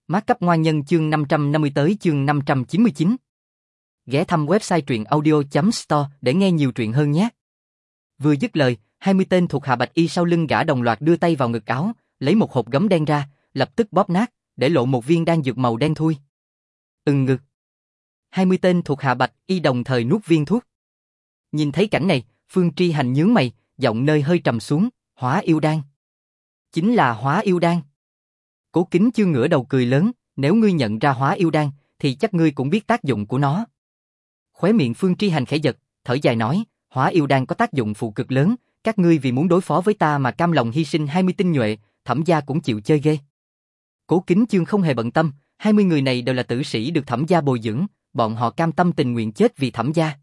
Mác cấp ngoan nhân chương 550 tới chương 599. Ghé thăm website truyệnaudio.store để nghe nhiều truyện hơn nhé. Vừa dứt lời, 20 tên thuộc hạ Bạch Y sau lưng gã đồng loạt đưa tay vào ngực áo, lấy một hộp gấm đen ra, lập tức bóp nát, để lộ một viên đan dược màu đen thui. Ngực. 20 tên thuộc hạ Bạch Y đồng thời nuốt viên thuốc. Nhìn thấy cảnh này, Phương Tri Hành nhướng mày, giọng nơi hơi trầm xuống, Hóa yêu đan. Chính là Hóa yêu đan. Cố Kính Chương ngửa đầu cười lớn, nếu ngươi nhận ra Hóa yêu đan, thì chắc ngươi cũng biết tác dụng của nó. Khóe miệng Phương Tri Hành khẽ giật, thở dài nói, Hóa yêu đan có tác dụng phụ cực lớn, các ngươi vì muốn đối phó với ta mà cam lòng hy sinh 20 tinh nhuệ, Thẩm gia cũng chịu chơi ghê. Cố Kính Chương không hề bận tâm, 20 người này đều là tử sĩ được Thẩm gia bồi dưỡng, bọn họ cam tâm tình nguyện chết vì Thẩm gia.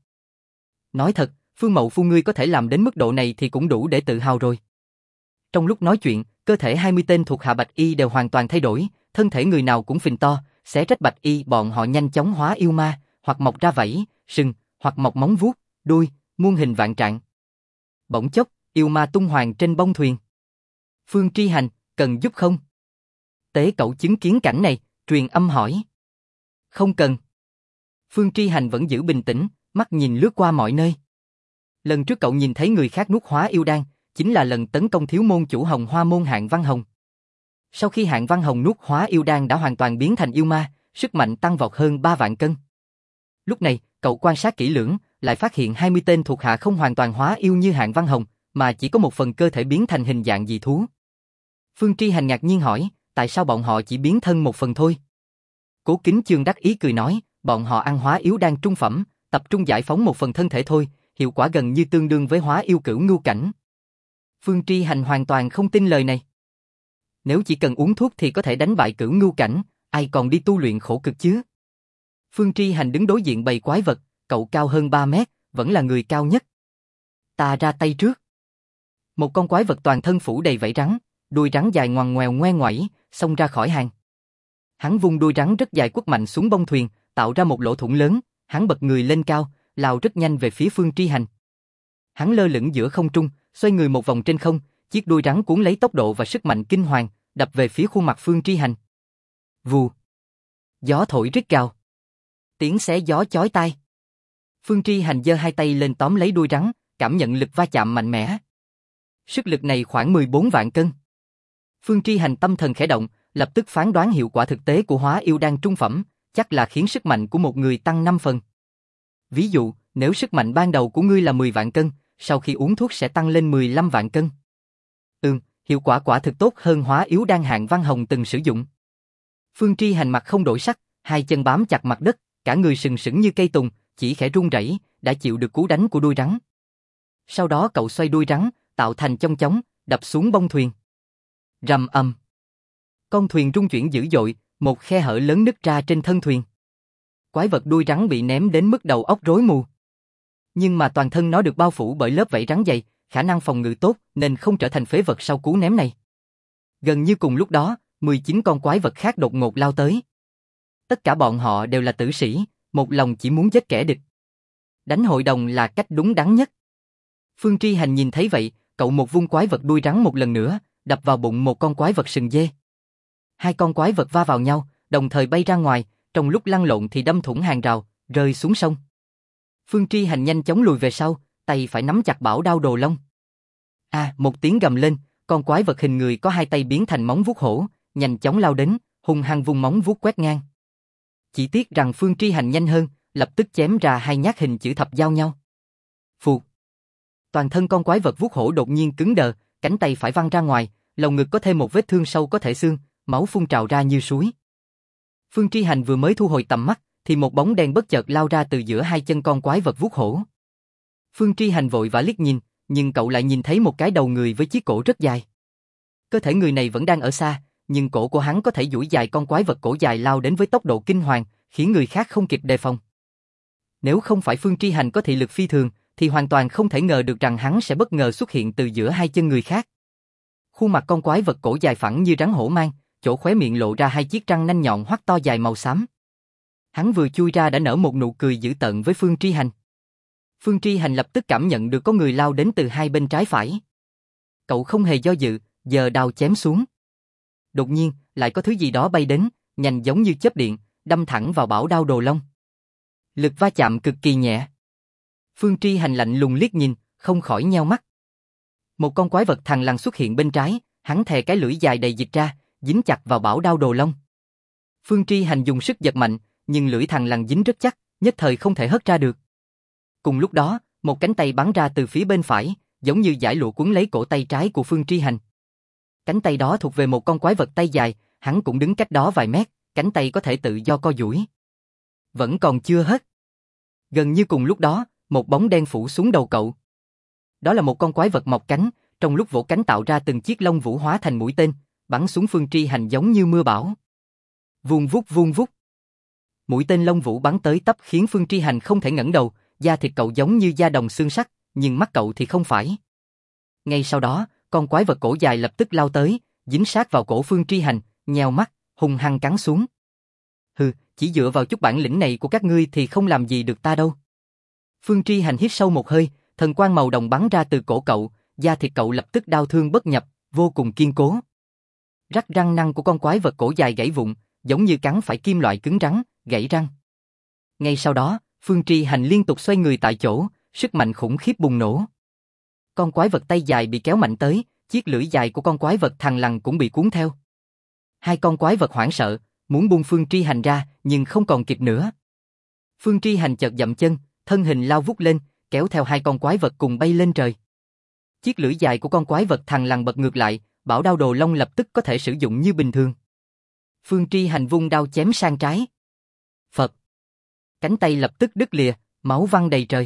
Nói thật, Phương Mậu Phu ngươi có thể làm đến mức độ này thì cũng đủ để tự hào rồi. Trong lúc nói chuyện, cơ thể 20 tên thuộc hạ Bạch Y đều hoàn toàn thay đổi, thân thể người nào cũng phình to, xé rách Bạch Y, bọn họ nhanh chóng hóa yêu ma, hoặc mọc ra vảy, sừng, hoặc mọc móng vuốt, đuôi, muôn hình vạn trạng. Bỗng chốc, yêu ma tung hoành trên bông thuyền. Phương Tri Hành, cần giúp không? Tế Cẩu chứng kiến cảnh này, truyền âm hỏi. Không cần. Phương Tri Hành vẫn giữ bình tĩnh, mắt nhìn lướt qua mọi nơi. Lần trước cậu nhìn thấy người khác nuốt hóa yêu đan, chính là lần tấn công thiếu môn chủ Hồng Hoa môn Hạng Văn Hồng. Sau khi Hạng Văn Hồng nuốt hóa yêu đan đã hoàn toàn biến thành yêu ma, sức mạnh tăng vọt hơn 3 vạn cân. Lúc này, cậu quan sát kỹ lưỡng, lại phát hiện 20 tên thuộc hạ không hoàn toàn hóa yêu như Hạng Văn Hồng, mà chỉ có một phần cơ thể biến thành hình dạng dị thú. Phương Tri Hành ngạc nhiên hỏi, tại sao bọn họ chỉ biến thân một phần thôi? Cố Kính Chương đắc ý cười nói, bọn họ ăn hóa yếu đan trung phẩm, tập trung giải phóng một phần thân thể thôi, hiệu quả gần như tương đương với hóa yêu cửu ngưu cảnh. Phương Tri Hành hoàn toàn không tin lời này. Nếu chỉ cần uống thuốc thì có thể đánh bại cửu ngưu cảnh, ai còn đi tu luyện khổ cực chứ? Phương Tri Hành đứng đối diện bầy quái vật, cậu cao hơn 3 mét, vẫn là người cao nhất. Ta ra tay trước. Một con quái vật toàn thân phủ đầy vảy rắn, đuôi rắn dài ngoằn ngoèo ngoe ngoẩy, xông ra khỏi hàng. Hắn vung đuôi rắn rất dài quất mạnh xuống bông thuyền, tạo ra một lỗ thủng lớn, hắn bật người lên cao, lao rất nhanh về phía Phương Tri Hành. Hắn lơ lửng giữa không trung, xoay người một vòng trên không, chiếc đuôi rắn cuốn lấy tốc độ và sức mạnh kinh hoàng, đập về phía khuôn mặt Phương Tri Hành. Vù. Gió thổi rít gào. Tiếng xé gió chói tai. Phương Tri Hành giơ hai tay lên tóm lấy đuôi rắn, cảm nhận lực va chạm mạnh mẽ. Sức lực này khoảng 14 vạn cân. Phương Tri Hành tâm thần khẽ động, lập tức phán đoán hiệu quả thực tế của hóa yêu đan trung phẩm, chắc là khiến sức mạnh của một người tăng 5 phần. Ví dụ, nếu sức mạnh ban đầu của ngươi là 10 vạn cân, sau khi uống thuốc sẽ tăng lên 15 vạn cân. Hiệu quả quả thực tốt hơn hóa yếu đan Hạng Văn Hồng từng sử dụng. Phương Tri Hành mặt không đổi sắc, hai chân bám chặt mặt đất, cả người sừng sững như cây tùng, chỉ khẽ run rẩy, đã chịu được cú đánh của đuôi rắn. Sau đó cậu xoay đuôi rắn, tạo thành chong chóng, đập xuống bông thuyền. Rầm ầm. Con thuyền rung chuyển dữ dội, một khe hở lớn nứt ra trên thân thuyền. Quái vật đuôi rắn bị ném đến mức đầu óc rối mù. Nhưng mà toàn thân nó được bao phủ bởi lớp vảy rắn dày, khả năng phòng ngự tốt nên không trở thành phế vật sau cú ném này. Gần như cùng lúc đó, 19 con quái vật khác đột ngột lao tới. Tất cả bọn họ đều là tử sĩ, một lòng chỉ muốn giết kẻ địch. Đánh hội đồng là cách đúng đắn nhất. Phương Tri Hành nhìn thấy vậy, cậu một vung quái vật đuôi rắn một lần nữa, đập vào bụng một con quái vật sừng dê. Hai con quái vật va vào nhau, đồng thời bay ra ngoài, trong lúc lăn lộn thì đâm thủng hàng rào, rơi xuống sông. Phương Tri Hành nhanh chóng lùi về sau, tay phải nắm chặt bảo đao đồ long. Một tiếng gầm lên, con quái vật hình người có hai tay biến thành móng vuốt hổ, nhanh chóng lao đến, hung hăng vung móng vuốt quét ngang. Chỉ tiếc rằng Phương Tri Hành nhanh hơn, lập tức chém ra hai nhát hình chữ thập giao nhau. Phụt. Toàn thân con quái vật vuốt hổ đột nhiên cứng đờ, cánh tay phải văng ra ngoài, lồng ngực có thêm một vết thương sâu có thể xương, máu phun trào ra như suối. Phương Tri Hành vừa mới thu hồi tầm mắt, thì một bóng đen bất chợt lao ra từ giữa hai chân con quái vật vuốt hổ. Phương Tri Hành vội vã liếc nhìn, nhưng cậu lại nhìn thấy một cái đầu người với chiếc cổ rất dài. Cơ thể người này vẫn đang ở xa, nhưng cổ của hắn có thể duỗi dài con quái vật cổ dài lao đến với tốc độ kinh hoàng, khiến người khác không kịp đề phòng. Nếu không phải Phương Tri Hành có thị lực phi thường, thì hoàn toàn không thể ngờ được rằng hắn sẽ bất ngờ xuất hiện từ giữa hai chân người khác. Khuôn mặt con quái vật cổ dài phẳng như rắn hổ mang, chỗ khóe miệng lộ ra hai chiếc răng nanh nhọn hoắt to dài màu xám. Hắn vừa chui ra đã nở một nụ cười dữ tợn với Phương Tri Hành. Phương Tri Hành lập tức cảm nhận được có người lao đến từ hai bên trái phải. Cậu không hề do dự, giơ đao chém xuống. Đột nhiên, lại có thứ gì đó bay đến, nhanh giống như chớp điện, đâm thẳng vào Bảo Đao Đồ Long. Lực va chạm cực kỳ nhẹ. Phương Tri Hành lạnh lùng liếc nhìn, không khỏi nheo mắt. Một con quái vật thằn lằn xuất hiện bên trái, hắn thè cái lưỡi dài đầy dịch ra, dính chặt vào Bảo Đao Đồ Long. Phương Tri Hành dùng sức giật mạnh, nhưng lưỡi thằn lằn dính rất chắc, nhất thời không thể hất ra được. Cùng lúc đó, một cánh tay bắn ra từ phía bên phải, giống như dải lụa quấn lấy cổ tay trái của Phương Tri Hành. Cánh tay đó thuộc về một con quái vật tay dài, hắn cũng đứng cách đó vài mét, cánh tay có thể tự do co duỗi. Vẫn còn chưa hết. Gần như cùng lúc đó, một bóng đen phủ xuống đầu cậu. Đó là một con quái vật mọc cánh, trong lúc vỗ cánh tạo ra từng chiếc lông vũ hóa thành mũi tên, bắn xuống Phương Tri Hành giống như mưa bão. Vung vút vung vút. Mũi tên lông vũ bắn tới tấp khiến Phương Tri Hành không thể ngẩng đầu, da thịt cậu giống như da đồng xương sắt, nhưng mắt cậu thì không phải. Ngay sau đó, con quái vật cổ dài lập tức lao tới, dính sát vào cổ Phương Tri Hành, nheo mắt, hung hăng cắn xuống. Hừ, chỉ dựa vào chút bản lĩnh này của các ngươi thì không làm gì được ta đâu. Phương Tri Hành hít sâu một hơi, thần quang màu đồng bắn ra từ cổ cậu, da thịt cậu lập tức đau thương bất nhập, vô cùng kiên cố. Rắc răng nanh của con quái vật cổ dài gãy vụn, giống như cắn phải kim loại cứng rắn, gãy răng. Ngay sau đó, Phương Tri Hành liên tục xoay người tại chỗ, sức mạnh khủng khiếp bùng nổ. Con quái vật tay dài bị kéo mạnh tới, chiếc lưỡi dài của con quái vật thằn lằn cũng bị cuốn theo. Hai con quái vật hoảng sợ, muốn buông Phương Tri Hành ra, nhưng không còn kịp nữa. Phương Tri Hành chợt dậm chân, thân hình lao vút lên, kéo theo hai con quái vật cùng bay lên trời. Chiếc lưỡi dài của con quái vật thằn lằn bật ngược lại, Bảo Đao Đồ Long lập tức có thể sử dụng như bình thường. Phương Tri Hành vung đao chém sang trái. Phật. Cánh tay lập tức đứt lìa, máu văng đầy trời.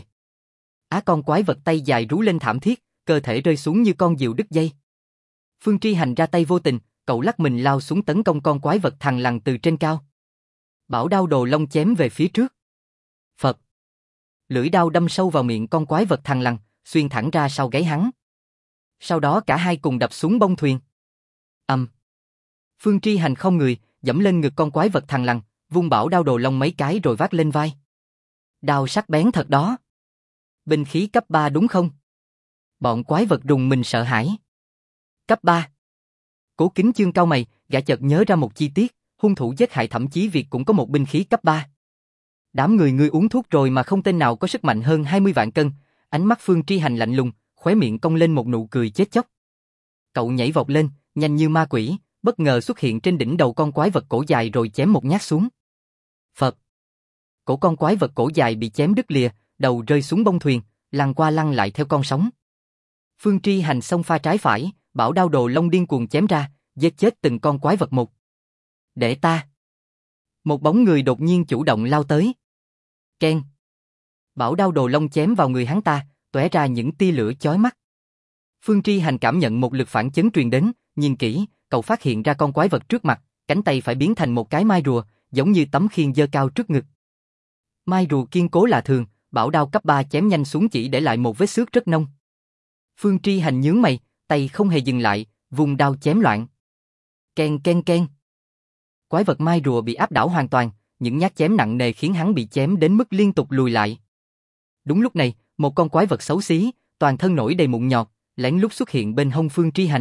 Con quái vật tay dài rú lên thảm thiết, cơ thể rơi xuống như con diều đứt dây. Phương Tri Hành ra tay vô tình, cậu lắc mình lao xuống tấn công con quái vật thằn lằn từ trên cao. Bảo Đao Đồ Long chém về phía trước. Phật. Lưỡi đao đâm sâu vào miệng con quái vật thằn lằn, xuyên thẳng ra sau gáy hắn. Sau đó cả hai cùng đập xuống bông thuyền. Phương Tri Hành không người, giẫm lên ngực con quái vật thằn lằn, vung Bảo Đao Đồ Long mấy cái rồi vác lên vai. Đao sắc bén thật đó. Binh khí cấp 3 đúng không? Bọn quái vật rùng mình sợ hãi. Cấp 3. Cố Kính Chương cau mày, gã chợt nhớ ra một chi tiết, hung thủ giết hại Thẩm Chí Việt cũng có một binh khí cấp 3. Đám người ngươi uống thuốc rồi mà không tên nào có sức mạnh hơn 20 vạn cân, ánh mắt Phương Tri Hành lạnh lùng, khóe miệng cong lên một nụ cười chết chóc. Cậu nhảy vọt lên, nhanh như ma quỷ, bất ngờ xuất hiện trên đỉnh đầu con quái vật cổ dài rồi chém một nhát xuống. Phật. Cổ con quái vật cổ dài bị chém đứt lìa, đầu rơi xuống bông thuyền, lăn qua lăn lại theo con sóng. Phương Tri Hành xông pha trái phải, Bảo Đao Đồ Long điên cuồng chém ra, giết chết từng con quái vật một. Để ta. Một bóng người đột nhiên chủ động lao tới. Keng. Bảo Đao Đồ Long chém vào người hắn ta, tóe ra những tia lửa chói mắt. Phương Tri Hành cảm nhận một lực phản chấn truyền đến, nhìn kỹ, cậu phát hiện ra con quái vật trước mặt, cánh tay phải biến thành một cái mai rùa, giống như tấm khiên giơ cao trước ngực. Mai rùa kiên cố lạ thường, bảo đao cấp 3 chém nhanh xuống chỉ để lại một vết xước rất nông. Phương Tri Hành nhướng mày, tay không hề dừng lại, vùng đao chém loạn. Ken ken ken. Quái vật mai rùa bị áp đảo hoàn toàn, những nhát chém nặng nề khiến hắn bị chém đến mức liên tục lùi lại. Đúng lúc này, một con quái vật xấu xí, toàn thân nổi đầy mụn nhọt, lén lút xuất hiện bên hông Phương Tri Hành.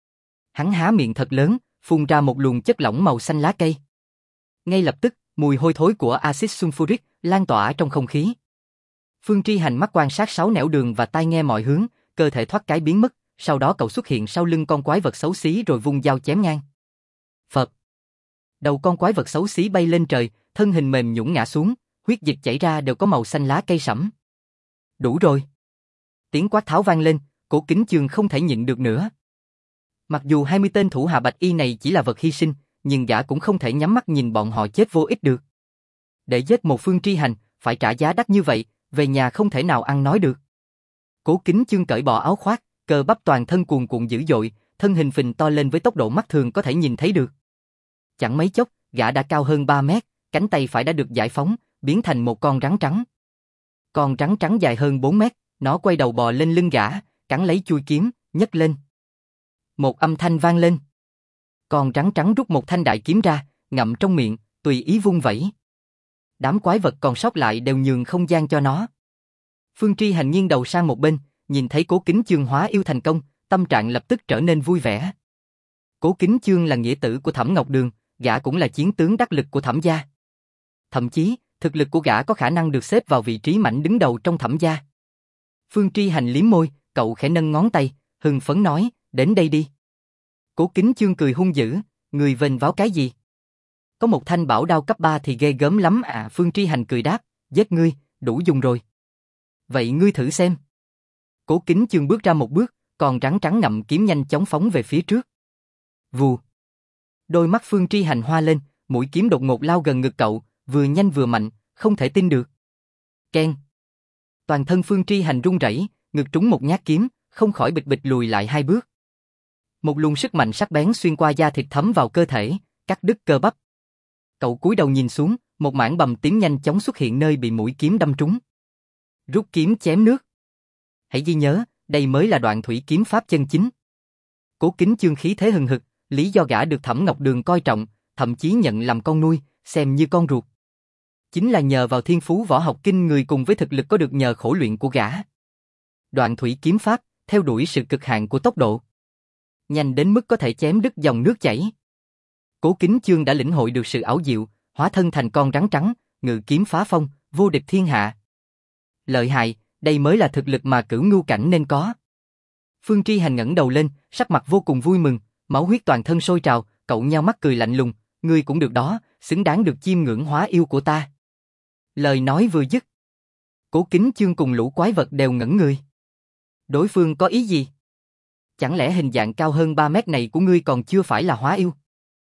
Hắn há miệng thật lớn, phun ra một luồng chất lỏng màu xanh lá cây. Ngay lập tức, mùi hôi thối của axit sulfuric lan tỏa trong không khí. Phương Tri Hành mắt quan sát 6 nẻo đường và tai nghe mọi hướng, cơ thể thoát cái biến mất, sau đó cậu xuất hiện sau lưng con quái vật xấu xí rồi vung dao chém ngang. Phật. Đầu con quái vật xấu xí bay lên trời, thân hình mềm nhũn ngã xuống, huyết dịch chảy ra đều có màu xanh lá cây sẫm. Đủ rồi. Tiếng quát tháo vang lên, Cố Kính Chương không thể nhịn được nữa. Mặc dù 20 tên thủ hạ Bạch Y này chỉ là vật hy sinh, nhưng gã cũng không thể nhắm mắt nhìn bọn họ chết vô ích được. Để giết một Phương Tri Hành, phải trả giá đắt như vậy, về nhà không thể nào ăn nói được. Cố Kính Chương cởi bỏ áo khoác, cơ bắp toàn thân cuồn cuộn dữ dội, thân hình phình to lên với tốc độ mắt thường có thể nhìn thấy được. Chẳng mấy chốc, gã đã cao hơn 3 mét, cánh tay phải đã được giải phóng, biến thành một con rắn trắng. Con rắn trắng dài hơn 4 mét, nó quay đầu bò lên lưng gã, cắn lấy chuôi kiếm, nhấc lên. Một âm thanh vang lên. Con rắn trắng rút một thanh đại kiếm ra, ngậm trong miệng, tùy ý vung vẩy. Đám quái vật còn sót lại đều nhường không gian cho nó. Phương Tri Hành nghiêng đầu sang một bên, nhìn thấy Cố Kính Chương hóa yêu thành công, tâm trạng lập tức trở nên vui vẻ. Cố Kính Chương là nghĩa tử của Thẩm Ngọc Đường, gã cũng là chiến tướng đắc lực của Thẩm gia. Thậm chí, thực lực của gã có khả năng được xếp vào vị trí mảnh đứng đầu trong Thẩm gia. Phương Tri Hành liếm môi, cậu khẽ nâng ngón tay, hưng phấn nói, đến đây đi. Cố Kính Chương cười hung dữ, người vênh váo cái gì? Có một thanh bảo đao cấp 3 thì ghê gớm lắm à. Phương Tri Hành cười đáp, giết ngươi, đủ dùng rồi. Vậy ngươi thử xem. Cố Kính Chương bước ra một bước, còn rắn trắng ngậm kiếm nhanh chóng phóng về phía trước. Vù. Đôi mắt Phương Tri Hành hoa lên, mũi kiếm đột ngột lao gần ngực cậu, vừa nhanh vừa mạnh, không thể tin được. Keng. Toàn thân Phương Tri Hành run rẩy, ngực trúng một nhát kiếm, không khỏi bịch bịch lùi lại 2 bước. Một luồng sức mạnh sắc bén xuyên qua da thịt thấm vào cơ thể, cắt đứt cơ bắp. Cậu cúi đầu nhìn xuống, một mảng bầm tím nhanh chóng xuất hiện nơi bị mũi kiếm đâm trúng. Rút kiếm chém nước. Hãy ghi nhớ, đây mới là đoạn thủy kiếm pháp chân chính. Cố Kính Chương khí thế hừng hực, lý do gã được Thẩm Ngọc Đường coi trọng, thậm chí nhận làm con nuôi, xem như con ruột. Chính là nhờ vào thiên phú võ học kinh người cùng với thực lực có được nhờ khổ luyện của gã. Đoạn thủy kiếm pháp, theo đuổi sự cực hạn của tốc độ. Nhanh đến mức có thể chém đứt dòng nước chảy. Cố Kính Chương đã lĩnh hội được sự ảo diệu, hóa thân thành con rắn trắng, ngự kiếm phá phong, vô địch thiên hạ. Lợi hại, đây mới là thực lực mà cửu ngưu cảnh nên có. Phương Tri Hành ngẩng đầu lên, sắc mặt vô cùng vui mừng, máu huyết toàn thân sôi trào, cậu nhao mắt cười lạnh lùng, ngươi cũng được đó, xứng đáng được chiêm ngưỡng hóa yêu của ta. Lời nói vừa dứt, Cố Kính Chương cùng lũ quái vật đều ngẩn người. Đối phương có ý gì? Chẳng lẽ hình dạng cao hơn 3 mét này của ngươi còn chưa phải là hóa yêu?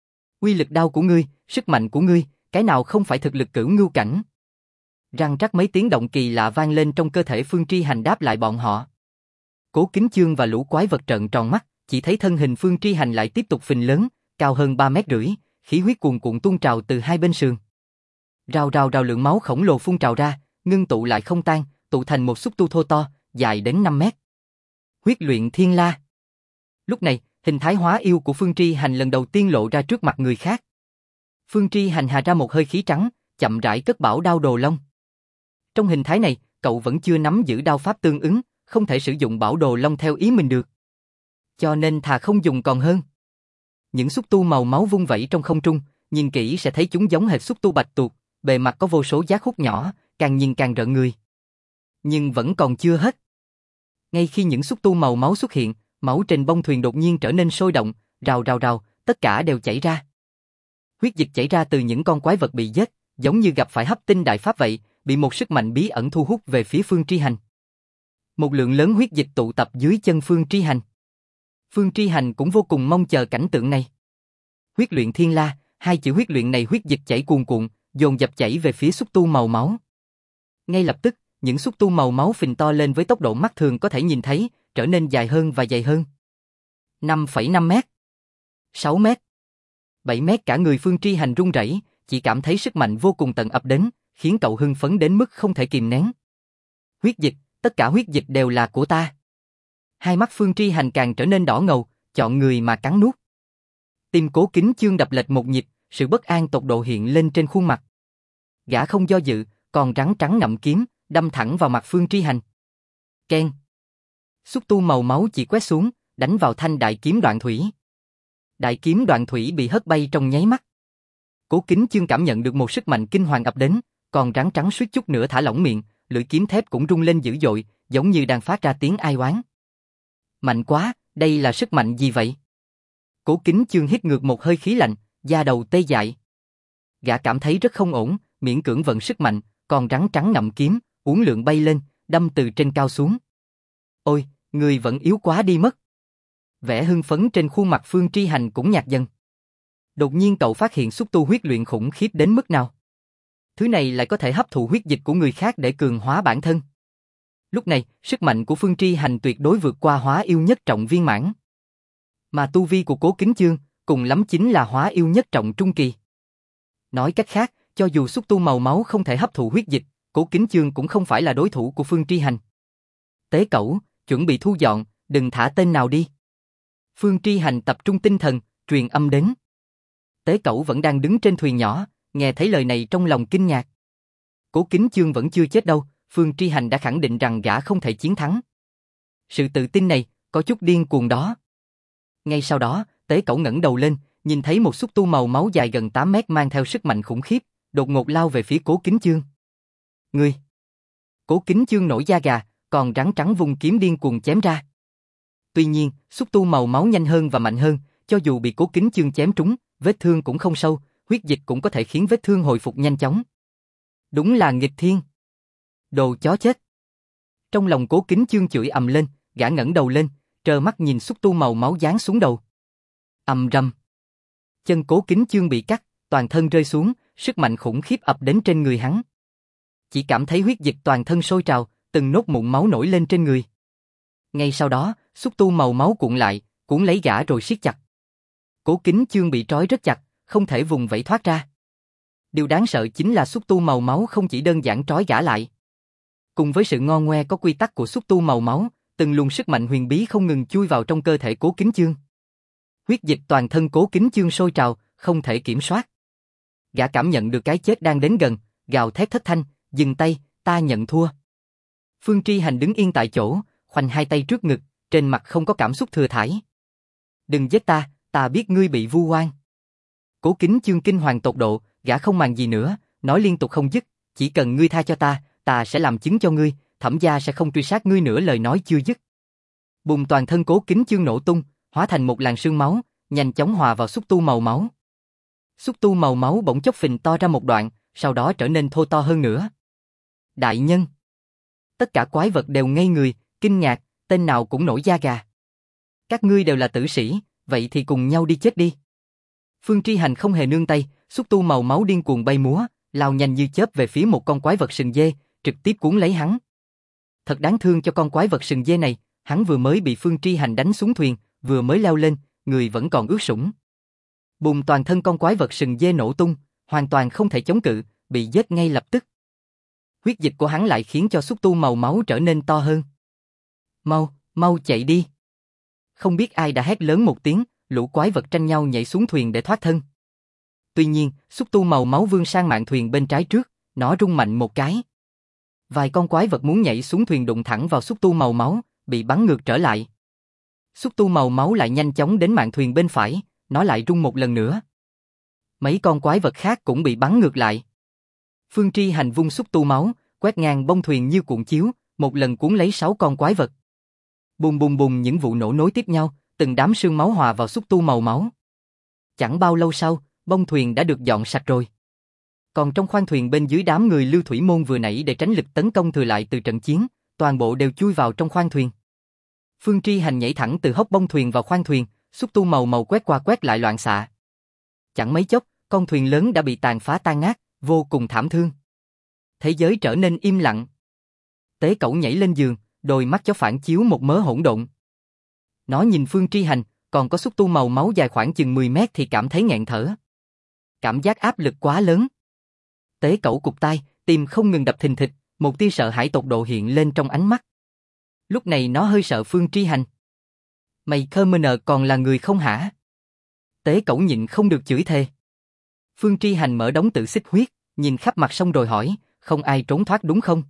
Uy lực đao của ngươi, sức mạnh của ngươi, cái nào không phải thực lực cửu ngưu cảnh? Răng rắc mấy tiếng động kỳ lạ vang lên trong cơ thể Phương Tri Hành đáp lại bọn họ. Cố Kính Chương và lũ quái vật trợn tròn mắt, chỉ thấy thân hình Phương Tri Hành lại tiếp tục phình lớn, cao hơn 3,5 mét, khí huyết cuồn cuộn tuôn trào từ hai bên sườn. Rào rào rào lượng máu khổng lồ phun trào ra, ngưng tụ lại không tan, tụ thành một xúc tu thô to, dài đến 5 mét. Huyết luyện thiên la. Lúc này, hình thái hóa yêu của Phương Tri Hành lần đầu tiên lộ ra trước mặt người khác. Phương Tri Hành hà ra một hơi khí trắng, chậm rãi cất bảo đao đồ long. Trong hình thái này, cậu vẫn chưa nắm giữ đao pháp tương ứng, không thể sử dụng bảo đồ long theo ý mình được. Cho nên thà không dùng còn hơn. Những xúc tu màu máu vung vẩy trong không trung, nhìn kỹ sẽ thấy chúng giống hệt xúc tu bạch tuộc, bề mặt có vô số giá khúc nhỏ, càng nhìn càng rợn người. Nhưng vẫn còn chưa hết. Ngay khi những xúc tu màu máu xuất hiện, máu trên bông thuyền đột nhiên trở nên sôi động, rào rào rào, tất cả đều chảy ra. Huyết dịch chảy ra từ những con quái vật bị giết, giống như gặp phải hấp tinh đại pháp vậy, bị một sức mạnh bí ẩn thu hút về phía Phương Tri Hành. Một lượng lớn huyết dịch tụ tập dưới chân Phương Tri Hành. Phương Tri Hành cũng vô cùng mong chờ cảnh tượng này. Huyết luyện thiên la, hai chữ huyết luyện này huyết dịch chảy cuồn cuộn, dồn dập chảy về phía xúc tu màu máu. Ngay lập tức, những xúc tu màu máu phình to lên với tốc độ mắt thường có thể nhìn thấy, trở nên dài hơn và dày hơn. 5,5 mét, 6 mét, 7 mét, cả người Phương Tri Hành run rẩy, chỉ cảm thấy sức mạnh vô cùng tận ập đến, khiến cậu hưng phấn đến mức không thể kìm nén. Huyết dịch, tất cả huyết dịch đều là của ta. Hai mắt Phương Tri Hành càng trở nên đỏ ngầu, chọn người mà cắn nuốt. Tim Cố Kính Chương đập lệch một nhịp, sự bất an tột độ hiện lên trên khuôn mặt. Gã không do dự, còn rắn trắng ngậm kiếm, đâm thẳng vào mặt Phương Tri Hành. Keng. Xúc tu màu máu chỉ quét xuống, đánh vào thanh đại kiếm đoạn thủy. Đại kiếm đoạn thủy bị hất bay trong nháy mắt. Cố Kính Chương cảm nhận được một sức mạnh kinh hoàng ập đến, còn rắn trắng suýt chút nữa thả lỏng miệng, lưỡi kiếm thép cũng rung lên dữ dội, giống như đang phát ra tiếng ai oán. Mạnh quá, đây là sức mạnh gì vậy? Cố Kính Chương hít ngược một hơi khí lạnh, da đầu tê dại. Gã cảm thấy rất không ổn, miễn cưỡng vận sức mạnh, còn rắn trắng ngậm kiếm, uốn lượn bay lên, đâm từ trên cao xuống. Ôi, người vẫn yếu quá đi mất. Vẻ hưng phấn trên khuôn mặt Phương Tri Hành cũng nhạt dần. Đột nhiên cậu phát hiện xúc tu huyết luyện khủng khiếp đến mức nào. Thứ này lại có thể hấp thụ huyết dịch của người khác để cường hóa bản thân. Lúc này, sức mạnh của Phương Tri Hành tuyệt đối vượt qua hóa yêu nhất trọng viên mãn. Mà tu vi của Cố Kính Chương, cùng lắm chính là hóa yêu nhất trọng trung kỳ. Nói cách khác, cho dù xúc tu màu máu không thể hấp thụ huyết dịch, Cố Kính Chương cũng không phải là đối thủ của Phương Tri Hành. Tế Cẩu, chuẩn bị thu dọn, đừng thả tên nào đi. Phương Tri Hành tập trung tinh thần, truyền âm đến. Tế Cẩu vẫn đang đứng trên thuyền nhỏ, nghe thấy lời này trong lòng kinh ngạc. Cố Kính Chương vẫn chưa chết đâu, Phương Tri Hành đã khẳng định rằng gã không thể chiến thắng. Sự tự tin này, có chút điên cuồng đó. Ngay sau đó, Tế Cẩu ngẩng đầu lên, nhìn thấy một xúc tu màu máu dài gần 8 mét mang theo sức mạnh khủng khiếp, đột ngột lao về phía Cố Kính Chương. Ngươi! Cố Kính Chương nổi da gà, còn rắn trắng vung kiếm điên cuồng chém ra. Tuy nhiên, xúc tu màu máu nhanh hơn và mạnh hơn, cho dù bị Cố Kính Chương chém trúng, vết thương cũng không sâu, huyết dịch cũng có thể khiến vết thương hồi phục nhanh chóng. Đúng là nghịch thiên! Đồ chó chết! Trong lòng Cố Kính Chương chửi ầm lên, gã ngẩng đầu lên, trơ mắt nhìn xúc tu màu máu giáng xuống đầu. Ầm rầm! Chân Cố Kính Chương bị cắt, toàn thân rơi xuống, sức mạnh khủng khiếp ập đến trên người hắn. Chỉ cảm thấy huyết dịch toàn thân sôi trào, từng nốt mụn máu nổi lên trên người. Ngay sau đó, xúc tu màu máu cuộn lại, cuốn lấy gã rồi siết chặt. Cố Kính Chương bị trói rất chặt, không thể vùng vẫy thoát ra. Điều đáng sợ chính là xúc tu màu máu không chỉ đơn giản trói gã lại. Cùng với sự ngon ngoe có quy tắc của xúc tu màu máu, từng luồng sức mạnh huyền bí không ngừng chui vào trong cơ thể Cố Kính Chương. Huyết dịch toàn thân Cố Kính Chương sôi trào, không thể kiểm soát. Gã cảm nhận được cái chết đang đến gần, gào thét thất thanh, dừng tay, ta nhận thua. Phương Tri Hành đứng yên tại chỗ, khoanh hai tay trước ngực, trên mặt không có cảm xúc thừa thãi. Đừng giết ta, ta biết ngươi bị vu oan. Cố Kính Chương kinh hoàng tột độ, gã không màng gì nữa, nói liên tục không dứt, chỉ cần ngươi tha cho ta, ta sẽ làm chứng cho ngươi, Thẩm gia sẽ không truy sát ngươi nữa. Lời nói chưa dứt. Bùng, toàn thân Cố Kính Chương nổ tung, hóa thành một làn sương máu, nhanh chóng hòa vào xúc tu màu máu. Xúc tu màu máu bỗng chốc phình to ra một đoạn, sau đó trở nên thô to hơn nữa. Đại nhân! Tất cả quái vật đều ngây người, kinh ngạc, tên nào cũng nổi da gà. Các ngươi đều là tử sĩ, vậy thì cùng nhau đi chết đi. Phương Tri Hành không hề nương tay, xúc tu màu máu điên cuồng bay múa, lao nhanh như chớp về phía một con quái vật sừng dê, trực tiếp cuốn lấy hắn. Thật đáng thương cho con quái vật sừng dê này, hắn vừa mới bị Phương Tri Hành đánh xuống thuyền, vừa mới leo lên, người vẫn còn ướt sũng. Bùng, toàn thân con quái vật sừng dê nổ tung, hoàn toàn không thể chống cự, bị giết ngay lập tức. Huyết dịch của hắn lại khiến cho xúc tu màu máu trở nên to hơn. Mau, mau chạy đi. Không biết ai đã hét lớn một tiếng, lũ quái vật tranh nhau nhảy xuống thuyền để thoát thân. Tuy nhiên, xúc tu màu máu vươn sang mạn thuyền bên trái trước, nó rung mạnh một cái. Vài con quái vật muốn nhảy xuống thuyền đụng thẳng vào xúc tu màu máu, bị bắn ngược trở lại. Xúc tu màu máu lại nhanh chóng đến mạn thuyền bên phải, nó lại rung một lần nữa. Mấy con quái vật khác cũng bị bắn ngược lại. Phương Tri Hành vung xúc tu máu, quét ngang bông thuyền như cuộn chiếu, một lần cuốn lấy 6 con quái vật. Bùng bùng bùng, những vụ nổ nối tiếp nhau, từng đám sương máu hòa vào xúc tu màu máu. Chẳng bao lâu sau, bông thuyền đã được dọn sạch rồi. Còn trong khoang thuyền bên dưới, đám người Lưu Thủy Môn vừa nãy để tránh lực tấn công thừa lại từ trận chiến, toàn bộ đều chui vào trong khoang thuyền. Phương Tri Hành nhảy thẳng từ hốc bông thuyền vào khoang thuyền, xúc tu màu màu quét qua quét lại loạn xạ. Chẳng mấy chốc, con thuyền lớn đã bị tàn phá tan nát, vô cùng thảm thương. Thế giới trở nên im lặng. Tế Cẩu nhảy lên giường, đôi mắt chó phản chiếu một mớ hỗn độn. Nó nhìn Phương Tri Hành, còn có xúc tu màu máu dài khoảng chừng 10 mét thì cảm thấy nghẹn thở. Cảm giác áp lực quá lớn. Tế Cẩu cụp tai, tim không ngừng đập thình thịch, một tia sợ hãi tột độ hiện lên trong ánh mắt. Lúc này nó hơi sợ Phương Tri Hành. Mày Khmer còn là người không hả? Tế Cẩu nhịn không được chửi thề. Phương Tri Hành mở đống tự xích huyết, nhìn khắp mặt xong rồi hỏi, không ai trốn thoát đúng không?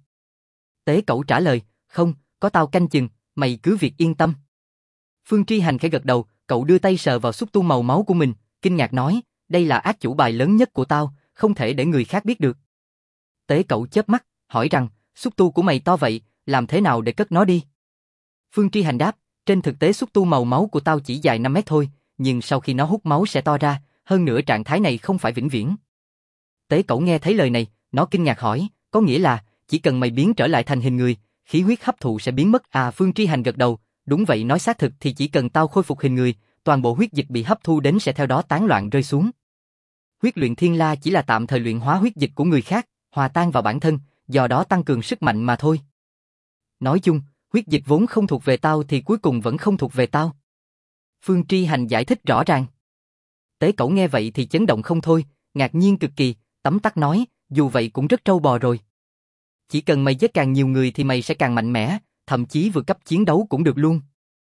Tế Cẩu trả lời, không, có tao canh chừng, mày cứ việc yên tâm. Phương Tri Hành khẽ gật đầu, cậu đưa tay sờ vào xúc tu màu máu của mình, kinh ngạc nói, đây là át chủ bài lớn nhất của tao, không thể để người khác biết được. Tế Cẩu chớp mắt, hỏi rằng, xúc tu của mày to vậy, làm thế nào để cất nó đi? Phương Tri Hành đáp, trên thực tế xúc tu màu máu của tao chỉ dài 5 mét thôi, nhưng sau khi nó hút máu sẽ to ra, hơn nữa trạng thái này không phải vĩnh viễn. Tế Cẩu nghe thấy lời này, nó kinh ngạc hỏi, có nghĩa là, chỉ cần mày biến trở lại thành hình người, khí huyết hấp thụ sẽ biến mất à? Phương Tri Hành gật đầu, đúng vậy, nói xác thực thì chỉ cần tao khôi phục hình người, toàn bộ huyết dịch bị hấp thu đến sẽ theo đó tán loạn rơi xuống. Huyết luyện thiên la chỉ là tạm thời luyện hóa huyết dịch của người khác, hòa tan vào bản thân, do đó tăng cường sức mạnh mà thôi. Nói chung, huyết dịch vốn không thuộc về tao thì cuối cùng vẫn không thuộc về tao. Phương Tri Hành giải thích rõ ràng. Tế Cẩu nghe vậy thì chấn động không thôi, ngạc nhiên cực kỳ, tấm tắc nói, dù vậy cũng rất trâu bò rồi. Chỉ cần mày giết càng nhiều người thì mày sẽ càng mạnh mẽ, thậm chí vượt cấp chiến đấu cũng được luôn.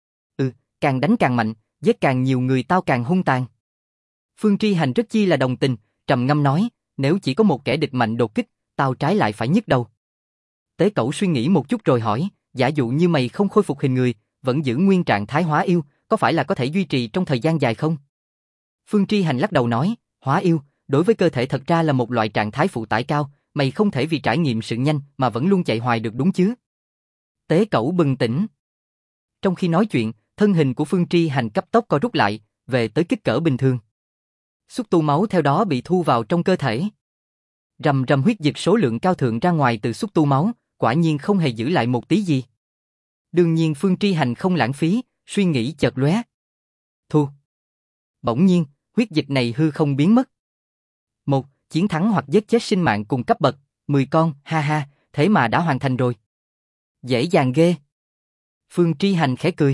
Càng đánh càng mạnh, giết càng nhiều người tao càng hung tàn. Phương Tri Hành rất chi là đồng tình, trầm ngâm nói, nếu chỉ có một kẻ địch mạnh đột kích, tao trái lại phải nhức đầu. Tế Cẩu suy nghĩ một chút rồi hỏi, giả dụ như mày không khôi phục hình người, vẫn giữ nguyên trạng thái hóa yêu, có phải là có thể duy trì trong thời gian dài không? Phương Tri Hành lắc đầu nói, hóa yêu, đối với cơ thể thật ra là một loại trạng thái phụ tải cao, mày không thể vì trải nghiệm sự nhanh mà vẫn luôn chạy hoài được đúng chứ. Tế Cẩu bừng tỉnh. Trong khi nói chuyện, thân hình của Phương Tri Hành cấp tốc co rút lại, về tới kích cỡ bình thường. Xúc tu máu theo đó bị thu vào trong cơ thể. Rầm rầm huyết dịch số lượng cao thượng ra ngoài từ xúc tu máu, quả nhiên không hề giữ lại một tí gì. Đương nhiên Phương Tri Hành không lãng phí, suy nghĩ chợt lóe. Thu. Bỗng nhiên, huyết dịch này hư không biến mất. Một, chiến thắng hoặc giết chết sinh mạng cùng cấp bậc, 10 con, ha ha, thế mà đã hoàn thành rồi. Dễ dàng ghê. Phương Tri Hành khẽ cười.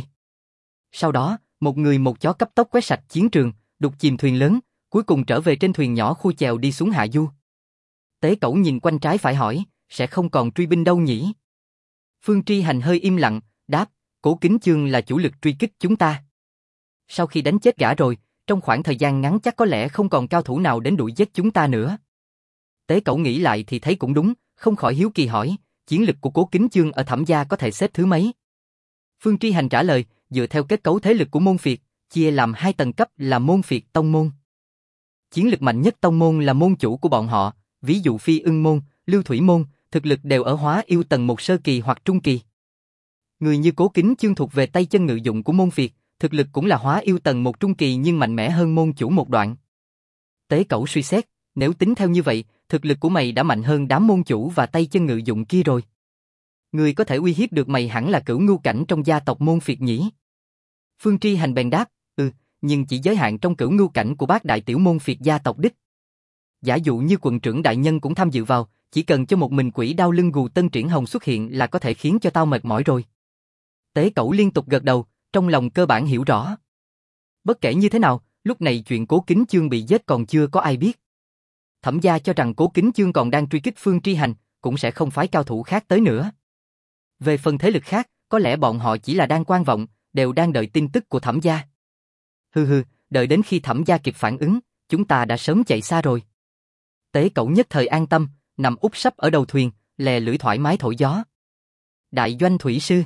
Sau đó, một người một chó cấp tốc quét sạch chiến trường, đục chìm thuyền lớn, cuối cùng trở về trên thuyền nhỏ khu chèo đi xuống hạ du. Tế Cẩu nhìn quanh trái phải hỏi, sẽ không còn truy binh đâu nhỉ? Phương Tri Hành hơi im lặng, đáp, Cố Kính Chương là chủ lực truy kích chúng ta. Sau khi đánh chết gã rồi, trong khoảng thời gian ngắn chắc có lẽ không còn cao thủ nào đến đuổi giết chúng ta nữa. Tế Cẩu nghĩ lại thì thấy cũng đúng, không khỏi hiếu kỳ hỏi, chiến lực của Cố Kính Chương ở Thẩm gia có thể xếp thứ mấy? Phương Tri Hành trả lời, dựa theo kết cấu thế lực của môn phiệt, chia làm 2 tầng cấp là môn phiệt tông môn. Chiến lực mạnh nhất tông môn là môn chủ của bọn họ, ví dụ Phi Ưng môn, Lưu Thủy môn, thực lực đều ở hóa yêu tầng 1 sơ kỳ hoặc trung kỳ. Người như Cố Kính Chương thuộc về tay chân ngự dụng của môn phiệt, thực lực cũng là hóa yêu tầng 1 trung kỳ nhưng mạnh mẽ hơn môn chủ một đoạn. Tế Cẩu suy xét, nếu tính theo như vậy, thực lực của mày đã mạnh hơn đám môn chủ và tay chân ngự dụng kia rồi. Người có thể uy hiếp được mày hẳn là Cửu Ngưu cảnh trong gia tộc môn phiệt nhỉ? Phương Tri Hành bèn đáp, nhưng chỉ giới hạn trong Cửu Ngưu cảnh của bác đại tiểu môn phiệt gia tộc đích. Giả dụ như quận trưởng đại nhân cũng tham dự vào, chỉ cần cho một mình quỷ đao lưng gù Tân Triển Hồng xuất hiện là có thể khiến cho tao mệt mỏi rồi. Tế Cẩu liên tục gật đầu, trong lòng cơ bản hiểu rõ. Bất kể như thế nào, lúc này chuyện Cố Kính Chương bị giết còn chưa có ai biết. Thẩm gia cho rằng Cố Kính Chương còn đang truy kích Phương Tri Hành, cũng sẽ không phái cao thủ khác tới nữa. Về phần thế lực khác, có lẽ bọn họ chỉ là đang quan vọng, đều đang đợi tin tức của Thẩm gia. Hừ, đợi đến khi Thẩm gia kịp phản ứng, chúng ta đã sớm chạy xa rồi. Tế Cẩu nhất thời an tâm, nằm úp sấp ở đầu thuyền, lè lưỡi thoải mái thổi gió. Đại doanh thủy sư.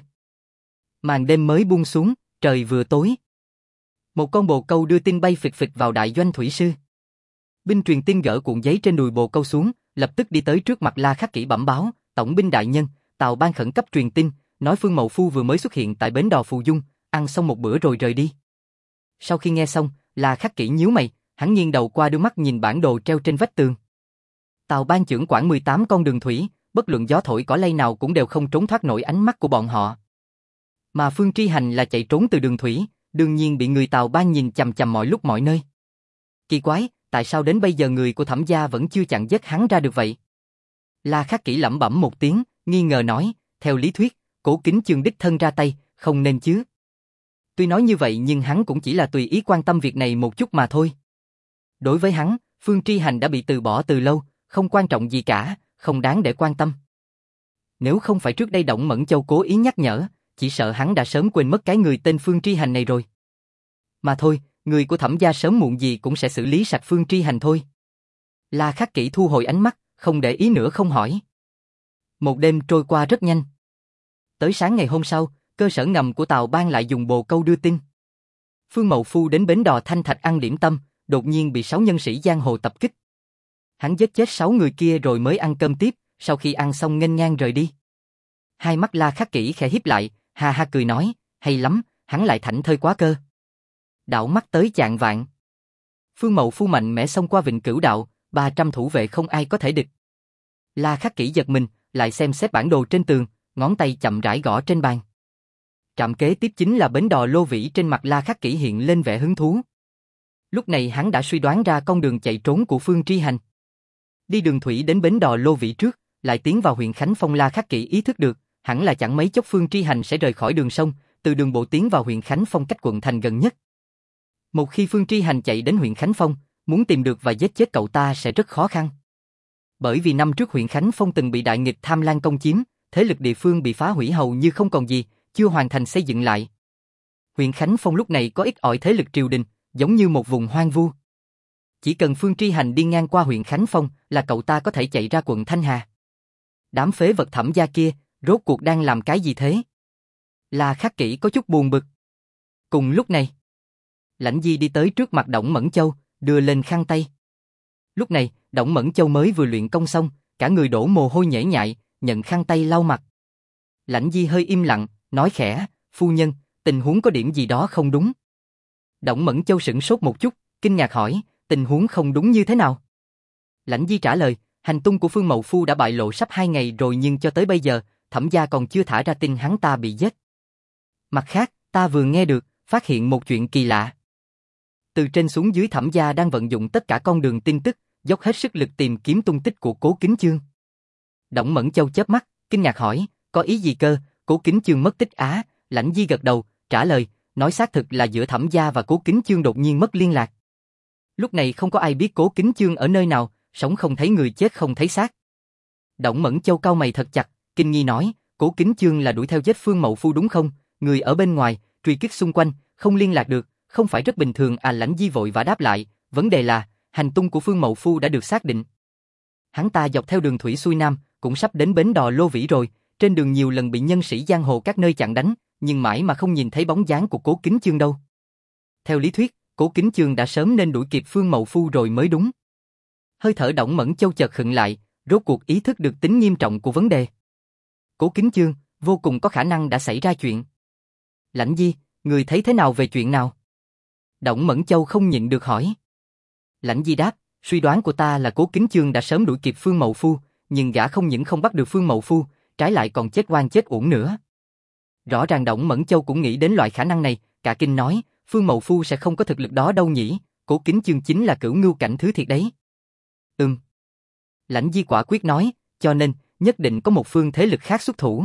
Màn đêm mới buông xuống, trời vừa tối. Một con bồ câu đưa tin bay phịch phịch vào đại doanh thủy sư. Binh truyền tin gỡ cuộn giấy trên đùi bồ câu xuống, lập tức đi tới trước mặt La Khắc Kỷ bẩm báo, tổng binh đại nhân, Tào Ban khẩn cấp truyền tin, nói Phương Mậu Phu vừa mới xuất hiện tại bến đò Phù Dung, ăn xong một bữa rồi rời đi. Sau khi nghe xong, La Khắc Kỷ nhíu mày, hắn nghiêng đầu qua đưa mắt nhìn bản đồ treo trên vách tường. Tào Ban trưởng quản 18 con đường thủy, bất luận gió thổi cỏ lay nào cũng đều không trốn thoát nổi ánh mắt của bọn họ. Mà Phương Tri Hành là chạy trốn từ đường thủy, đương nhiên bị người Tào Ban nhìn chằm chằm mọi lúc mọi nơi. Kỳ quái, tại sao đến bây giờ người của Thẩm gia vẫn chưa chặn giết hắn ra được vậy? La Khắc Kỷ lẩm bẩm một tiếng, nghi ngờ nói, theo lý thuyết, Cố Kính Chương đích thân ra tay, không nên chứ. Tuy nói như vậy nhưng hắn cũng chỉ là tùy ý quan tâm việc này một chút mà thôi. Đối với hắn, Phương Tri Hành đã bị từ bỏ từ lâu, không quan trọng gì cả, không đáng để quan tâm. Nếu không phải trước đây Đổng Mẫn Châu cố ý nhắc nhở, chỉ sợ hắn đã sớm quên mất cái người tên Phương Tri Hành này rồi. Mà thôi, người của Thẩm gia sớm muộn gì cũng sẽ xử lý sạch Phương Tri Hành thôi. La Khắc Kỷ thu hồi ánh mắt, không để ý nữa không hỏi. Một đêm trôi qua rất nhanh. Tới sáng ngày hôm sau, cơ sở ngầm của Tào Ban lại dùng bồ câu đưa tin. Phương Mậu Phu đến bến đò Thanh Thạch ăn điểm tâm, đột nhiên bị 6 nhân sĩ giang hồ tập kích. Hắn giết chết 6 người kia rồi mới ăn cơm tiếp, sau khi ăn xong nghênh ngang rời đi. Hai mắt La Khắc Kỷ khẽ híp lại, ha ha cười nói, hay lắm, hắn lại thảnh thơi quá cơ. Đảo mắt tới chạng vạn. Phương Mậu Phu mạnh mẽ xông qua Vịnh Cửu Đạo, 300 thủ vệ không ai có thể địch. La Khắc Kỷ giật mình, lại xem xét bản đồ trên tường, ngón tay chậm rãi gõ trên bàn. Trạm kế tiếp chính là bến đò Lô Vĩ, trên mặt La Khắc Kỷ hiện lên vẻ hứng thú. Lúc này hắn đã suy đoán ra con đường chạy trốn của Phương Tri Hành. Đi đường thủy đến bến đò Lô Vĩ trước, lại tiến vào huyện Khánh Phong. La Khắc Kỷ ý thức được, hẳn là chẳng mấy chốc Phương Tri Hành sẽ rời khỏi đường sông, từ đường bộ tiến vào huyện Khánh Phong cách quận thành gần nhất. Một khi Phương Tri Hành chạy đến huyện Khánh Phong, muốn tìm được và giết chết cậu ta sẽ rất khó khăn. Bởi vì năm trước huyện Khánh Phong từng bị đại nghịch Tham Lan công chiếm, thế lực địa phương bị phá hủy hầu như không còn gì, chưa hoàn thành xây dựng lại. Huyện Khánh Phong lúc này có ít ỏi thế lực triều đình, giống như một vùng hoang vu. Chỉ cần Phương Tri Hành đi ngang qua huyện Khánh Phong là cậu ta có thể chạy ra quận Thanh Hà. Đám phế vật Thẩm gia kia, rốt cuộc đang làm cái gì thế? La Khắc Kỷ có chút buồn bực. Cùng lúc này, Lãnh Di đi tới trước mặt Đổng Mẫn Châu, đưa lên khăn tay. Lúc này, Đổng Mẫn Châu mới vừa luyện công xong, cả người đổ mồ hôi nhễ nhại, nhận khăn tay lau mặt. Lãnh Di hơi im lặng, nói khẽ, phu nhân, tình huống có điểm gì đó không đúng. Đổng Mẫn Châu sửng sốt một chút, kinh ngạc hỏi, tình huống không đúng như thế nào? Lãnh Di trả lời, hành tung của Phương Mậu Phu đã bại lộ sắp 2 ngày rồi nhưng cho tới bây giờ, Thẩm gia còn chưa thả ra tin hắn ta bị giết. Mặt khác, ta vừa nghe được, phát hiện một chuyện kỳ lạ. Từ trên xuống dưới Thẩm gia đang vận dụng tất cả con đường tin tức, dốc hết sức lực tìm kiếm tung tích của Cố Kính Chương. Đổng Mẫn Châu chớp mắt, kinh ngạc hỏi, có ý gì cơ? Cố Kính Chương mất tích á? Lãnh Di gật đầu, trả lời, nói xác thực là giữa Thẩm gia và Cố Kính Chương đột nhiên mất liên lạc. Lúc này không có ai biết Cố Kính Chương ở nơi nào, sống không thấy người, chết không thấy xác. Đổng Mẫn Châu cau mày thật chặt, kinh nghi nói, Cố Kính Chương là đuổi theo giết Phương Mậu Phu đúng không? Người ở bên ngoài, truy kích xung quanh, không liên lạc được, không phải rất bình thường à? Lãnh Di vội vã đáp lại, vấn đề là, hành tung của Phương Mậu Phu đã được xác định. Hắn ta dọc theo đường thủy xuôi nam, cũng sắp đến bến đò Lô Vĩ rồi, trên đường nhiều lần bị nhân sĩ giang hồ các nơi chặn đánh, nhưng mãi mà không nhìn thấy bóng dáng của Cố Kính Chương đâu. Theo lý thuyết, Cố Kính Chương đã sớm nên đuổi kịp Phương Mậu Phu rồi mới đúng. Hơi thở Đổng Mẫn Châu chợt khựng lại, rốt cuộc ý thức được tính nghiêm trọng của vấn đề. Cố Kính Chương, vô cùng có khả năng đã xảy ra chuyện. Lãnh Di, người thấy thế nào về chuyện nào? Đổng Mẫn Châu không nhịn được hỏi. Lãnh Di đáp, suy đoán của ta là Cố Kính Chương đã sớm đuổi kịp Phương Mậu Phu, nhưng gã không những không bắt được Phương Mậu Phu, trái lại còn chết oan chết uổng nữa. Rõ ràng Đổng Mẫn Châu cũng nghĩ đến loại khả năng này, cả kinh nói, Phương Mậu Phu sẽ không có thực lực đó đâu nhỉ, Cố Kính Chương chính là cửu ngưu cảnh thứ thiệt đấy. Lãnh Di quả quyết nói, cho nên, nhất định có một phương thế lực khác xuất thủ.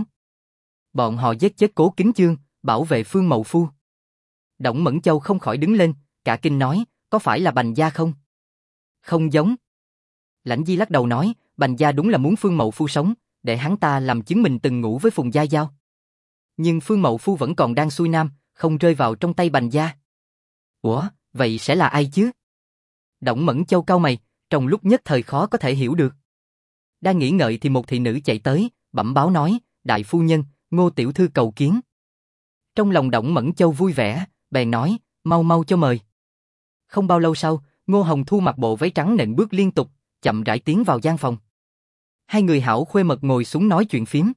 Bọn họ giết chết Cố Kính Chương, bảo vệ Phương Mậu Phu. Đổng Mẫn Châu không khỏi đứng lên, cả kinh nói, có phải là Bành gia không? Không giống. Lãnh Di lắc đầu nói, Bành gia đúng là muốn Phương Mậu Phu sống, để hắn ta làm chứng mình từng ngủ với Phùng Gia Giao. Nhưng Phương Mậu Phu vẫn còn đang xuôi nam, không rơi vào trong tay Bành gia. Ủa, vậy sẽ là ai chứ? Đổng Mẫn Châu cau mày, trong lúc nhất thời khó có thể hiểu được. Đang nghĩ ngợi thì một thị nữ chạy tới, bẩm báo nói, đại phu nhân, Ngô tiểu thư cầu kiến. Trong lòng Đổng Mẫn Châu vui vẻ, bèn nói, mau mau cho mời. Không bao lâu sau, Ngô Hồng Thu mặc bộ váy trắng nện bước liên tục, chậm rãi tiến vào gian phòng. Hai người hảo khuê mật ngồi xuống nói chuyện phiếm.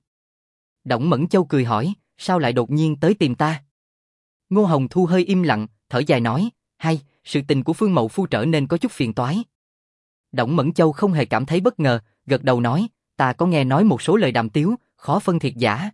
Đổng Mẫn Châu cười hỏi, sao lại đột nhiên tới tìm ta? Ngô Hồng Thu hơi im lặng, thở dài nói, hay, sự tình của Phương Mậu Phu trở nên có chút phiền toái. Đổng Mẫn Châu không hề cảm thấy bất ngờ, gật đầu nói, ta có nghe nói một số lời đàm tiếu, khó phân thiệt giả.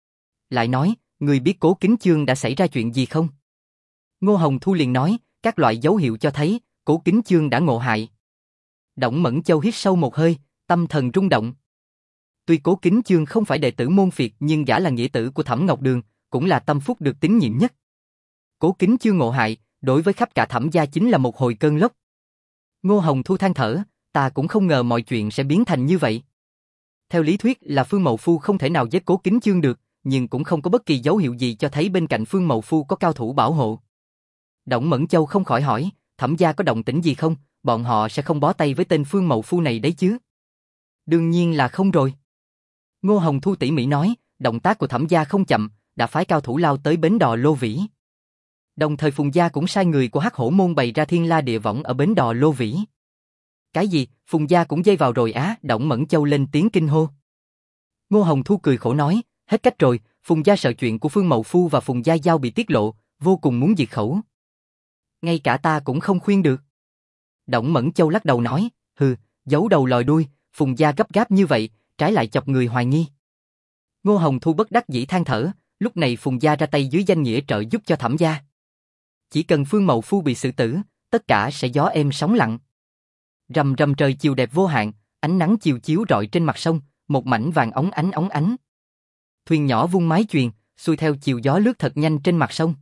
Lại nói, người biết Cố Kính Chương đã xảy ra chuyện gì không? Ngô Hồng Thu liền nói, các loại dấu hiệu cho thấy, Cố Kính Chương đã ngộ hại. Đổng Mẫn Châu hít sâu một hơi, tâm thần rung động. Tuy Cố Kính Chương không phải đệ tử môn phiệt nhưng gã là nghĩa tử của Thẩm Ngọc Đường, cũng là tâm phúc được tín nhiệm nhất. Cố Kính Chương ngộ hại, đối với khắp cả Thẩm gia chính là một hồi cơn lốc. Ngô Hồng Thu than thở, ta cũng không ngờ mọi chuyện sẽ biến thành như vậy. Theo lý thuyết là Phương Mậu Phu không thể nào giết Cố Kính Chương được, nhưng cũng không có bất kỳ dấu hiệu gì cho thấy bên cạnh Phương Mậu Phu có cao thủ bảo hộ. Đổng Mẫn Châu không khỏi hỏi, Thẩm gia có động tĩnh gì không, bọn họ sẽ không bó tay với tên Phương Mậu Phu này đấy chứ? Đương nhiên là không rồi. Ngô Hồng Thu tỉ mỉ nói, động tác của Thẩm gia không chậm, đã phái cao thủ lao tới bến đò Lô Vĩ. Đồng thời Phùng gia cũng sai người của Hắc Hổ môn bày ra thiên la địa võng ở bến đò Lô Vĩ. Cái gì, Phùng gia cũng dây vào rồi á? Đổng Mẫn Châu lên tiếng kinh hô. Ngô Hồng Thu cười khổ nói, hết cách rồi, Phùng gia sợ chuyện của Phương Mậu Phu và Phùng Gia Giao bị tiết lộ, vô cùng muốn diệt khẩu. Ngay cả ta cũng không khuyên được. Đổng Mẫn Châu lắc đầu nói, hừ, giấu đầu lòi đuôi, Phùng gia gấp gáp như vậy, trái lại chọc người hoài nghi. Ngô Hồng Thu bất đắc dĩ than thở, lúc này Phùng gia ra tay dưới danh nghĩa trợ giúp cho Thẩm gia. Chỉ cần Phương Mậu Phu bị xử tử, tất cả sẽ gió êm sóng lặng. Rầm rầm trời chiều đẹp vô hạn, ánh nắng chiều chiếu rọi trên mặt sông, một mảnh vàng óng ánh óng ánh. Thuyền nhỏ vung mái chuyền, xuôi theo chiều gió lướt thật nhanh trên mặt sông.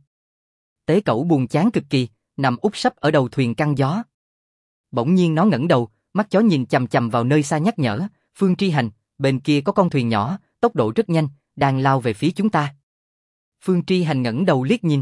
Tế Cẩu buồn chán cực kỳ, nằm úp sấp ở đầu thuyền căng gió. Bỗng nhiên nó ngẩng đầu, mắt chó nhìn chằm chằm vào nơi xa nhắc nhở, Phương Tri Hành, bên kia có con thuyền nhỏ, tốc độ rất nhanh, đang lao về phía chúng ta. Phương Tri Hành ngẩng đầu liếc nhìn.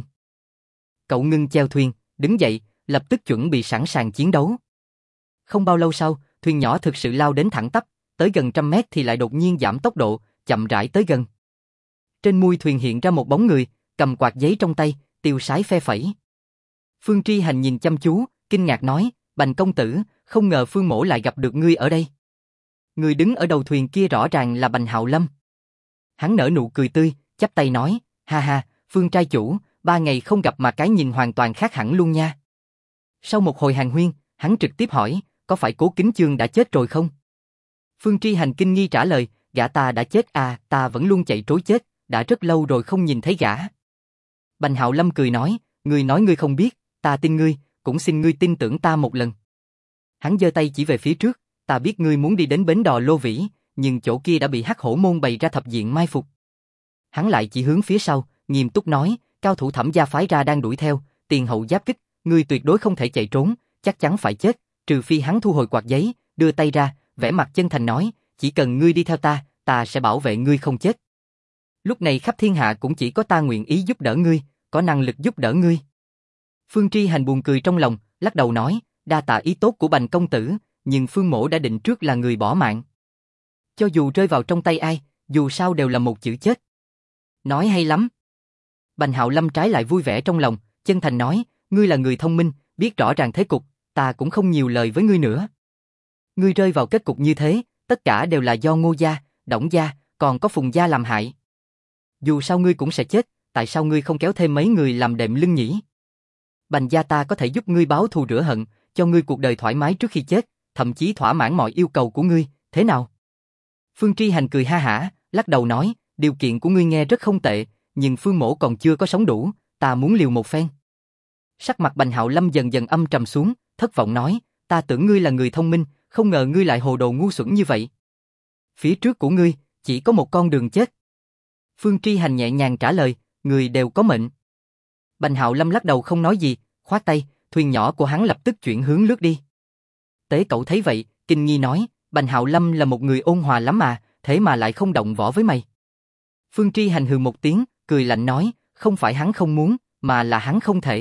Cậu ngưng chèo thuyền, đứng dậy, lập tức chuẩn bị sẵn sàng chiến đấu. Không bao lâu sau, thuyền nhỏ thực sự lao đến thẳng tắp, tới gần 100 mét thì lại đột nhiên giảm tốc độ, chậm rãi tới gần. Trên mui thuyền hiện ra một bóng người, cầm quạt giấy trong tay, tiêu sái phe phẩy. Phương Tri Hành nhìn chăm chú, kinh ngạc nói, Bành công tử, không ngờ Phương mỗ lại gặp được ngươi ở đây. Người đứng ở đầu thuyền kia rõ ràng là Bành Hạo Lâm. Hắn nở nụ cười tươi, chắp tay nói, ha ha, Phương trai chủ, 3 ngày không gặp mà cái nhìn hoàn toàn khác hẳn luôn nha. Sau một hồi hàn huyên, hắn trực tiếp hỏi, có phải Cố Kính Chương đã chết rồi không? Phương Tri Hành kinh nghi trả lời, gã ta đã chết à, ta vẫn luôn chạy trối chết, đã rất lâu rồi không nhìn thấy gã. Bành Hạo Lâm cười nói ngươi không biết, ta tin ngươi, cũng xin ngươi tin tưởng ta một lần. Hắn giơ tay chỉ về phía trước, ta biết ngươi muốn đi đến bến đò Lô Vĩ, nhưng chỗ kia đã bị Hắc Hổ môn bày ra thập diện mai phục. Hắn lại chỉ hướng phía sau, nghiêm túc nói, cao thủ Thẩm gia phái ra đang đuổi theo, tiền hậu giáp kích, ngươi tuyệt đối không thể chạy trốn, chắc chắn phải chết, trừ phi hắn thu hồi quạt giấy, đưa tay ra, vẻ mặt chân thành nói, chỉ cần ngươi đi theo ta, ta sẽ bảo vệ ngươi không chết. Lúc này khắp thiên hạ cũng chỉ có ta nguyện ý giúp đỡ ngươi, có năng lực giúp đỡ ngươi. Phương Tri Hành buồn cười trong lòng, lắc đầu nói, đa tạ ý tốt của Bành công tử, nhưng Phương mỗ đã định trước là người bỏ mạng. Cho dù rơi vào trong tay ai, dù sao đều là một chữ chết. Nói hay lắm. Bành Hạo Lâm trái lại vui vẻ trong lòng, chân thành nói, ngươi là người thông minh, biết rõ ràng thế cục, ta cũng không nhiều lời với ngươi nữa. Ngươi rơi vào kết cục như thế, tất cả đều là do Ngô gia, Đổng gia, còn có Phùng gia làm hại. Dù sao ngươi cũng sẽ chết, tại sao ngươi không kéo thêm mấy người làm đệm lưng nhỉ? Bành gia ta có thể giúp ngươi báo thù rửa hận, cho ngươi cuộc đời thoải mái trước khi chết, thậm chí thỏa mãn mọi yêu cầu của ngươi, thế nào? Phương Tri Hành cười ha hả, lắc đầu nói, điều kiện của ngươi nghe rất không tệ, nhưng Phương mỗ còn chưa có sống đủ, ta muốn liều một phen. Sắc mặt Bành Hạo Lâm dần dần âm trầm xuống, thất vọng nói, ta tưởng ngươi là người thông minh, không ngờ ngươi lại hồ đồ ngu xuẩn như vậy. Phía trước của ngươi, chỉ có một con đường chết. Phương Tri Hành nhẹ nhàng trả lời, người đều có mệnh. Bành Hạo Lâm lắc đầu không nói gì, khoát tay, thuyền nhỏ của hắn lập tức chuyển hướng lướt đi. Tế Cẩu thấy vậy, kinh nghi nói, Bành Hạo Lâm là một người ôn hòa lắm mà, thế mà lại không động võ với mày. Phương Tri Hành hừ một tiếng, cười lạnh nói, không phải hắn không muốn, mà là hắn không thể.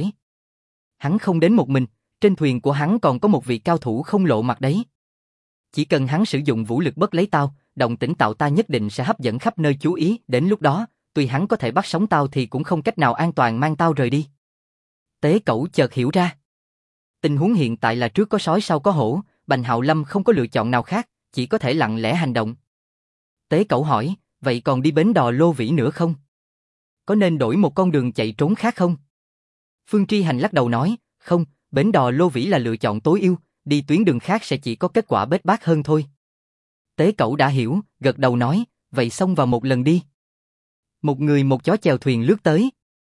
Hắn không đến một mình, trên thuyền của hắn còn có một vị cao thủ không lộ mặt đấy. Chỉ cần hắn sử dụng vũ lực bất lấy tao, động tĩnh tạo ta nhất định sẽ hấp dẫn khắp nơi chú ý, đến lúc đó, tuy hắn có thể bắt sống tao thì cũng không cách nào an toàn mang tao rời đi. Tế Cẩu chợt hiểu ra. Tình huống hiện tại là trước có sói sau có hổ, Bành Hạo Lâm không có lựa chọn nào khác, chỉ có thể lặng lẽ hành động. Tế Cẩu hỏi, vậy còn đi bến đò Lô Vĩ nữa không? Có nên đổi một con đường chạy trốn khác không? Phương Tri Hành lắc đầu nói, không, bến đò Lô Vĩ là lựa chọn tối ưu, đi tuyến đường khác sẽ chỉ có kết quả bết bát hơn thôi. Tế Cẩu đã hiểu, gật đầu nói, vậy xông vào một lần đi. Một người một chó chèo thuyền lướt tới.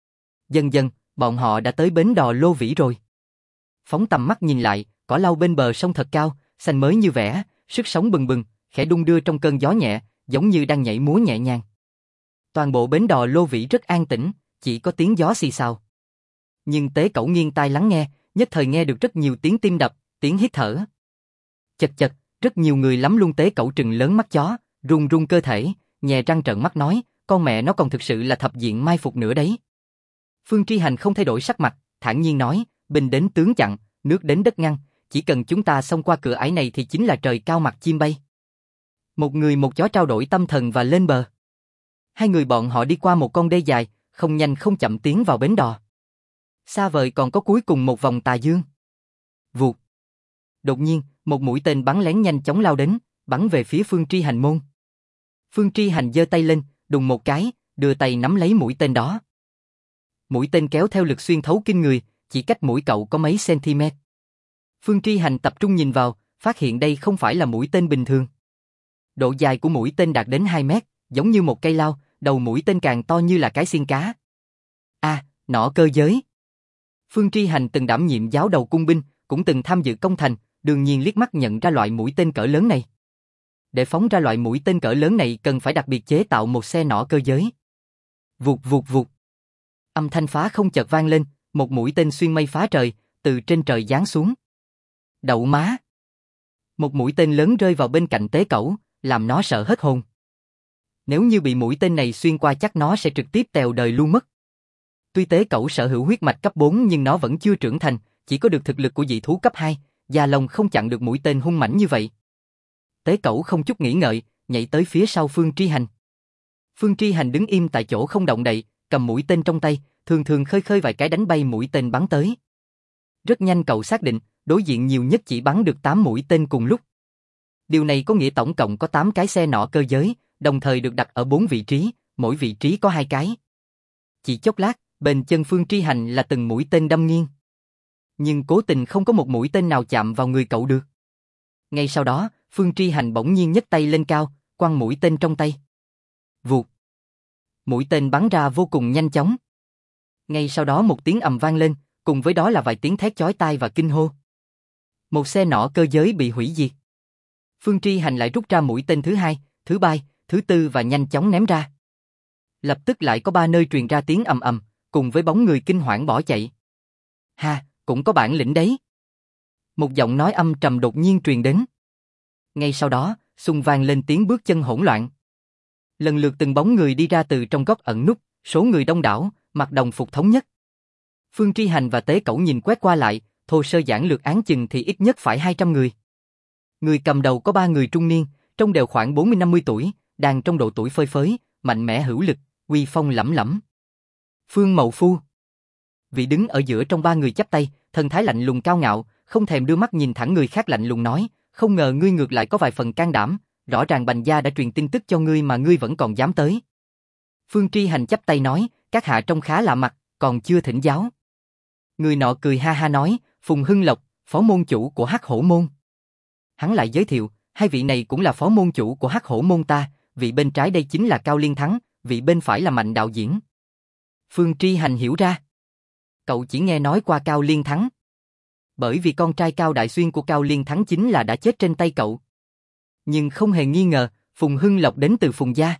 Dần dần, bọn họ đã tới bến đò Lô Vĩ rồi. Phóng tầm mắt nhìn lại, cỏ lau bên bờ sông thật cao, xanh mới như vẽ, sức sống bừng bừng, khẽ đung đưa trong cơn gió nhẹ, giống như đang nhảy múa nhẹ nhàng. Toàn bộ bến đò Lô Vĩ rất an tĩnh, chỉ có tiếng gió xì xào. Nhưng Tế Cẩu nghiêng tai lắng nghe, nhất thời nghe được rất nhiều tiếng tim đập, tiếng hít thở. Chật chật, rất nhiều người lắm luôn. Tế Cẩu trừng lớn mắt chó, run run cơ thể, nhè răng trợn mắt nói, con mẹ nó còn thực sự là thập diện mai phục nữa đấy. Phương Tri Hành không thay đổi sắc mặt, thản nhiên nói, binh đến tướng chặn, nước đến đất ngăn, chỉ cần chúng ta xông qua cửa ải này thì chính là trời cao mặt chim bay. Một người một chó trao đổi tâm thần và lên bờ. Hai người bọn họ đi qua một con đê dài, không nhanh không chậm tiến vào bến đò. Xa vời còn có cuối cùng một vòng tà dương. Vụt. Đột nhiên, một mũi tên bắn lén nhanh chóng lao đến, bắn về phía Phương Tri Hành môn. Phương Tri Hành giơ tay lên, đùng một cái, đưa tay nắm lấy mũi tên đó. Mũi tên kéo theo lực xuyên thấu kinh người, chỉ cách mũi cậu có mấy cm. Phương Tri Hành tập trung nhìn vào, phát hiện đây không phải là mũi tên bình thường. Độ dài của mũi tên đạt đến 2 mét, giống như một cây lao, đầu mũi tên càng to như là cái xiên cá. Nỏ cơ giới. Phương Tri Hành từng đảm nhiệm giáo đầu cung binh, cũng từng tham dự công thành, đương nhiên liếc mắt nhận ra loại mũi tên cỡ lớn này. Để phóng ra loại mũi tên cỡ lớn này cần phải đặc biệt chế tạo một xe nỏ cơ giới. Vụt vụt vụt. Âm thanh phá không chợt vang lên, một mũi tên xuyên mây phá trời, từ trên trời giáng xuống. Đậu má. Một mũi tên lớn rơi vào bên cạnh Tế Cẩu, làm nó sợ hết hồn. Nếu như bị mũi tên này xuyên qua chắc nó sẽ trực tiếp tèo đời luôn mất. Tuy Tế Cẩu sở hữu huyết mạch cấp 4 nhưng nó vẫn chưa trưởng thành, chỉ có được thực lực của dị thú cấp 2, da lông không chặn được mũi tên hung mãnh như vậy. Tế Cẩu không chút nghĩ ngợi, nhảy tới phía sau Phương Tri Hành. Phương Tri Hành đứng im tại chỗ không động đậy, cầm mũi tên trong tay, thường thường khơi khơi vài cái đánh bay mũi tên bắn tới. Rất nhanh cậu xác định, đối diện nhiều nhất chỉ bắn được 8 mũi tên cùng lúc. Điều này có nghĩa tổng cộng có 8 cái xe nỏ cơ giới, đồng thời được đặt ở 4 vị trí, mỗi vị trí có 2 cái. Chỉ chốc lát, bên chân Phương Tri Hành là từng mũi tên đâm nghiêng. Nhưng cố tình không có một mũi tên nào chạm vào người cậu được. Ngay sau đó, Phương Tri Hành bỗng nhiên nhấc tay lên cao, quăng mũi tên trong tay. Vụt. Mũi tên bắn ra vô cùng nhanh chóng. Ngay sau đó một tiếng ầm vang lên, cùng với đó là vài tiếng thét chói tai và kinh hô. Một xe nỏ cơ giới bị hủy diệt. Phương Tri Hành lại rút ra mũi tên thứ 2, thứ 3, thứ 4 và nhanh chóng ném ra. Lập tức lại có 3 nơi truyền ra tiếng ầm ầm, cùng với bóng người kinh hoảng bỏ chạy. Ha, cũng có bản lĩnh đấy. Một giọng nói âm trầm đột nhiên truyền đến. Ngay sau đó, xung vang lên tiếng bước chân hỗn loạn. Lần lượt từng bóng người đi ra từ trong góc ẩn núp, số người đông đảo, mặc đồng phục thống nhất. Phương Tri Hành và Tế Cẩu nhìn quét qua lại, thô sơ giản lược áng chừng thì ít nhất phải 200 người. Người cầm đầu có 3 người trung niên, trông đều khoảng 40-50 tuổi, đang trong độ tuổi phơi phới, mạnh mẽ hữu lực, uy phong lẫm lẫm. Phương Mậu Phu. Vị đứng ở giữa trong 3 người chắp tay, thần thái lạnh lùng cao ngạo, không thèm đưa mắt nhìn thẳng người khác lạnh lùng nói, không ngờ ngươi ngược lại có vài phần can đảm, rõ ràng Bành gia đã truyền tin tức cho ngươi mà ngươi vẫn còn dám tới. Phương Tri Hành chắp tay nói, các hạ trông khá lạ mặt, còn chưa thỉnh giáo. Người nọ cười ha ha nói, Phùng Hưng Lộc, phó môn chủ của Hắc Hổ môn. Hắn lại giới thiệu, hai vị này cũng là phó môn chủ của Hắc Hổ môn ta, vị bên trái đây chính là Cao Liên Thắng, vị bên phải là Mạnh Đạo Diễn. Phương Tri Hành hiểu ra. Cậu chỉ nghe nói qua Cao Liên Thắng. Bởi vì con trai Cao Đại Xuyên của Cao Liên Thắng chính là đã chết trên tay cậu. Nhưng không hề nghi ngờ, Phùng Hưng Lộc đến từ Phùng gia.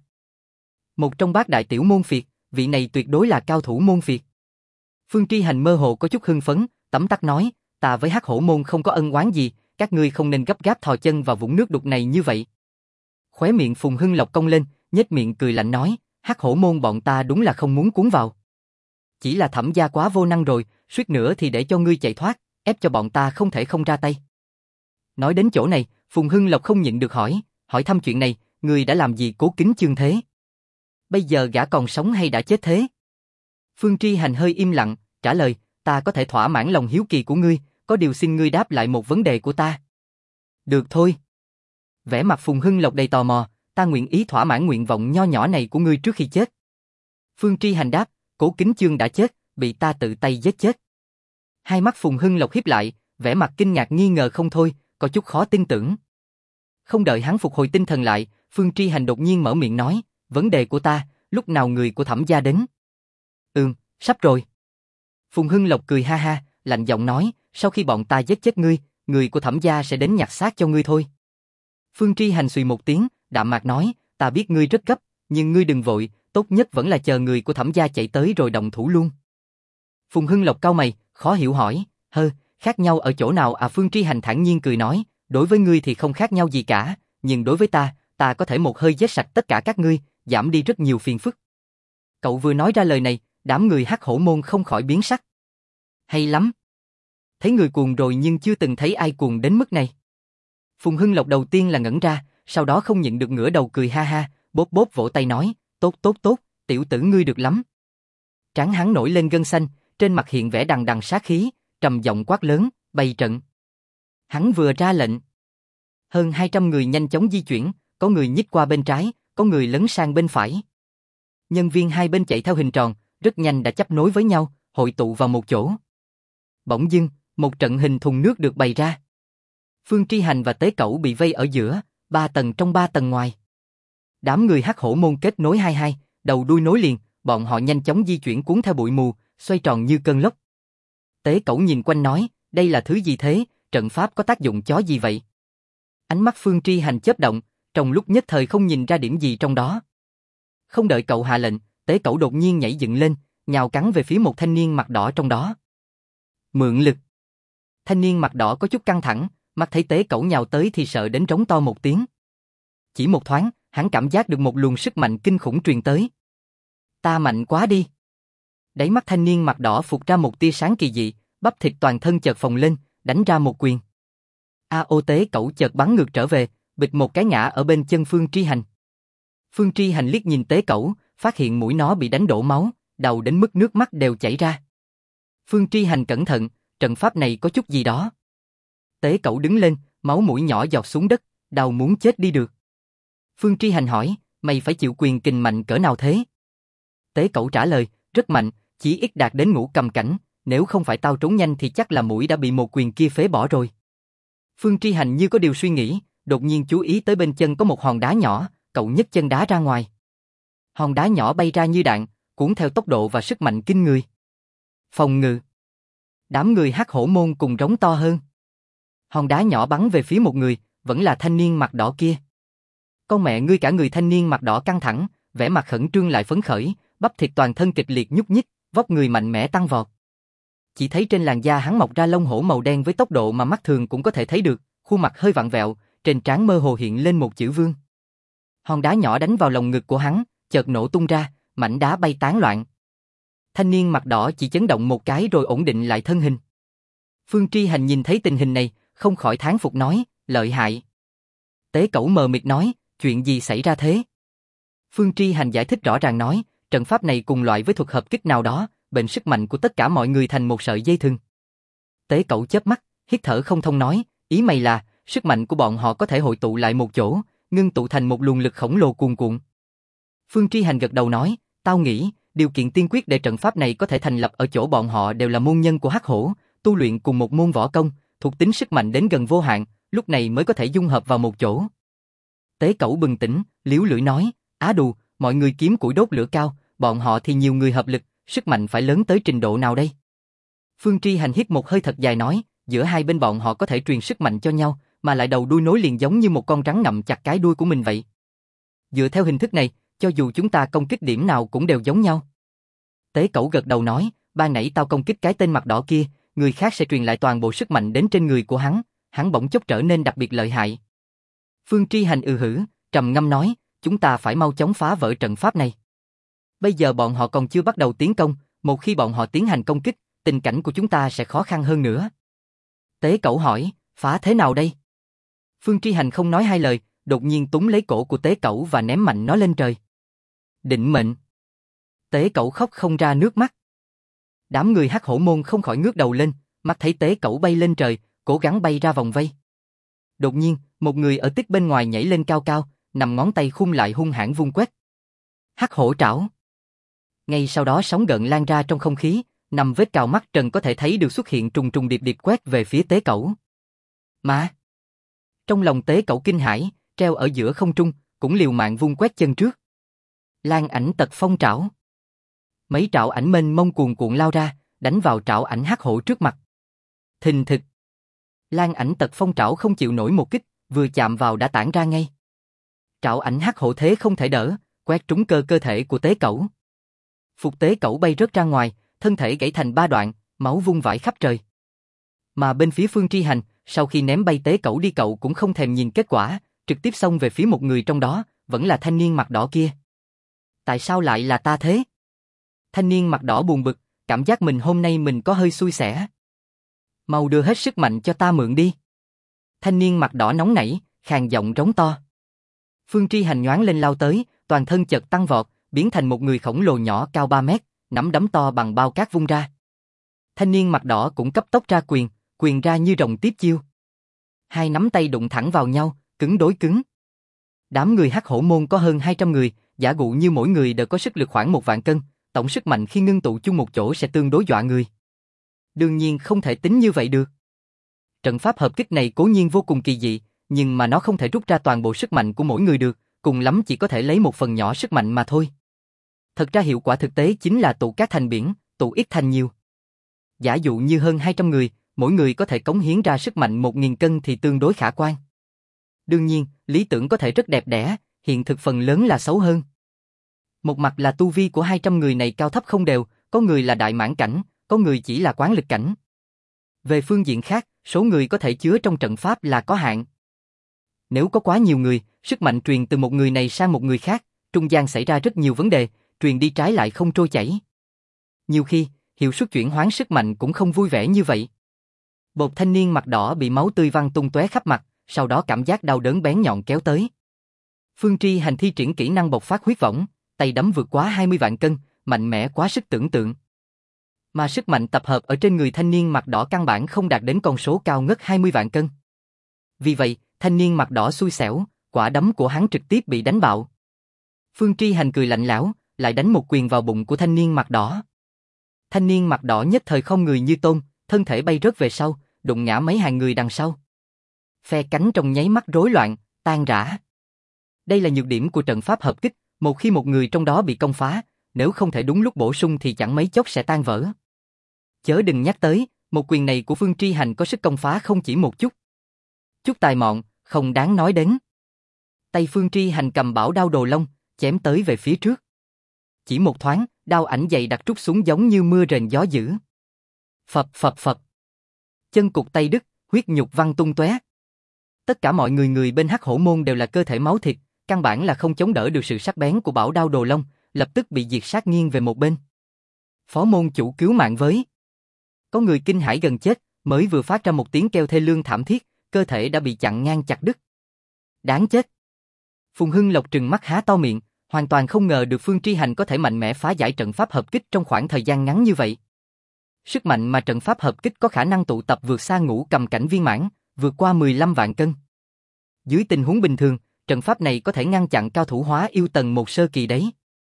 Một trong bát đại tiểu môn phiệt, vị này tuyệt đối là cao thủ môn phiệt. Phương Tri Hành mơ hồ có chút hưng phấn, tấm tắc nói, ta với Hắc Hổ môn không có ân oán gì, các ngươi không nên gấp gáp thò chân vào vũng nước đục này như vậy. Khóe miệng Phùng Hưng Lộc cong lên, nhếch miệng cười lạnh nói, Hắc Hổ môn bọn ta đúng là không muốn cuốn vào. Chỉ là Thẩm gia quá vô năng rồi, suýt nữa thì để cho ngươi chạy thoát, ép cho bọn ta không thể không ra tay. Nói đến chỗ này, Phùng Hưng Lộc không nhịn được hỏi thăm chuyện này, ngươi đã làm gì Cố Kính Chương thế? Bây giờ gã còn sống hay đã chết thế? Phương Tri Hành hơi im lặng, trả lời, ta có thể thỏa mãn lòng hiếu kỳ của ngươi, có điều xin ngươi đáp lại một vấn đề của ta. Được thôi. Vẻ mặt Phùng Hưng Lộc đầy tò mò, ta nguyện ý thỏa mãn nguyện vọng nho nhỏ này của ngươi trước khi chết. Phương Tri Hành đáp, Cố Kính Chương đã chết, bị ta tự tay giết chết. Hai mắt Phùng Hưng Lộc híp lại, vẻ mặt kinh ngạc nghi ngờ không thôi, có chút khó tin tưởng. Không đợi hắn phục hồi tinh thần lại, Phương Tri Hành đột nhiên mở miệng nói, vấn đề của ta, lúc nào người của Thẩm gia đến? Sắp rồi. Phùng Hưng Lộc cười ha ha, lạnh giọng nói, sau khi bọn ta giết chết ngươi, người của Thẩm gia sẽ đến nhặt xác cho ngươi thôi. Phương Tri Hành xùy một tiếng, đạm mạc nói, ta biết ngươi rất gấp, nhưng ngươi đừng vội, tốt nhất vẫn là chờ người của Thẩm gia chạy tới rồi động thủ luôn. Phùng Hưng Lộc cau mày, khó hiểu hỏi, khác nhau ở chỗ nào à? Phương Tri Hành thản nhiên cười nói, đối với ngươi thì không khác nhau gì cả, nhưng đối với ta có thể một hơi giết sạch tất cả các ngươi, giảm đi rất nhiều phiền phức. Cậu vừa nói ra lời này, đám người Hắc Hổ môn không khỏi biến sắc. Hay lắm. Thấy người cuồng rồi nhưng chưa từng thấy ai cuồng đến mức này. Phùng Hưng Lộc đầu tiên là ngẩn ra, sau đó không nhịn được ngửa đầu cười ha ha, bóp bóp vỗ tay nói, tốt, tiểu tử ngươi được lắm. Trán hắn nổi lên gân xanh, trên mặt hiện vẻ đằng đằng sát khí, trầm giọng quát lớn, bày trận. Hắn vừa ra lệnh. Hơn 200 người nhanh chóng di chuyển, có người nhích qua bên trái, có người lấn sang bên phải. Nhân viên hai bên chạy theo hình tròn, rất nhanh đã chấp nối với nhau, hội tụ vào một chỗ. Bỗng dưng, một trận hình thùng nước được bày ra. Phương Tri Hành và Tế Cẩu bị vây ở giữa, 3 tầng trong 3 tầng ngoài. Đám người Hắc Hổ môn kết nối hai, đầu đuôi nối liền, bọn họ nhanh chóng di chuyển cuốn theo bụi mù, xoay tròn như cơn lốc. Tế Cẩu nhìn quanh nói, đây là thứ gì thế, trận pháp có tác dụng chó gì vậy? Ánh mắt Phương Tri Hành chớp động, trong lúc nhất thời không nhìn ra điểm gì trong đó. Không đợi cậu hạ lệnh, Tế Cẩu đột nhiên nhảy dựng lên, nhào cắn về phía một thanh niên mặt đỏ trong đó. Mượn lực. Thanh niên mặt đỏ có chút căng thẳng, mắt thấy Tế Cẩu nhào tới thì sợ đến trống to một tiếng. Chỉ một thoáng, hắn cảm giác được một luồng sức mạnh kinh khủng truyền tới. Ta mạnh quá đi. Đáy mắt thanh niên mặt đỏ phụt ra một tia sáng kỳ dị, bắp thịt toàn thân chợt phồng lên, đánh ra một quyền. Tế Cẩu chợt bắn ngược trở về, bịch một cái ngã ở bên chân Phương Tri Hành. Phương Tri Hành liếc nhìn Tế Cẩu, phát hiện mũi nó bị đánh đổ máu, đầu đến mức nước mắt đều chảy ra. Phương Tri Hành cẩn thận, trận pháp này có chút gì đó. Tế Cẩu đứng lên, máu mũi nhỏ giọt xuống đất, đau muốn chết đi được. Phương Tri Hành hỏi, mày phải chịu quyền kình mạnh cỡ nào thế? Tế Cẩu trả lời, rất mạnh, chỉ ít đạt đến ngũ cầm cảnh, nếu không phải tao trốn nhanh thì chắc là mũi đã bị một quyền kia phế bỏ rồi. Phương Tri Hành như có điều suy nghĩ, đột nhiên chú ý tới bên chân có một hòn đá nhỏ, cậu nhấc chân đá ra ngoài. Hòn đá nhỏ bay ra như đạn, cuốn theo tốc độ và sức mạnh kinh người. Phòng ngự. Đám người Hắc Hổ môn cùng rống to hơn. Hòn đá nhỏ bắn về phía một người, vẫn là thanh niên mặt đỏ kia. Con mẹ ngươi, cả người thanh niên mặt đỏ căng thẳng, vẻ mặt khẩn trương lại phấn khởi, bắp thịt toàn thân kịch liệt nhúc nhích, vóc người mạnh mẽ tăng vọt. Chỉ thấy trên làn da hắn mọc ra lông hổ màu đen với tốc độ mà mắt thường cũng có thể thấy được, khuôn mặt hơi vặn vẹo, trên trán mơ hồ hiện lên một chữ vương. Hòn đá nhỏ đánh vào lồng ngực của hắn, chợt nổ tung ra, mảnh đá bay tán loạn. Thanh niên mặt đỏ chỉ chấn động một cái rồi ổn định lại thân hình. Phương Tri Hành nhìn thấy tình hình này, không khỏi thán phục nói, lợi hại. Tế Cẩu mờ mịt nói, chuyện gì xảy ra thế? Phương Tri Hành giải thích rõ ràng nói, trận pháp này cùng loại với thuật hợp kích nào đó, bệnh sức mạnh của tất cả mọi người thành một sợi dây thừng. Tế Cẩu chớp mắt, hít thở không thông nói, ý mày là, sức mạnh của bọn họ có thể hội tụ lại một chỗ, ngưng tụ thành một luồng lực khổng lồ cuồn cuộn. Phương Tri Hành gật đầu nói, tao nghĩ, điều kiện tiên quyết để trận pháp này có thể thành lập ở chỗ bọn họ đều là môn nhân của Hắc Hổ, tu luyện cùng một môn võ công, thuộc tính sức mạnh đến gần vô hạn, lúc này mới có thể dung hợp vào một chỗ. Tế Cẩu bừng tỉnh, liếu lưỡi nói, á đù, mọi người kiếm củi đốt lửa cao, bọn họ thì nhiều người hợp lực, sức mạnh phải lớn tới trình độ nào đây? Phương Tri Hành hít một hơi thật dài nói, giữa hai bên bọn họ có thể truyền sức mạnh cho nhau, mà lại đầu đuôi nối liền giống như một con rắn ngậm chặt cái đuôi của mình vậy. Dựa theo hình thức này, cho dù chúng ta công kích điểm nào cũng đều giống nhau. Tế Cẩu gật đầu nói, ban nãy tao công kích cái tên mặt đỏ kia, người khác sẽ truyền lại toàn bộ sức mạnh đến trên người của hắn bỗng chốc trở nên đặc biệt lợi hại. Phương Tri Hành hử, trầm ngâm nói, chúng ta phải mau chóng phá vỡ trận pháp này. Bây giờ bọn họ còn chưa bắt đầu tiến công, một khi bọn họ tiến hành công kích, tình cảnh của chúng ta sẽ khó khăn hơn nữa. Tế Cẩu hỏi, phá thế nào đây? Phương Tri Hành không nói hai lời, đột nhiên túm lấy cổ của Tế Cẩu và ném mạnh nó lên trời. Định mệnh. Tế Cẩu khóc không ra nước mắt. Đám người Hắc Hổ môn không khỏi ngước đầu lên, mắt thấy Tế Cẩu bay lên trời, cố gắng bay ra vòng vây. Đột nhiên, một người ở tích bên ngoài nhảy lên cao cao, nằm ngón tay khum lại hung hãn vung quét. Hắc Hổ trảo. Ngay sau đó sóng gợn lan ra trong không khí, nằm vết cào mắt trần có thể thấy được xuất hiện trùng trùng điệp điệp quét về phía Tế Cẩu. Mà trong lòng Tế Cẩu kinh hãi, treo ở giữa không trung, cũng liều mạng vung quét chân trước. Lan ảnh tật phong trảo. Mấy trảo ảnh mênh mông cuồn cuộn lao ra, đánh vào trảo ảnh Hắc Hổ trước mặt. Thình thịch. Lan ảnh tật phong trảo không chịu nổi một kích, vừa chạm vào đã tản ra ngay. Trảo ảnh Hắc Hổ thế không thể đỡ, quét trúng cơ thể của Tế Cẩu. Phục Tế Cẩu bay rớt ra ngoài, thân thể gãy thành 3 đoạn, máu vung vãi khắp trời. Mà bên phía Phương Tri Hành, sau khi ném bay Tế Cẩu đi cậu cũng không thèm nhìn kết quả, trực tiếp xông về phía một người trong đó, vẫn là thanh niên mặt đỏ kia. Tại sao lại là ta thế? Thanh niên mặt đỏ buồn bực, cảm giác hôm nay mình có hơi xui xẻ. Mau đưa hết sức mạnh cho ta mượn đi. Thanh niên mặt đỏ nóng nảy, khàn giọng rống to. Phương Tri Hành nhoáng lên lao tới, toàn thân chợt tăng vọt, biến thành một người khổng lồ nhỏ cao 3 mét, nắm đấm to bằng bao cát vung ra. Thanh niên mặt đỏ cũng cấp tốc ra quyền ra như rồng tiếp chiêu. Hai nắm tay đụng thẳng vào nhau, cứng đối cứng. Đám người Hắc Hổ môn có hơn 200 người, giả dụ như mỗi người đều có sức lực khoảng 1.000 cân, tổng sức mạnh khi ngưng tụ chung một chỗ sẽ tương đối dọa người. Đương nhiên không thể tính như vậy được. Trận pháp hợp kích này cố nhiên vô cùng kỳ dị, nhưng mà nó không thể rút ra toàn bộ sức mạnh của mỗi người được, cùng lắm chỉ có thể lấy một phần nhỏ sức mạnh mà thôi. Thật ra hiệu quả thực tế chính là tụ cát thành biển, tụ ít thành nhiều. Giả dụ như hơn 200 người, mỗi người có thể cống hiến ra sức mạnh 1.000 cân thì tương đối khả quan. Đương nhiên, lý tưởng có thể rất đẹp đẽ, hiện thực phần lớn là xấu hơn. Một mặt là tu vi của 200 người này cao thấp không đều, có người là đại mãn cảnh, có người chỉ là quán lực cảnh. Về phương diện khác, số người có thể chứa trong trận pháp là có hạn. Nếu có quá nhiều người, sức mạnh truyền từ một người này sang một người khác, trung gian xảy ra rất nhiều vấn đề, truyền đi trái lại không trôi chảy. Nhiều khi, hiệu suất chuyển hoán sức mạnh cũng không vui vẻ như vậy. Bột thanh niên mặt đỏ bị máu tươi văng tung tóe khắp mặt, sau đó cảm giác đau đớn bén nhọn kéo tới. Phương Tri Hành thi triển kỹ năng bộc phát huyết võng, tay đấm vượt quá 20 vạn cân, mạnh mẽ quá sức tưởng tượng. Mà sức mạnh tập hợp ở trên người thanh niên mặt đỏ căn bản không đạt đến con số cao ngất 20 vạn cân. Vì vậy, thanh niên mặt đỏ xui xẻo, quả đấm của hắn trực tiếp bị đánh bạo. Phương Tri Hành cười lạnh lẽo, lại đánh một quyền vào bụng của thanh niên mặt đỏ. Thanh niên mặt đỏ nhất thời không người như tôm, thân thể bay rớt về sau, đụng ngã mấy hàng người đằng sau. Phe cánh trong nháy mắt rối loạn, tan rã. Đây là nhược điểm của trận pháp hợp kích, một khi một người trong đó bị công phá, nếu không thể đúng lúc bổ sung thì chẳng mấy chốc sẽ tan vỡ. Chớ đừng nhắc tới, một quyền này của Phương Tri Hành có sức công phá không chỉ một chút. Chút tài mọn, không đáng nói đến. Tay Phương Tri Hành cầm bảo đao đồ long, chém tới về phía trước. Chỉ một thoáng, đao ảnh dày đặc trút xuống giống như mưa rền gió dữ. Phập phập phập. Chân cụt tay đứt, huyết nhục văng tung tóe. Tất cả mọi người bên Hắc Hổ môn đều là cơ thể máu thịt, căn bản là không chống đỡ được sự sắc bén của bảo đao đồ long, lập tức bị diệt sát nghiêng về một bên. Phó môn chủ cứu mạng với. Có người kinh hãi gần chết, mới vừa phát ra một tiếng kêu thê lương thảm thiết, cơ thể đã bị chặn ngang chặt đứt. Đáng chết. Phùng Hưng Lộc trừng mắt há to miệng, hoàn toàn không ngờ được Phương Tri Hành có thể mạnh mẽ phá giải trận pháp hợp kích trong khoảng thời gian ngắn như vậy. Sức mạnh mà trận pháp hợp kích có khả năng tụ tập vượt xa ngũ cầm cảnh viên mãn, vượt qua 15 vạn cân. Dưới tình huống bình thường, trận pháp này có thể ngăn chặn cao thủ hóa yêu tầng 1 sơ kỳ đấy.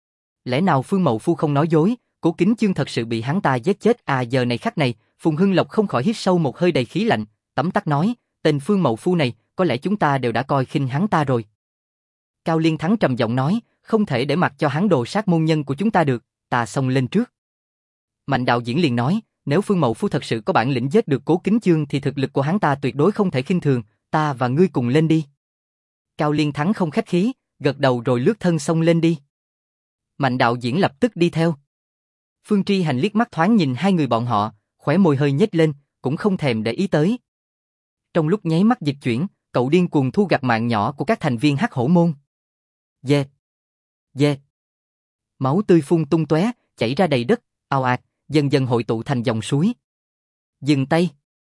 Lẽ nào Phương Mậu Phu không nói dối, Cố Kính Chương thật sự bị hắn ta giết chết à? Giờ này khắc này, Phùng Hưng Lộc không khỏi hít sâu một hơi đầy khí lạnh, tấm tắc nói, tên Phương Mậu Phu này, có lẽ chúng ta đều đã coi khinh hắn ta rồi. Cao Liên Thắng trầm giọng nói, không thể để mặc cho hắn đồ sát môn nhân của chúng ta được, ta xông lên trước. Mạnh Đạo Diễn liền nói, nếu Phương Mậu Phu thật sự có bản lĩnh giết được Cố Kính Chương thì thực lực của hắn ta tuyệt đối không thể khinh thường, ta và ngươi cùng lên đi. Cao Liên Thắng không khách khí, gật đầu rồi lướt thân xông lên đi. Mạnh Đạo Diễn lập tức đi theo. Phương Tri Hành liếc mắt thoáng nhìn hai người bọn họ, khóe môi hơi nhếch lên, cũng không thèm để ý tới. Trong lúc nháy mắt dịch chuyển, cậu điên cuồng thu gặt mạng nhỏ của các thành viên Hắc Hổ môn. Dê, dê. Máu tươi phun tung tóe, chảy ra đầy đất, ào ạt, dần dần hội tụ thành dòng suối. Dừng tay.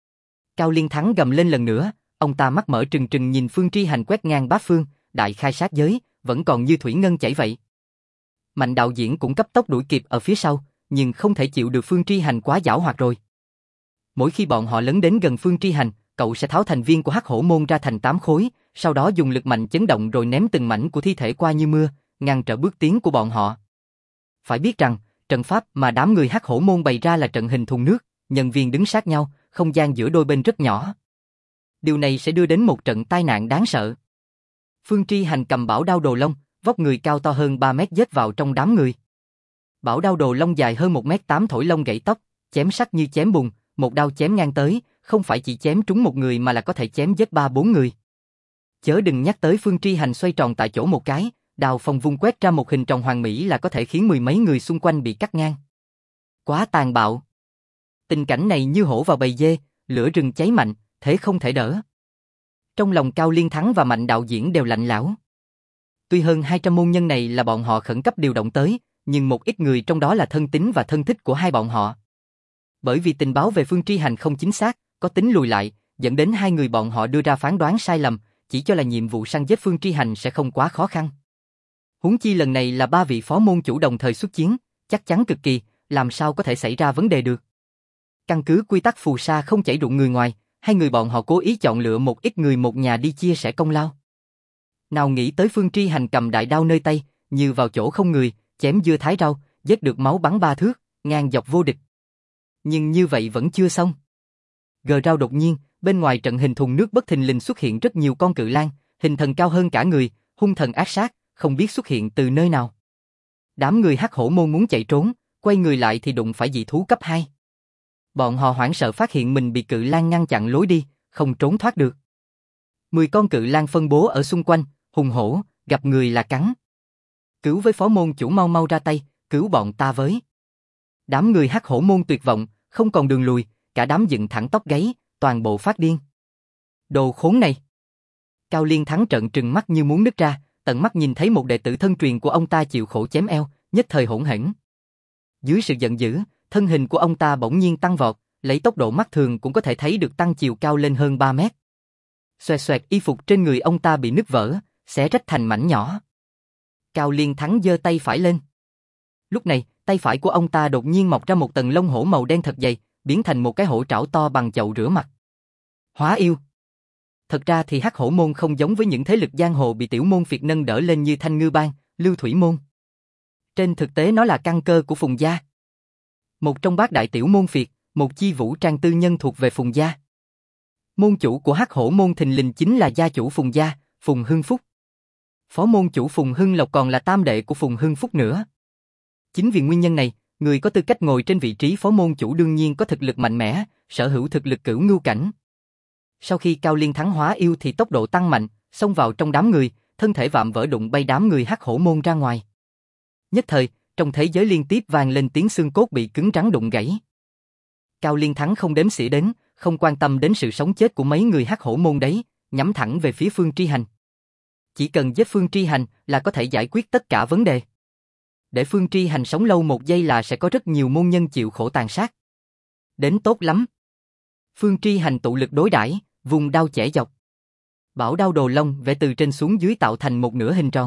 Cao Liên Thắng gầm lên lần nữa, ông ta mắt mở trừng trừng nhìn Phương Tri Hành quét ngang bát phương, đại khai sát giới, vẫn còn như thủy ngân chảy vậy. Mạnh Đạo Diễn cũng cấp tốc đuổi kịp ở phía sau, nhưng không thể chịu được Phương Tri Hành quá giảo hoạt rồi. Mỗi khi bọn họ lấn đến gần Phương Tri Hành, cậu sẽ tháo thành viên của Hắc Hổ môn ra thành 8 khối, sau đó dùng lực mạnh chấn động rồi ném từng mảnh của thi thể qua như mưa, ngăn trở bước tiến của bọn họ. Phải biết rằng, trận pháp mà đám người Hắc Hổ môn bày ra là trận hình thùng nước, nhân viên đứng sát nhau, không gian giữa đôi bên rất nhỏ. Điều này sẽ đưa đến một trận tai nạn đáng sợ. Phương Tri Hành cầm bảo đao đồ long, vóc người cao to hơn 3 mét giết vào trong đám người. Bảo đao đồ long dài hơn 1m8 thổi lông gãy tóc, chém sắc như chém bùn, một đao chém ngang tới, không phải chỉ chém trúng một người mà là có thể chém giết 3-4 người. Chớ đừng nhắc tới Phương Tri Hành xoay tròn tại chỗ một cái, đao phong vung quét ra một hình tròn hoàn mỹ là có thể khiến mười mấy người xung quanh bị cắt ngang. Quá tàn bạo. Tình cảnh này như hổ vào bầy dê, lửa rừng cháy mạnh, thế không thể đỡ. Trong lòng Cao Liên Thắng và Mạnh Đạo Diễn đều lạnh lẽo. Tuy hơn 200 môn nhân này là bọn họ khẩn cấp điều động tới, nhưng một ít người trong đó là thân tín và thân thích của hai bọn họ. Bởi vì tình báo về Phương Tri Hành không chính xác, có tính lùi lại, dẫn đến hai người bọn họ đưa ra phán đoán sai lầm, chỉ cho là nhiệm vụ săn giết Phương Tri Hành sẽ không quá khó khăn. Huống chi lần này là 3 vị phó môn chủ đồng thời xuất chiến, chắc chắn cực kỳ, làm sao có thể xảy ra vấn đề được. Căn cứ quy tắc phù sa không chảy rụng người ngoài, hai người bọn họ cố ý chọn lựa một ít người một nhà đi chia sẻ công lao. Nào nghĩ tới Phương Tri Hành cầm đại đao nơi tay, như vào chỗ không người, chém dưa thái rau, giết được máu bắn 3 thước, ngang dọc vô địch. Nhưng như vậy vẫn chưa xong. Gờ rao đột nhiên, bên ngoài trận hình thùng nước bất thình lình xuất hiện rất nhiều con cự lang, hình thần cao hơn cả người, hung thần ác sát, không biết xuất hiện từ nơi nào. Đám người Hắc Hổ môn muốn chạy trốn, quay người lại thì đụng phải dị thú cấp 2. Bọn họ hoảng sợ phát hiện mình bị cự lang ngăn chặn lối đi, không trốn thoát được. 10 con cự lang phân bố ở xung quanh, hùng hổ, gặp người là cắn. Cứu với phó môn chủ, mau mau ra tay, cứu bọn ta với. Đám người Hắc Hổ môn tuyệt vọng, không còn đường lùi, cả đám dựng thẳng tóc gáy, toàn bộ phát điên. Đồ khốn này! Cao Liên Thắng trợn trừng mắt như muốn nứt ra, tận mắt nhìn thấy một đệ tử thân truyền của ông ta chịu khổ chém eo, nhất thời hỗn hển. Dưới sự giận dữ, thân hình của ông ta bỗng nhiên tăng vọt, lấy tốc độ mắt thường cũng có thể thấy được tăng chiều cao lên hơn 3 mét. Xoẹt xoẹt, y phục trên người ông ta bị nứt vỡ, xé rách thành mảnh nhỏ. Cao Liên Thắng giơ tay phải lên. Lúc này, tay phải của ông ta đột nhiên mọc ra một tầng lông hổ màu đen thật dày, biến thành một cái hổ trảo to bằng chậu rửa mặt. Hóa yêu. Thật ra thì Hắc Hổ môn không giống với những thế lực giang hồ bị tiểu môn phiệt nâng đỡ lên như Thanh Ngư bang, Lưu Thủy môn. Trên thực tế nó là căn cơ của Phùng gia. Một trong bát đại tiểu môn phiệt, một chi vũ trang tư nhân thuộc về Phùng gia. Môn chủ của Hắc Hổ môn thình lình chính là gia chủ Phùng gia, Phùng Hưng Phúc. Phó môn chủ Phùng Hưng Lộc còn là tam đệ của Phùng Hưng Phúc nữa. Chính vì nguyên nhân này, người có tư cách ngồi trên vị trí phó môn chủ đương nhiên có thực lực mạnh mẽ, sở hữu thực lực cửu ngưu cảnh. Sau khi Cao Liên Thắng hóa yêu thì tốc độ tăng mạnh, xông vào trong đám người, thân thể vạm vỡ đụng bay đám người Hắc Hổ môn ra ngoài. Nhất thời, trong thế giới liên tiếp vang lên tiếng xương cốt bị cứng rắn đụng gãy. Cao Liên Thắng không đếm xỉa đến, không quan tâm đến sự sống chết của mấy người Hắc Hổ môn đấy, nhắm thẳng về phía Phương Tri Hành. Chỉ cần giết Phương Tri Hành là có thể giải quyết tất cả vấn đề. Để Phương Tri Hành sống lâu một giây là sẽ có rất nhiều môn nhân chịu khổ tàn sát. Đến tốt lắm. Phương Tri Hành tụ lực đối đãi, vùng đao chẻ dọc. Bảo đao đồ long vẽ từ trên xuống dưới tạo thành một nửa hình tròn.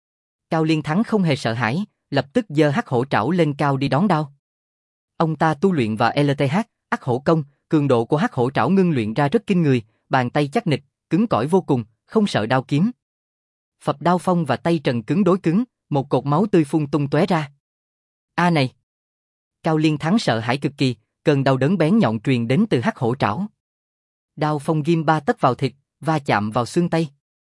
Cao Liên Thắng không hề sợ hãi, lập tức giơ Hắc Hổ trảo lên cao đi đón đao. Ông ta tu luyện và LTH, Hắc Hổ công, cường độ của Hắc Hổ trảo ngưng luyện ra rất kinh người, bàn tay chắc nịch, cứng cỏi vô cùng, không sợ đao kiếm. Phập đao phong và tay trần cứng đối cứng, một cột máu tươi phun tung tóe ra. A này! Cao Liên Thắng sợ hãi cực kỳ, cơn đau đớn bén nhọn truyền đến từ Hắc Hổ trảo. Đao phong ghim 3 tấc vào thịt, va chạm vào xương tay.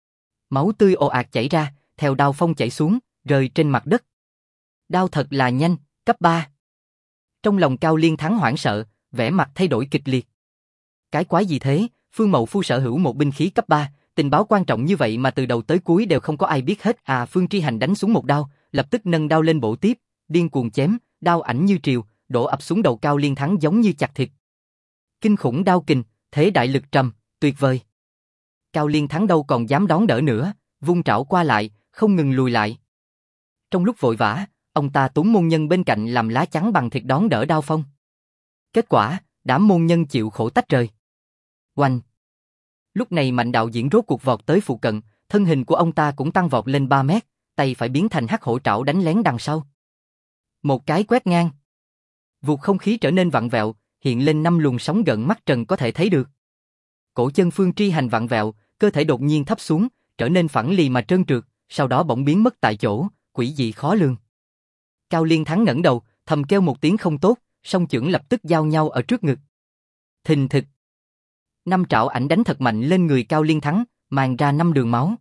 Máu tươi ồ ạt chảy ra, theo đao phong chảy xuống, rơi trên mặt đất. Đao thật là nhanh, cấp 3. Trong lòng Cao Liên Thắng hoảng sợ, vẻ mặt thay đổi kịch liệt. Cái quái gì thế, Phương Mậu Phu sở hữu một binh khí cấp 3, tình báo quan trọng như vậy mà từ đầu tới cuối đều không có ai biết hết à. Phương Tri Hành đánh xuống một đao, lập tức nâng đao lên bổ tiếp, điên cuồng chém, đao ảnh như triều, đổ ập xuống đầu Cao Liên Thắng giống như chặt thịt. Kinh khủng đao kình, thế đại lực trầm, tuyệt vời. Cao Liên Thắng đâu còn dám đón đỡ nữa, vung trảo qua lại, không ngừng lùi lại. Trong lúc vội vã, ông ta túm môn nhân bên cạnh làm lá chắn bằng thịt đón đỡ đao phong. Kết quả, đám môn nhân chịu khổ tách rời. Oanh! Lúc này Mạnh đạo diễn rốt cuộc vọt tới phụ cận, thân hình của ông ta cũng tăng vọt lên 3 mét, tay phải biến thành Hắc Hổ trảo đánh lén đằng sau. Một cái quét ngang. Vụt không khí trở nên vặn vẹo, hiện lên 5 luồng sóng gợn mắt trần có thể thấy được. Cổ chân Phương Tri Hành vặn vẹo, cơ thể đột nhiên thấp xuống, trở nên phẳng lì mà trơn trượt, sau đó bỗng biến mất tại chỗ, quỷ dị khó lường. Cao Liên Thắng ngẩng đầu, thầm kêu một tiếng không tốt, song chưởng lập tức giao nhau ở trước ngực. Thình thịch. 5 trảo ảnh đánh thật mạnh lên người Cao Liên Thắng, màn ra 5 đường máu.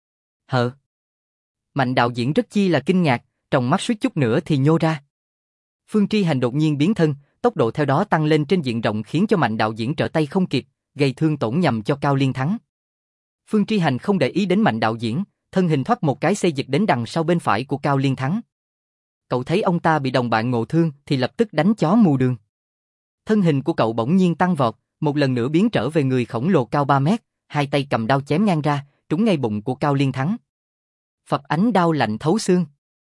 Hờ. Mạnh đạo diễn rất chi là kinh ngạc, trong mắt suýt chút nữa thì nhô ra. Phương Tri Hành đột nhiên biến thân, tốc độ theo đó tăng lên trên diện rộng khiến cho Mạnh đạo diễn trở tay không kịp, gây thương tổn nhầm cho Cao Liên Thắng. Phương Tri Hành không để ý đến Mạnh đạo diễn, thân hình thoát một cái xây dịch đến đằng sau bên phải của Cao Liên Thắng. Cậu thấy ông ta bị đồng bạn ngộ thương thì lập tức đánh chó mù đường. Thân hình của cậu bỗng nhiên tăng vọt, một lần nữa biến trở về người khổng lồ cao 3 mét, hai tay cầm đao chém ngang ra, trúng ngay bụng của Cao Liên Thắng. Phập ánh đao lạnh thấu xương.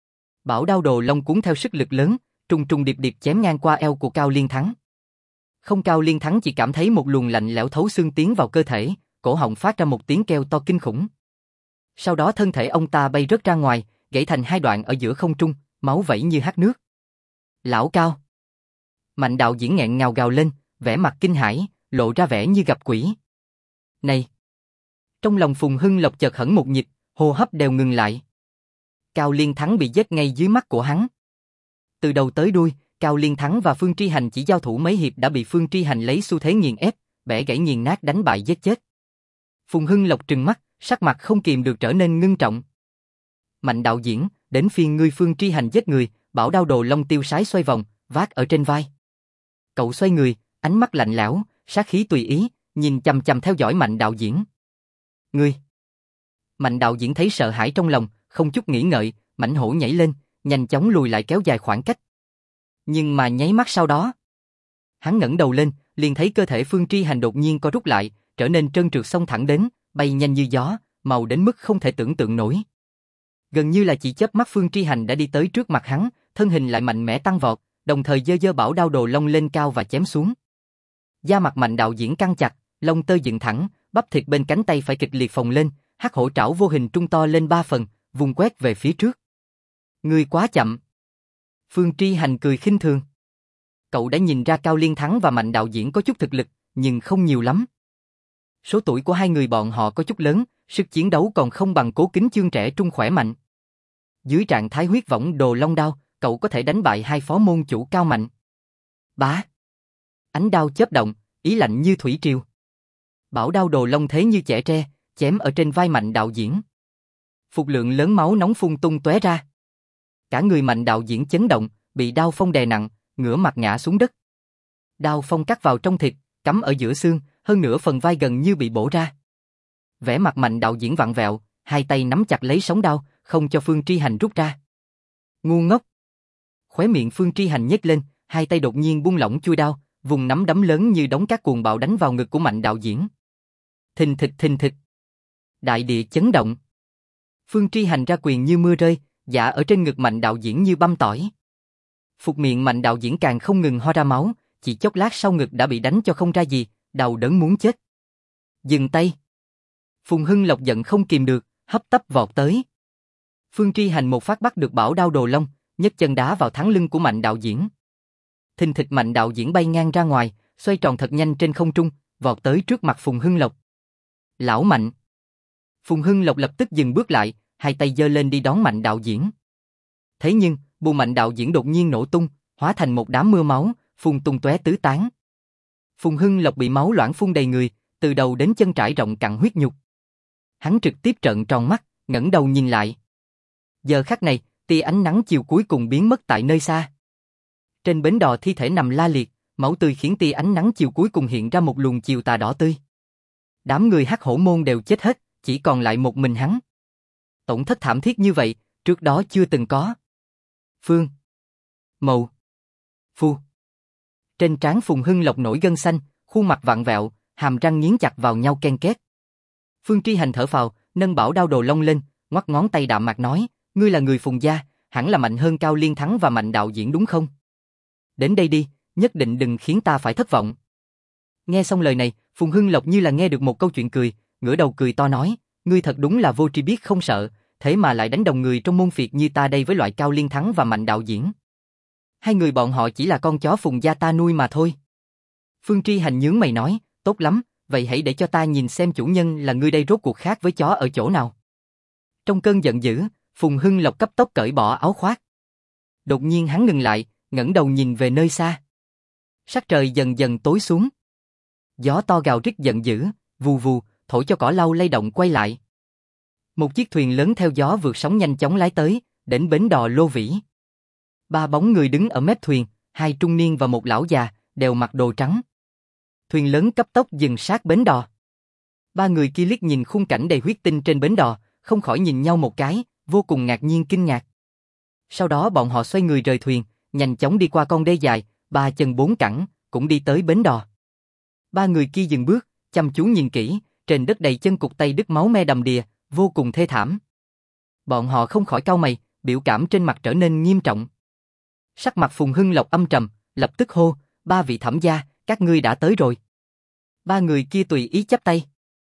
Bảo đao đồ long cuốn theo sức lực lớn, trùng trùng điệp điệp chém ngang qua eo của Cao Liên Thắng. Không, Cao Liên Thắng chỉ cảm thấy một luồng lạnh lẽo thấu xương tiến vào cơ thể, cổ họng phát ra một tiếng kêu to kinh khủng. Sau đó thân thể ông ta bay rớt ra ngoài, gãy thành 2 đoạn ở giữa không trung, máu vẩy như hắt nước. Lão Cao! Mạnh đạo diễn nghẹn ngào gào lên, vẻ mặt kinh hãi, lộ ra vẻ như gặp quỷ. Này! Trong lòng Phùng Hưng Lộc chợt hẫng một nhịp, hô hấp đều ngừng lại. Cao Liên Thắng bị giết ngay dưới mắt của hắn. Từ đầu tới đuôi, Cao Liên Thắng và Phương Tri Hành chỉ giao thủ mấy hiệp đã bị Phương Tri Hành lấy xu thế nghiền ép, bẻ gãy nghiền nát đánh bại giết chết. Phùng Hưng Lộc trừng mắt, sắc mặt không kìm được trở nên ngưng trọng. Mạnh đạo diễn, đến phiên ngươi. Phương Tri Hành giết người, bảo đao đồ long tiêu sái xoay vòng, vác ở trên vai. Cậu xoay người, ánh mắt lạnh lẽo, sát khí tùy ý, nhìn chằm chằm theo dõi Mạnh đạo diễn. Ngươi! Mạnh đạo diễn thấy sợ hãi trong lòng, không chút nghĩ ngợi, mãnh hổ nhảy lên, nhanh chóng lùi lại kéo dài khoảng cách. Nhưng mà nháy mắt sau đó, hắn ngẩng đầu lên, liền thấy cơ thể Phương Tri Hành đột nhiên co rút lại, trở nên trơn trượt xông thẳng đến, bay nhanh như gió, màu đến mức không thể tưởng tượng nổi. Gần như là chỉ chớp mắt Phương Tri Hành đã đi tới trước mặt hắn, thân hình lại mạnh mẽ tăng vọt, đồng thời giơ giơ bảo đao đồ long lên cao và chém xuống. Da mặt Mạnh đạo diễn căng chặt, lông tơ dựng thẳng, bắp thịt bên cánh tay phải kịch liệt phồng lên, Hắc Hổ trảo vô hình trung to lên 3 phần, vùng quét về phía trước. Ngươi quá chậm. Phương Tri Hành cười khinh thường. Cậu đã nhìn ra Cao Liên Thắng và Mạnh đạo diễn có chút thực lực, nhưng không nhiều lắm. Số tuổi của hai người bọn họ có chút lớn, sức chiến đấu còn không bằng Cố Kính Chương trẻ trung khỏe mạnh. Dưới trạng thái huyết võng Đồ Long Đao, cậu có thể đánh bại hai phó môn chủ Cao Mạnh. Bá! Ánh đao chớp động, ý lạnh như thủy triều. Bảo đao Đồ Long thế như chẻ tre, chém ở trên vai Mạnh đạo diễn. Phục lượng lớn máu nóng phun tung tóe ra. Cả người Mạnh đạo diễn chấn động, bị đao phong đè nặng, ngửa mặt ngã xuống đất. Đao phong cắt vào trong thịt, cắm ở giữa xương, hơn nữa phần vai gần như bị bổ ra. Vẻ mặt Mạnh đạo diễn vặn vẹo, hai tay nắm chặt lấy sóng đao, không cho Phương Tri Hành rút ra. Ngu ngốc! Khóe miệng Phương Tri Hành nhếch lên, hai tay đột nhiên buông lỏng chui đao, vùng nắm đấm lớn như đống cát cuồng bạo đánh vào ngực của Mạnh đạo diễn. Thình thịch thình thịch. Đại địa chấn động. Phương Tri Hành ra quyền như mưa rơi, dạ ở trên ngực Mạnh đạo diễn như băm tỏi. Phục miệng Mạnh đạo diễn càng không ngừng ho ra máu, chỉ chốc lát sau ngực đã bị đánh cho không ra gì, đau đớn muốn chết. Dừng tay. Phùng Hưng Lộc giận không kìm được, hấp tấp vọt tới. Phương Tri Hành một phát bắt được bảo đao Đồ Long, nhấc chân đá vào thẳng lưng của Mạnh đạo diễn. Thình thịch Mạnh đạo diễn bay ngang ra ngoài, xoay tròn thật nhanh trên không trung, vọt tới trước mặt Phùng Hưng Lộc. Lão Mạnh! Phùng Hưng Lộc lập tức dừng bước lại, hai tay giơ lên đi đón Mạnh đạo diễn. Thế nhưng, bù Mạnh đạo diễn đột nhiên nổ tung, hóa thành một đám mưa máu, phun tung tóe tứ tán. Phùng Hưng Lộc bị máu loãng phun đầy người, từ đầu đến chân trải rộng cặn huyết nhục. Hắn trực tiếp trợn tròn mắt, ngẩng đầu nhìn lại. Giờ khắc này, tia ánh nắng chiều cuối cùng biến mất tại nơi xa. Trên bến đò thi thể nằm la liệt, máu tươi khiến tia ánh nắng chiều cuối cùng hiện ra một luồng chiều tà đỏ tươi. Đám người Hắc Hổ môn đều chết hết, chỉ còn lại một mình hắn. Tổn thất thảm thiết như vậy, trước đó chưa từng có. Phương Mậu Phu. Trên trán Phùng Hưng Lộc nổi gân xanh, khuôn mặt vặn vẹo, hàm răng nghiến chặt vào nhau ken két. Phương Tri Hành thở phào, nâng bảo đao Đồ Long lên, ngoắc ngón tay đạm mạc nói, ngươi là người Phùng gia, hẳn là mạnh hơn Cao Liên Thắng và Mạnh đạo diễn đúng không? Đến đây đi, nhất định đừng khiến ta phải thất vọng. Nghe xong lời này, Phùng Hưng Lộc như là nghe được một câu chuyện cười, ngửa đầu cười to nói, ngươi thật đúng là vô tri biết không sợ, thế mà lại đánh đồng người trong môn phiệt như ta đây với loại Cao Liên Thắng và Mạnh đạo diễn. Hai người bọn họ chỉ là con chó Phùng gia ta nuôi mà thôi. Phương Tri Hành nhướng mày nói, tốt lắm, vậy hãy để cho ta nhìn xem chủ nhân là ngươi đây rốt cuộc khác với chó ở chỗ nào. Trong cơn giận dữ, Phùng Hưng Lộc cấp tốc cởi bỏ áo khoác. Đột nhiên hắn ngừng lại, ngẩng đầu nhìn về nơi xa. Sắc trời dần dần tối xuống. Gió to gào rít giận dữ, vù vù, thổi cho cỏ lau lay động quay lại. Một chiếc thuyền lớn theo gió vượt sóng nhanh chóng lái tới, đến bến đò Lô Vĩ. Ba bóng người đứng ở mép thuyền, hai trung niên và một lão già, đều mặc đồ trắng. Thuyền lớn cấp tốc dừng sát bến đò. Ba người kia liếc nhìn khung cảnh đầy huyết tinh trên bến đò, không khỏi nhìn nhau một cái, vô cùng ngạc nhiên kinh ngạc. Sau đó bọn họ xoay người rời thuyền, nhanh chóng đi qua con đê dài, ba chân bốn cẳng, cũng đi tới bến đò. Ba người kia dừng bước, chăm chú nhìn kỹ, trên đất đầy chân cụt tay đứt máu me đầm đìa, vô cùng thê thảm. Bọn họ không khỏi cau mày, biểu cảm trên mặt trở nên nghiêm trọng. Sắc mặt Phùng Hưng Lộc âm trầm, lập tức hô, ba vị thẩm gia, các ngươi đã tới rồi. Ba người kia tùy ý chắp tay.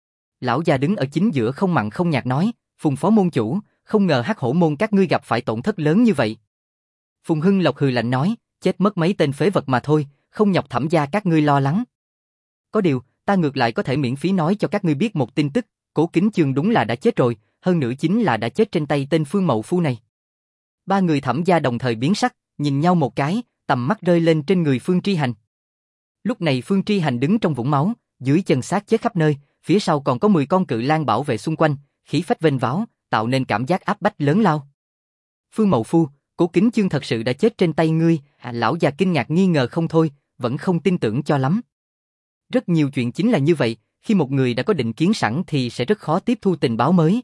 Lão già đứng ở chính giữa không mặn không nhạt nói, Phùng phó môn chủ, không ngờ Hắc Hổ môn các ngươi gặp phải tổn thất lớn như vậy. Phùng Hưng Lộc hừ lạnh nói, chết mất mấy tên phế vật mà thôi, không nhọc thẩm gia các ngươi lo lắng. Có điều, ta ngược lại có thể miễn phí nói cho các ngươi biết một tin tức, Cố Kính Chương đúng là đã chết rồi, hơn nữa chính là đã chết trên tay tên Phương Mậu Phu này. Ba người thẩm gia đồng thời biến sắc, nhìn nhau một cái, tầm mắt rơi lên trên người Phương Tri Hành. Lúc này Phương Tri Hành đứng trong vũng máu, dưới chân xác chết khắp nơi, phía sau còn có 10 con cự lang bảo vệ xung quanh, khí phách vênh váo, tạo nên cảm giác áp bách lớn lao. Phương Mậu Phu, Cố Kính Chương thật sự đã chết trên tay ngươi, lão già kinh ngạc nghi ngờ không thôi, vẫn không tin tưởng cho lắm. Rất nhiều chuyện chính là như vậy, khi một người đã có định kiến sẵn thì sẽ rất khó tiếp thu tình báo mới.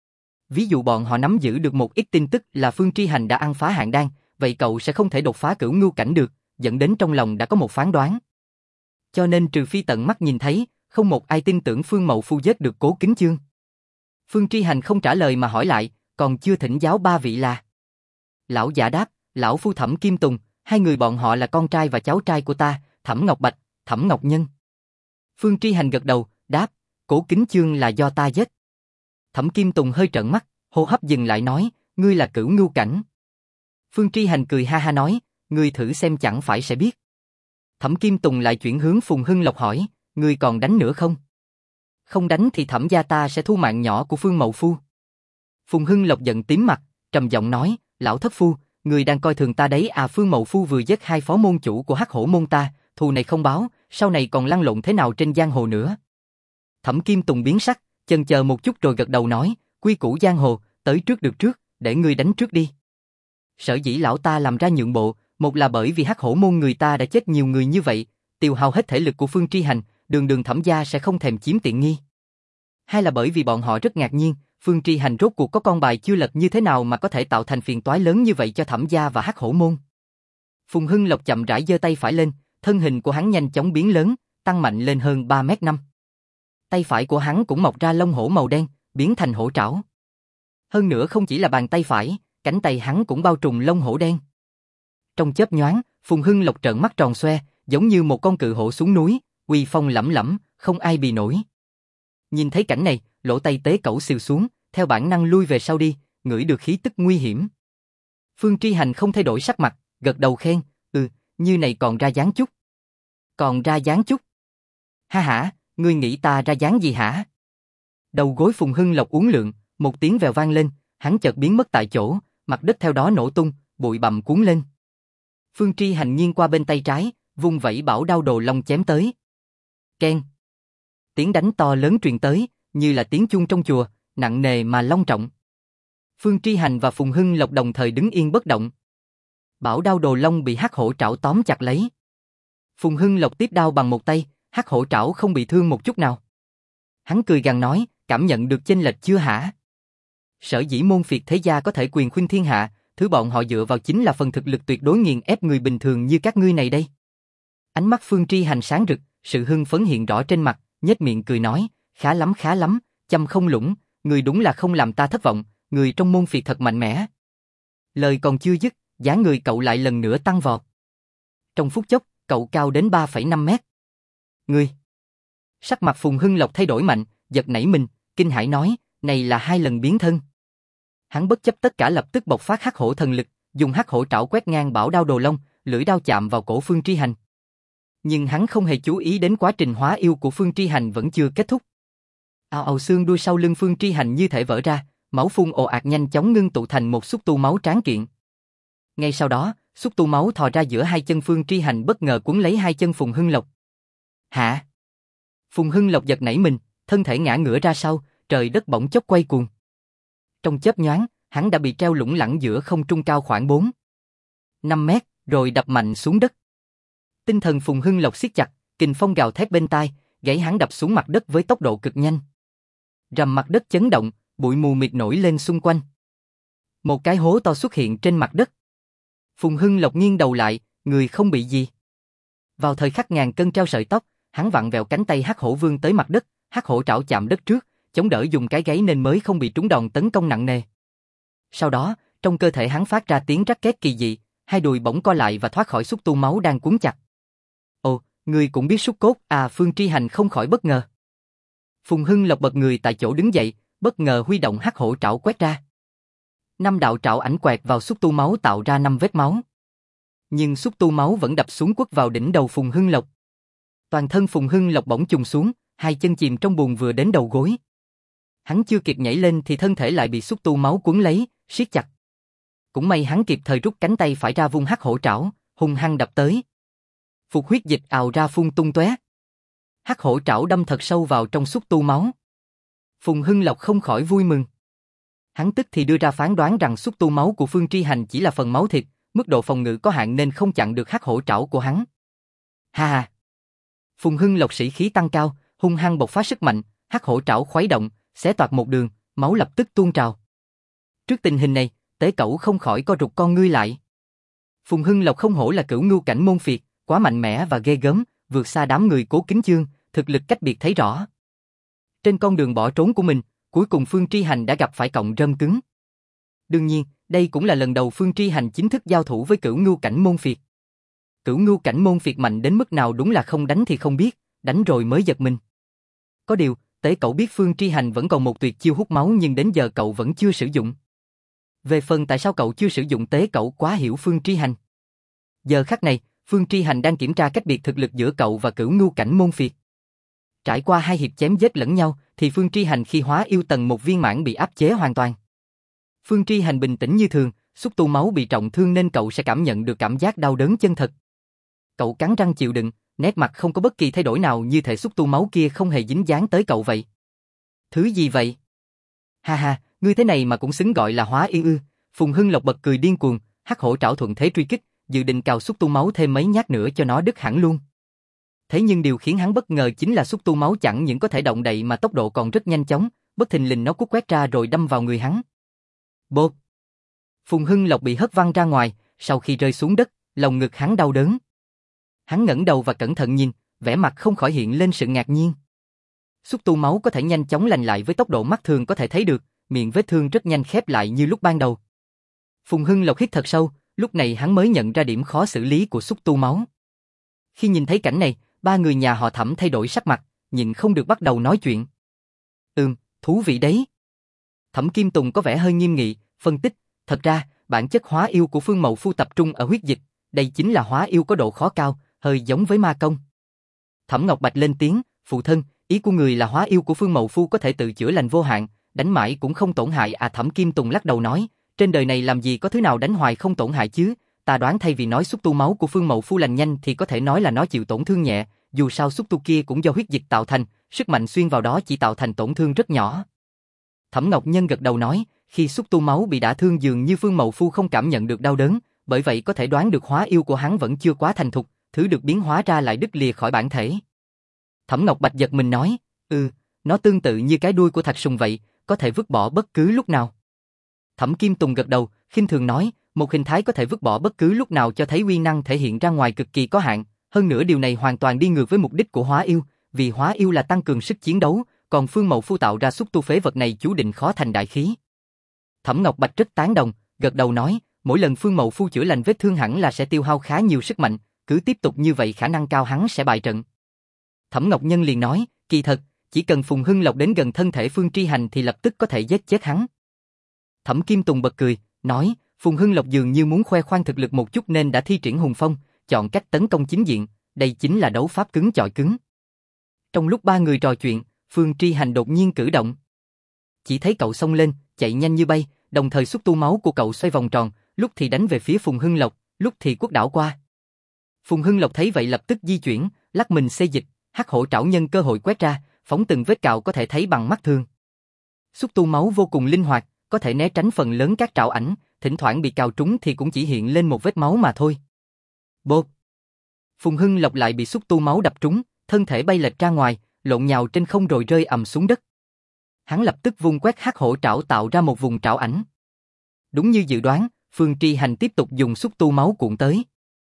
Ví dụ bọn họ nắm giữ được một ít tin tức là Phương Tri Hành đã ăn phá hạn đan, vậy cậu sẽ không thể đột phá cửu ngưu cảnh được, dẫn đến trong lòng đã có một phán đoán. Cho nên trừ phi tận mắt nhìn thấy, không một ai tin tưởng Phương Mậu Phu giết được Cố Kính Chương. Phương Tri Hành không trả lời mà hỏi lại, còn chưa thỉnh giáo ba vị là. Lão giả đáp, lão phu Thẩm Kim Tùng, hai người bọn họ là con trai và cháu trai của ta, Thẩm Ngọc Bạch, Thẩm Ngọc Nhân. Phương Tri Hành gật đầu, đáp, Cố Kính Chương là do ta giết. Thẩm Kim Tùng hơi trợn mắt, hô hấp dừng lại nói, ngươi là cửu ngưu cảnh. Phương Tri Hành cười ha ha nói, ngươi thử xem chẳng phải sẽ biết. Thẩm Kim Tùng lại chuyển hướng Phùng Hưng Lộc hỏi, ngươi còn đánh nữa không? Không đánh thì Thẩm gia ta sẽ thu mạng nhỏ của Phương Mậu Phu. Phùng Hưng Lộc giận tím mặt, trầm giọng nói, lão thất phu, ngươi đang coi thường ta đấy à? Phương Mậu Phu vừa giết 2 phó môn chủ của Hắc Hổ môn ta, thù này không báo, sau này còn lăn lộn thế nào trên giang hồ nữa? Thẩm Kim Tùng biến sắc, chần chờ một chút rồi gật đầu nói, quy củ giang hồ, tới trước được trước, để ngươi đánh trước đi. Sở dĩ lão ta làm ra nhượng bộ, một là bởi vì Hắc Hổ môn người ta đã chết nhiều người như vậy, tiêu hao hết thể lực của Phương Tri Hành, đường Thẩm gia sẽ không thèm chiếm tiện nghi. Hai là bởi vì bọn họ rất ngạc nhiên, Phương Tri Hành rốt cuộc có con bài chưa lật như thế nào mà có thể tạo thành phiền toái lớn như vậy cho Thẩm gia và Hắc Hổ môn. Phùng Hưng Lộc chậm rãi giơ tay phải lên, thân hình của hắn nhanh chóng biến lớn, tăng mạnh lên hơn 3m5. Tay phải của hắn cũng mọc ra lông hổ màu đen, biến thành hổ trảo. Hơn nữa không chỉ là bàn tay phải, cánh tay hắn cũng bao trùm lông hổ đen. Trong chớp nhoáng, Phùng Hưng Lộc trợn mắt tròn xoe, giống như một con cự hổ xuống núi, uy phong lẫm lẫm, không ai bì nổi. Nhìn thấy cảnh này, lỗ tay tế cẩu xìu xuống, theo bản năng lui về sau đi, ngửi được khí tức nguy hiểm. Phương Tri Hành không thay đổi sắc mặt, gật đầu khen, như này còn ra dáng chút. Còn ra dáng chút? Ha hả, ngươi nghĩ ta ra dáng gì hả? Đầu gối Phùng Hưng Lộc uốn lượn, một tiếng vèo vang lên, hắn chợt biến mất tại chỗ, mặt đất theo đó nổ tung, bụi bặm cuốn lên. Phương Tri Hành nghiêng qua bên tay trái, vung vẩy bảo đao đồ long chém tới. Keng. Tiếng đánh to lớn truyền tới, như là tiếng chuông trong chùa, nặng nề mà long trọng. Phương Tri Hành và Phùng Hưng Lộc đồng thời đứng yên bất động. Bảo đao đồ long bị Hắc Hổ trảo tóm chặt lấy. Phùng Hưng Lộc tiếp đao bằng một tay, Hắc Hổ trảo không bị thương một chút nào. Hắn cười gằn nói, cảm nhận được chênh lệch chưa hả? Sở dĩ môn phiệt thế gia có thể quyền khuynh thiên hạ, thứ bọn họ dựa vào chính là phần thực lực tuyệt đối nghiền ép người bình thường như các ngươi này đây. Ánh mắt Phương Tri Hành sáng rực, sự hưng phấn hiện rõ trên mặt, nhếch miệng cười nói, khá lắm, chăm không lũng, người đúng là không làm ta thất vọng, người trong môn phiệt thật mạnh mẽ. Lời còn chưa dứt, dáng người cậu lại lần nữa tăng vọt. Trong phút chốc, cậu cao đến 3,5 mét. Ngươi! Sắc mặt Phùng Hưng Lộc thay đổi mạnh, giật nảy mình, kinh hãi nói, này là 2 lần biến thân. Hắn bất chấp tất cả lập tức bộc phát Hắc Hổ thần lực, dùng Hắc Hổ trảo quét ngang bảo đao đồ long, lưỡi đao chạm vào cổ Phương Tri Hành. Nhưng hắn không hề chú ý đến quá trình hóa yêu của Phương Tri Hành vẫn chưa kết thúc. Ào ào xương đuôi sau lưng Phương Tri Hành như thể vỡ ra, máu phun ồ ạt nhanh chóng ngưng tụ thành một xúc tu máu tráng kiện. Ngay sau đó, xúc tu máu thò ra giữa 2 chân Phương Tri Hành bất ngờ quấn lấy 2 chân Phùng Hưng Lộc. Hả? Phùng Hưng Lộc giật nảy mình, thân thể ngã ngửa ra sau, trời đất bỗng chốc quay cuồng. Trong chớp nhoáng, hắn đã bị treo lủng lẳng giữa không trung cao khoảng 4-5 mét, rồi đập mạnh xuống đất. Tinh thần Phùng Hưng Lộc siết chặt, kình phong gào thét bên tai, gãy hắn đập xuống mặt đất với tốc độ cực nhanh. Rầm, mặt đất chấn động, bụi mù mịt nổi lên xung quanh. Một cái hố to xuất hiện trên mặt đất. Phùng Hưng Lộc nghiêng đầu lại, người không bị gì. Vào thời khắc ngàn cân treo sợi tóc, hắn vặn vẹo cánh tay Hắc Hổ vươn tới mặt đất, Hắc Hổ trảo chạm đất trước, chống đỡ dùng cái gáy nên mới không bị trúng đòn tấn công nặng nề. Sau đó, trong cơ thể hắn phát ra tiếng rắc két kỳ dị, 2 đùi bỗng co lại và thoát khỏi xúc tu máu đang cuốn chặt. Ồ, ngươi cũng biết xúc cốt à? Phương Tri Hành không khỏi bất ngờ. Phùng Hưng Lộc bật người tại chỗ đứng dậy, bất ngờ huy động Hắc Hổ trảo quét ra. 5 đạo trảo ảnh quẹt vào xúc tu máu tạo ra 5 vết máu. Nhưng xúc tu máu vẫn đập xuống quất vào đỉnh đầu Phùng Hưng Lộc. Toàn thân Phùng Hưng Lộc bỗng chùng xuống, 2 chân chìm trong bùn vừa đến đầu gối. Hắn chưa kịp nhảy lên thì thân thể lại bị xúc tu máu cuốn lấy, siết chặt. Cũng may hắn kịp thời rút cánh tay phải ra vung Hắc Hổ trảo, hung hăng đập tới. Phục huyết dịch ào ra phun tung tóe. Hắc Hổ trảo đâm thật sâu vào trong xúc tu máu. Phùng Hưng Lộc không khỏi vui mừng. Hắn tức thì đưa ra phán đoán rằng xúc tu máu của Phương Tri Hành chỉ là phần máu thịt, mức độ phòng ngự có hạn nên không chặn được Hắc Hổ trảo của hắn. Ha ha! Phùng Hưng Lộc sĩ khí tăng cao, hung hăng bộc phát sức mạnh, Hắc Hổ trảo khuấy động, xé toạc một đường, máu lập tức tuôn trào. Trước tình hình này, Tế Cẩu không khỏi co rụt con ngươi lại. Phùng Hưng Lộc không hổ là cửu ngưu cảnh môn phiệt, quá mạnh mẽ và ghê gớm, vượt xa đám người Cố Kính Chương, thực lực cách biệt thấy rõ. Trên con đường bỏ trốn của mình, cuối cùng Phương Tri Hành đã gặp phải cọng rơm cứng. Đương nhiên, đây cũng là lần đầu Phương Tri Hành chính thức giao thủ với cửu ngưu cảnh môn phiệt. Cửu ngưu cảnh môn phiệt mạnh đến mức nào đúng là không đánh thì không biết, đánh rồi mới giật mình. Có điều, Tế Cẩu biết Phương Tri Hành vẫn còn một tuyệt chiêu hút máu nhưng đến giờ cậu vẫn chưa sử dụng. Về phần tại sao cậu chưa sử dụng tế cậu quá hiểu Phương Tri Hành. Giờ khắc này, Phương Tri Hành đang kiểm tra cách biệt thực lực giữa cậu và Cửu Ngưu cảnh môn phiệt. Trải qua 2 hiệp chém giết lẫn nhau, thì Phương Tri Hành khi hóa yêu tầng 1 viên mãn bị áp chế hoàn toàn. Phương Tri Hành bình tĩnh như thường, xúc tu máu bị trọng thương nên cậu sẽ cảm nhận được cảm giác đau đớn chân thật. Cậu cắn răng chịu đựng, nét mặt không có bất kỳ thay đổi nào, như thể xúc tu máu kia không hề dính dáng tới cậu vậy. Thứ gì vậy? Ha ha, ngươi thế này mà cũng xứng gọi là hóa yêu ư? Phùng Hưng Lộc bật cười điên cuồng, hắc hổ trảo thuận thế truy kích, dự định cào xúc tu máu thêm mấy nhát nữa cho nó đứt hẳn luôn. Thế nhưng điều khiến hắn bất ngờ chính là xúc tu máu chẳng những có thể động đậy mà tốc độ còn rất nhanh chóng, bất thình lình nó cút quét ra rồi đâm vào người hắn. Bộp! Phùng Hưng Lộc bị hất văng ra ngoài, sau khi rơi xuống đất, lòng ngực hắn đau đớn. Hắn ngẩng đầu và cẩn thận nhìn, vẻ mặt không khỏi hiện lên sự ngạc nhiên. Xúc tu máu có thể nhanh chóng lành lại với tốc độ mắt thường có thể thấy được, miệng vết thương rất nhanh khép lại như lúc ban đầu. Phùng Hưng Lộc hít thật sâu, lúc này hắn mới nhận ra điểm khó xử lý của xúc tu máu. Khi nhìn thấy cảnh này, 3 người nhà họ Thẩm thay đổi sắc mặt, nhịn không được bắt đầu nói chuyện. Thú vị đấy. Thẩm Kim Tùng có vẻ hơi nghiêm nghị, phân tích, thật ra, bản chất hóa yêu của Phương Mậu Phu tập trung ở huyết dịch, đây chính là hóa yêu có độ khó cao, hơi giống với ma công. Thẩm Ngọc Bạch lên tiếng, phụ thân, ý của người là hóa yêu của Phương Mậu Phu có thể tự chữa lành vô hạn, đánh mãi cũng không tổn hại à? Thẩm Kim Tùng lắc đầu nói, trên đời này làm gì có thứ nào đánh hoài không tổn hại chứ, ta đoán thay vì nói xúc tu máu của Phương Mậu Phu lành nhanh thì có thể nói là nó chịu tổn thương nhẹ, dù sao xúc tu kia cũng do huyết dịch tạo thành, sức mạnh xuyên vào đó chỉ tạo thành tổn thương rất nhỏ. Thẩm Ngọc Nhân gật đầu nói, khi xúc tu máu bị đả thương dường như Phương Mậu Phu không cảm nhận được đau đớn, bởi vậy có thể đoán được hóa yêu của hắn vẫn chưa quá thành thục, thứ được biến hóa ra lại đứt lìa khỏi bản thể. Thẩm Ngọc Bạch giật mình nói, nó tương tự như cái đuôi của thạch sùng vậy, có thể vứt bỏ bất cứ lúc nào. Thẩm Kim Tùng gật đầu, khinh thường nói, một hình thái có thể vứt bỏ bất cứ lúc nào cho thấy uy năng thể hiện ra ngoài cực kỳ có hạn, hơn nữa điều này hoàn toàn đi ngược với mục đích của hóa yêu, vì hóa yêu là tăng cường sức chiến đấu, còn Phương Mậu Phu tạo ra xúc tu phế vật này chú định khó thành đại khí. Thẩm Ngọc Bạch rất tán đồng, gật đầu nói, mỗi lần Phương Mậu Phu chữa lành vết thương hẳn là sẽ tiêu hao khá nhiều sức mạnh, cứ tiếp tục như vậy khả năng cao hắn sẽ bại trận. Thẩm Ngọc Nhân liền nói, kỳ thật, chỉ cần Phùng Hưng Lộc đến gần thân thể Phương Tri Hành thì lập tức có thể giết chết hắn. Thẩm Kim Tùng bật cười, nói, Phùng Hưng Lộc dường như muốn khoe khoang thực lực một chút nên đã thi triển hùng phong, chọn cách tấn công chính diện, đây chính là đấu pháp cứng chọi cứng. Trong lúc 3 người trò chuyện, Phương Tri Hành đột nhiên cử động. Chỉ thấy cậu xông lên, chạy nhanh như bay, đồng thời xúc tu máu của cậu xoay vòng tròn, lúc thì đánh về phía Phùng Hưng Lộc, lúc thì quất đảo qua. Phùng Hưng Lộc thấy vậy lập tức di chuyển, lắc mình xê dịch, hắc hổ trảo nhân cơ hội quét ra, phóng từng vết cào có thể thấy bằng mắt thường. Xúc tu máu vô cùng linh hoạt, có thể né tránh phần lớn các trảo ảnh, thỉnh thoảng bị cào trúng thì cũng chỉ hiện lên một vết máu mà thôi. Bộp! Phùng Hưng Lộc lại bị xúc tu máu đập trúng, thân thể bay lệch ra ngoài, lộn nhào trên không rồi rơi ầm xuống đất. Hắn lập tức vung quét hắc hổ trảo tạo ra một vùng trảo ảnh. Đúng như dự đoán, Phương Tri Hành tiếp tục dùng xúc tu máu cuộn tới.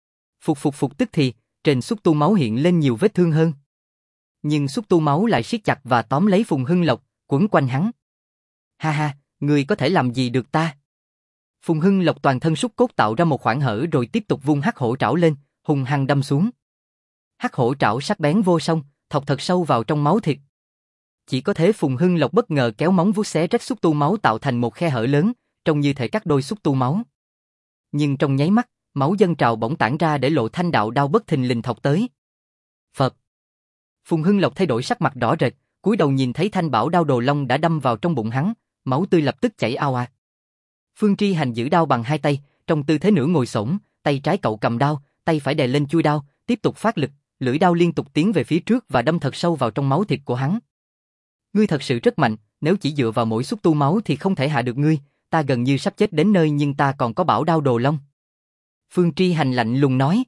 Phục tức thì, trên xúc tu máu hiện lên nhiều vết thương hơn. Nhưng xúc tu máu lại siết chặt và tóm lấy Phùng Hưng Lộc, quấn quanh hắn. Ha ha, người có thể làm gì được ta? Phùng Hưng Lộc toàn thân sút cốt tạo ra một khoảng hở rồi tiếp tục vung hắc hổ trảo lên, hung hăng đâm xuống. Hắc hổ trảo sắc bén vô song, thọc thật sâu vào trong máu thịt. Chỉ có thế Phùng Hưng Lộc bất ngờ kéo móng vuốt xé rách xúc tu máu tạo thành một khe hở lớn, trông như thể cắt đôi xúc tu máu. Nhưng trong nháy mắt, máu dâng trào bỗng tản ra để lộ thanh đạo đao bất thình lình thọc tới. Phập. Phùng Hưng Lộc thay đổi sắc mặt đỏ rệt, cúi đầu nhìn thấy thanh bảo đao đồ long đã đâm vào trong bụng hắn, máu tươi lập tức chảy ào ạt. Phương Tri Hành giữ đao bằng 2 tay, trong tư thế nửa ngồi xổm, tay trái cậu cầm đao, tay phải đè lên chuôi đao, tiếp tục phát lực, lưỡi đao liên tục tiến về phía trước và đâm thật sâu vào trong máu thịt của hắn. Ngươi thật sự rất mạnh, nếu chỉ dựa vào mỗi xúc tu máu thì không thể hạ được ngươi, ta gần như sắp chết đến nơi nhưng ta còn có bảo đao đồ long. Phương Tri Hành lạnh lùng nói.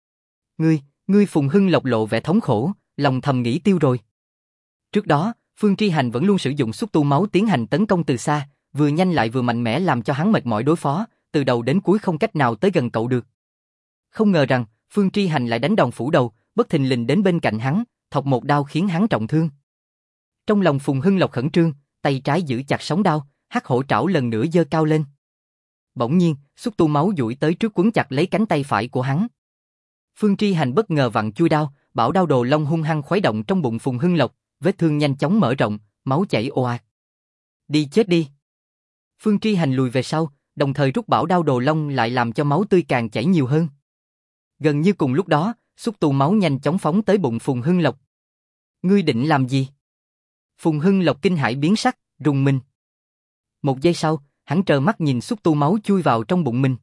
Ngươi Phùng Hưng Lộc lộ vẻ thống khổ, lòng thầm nghĩ tiêu rồi. Trước đó, Phương Tri Hành vẫn luôn sử dụng xúc tu máu tiến hành tấn công từ xa, vừa nhanh lại vừa mạnh mẽ làm cho hắn mệt mỏi đối phó, từ đầu đến cuối không cách nào tới gần cậu được. Không ngờ rằng, Phương Tri Hành lại đánh đòn phủ đầu, bất thình lình đến bên cạnh hắn, thọc một đao khiến hắn trọng thương. Trong lòng Phùng Hưng Lộc khẩn trương, tay trái giữ chặt sóng đao, hắc hổ trảo lần nữa giơ cao lên. Bỗng nhiên, xúc tu máu duỗi tới trước quấn chặt lấy cánh tay phải của hắn. Phương Tri Hành bất ngờ vặn chuôi đao, bảo đao đồ long hung hăng khuấy động trong bụng Phùng Hưng Lộc, vết thương nhanh chóng mở rộng, máu chảy ồ ạt. Đi chết đi! Phương Tri Hành lùi về sau, đồng thời rút bảo đao đồ long lại làm cho máu tươi càng chảy nhiều hơn. Gần như cùng lúc đó, xúc tu máu nhanh chóng phóng tới bụng Phùng Hưng Lộc. Ngươi định làm gì? Phùng Hưng Lộc kinh hãi biến sắc, rùng mình. Một giây sau, hắn trơ mắt nhìn xúc tu máu chui vào trong bụng mình.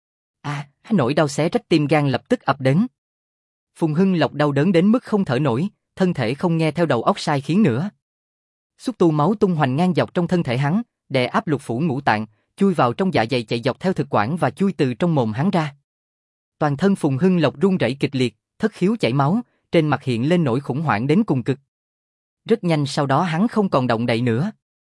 Nỗi đau xé rách tim gan lập tức ập đến. Phùng Hưng Lộc đau đớn đến mức không thở nổi, thân thể không nghe theo đầu óc sai khiến nữa. Xúc tu máu tung hoành ngang dọc trong thân thể hắn, đè áp lục phủ ngũ tạng, chui vào trong dạ dày chạy dọc theo thực quản và chui từ trong mồm hắn ra. Toàn thân Phùng Hưng Lộc run rẩy kịch liệt, thất khiếu chảy máu, trên mặt hiện lên nỗi khủng hoảng đến cùng cực. Rất nhanh sau đó hắn không còn động đậy nữa.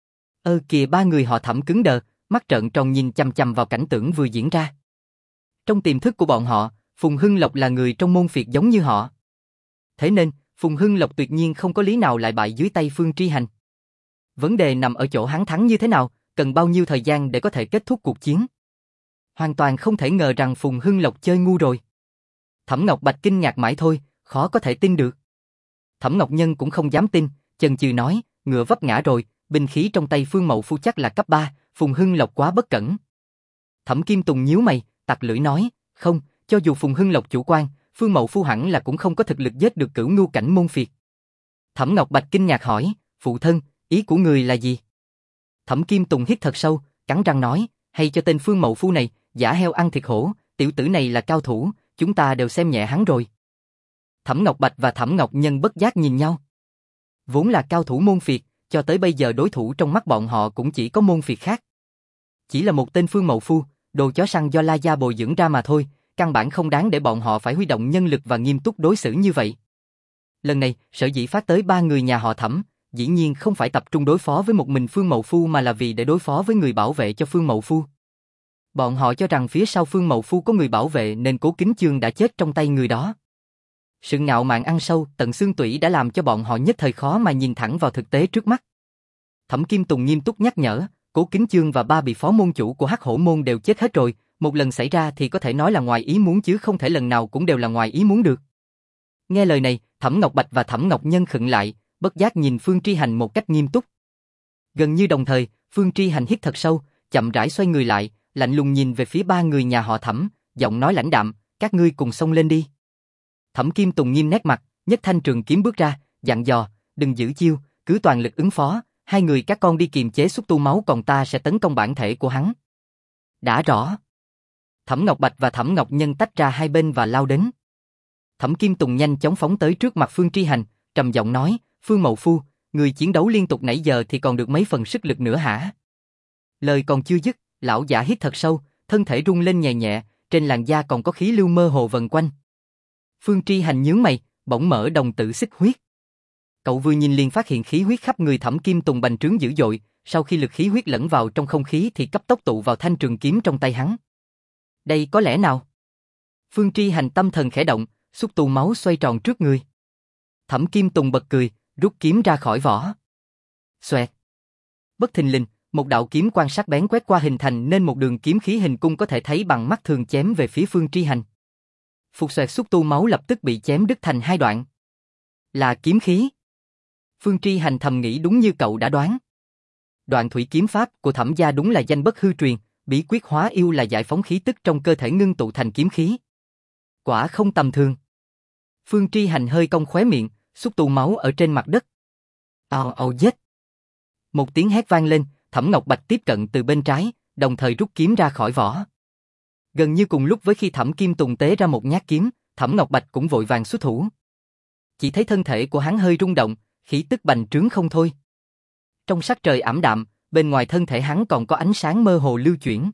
Kìa, ba người họ Thẩm cứng đờ, mắt trợn tròn nhìn chằm chằm vào cảnh tượng vừa diễn ra. Trong tiềm thức của bọn họ, Phùng Hưng Lộc là người trong môn phiệt giống như họ. Thế nên, Phùng Hưng Lộc tuyệt nhiên không có lý nào lại bại dưới tay Phương Tri Hành. Vấn đề nằm ở chỗ hắn thắng như thế nào, cần bao nhiêu thời gian để có thể kết thúc cuộc chiến. Hoàn toàn không thể ngờ rằng Phùng Hưng Lộc chơi ngu rồi. Thẩm Ngọc Bạch kinh ngạc mãi thôi, khó có thể tin được. Thẩm Ngọc Nhân cũng không dám tin, chần chừ nói, ngựa vấp ngã rồi, binh khí trong tay Phương Mậu Phu chắc là cấp 3, Phùng Hưng Lộc quá bất cẩn. Thẩm Kim Tùng nhíu mày, tặc lưỡi nói, không, cho dù Phùng Hưng Lộc chủ quan, Phương Mậu Phu hẳn là cũng không có thực lực giết được Cửu Ngưu cảnh môn phiệt. Thẩm Ngọc Bạch kinh ngạc hỏi, phụ thân, ý của người là gì? Thẩm Kim Tùng hít thật sâu, cắn răng nói, hay cho tên Phương Mậu Phu này, giả heo ăn thịt hổ, tiểu tử này là cao thủ, chúng ta đều xem nhẹ hắn rồi. Thẩm Ngọc Bạch và Thẩm Ngọc Nhân bất giác nhìn nhau. Vốn là cao thủ môn phiệt, cho tới bây giờ đối thủ trong mắt bọn họ cũng chỉ có môn phiệt khác. Chỉ là một tên Phương Mậu Phu, đồ chó săn do La Gia bồi dưỡng ra mà thôi, căn bản không đáng để bọn họ phải huy động nhân lực và nghiêm túc đối xử như vậy. Lần này, sở dĩ phát tới ba người nhà họ Thẩm, dĩ nhiên không phải tập trung đối phó với một mình Phương Mậu Phu mà là vì để đối phó với người bảo vệ cho Phương Mậu Phu. Bọn họ cho rằng phía sau Phương Mậu Phu có người bảo vệ nên Cố Kính Chương đã chết trong tay người đó. Sự ngạo mạn ăn sâu tận xương tủy đã làm cho bọn họ nhất thời khó mà nhìn thẳng vào thực tế trước mắt. Thẩm Kim Tùng nghiêm túc nhắc nhở, Cố Kính Chương và ba vị phó môn chủ của Hắc Hổ môn đều chết hết rồi, một lần xảy ra thì có thể nói là ngoài ý muốn chứ không thể lần nào cũng đều là ngoài ý muốn được. Nghe lời này, Thẩm Ngọc Bạch và Thẩm Ngọc Nhân khựng lại, bất giác nhìn Phương Tri Hành một cách nghiêm túc. Gần như đồng thời, Phương Tri Hành hít thật sâu, chậm rãi xoay người lại, lạnh lùng nhìn về phía ba người nhà họ Thẩm, giọng nói lãnh đạm, các ngươi cùng xông lên đi. Thẩm Kim Tùng nghiêm nét mặt, nhấc thanh trường kiếm bước ra, dặn dò, đừng giữ chiêu, cứ toàn lực ứng phó, hai người các con đi kiềm chế xúc tu máu còn ta sẽ tấn công bản thể của hắn. Đã rõ. Thẩm Ngọc Bạch và Thẩm Ngọc Nhân tách ra hai bên và lao đến. Thẩm Kim Tùng nhanh chóng phóng tới trước mặt Phương Tri Hành, trầm giọng nói, Phương Mậu Phu, người chiến đấu liên tục nãy giờ thì còn được mấy phần sức lực nữa hả? Lời còn chưa dứt, lão giả hít thật sâu, thân thể rung lên nhẹ nhẹ, trên làn da còn có khí lưu mơ hồ vần quanh. Phương Tri Hành nhướng mày, bỗng mở đồng tử xích huyết. Cậu vừa nhìn liền phát hiện khí huyết khắp người Thẩm Kim Tùng bành trướng dữ dội, sau khi lực khí huyết lẫn vào trong không khí thì cấp tốc tụ vào thanh trường kiếm trong tay hắn. Đây có lẽ nào? Phương Tri Hành tâm thần khẽ động, xúc tu máu xoay tròn trước người. Thẩm Kim Tùng bật cười, rút kiếm ra khỏi vỏ. Xoẹt. Bất thình lình, một đạo kiếm quang sắc bén quét qua hình thành nên một đường kiếm khí hình cung có thể thấy bằng mắt thường chém về phía Phương Tri Hành. Phục xoẹt xúc tu máu lập tức bị chém đứt thành hai đoạn. Là kiếm khí. Phương Tri Hành thầm nghĩ đúng như cậu đã đoán. Đoạn thủy kiếm pháp của Thẩm gia đúng là danh bất hư truyền, bí quyết hóa yêu là giải phóng khí tức trong cơ thể ngưng tụ thành kiếm khí. Quả không tầm thường. Phương Tri Hành hơi cong khóe miệng, xúc tu máu ở trên mặt đất. Ào giết. Một tiếng hét vang lên, Thẩm Ngọc Bạch tiếp cận từ bên trái, đồng thời rút kiếm ra khỏi vỏ. Gần như cùng lúc với khi Thẩm Kim Tùng tế ra một nhát kiếm, Thẩm Ngọc Bạch cũng vội vàng xuất thủ. Chỉ thấy thân thể của hắn hơi rung động, khí tức bành trướng không thôi. Trong sắc trời ảm đạm, bên ngoài thân thể hắn còn có ánh sáng mơ hồ lưu chuyển.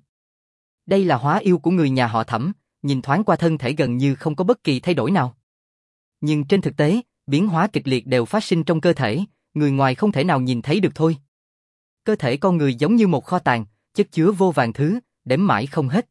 Đây là hóa yêu của người nhà họ Thẩm, nhìn thoáng qua thân thể gần như không có bất kỳ thay đổi nào. Nhưng trên thực tế, biến hóa kịch liệt đều phát sinh trong cơ thể, người ngoài không thể nào nhìn thấy được thôi. Cơ thể con người giống như một kho tàng, chất chứa vô vàn thứ, đếm mãi không hết.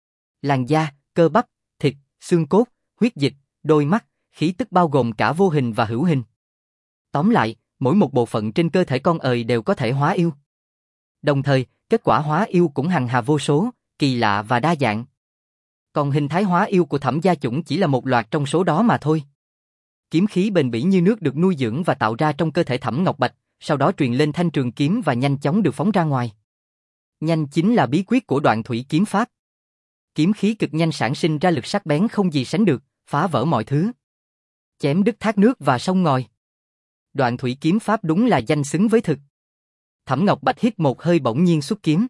Làn da, cơ bắp, thịt, xương cốt, huyết dịch, đôi mắt, khí tức bao gồm cả vô hình và hữu hình. Tóm lại, mỗi một bộ phận trên cơ thể con ời đều có thể hóa yêu. Đồng thời, kết quả hóa yêu cũng hằng hà vô số, kỳ lạ và đa dạng. Còn hình thái hóa yêu của Thẩm gia chủng chỉ là một loạt trong số đó mà thôi. Kiếm khí bền bỉ như nước được nuôi dưỡng và tạo ra trong cơ thể Thẩm Ngọc Bạch, sau đó truyền lên thanh trường kiếm và nhanh chóng được phóng ra ngoài. Nhanh chính là bí quyết của Đoạn Thủy kiếm pháp. Kiếm khí cực nhanh sản sinh ra lực sắc bén không gì sánh được, phá vỡ mọi thứ. Chém đứt thác nước và sông ngòi. Đoạn Thủy kiếm pháp đúng là danh xứng với thực. Thẩm Ngọc Bạch hít một hơi bỗng nhiên xuất kiếm.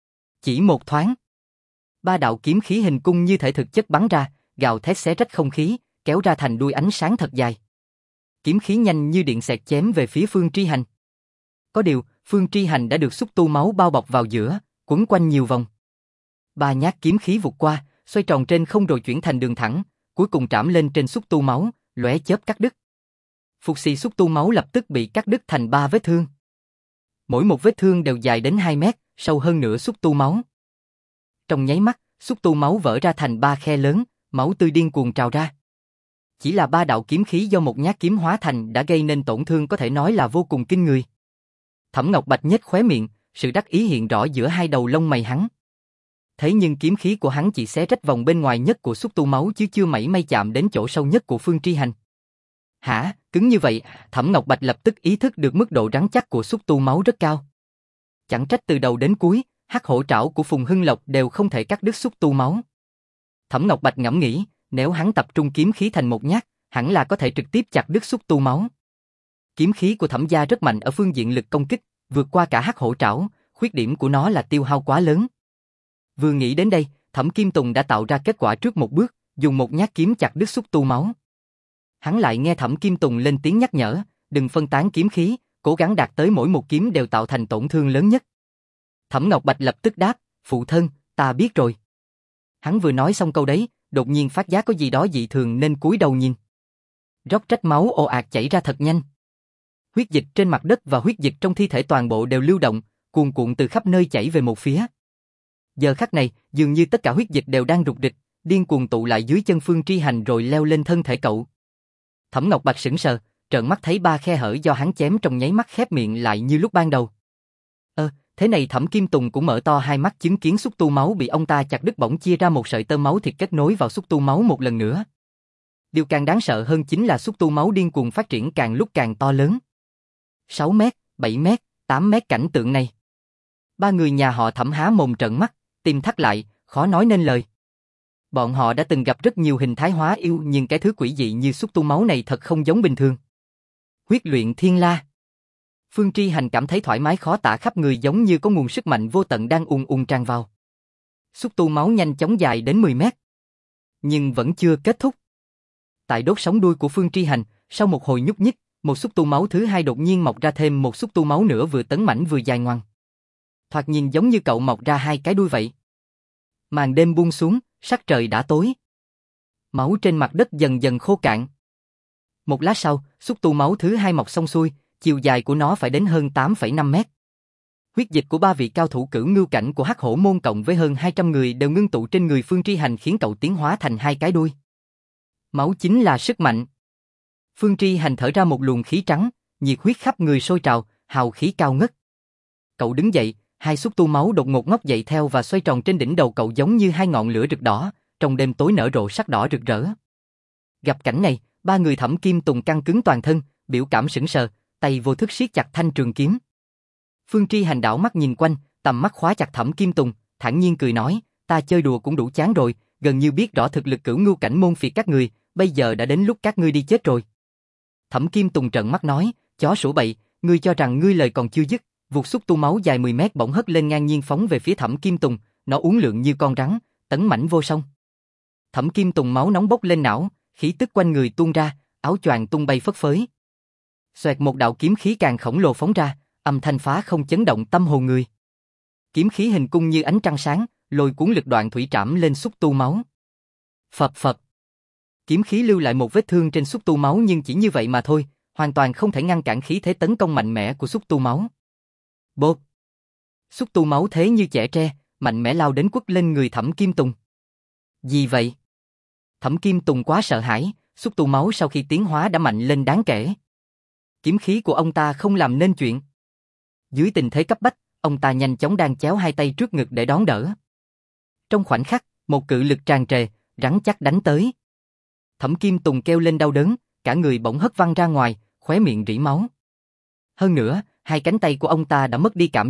Chỉ một thoáng, ba đạo kiếm khí hình cung như thể thực chất bắn ra, gào thét xé rách không khí, kéo ra thành đuôi ánh sáng thật dài. Kiếm khí nhanh như điện xẹt chém về phía Phương Tri Hành. Có điều, Phương Tri Hành đã được xúc tu máu bao bọc vào giữa, quấn quanh nhiều vòng. Ba nhát kiếm khí vụt qua, xoay tròn trên không rồi chuyển thành đường thẳng, cuối cùng trảm lên trên xúc tu máu, lóe chớp cắt đứt. Phục xì xúc tu máu lập tức bị cắt đứt thành 3 vết thương. Mỗi một vết thương đều dài đến 2 mét, sâu hơn nửa xúc tu máu. Trong nháy mắt, xúc tu máu vỡ ra thành 3 khe lớn, máu tươi điên cuồng trào ra. Chỉ là 3 đạo kiếm khí do một nhát kiếm hóa thành đã gây nên tổn thương có thể nói là vô cùng kinh người. Thẩm Ngọc Bạch nhếch khóe miệng, sự đắc ý hiện rõ giữa hai đầu lông mày hắn. Thế nhưng kiếm khí của hắn chỉ xé rách vòng bên ngoài nhất của xúc tu máu chứ chưa mảy may chạm đến chỗ sâu nhất của Phương Tri Hành. Hả, cứng như vậy? Thẩm Ngọc Bạch lập tức ý thức được mức độ rắn chắc của xúc tu máu rất cao. Chẳng trách từ đầu đến cuối, hắc hổ trảo của Phùng Hưng Lộc đều không thể cắt đứt xúc tu máu. Thẩm Ngọc Bạch ngẫm nghĩ, nếu hắn tập trung kiếm khí thành một nhát, hẳn là có thể trực tiếp chặt đứt xúc tu máu. Kiếm khí của Thẩm gia rất mạnh ở phương diện lực công kích, vượt qua cả hắc hổ trảo, khuyết điểm của nó là tiêu hao quá lớn. Vừa nghĩ đến đây, Thẩm Kim Tùng đã tạo ra kết quả trước một bước, dùng một nhát kiếm chặt đứt xúc tu máu. Hắn lại nghe Thẩm Kim Tùng lên tiếng nhắc nhở, đừng phân tán kiếm khí, cố gắng đạt tới mỗi một kiếm đều tạo thành tổn thương lớn nhất. Thẩm Ngọc Bạch lập tức đáp, phụ thân, ta biết rồi. Hắn vừa nói xong câu đấy, đột nhiên phát giác có gì đó dị thường nên cúi đầu nhìn. Róc rách máu ồ ạt chảy ra thật nhanh. Huyết dịch trên mặt đất và huyết dịch trong thi thể toàn bộ đều lưu động, cuồn cuộn từ khắp nơi chảy về một phía. Giờ khắc này, dường như tất cả huyết dịch đều đang rục rịch, điên cuồng tụ lại dưới chân Phương Tri Hành rồi leo lên thân thể cậu. Thẩm Ngọc Bạch sững sờ, trợn mắt thấy 3 khe hở do hắn chém trong nháy mắt khép miệng lại như lúc ban đầu. Thế này Thẩm Kim Tùng cũng mở to hai mắt chứng kiến xúc tu máu bị ông ta chặt đứt bỗng chia ra một sợi tơ máu thịt kết nối vào xúc tu máu một lần nữa. Điều càng đáng sợ hơn chính là xúc tu máu điên cuồng phát triển càng lúc càng to lớn. 6 mét, 7 mét, 8 mét cảnh tượng này. Ba người nhà họ Thẩm há mồm trợn mắt, tim thắt lại, khó nói nên lời. Bọn họ đã từng gặp rất nhiều hình thái hóa yêu nhưng cái thứ quỷ dị như xúc tu máu này thật không giống bình thường. Huyết luyện thiên la. Phương Tri Hành cảm thấy thoải mái khó tả khắp người giống như có nguồn sức mạnh vô tận đang ùn ùn tràn vào. Xúc tu máu nhanh chóng dài đến 10 mét. Nhưng vẫn chưa kết thúc. Tại đốt sống đuôi của Phương Tri Hành, sau một hồi nhúc nhích, một xúc tu máu thứ hai đột nhiên mọc ra thêm một xúc tu máu nữa vừa tấn mãnh vừa dài ngoằng. Thoạt nhìn giống như cậu mọc ra hai cái đuôi vậy. Màn đêm buông xuống, sắc trời đã tối. Máu trên mặt đất dần dần khô cạn. Một lát sau, xúc tu máu thứ hai mọc xong xuôi, chiều dài của nó phải đến hơn 8,5 mét. Huyết dịch của 3 vị cao thủ cửu ngưu cảnh của Hắc Hổ môn cộng với hơn 200 người đều ngưng tụ trên người Phương Tri Hành khiến cậu tiến hóa thành hai cái đuôi. Máu chính là sức mạnh. Phương Tri Hành thở ra một luồng khí trắng, nhiệt huyết khắp người sôi trào, hào khí cao ngất. Cậu đứng dậy, hai xúc tu máu đột ngột ngóc dậy theo và xoay tròn trên đỉnh đầu cậu giống như hai ngọn lửa rực đỏ, trong đêm tối nở rộ sắc đỏ rực rỡ. Gặp cảnh này, ba người Thẩm Kim Tùng căng cứng toàn thân, biểu cảm sững sờ, tay vô thức siết chặt thanh trường kiếm. Phương Tri Hành đảo mắt nhìn quanh, tầm mắt khóa chặt Thẩm Kim Tùng, thản nhiên cười nói, ta chơi đùa cũng đủ chán rồi, gần như biết rõ thực lực cửu ngưu cảnh môn phiệt các người, bây giờ đã đến lúc các ngươi đi chết rồi. Thẩm Kim Tùng trợn mắt nói, chó sủa bậy, ngươi cho rằng ngươi lời còn chưa dứt, vụt xúc tu máu dài 10 mét bỗng hất lên ngang nhiên phóng về phía Thẩm Kim Tùng, nó uốn lượn như con rắn, tấn mãnh vô song. Thẩm Kim Tùng máu nóng bốc lên não, khí tức quanh người tuôn ra, áo choàng tung bay phất phới. Xoẹt một đạo kiếm khí càng khổng lồ phóng ra, âm thanh phá không chấn động tâm hồn người. Kiếm khí hình cung như ánh trăng sáng, lôi cuốn lực đoạn thủy trảm lên xúc tu máu. Phập phập. Kiếm khí lưu lại một vết thương trên xúc tu máu nhưng chỉ như vậy mà thôi, hoàn toàn không thể ngăn cản khí thế tấn công mạnh mẽ của xúc tu máu. Bột. Xúc tu máu thế như chẻ tre, mạnh mẽ lao đến quất lên người Thẩm Kim Tùng. Gì vậy? Thẩm Kim Tùng quá sợ hãi, xúc tu máu sau khi tiến hóa đã mạnh lên đáng kể. Kiếm khí của ông ta không làm nên chuyện. Dưới tình thế cấp bách, ông ta nhanh chóng đan chéo hai tay trước ngực để đón đỡ. Trong khoảnh khắc, một cự lực tràn trề, rắn chắc đánh tới. Thẩm Kim Tùng kêu lên đau đớn, cả người bỗng hất văng ra ngoài, khóe miệng rỉ máu. Hơn nữa, hai cánh tay của ông ta đã mất đi cảm giác,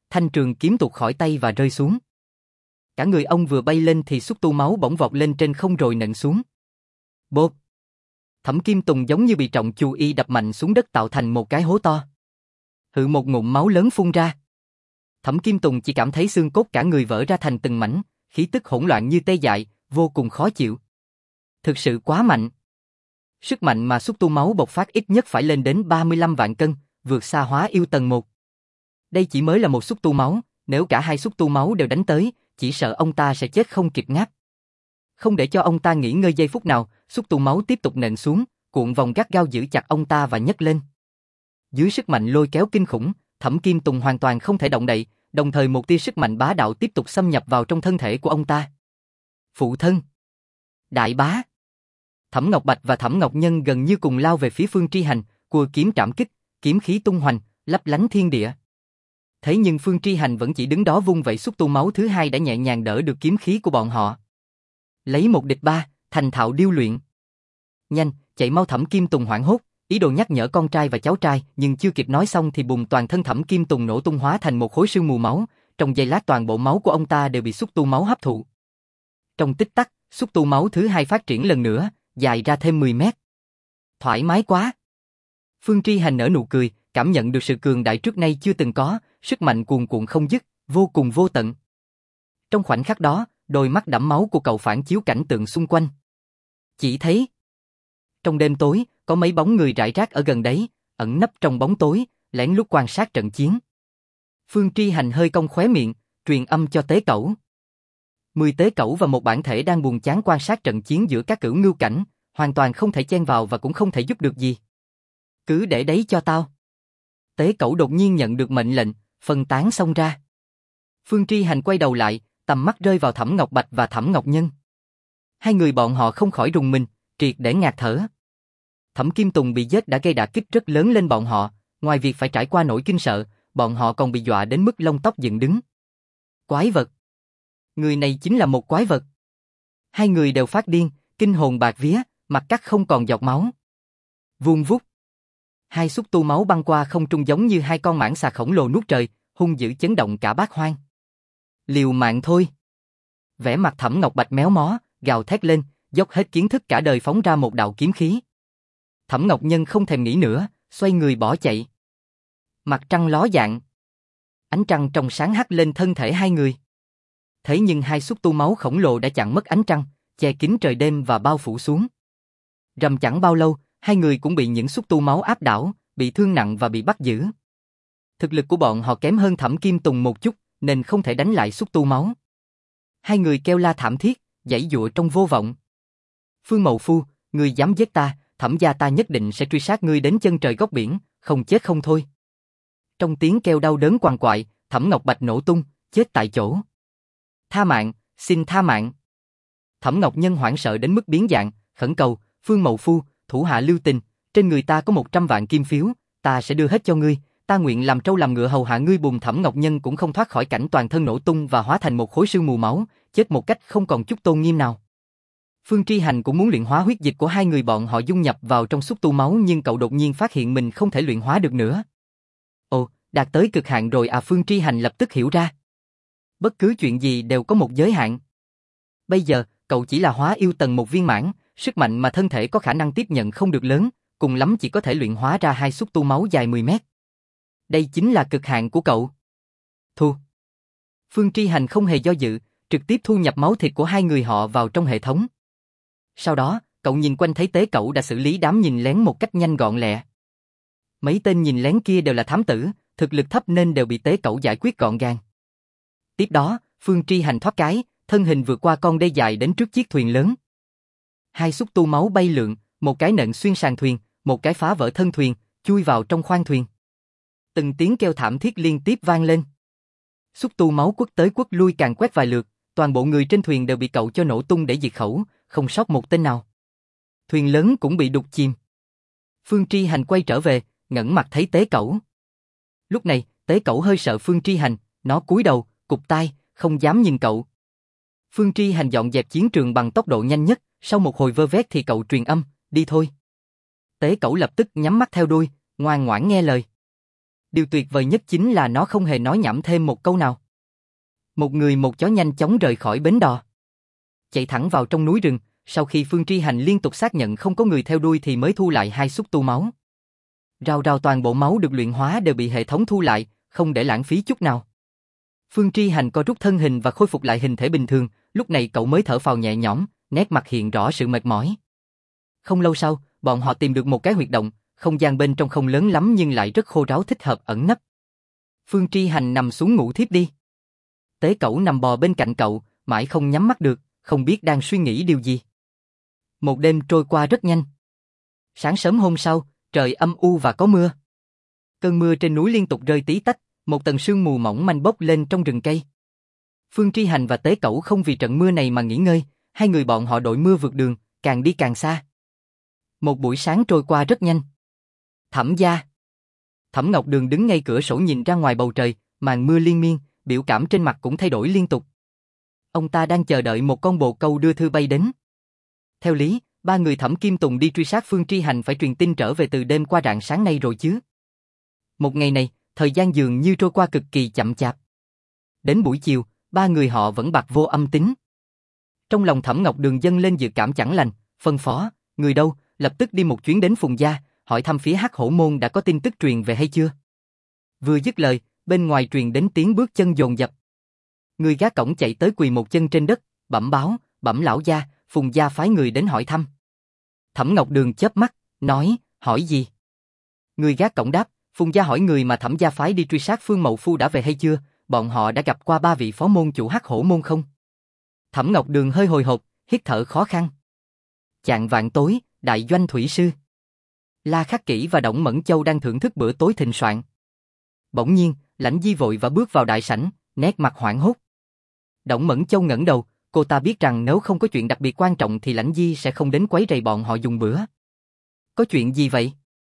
thanh trường kiếm tuột khỏi tay và rơi xuống. Cả người ông vừa bay lên thì xúc tu máu bỗng vọt lên trên không rồi nện xuống. Bộp! Thẩm Kim Tùng giống như bị trọng chù y đập mạnh xuống đất tạo thành một cái hố to. Hự một ngụm máu lớn phun ra. Thẩm Kim Tùng chỉ cảm thấy xương cốt cả người vỡ ra thành từng mảnh, khí tức hỗn loạn như tê dại, vô cùng khó chịu. Thực sự quá mạnh. Sức mạnh mà xúc tu máu bộc phát ít nhất phải lên đến 35 vạn cân, vượt xa Hóa Yêu tầng 1. Đây chỉ mới là một xúc tu máu, nếu cả hai xúc tu máu đều đánh tới, chỉ sợ ông ta sẽ chết không kịp ngáp. Không để cho ông ta nghỉ ngơi giây phút nào, xúc tu máu tiếp tục nện xuống, cuộn vòng gắt gao giữ chặt ông ta và nhấc lên. Dưới sức mạnh lôi kéo kinh khủng, Thẩm Kim Tùng hoàn toàn không thể động đậy, đồng thời một tia sức mạnh bá đạo tiếp tục xâm nhập vào trong thân thể của ông ta. Phụ thân! Đại bá! Thẩm Ngọc Bạch và Thẩm Ngọc Nhân gần như cùng lao về phía Phương Tri Hành, cua kiếm trảm kích, kiếm khí tung hoành, lấp lánh thiên địa. Thế nhưng Phương Tri Hành vẫn chỉ đứng đó vung vẩy xúc tu máu thứ hai đã nhẹ nhàng đỡ được kiếm khí của bọn họ. Lấy một địch ba, thành thạo điêu luyện. Nhanh, chạy mau! Thẩm Kim Tùng hoảng hốt, ý đồ nhắc nhở con trai và cháu trai, nhưng chưa kịp nói xong thì bùng toàn thân Thẩm Kim Tùng nổ tung hóa thành một khối sương mù máu, trong giây lát toàn bộ máu của ông ta đều bị xúc tu máu hấp thụ. Trong tích tắc, xúc tu máu thứ hai phát triển lần nữa, dài ra thêm 10 mét. Thoải mái quá! Phương Tri Hành nở nụ cười, cảm nhận được sự cường đại trước nay chưa từng có, sức mạnh cuồn cuộn không dứt, vô cùng vô tận. Trong khoảnh khắc đó, đôi mắt đẫm máu của cậu phản chiếu cảnh tượng xung quanh. Chỉ thấy trong đêm tối, có mấy bóng người rải rác ở gần đấy, ẩn nấp trong bóng tối, lén lút quan sát trận chiến. Phương Tri Hành hơi cong khóe miệng, truyền âm cho tế cẩu. 10 tế cẩu và một bản thể đang buồn chán quan sát trận chiến giữa các cửu ngưu cảnh, hoàn toàn không thể chen vào và cũng không thể giúp được gì. Cứ để đấy cho tao. Tế cẩu đột nhiên nhận được mệnh lệnh, phân tán xông ra. Phương Tri Hành quay đầu lại, tầm mắt rơi vào Thẩm Ngọc Bạch và Thẩm Ngọc Nhân. Hai người bọn họ không khỏi rùng mình, triệt để ngạt thở. Thẩm Kim Tùng bị giết đã gây đả kích rất lớn lên bọn họ, ngoài việc phải trải qua nỗi kinh sợ, bọn họ còn bị dọa đến mức lông tóc dựng đứng. Quái vật! Người này chính là một quái vật. Hai người đều phát điên, kinh hồn bạt vía, mặt cắt không còn giọt máu. Vuông vút. Hai xúc tu máu băng qua không trung giống như hai con mãng xà khổng lồ nuốt trời, hung dữ chấn động cả bát hoang. Liều mạng thôi. Vẻ mặt Thẩm Ngọc Bạch méo mó, gào thét lên, dốc hết kiến thức cả đời phóng ra một đạo kiếm khí. Thẩm Ngọc Nhân không thèm nghĩ nữa, xoay người bỏ chạy. Mặt trăng ló dạng. Ánh trăng trong sáng hắt lên thân thể hai người. Thế nhưng hai xúc tu máu khổng lồ đã chặn mất ánh trăng, che kín trời đêm và bao phủ xuống. Rầm chẳng bao lâu, hai người cũng bị những xúc tu máu áp đảo, bị thương nặng và bị bắt giữ. Thực lực của bọn họ kém hơn Thẩm Kim Tùng một chút, nên không thể đánh lại xúc tu máu. Hai người kêu la thảm thiết, giãy giụa trong vô vọng. Phương Mậu Phu, ngươi dám giết ta, Thẩm gia ta nhất định sẽ truy sát ngươi đến chân trời góc biển, không chết không thôi. Trong tiếng kêu đau đớn quằn quại, Thẩm Ngọc Bạch nổ tung, chết tại chỗ. Tha mạng, xin tha mạng. Thẩm Ngọc Nhân hoảng sợ đến mức biến dạng, khẩn cầu, Phương Mậu Phu, thủ hạ lưu tình, trên người ta có 100 vạn kim phiếu, ta sẽ đưa hết cho ngươi, ta nguyện làm trâu làm ngựa hầu hạ ngươi. Bùm. Thẩm Ngọc Nhân cũng không thoát khỏi cảnh toàn thân nổ tung và hóa thành một khối sương mù máu, chết một cách không còn chút tôn nghiêm nào. Phương Tri Hành cũng muốn luyện hóa huyết dịch của hai người bọn họ dung nhập vào trong xúc tu máu, nhưng cậu đột nhiên phát hiện mình không thể luyện hóa được nữa. Ồ, đạt tới cực hạn rồi à? Phương Tri Hành lập tức hiểu ra. Bất cứ chuyện gì đều có một giới hạn. Bây giờ, cậu chỉ là Hóa Yêu tầng 1 viên mãn, sức mạnh mà thân thể có khả năng tiếp nhận không được lớn, cùng lắm chỉ có thể luyện hóa ra hai xúc tu máu dài 10 mét. Đây chính là cực hạn của cậu. Thu. Phương Tri Hành không hề do dự, trực tiếp thu nhập máu thịt của hai người họ vào trong hệ thống. Sau đó, cậu nhìn quanh thấy tế cẩu đã xử lý đám nhìn lén một cách nhanh gọn lẹ. Mấy tên nhìn lén kia đều là thám tử, thực lực thấp nên đều bị tế cẩu giải quyết gọn gàng. Tiếp đó, Phương Tri Hành thoát cái, thân hình vượt qua con đê dài đến trước chiếc thuyền lớn. Hai xúc tu máu bay lượn, một cái nện xuyên sàn thuyền, một cái phá vỡ thân thuyền, chui vào trong khoang thuyền. Từng tiếng kêu thảm thiết liên tiếp vang lên. Xúc tu máu quất tới quất lui càng quét vài lượt, toàn bộ người trên thuyền đều bị cậu cho nổ tung để diệt khẩu, không sót một tên nào. Thuyền lớn cũng bị đục chìm. Phương Tri Hành quay trở về, ngẩng mặt thấy tế cẩu. Lúc này, tế cẩu hơi sợ Phương Tri Hành, nó cúi đầu, cụp tai, không dám nhìn cậu. Phương Tri Hành dọn dẹp chiến trường bằng tốc độ nhanh nhất, sau một hồi vơ vét thì cậu truyền âm, đi thôi. Tế cẩu lập tức nhắm mắt theo đuôi, ngoan ngoãn nghe lời. Điều tuyệt vời nhất chính là nó không hề nói nhảm thêm một câu nào. Một người một chó nhanh chóng rời khỏi bến đò. Chạy thẳng vào trong núi rừng, sau khi Phương Tri Hành liên tục xác nhận không có người theo đuôi thì mới thu lại hai xúc tu máu. Rào rào toàn bộ máu được luyện hóa đều bị hệ thống thu lại, không để lãng phí chút nào. Phương Tri Hành co rút thân hình và khôi phục lại hình thể bình thường, lúc này cậu mới thở phào nhẹ nhõm, nét mặt hiện rõ sự mệt mỏi. Không lâu sau, bọn họ tìm được một cái huyệt động, không gian bên trong không lớn lắm nhưng lại rất khô ráo thích hợp ẩn nấp. Phương Tri Hành nằm xuống ngủ thiếp đi. Tế Cẩu nằm bò bên cạnh cậu, mãi không nhắm mắt được, không biết đang suy nghĩ điều gì. Một đêm trôi qua rất nhanh. Sáng sớm hôm sau, trời âm u và có mưa. Cơn mưa trên núi liên tục rơi tí tách, một tầng sương mù mỏng manh bốc lên trong rừng cây. Phương Tri Hành và Tế Cẩu không vì trận mưa này mà nghỉ ngơi, hai người bọn họ đội mưa vượt đường, càng đi càng xa. Một buổi sáng trôi qua rất nhanh. Thẩm gia. Thẩm Ngọc Đường đứng ngay cửa sổ nhìn ra ngoài bầu trời, màn mưa liên miên, biểu cảm trên mặt cũng thay đổi liên tục. Ông ta đang chờ đợi một con bồ câu đưa thư bay đến. Theo lý, ba người Thẩm Kim Tùng đi truy sát Phương Tri Hành phải truyền tin trở về từ đêm qua rạng sáng nay rồi chứ. Một ngày này, thời gian dường như trôi qua cực kỳ chậm chạp. Đến buổi chiều, ba người họ vẫn bặt vô âm tín. Trong lòng Thẩm Ngọc Đường dâng lên dự cảm chẳng lành, phân phó, người đâu, lập tức đi một chuyến đến Phùng gia, hỏi thăm phía Hắc Hổ môn đã có tin tức truyền về hay chưa. Vừa dứt lời, bên ngoài truyền đến tiếng bước chân dồn dập. Người gác cổng chạy tới quỳ một chân trên đất, bẩm báo, bẩm lão gia, Phùng gia phái người đến hỏi thăm. Thẩm Ngọc Đường chớp mắt, nói, hỏi gì? Người gác cổng đáp, Phùng gia hỏi người mà Thẩm gia phái đi truy sát Phương Mậu Phu đã về hay chưa, bọn họ đã gặp qua ba vị phó môn chủ Hắc Hổ môn không? Thẩm Ngọc Đường hơi hồi hộp, hít thở khó khăn. Chạng vạn tối, đại doanh thủy sư. La Khắc Kỷ và Đổng Mẫn Châu đang thưởng thức bữa tối thịnh soạn. Bỗng nhiên, Lãnh Di vội và bước vào đại sảnh, nét mặt hoảng hốt. Đổng Mẫn Châu ngẩng đầu, cô ta biết rằng nếu không có chuyện đặc biệt quan trọng thì Lãnh Di sẽ không đến quấy rầy bọn họ dùng bữa. Có chuyện gì vậy?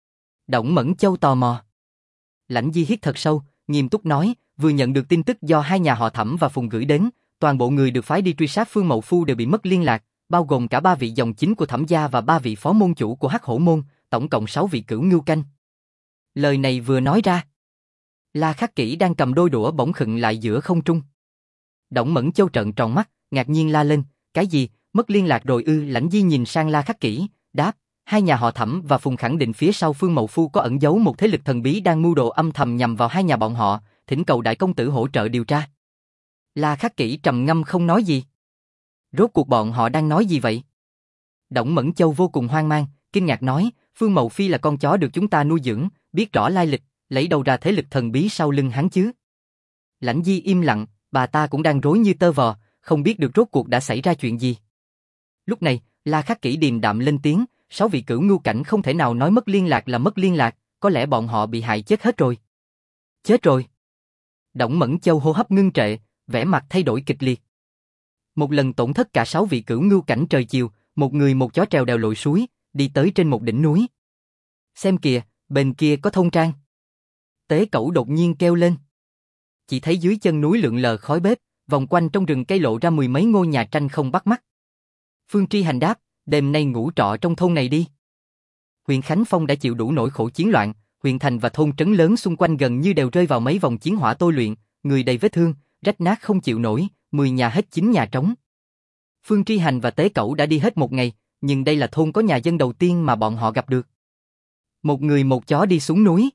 Đổng Mẫn Châu tò mò. Lãnh Di hít thật sâu, nghiêm túc nói, vừa nhận được tin tức do hai nhà họ Thẩm và Phùng gửi đến, toàn bộ người được phái đi truy sát Phương Mậu Phu đều bị mất liên lạc, bao gồm cả ba vị dòng chính của Thẩm gia và ba vị phó môn chủ của Hắc Hổ môn, tổng cộng 6 vị cửu ngưu canh. Lời này vừa nói ra, La Khắc Kỷ đang cầm đôi đũa bỗng khựng lại giữa không trung. Đổng Mẫn Châu trợn tròn mắt, ngạc nhiên la lên, cái gì, mất liên lạc rồi ư? Lãnh Di nhìn sang La Khắc Kỷ, đáp, hai nhà họ Thẩm và Phùng khẳng định phía sau Phương Mậu Phu có ẩn giấu một thế lực thần bí đang mưu đồ âm thầm nhằm vào hai nhà bọn họ, thỉnh cầu đại công tử hỗ trợ điều tra. La Khắc Kỷ trầm ngâm không nói gì. Rốt cuộc bọn họ đang nói gì vậy? Đổng Mẫn Châu vô cùng hoang mang, kinh ngạc nói, Phương Mậu Phi là con chó được chúng ta nuôi dưỡng, biết rõ lai lịch, lấy đâu ra thế lực thần bí sau lưng hắn chứ? Lãnh Di im lặng, bà ta cũng đang rối như tơ vò, không biết được rốt cuộc đã xảy ra chuyện gì. Lúc này, La Khắc Kỷ điềm đạm lên tiếng, 6 vị cửu ngưu cảnh không thể nào nói mất liên lạc là mất liên lạc, có lẽ bọn họ bị hại chết hết rồi. Chết rồi. Đổng Mẫn Châu hô hấp ngưng trệ, vẻ mặt thay đổi kịch liệt. Một lần tổn thất cả 6 vị cửu ngưu cảnh trời chiều, một người một chó trèo đèo lội suối, đi tới trên một đỉnh núi. Xem kìa, bên kia có thôn trang. Tế Cẩu đột nhiên kêu lên. Chỉ thấy dưới chân núi lượn lờ khói bếp, vòng quanh trong rừng cây lộ ra mười mấy ngôi nhà tranh không bắt mắt. Phương Tri Hành đáp, đêm nay ngủ trọ trong thôn này đi. Huyện Khánh Phong đã chịu đủ nỗi khổ chiến loạn, huyện thành và thôn trấn lớn xung quanh gần như đều rơi vào mấy vòng chiến hỏa tôi luyện, người đầy vết thương, rách nát không chịu nổi, 10 nhà hết 9 nhà trống. Phương Tri Hành và Tế Cẩu đã đi hết một ngày, nhưng đây là thôn có nhà dân đầu tiên mà bọn họ gặp được. Một người một chó đi xuống núi.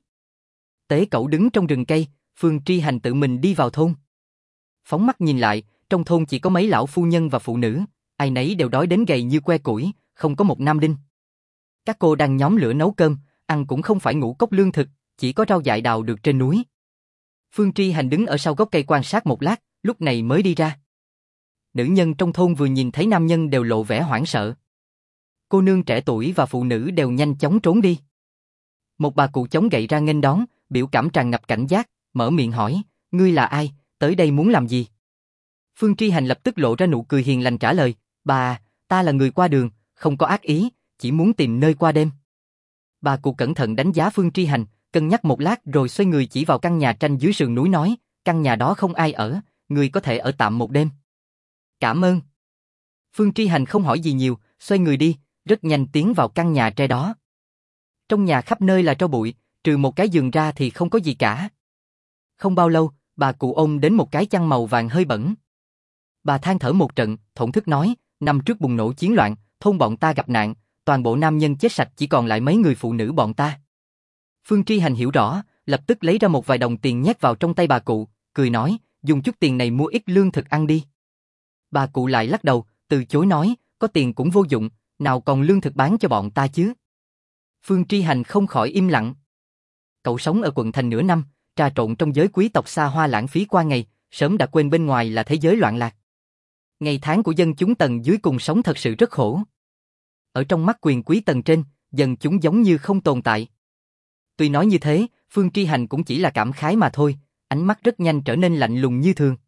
Tế Cẩu đứng trong rừng cây, Phương Tri Hành tự mình đi vào thôn. Phóng mắt nhìn lại, trong thôn chỉ có mấy lão phu nhân và phụ nữ, ai nấy đều đói đến gầy như que củi, không có một nam đinh. Các cô đang nhóm lửa nấu cơm, ăn cũng không phải ngũ cốc lương thực, chỉ có rau dại đào được trên núi. Phương Tri Hành đứng ở sau gốc cây quan sát một lát, lúc này mới đi ra. Nữ nhân trong thôn vừa nhìn thấy nam nhân đều lộ vẻ hoảng sợ. Cô nương trẻ tuổi và phụ nữ đều nhanh chóng trốn đi. Một bà cụ chống gậy ra nghênh đón, biểu cảm tràn ngập cảnh giác, mở miệng hỏi, ngươi là ai, tới đây muốn làm gì? Phương Tri Hành lập tức lộ ra nụ cười hiền lành trả lời, bà, ta là người qua đường, không có ác ý, chỉ muốn tìm nơi qua đêm. Bà cụ cẩn thận đánh giá Phương Tri Hành, cân nhắc một lát rồi xoay người chỉ vào căn nhà tranh dưới sườn núi nói, căn nhà đó không ai ở, người có thể ở tạm một đêm. Cảm ơn. Phương Tri Hành không hỏi gì nhiều, xoay người đi, rất nhanh tiến vào căn nhà tre đó. Trong nhà khắp nơi là tro bụi, trừ một cái giường ra thì không có gì cả. Không bao lâu, bà cụ ôm đến một cái chăn màu vàng hơi bẩn. Bà than thở một trận, thổn thức nói, năm trước bùng nổ chiến loạn, thôn bọn ta gặp nạn, toàn bộ nam nhân chết sạch chỉ còn lại mấy người phụ nữ bọn ta. Phương Tri Hành hiểu rõ, lập tức lấy ra một vài đồng tiền nhét vào trong tay bà cụ, cười nói, dùng chút tiền này mua ít lương thực ăn đi. Bà cụ lại lắc đầu, từ chối nói, có tiền cũng vô dụng, nào còn lương thực bán cho bọn ta chứ. Phương Tri Hành không khỏi im lặng. Cậu sống ở quận thành nửa năm, trà trộn trong giới quý tộc xa hoa lãng phí qua ngày, sớm đã quên bên ngoài là thế giới loạn lạc. Ngày tháng của dân chúng tầng dưới cùng sống thật sự rất khổ. Ở trong mắt quyền quý tầng trên, dân chúng giống như không tồn tại. Tuy nói như thế, Phương Tri Hành cũng chỉ là cảm khái mà thôi, ánh mắt rất nhanh trở nên lạnh lùng như thường.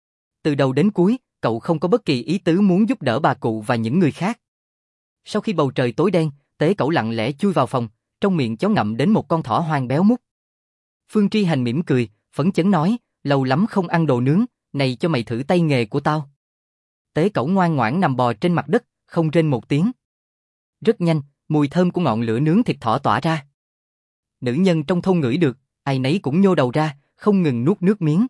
Từ đầu đến cuối, cậu không có bất kỳ ý tứ muốn giúp đỡ bà cụ và những người khác. Sau khi bầu trời tối đen, Tế Cẩu lặng lẽ chui vào phòng, trong miệng chó ngậm đến một con thỏ hoang béo mút. Phương Tri Hành mỉm cười, phấn chấn nói, lâu lắm không ăn đồ nướng, này cho mày thử tay nghề của tao. Tế Cẩu ngoan ngoãn nằm bò trên mặt đất, không rên một tiếng. Rất nhanh, mùi thơm của ngọn lửa nướng thịt thỏ tỏa ra. Nữ nhân trong thôn ngửi được, ai nấy cũng nhô đầu ra, không ngừng nuốt nước miếng.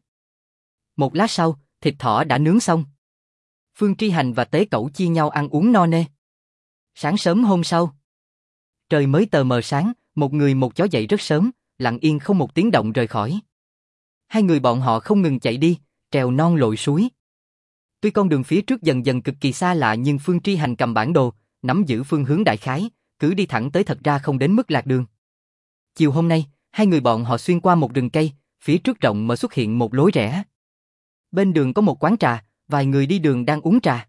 Một lát sau, thịt thỏ đã nướng xong. Phương Tri Hành và Tế Cẩu chia nhau ăn uống no nê. Sáng sớm hôm sau, trời mới tờ mờ sáng, một người một chó dậy rất sớm, lặng yên không một tiếng động rời khỏi. Hai người bọn họ không ngừng chạy đi, trèo non lội suối. Tuy con đường phía trước dần dần cực kỳ xa lạ nhưng Phương Tri Hành cầm bản đồ, nắm giữ phương hướng đại khái, cứ đi thẳng tới thật ra không đến mức lạc đường. Chiều hôm nay, hai người bọn họ xuyên qua một rừng cây, phía trước rộng mở xuất hiện một lối rẽ. Bên đường có một quán trà, vài người đi đường đang uống trà.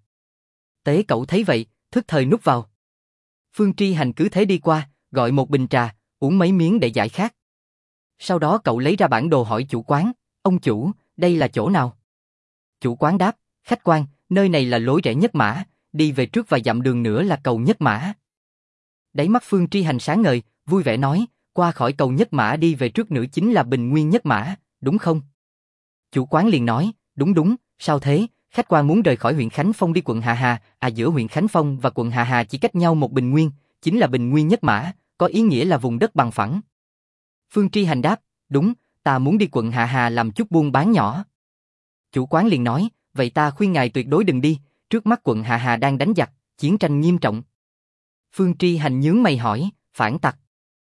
Tế Cẩu thấy vậy, thức thời núp vào. Phương Tri Hành cứ thế đi qua, gọi một bình trà, uống mấy miếng để giải khát. Sau đó cậu lấy ra bản đồ hỏi chủ quán, ông chủ, đây là chỗ nào? Chủ quán đáp, khách quan, nơi này là lối rẽ nhất mã, đi về trước vài dặm đường nữa là cầu nhất mã. Đáy mắt Phương Tri Hành sáng ngời, vui vẻ nói, qua khỏi cầu nhất mã đi về trước nữa chính là bình nguyên nhất mã, đúng không? Chủ quán liền nói, đúng, sao thế, khách quan muốn rời khỏi huyện Khánh Phong đi quận Hà Hà, giữa huyện Khánh Phong và quận Hà Hà chỉ cách nhau một bình nguyên, chính là bình nguyên nhất mã, có ý nghĩa là vùng đất bằng phẳng. Phương Tri Hành đáp, đúng, ta muốn đi quận Hà Hà làm chút buôn bán nhỏ. Chủ quán liền nói, vậy ta khuyên ngài tuyệt đối đừng đi, trước mắt quận Hà Hà đang đánh giặc, chiến tranh nghiêm trọng. Phương Tri Hành nhướng mày hỏi, phản tặc?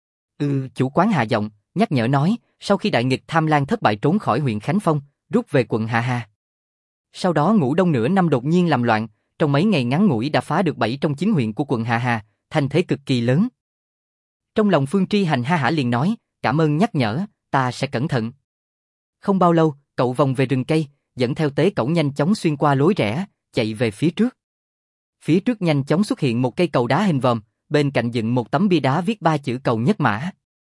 Chủ quán hạ giọng, nhắc nhở nói, sau khi đại nghịch Tham Lang thất bại trốn khỏi huyện Khánh Phong, rút về quận Hà Hà. Sau đó ngủ đông nửa năm đột nhiên làm loạn, trong mấy ngày ngắn ngủi đã phá được 7 trong 9 huyện của quận Hà Hà, thành thế cực kỳ lớn. Trong lòng Phương Tri Hành ha hả liền nói, cảm ơn nhắc nhở, ta sẽ cẩn thận. Không bao lâu, cậu vòng về rừng cây, dẫn theo Tế Cẩu nhanh chóng xuyên qua lối rẽ, chạy về phía trước. Phía trước nhanh chóng xuất hiện một cây cầu đá hình vòm, bên cạnh dựng một tấm bia đá viết 3 chữ cầu nhất mã.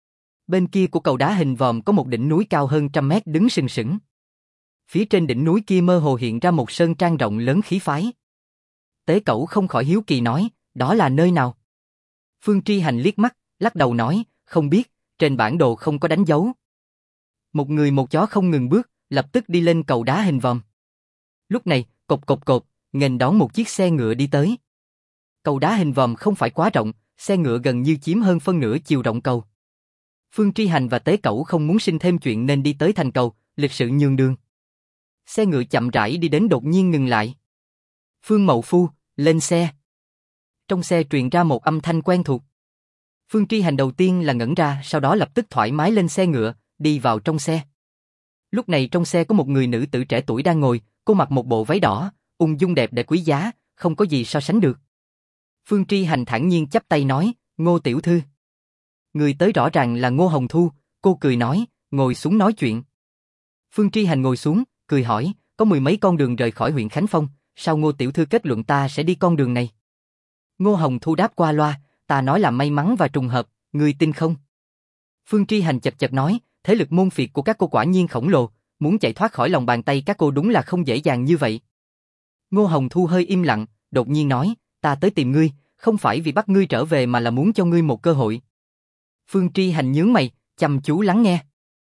Bên kia của cầu đá hình vòm có một đỉnh núi cao hơn 100 mét đứng sừng sững. Phía trên đỉnh núi kia mơ hồ hiện ra một sơn trang rộng lớn khí phái. Tế Cẩu không khỏi hiếu kỳ nói, đó là nơi nào? Phương Tri Hành liếc mắt, lắc đầu nói, không biết, trên bản đồ không có đánh dấu. Một người một chó không ngừng bước, lập tức đi lên cầu đá hình vòm. Lúc này, cộp, nghênh đón một chiếc xe ngựa đi tới. Cầu đá hình vòm không phải quá rộng, xe ngựa gần như chiếm hơn phân nửa chiều rộng cầu. Phương Tri Hành và Tế Cẩu không muốn sinh thêm chuyện nên đi tới thành cầu, lịch sự nhường đường. Xe ngựa chậm rãi đi đến đột nhiên ngừng lại. Phương Mậu Phu, lên xe. Trong xe truyền ra một âm thanh quen thuộc. Phương Tri Hành đầu tiên là ngẩn ra, sau đó lập tức thoải mái lên xe ngựa, đi vào trong xe. Lúc này trong xe có một người nữ tử trẻ tuổi đang ngồi, cô mặc một bộ váy đỏ, ung dung đẹp đẽ quý giá, không có gì so sánh được. Phương Tri Hành thản nhiên chắp tay nói, Ngô tiểu thư. Người tới rõ ràng là Ngô Hồng Thu, cô cười nói, ngồi xuống nói chuyện. Phương Tri Hành ngồi xuống, cười hỏi, có mười mấy con đường rời khỏi huyện Khánh Phong, sao Ngô tiểu thư kết luận ta sẽ đi con đường này? Ngô Hồng Thu đáp qua loa, ta nói là may mắn và trùng hợp, người tin không? Phương Tri Hành chật chật nói, thế lực môn phiệt của các cô quả nhiên khổng lồ, muốn chạy thoát khỏi lòng bàn tay các cô đúng là không dễ dàng như vậy. Ngô Hồng Thu hơi im lặng, đột nhiên nói, ta tới tìm ngươi, không phải vì bắt ngươi trở về mà là muốn cho ngươi một cơ hội. Phương Tri Hành nhướng mày, chăm chú lắng nghe.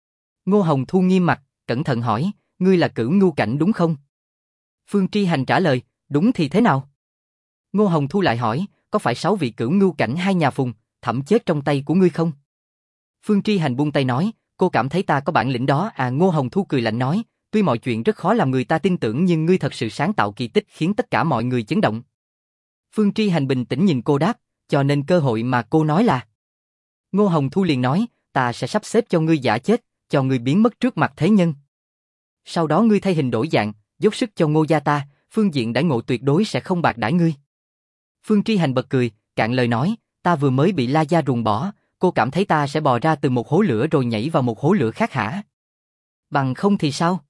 Ngô Hồng Thu nghiêm mặt, cẩn thận hỏi, ngươi là Cửu Ngưu Cảnh đúng không? Phương Tri Hành trả lời, đúng thì thế nào? Ngô Hồng Thu lại hỏi, có phải 6 vị Cửu Ngưu Cảnh hai nhà Phùng, Thẩm chết trong tay của ngươi không? Phương Tri Hành buông tay nói, cô cảm thấy ta có bản lĩnh đó à? Ngô Hồng Thu cười lạnh nói, tuy mọi chuyện rất khó làm người ta tin tưởng nhưng ngươi thật sự sáng tạo kỳ tích khiến tất cả mọi người chấn động. Phương Tri Hành bình tĩnh nhìn cô đáp, cho nên cơ hội mà cô nói là. Ngô Hồng Thu liền nói, ta sẽ sắp xếp cho ngươi giả chết, cho ngươi biến mất trước mặt thế nhân. Sau đó ngươi thay hình đổi dạng, dốc sức cho Ngô gia ta, phương diện đãi ngộ tuyệt đối sẽ không bạc đãi ngươi. Phương Tri Hành bật cười, cạn lời nói, ta vừa mới bị La Gia ruồng bỏ, cô cảm thấy ta sẽ bò ra từ một hố lửa rồi nhảy vào một hố lửa khác hả? Bằng không thì sao?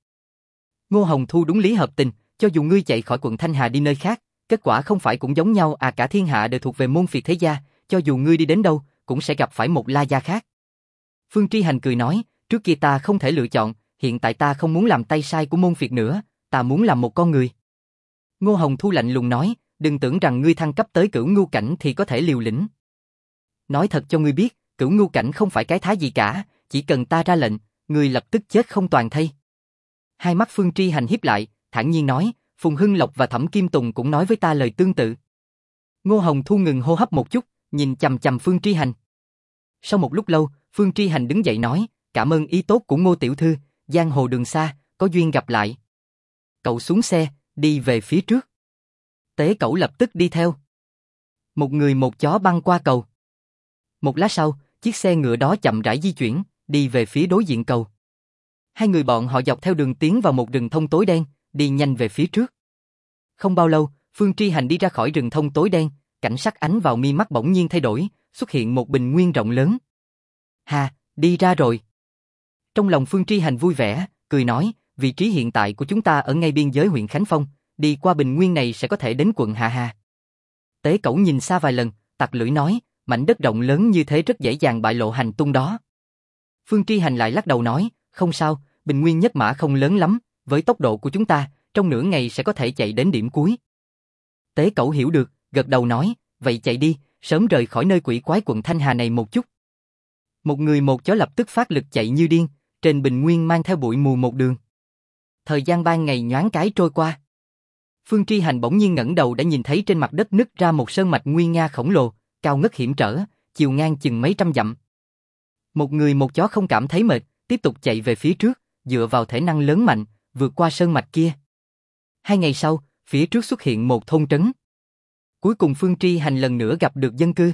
Ngô Hồng Thu đúng lý hợp tình, cho dù ngươi chạy khỏi quận Thanh Hà đi nơi khác, kết quả không phải cũng giống nhau à? Cả thiên hạ đều thuộc về môn phiệt thế gia, cho dù ngươi đi đến đâu, cũng sẽ gặp phải một La Gia khác. Phương Tri Hành cười nói, trước kia ta không thể lựa chọn, hiện tại ta không muốn làm tay sai của môn phiệt nữa, ta muốn làm một con người. Ngô Hồng Thu lạnh lùng nói, đừng tưởng rằng ngươi thăng cấp tới cửu ngưu cảnh thì có thể liều lĩnh. Nói thật cho ngươi biết, cửu ngưu cảnh không phải cái thá gì cả, chỉ cần ta ra lệnh, ngươi lập tức chết không toàn thây. Hai mắt Phương Tri Hành híp lại, thản nhiên nói, Phùng Hưng Lộc và Thẩm Kim Tùng cũng nói với ta lời tương tự. Ngô Hồng Thu ngừng hô hấp một chút, nhìn chằm chằm Phương Tri Hành. Sau một lúc lâu, Phương Tri Hành đứng dậy nói, cảm ơn ý tốt của Ngô tiểu thư, giang hồ đường xa, có duyên gặp lại. Cậu xuống xe, đi về phía trước. Tế Cẩu lập tức đi theo. Một người một chó băng qua cầu. Một lát sau, chiếc xe ngựa đó chậm rãi di chuyển, đi về phía đối diện cầu. Hai người bọn họ dọc theo đường tiến vào một rừng thông tối đen, đi nhanh về phía trước. Không bao lâu, Phương Tri Hành đi ra khỏi rừng thông tối đen, cảnh sắc ánh vào mi mắt bỗng nhiên thay đổi, xuất hiện một bình nguyên rộng lớn. Hà, đi ra rồi. Trong lòng Phương Tri Hành vui vẻ, cười nói, vị trí hiện tại của chúng ta ở ngay biên giới huyện Khánh Phong, đi qua bình nguyên này sẽ có thể đến quận Hạ Hà. Tế Cẩu nhìn xa vài lần, tặc lưỡi nói, mảnh đất rộng lớn như thế rất dễ dàng bại lộ hành tung đó. Phương Tri Hành lại lắc đầu nói, không sao, bình nguyên nhất mã không lớn lắm, với tốc độ của chúng ta, trong nửa ngày sẽ có thể chạy đến điểm cuối. Tế Cẩu hiểu được, gật đầu nói, vậy chạy đi, sớm rời khỏi nơi quỷ quái quận Thanh Hà này một chút. Một người một chó lập tức phát lực chạy như điên, trên bình nguyên mang theo bụi mù một đường. Thời gian ban ngày nhoáng cái trôi qua. Phương Tri Hành bỗng nhiên ngẩng đầu đã nhìn thấy trên mặt đất nứt ra một sơn mạch nguy nga khổng lồ, cao ngất hiểm trở, chiều ngang chừng mấy trăm dặm. Một người một chó không cảm thấy mệt, tiếp tục chạy về phía trước, dựa vào thể năng lớn mạnh, vượt qua sơn mạch kia. 2 ngày sau, phía trước xuất hiện một thôn trấn. Cuối cùng Phương Tri Hành lần nữa gặp được dân cư.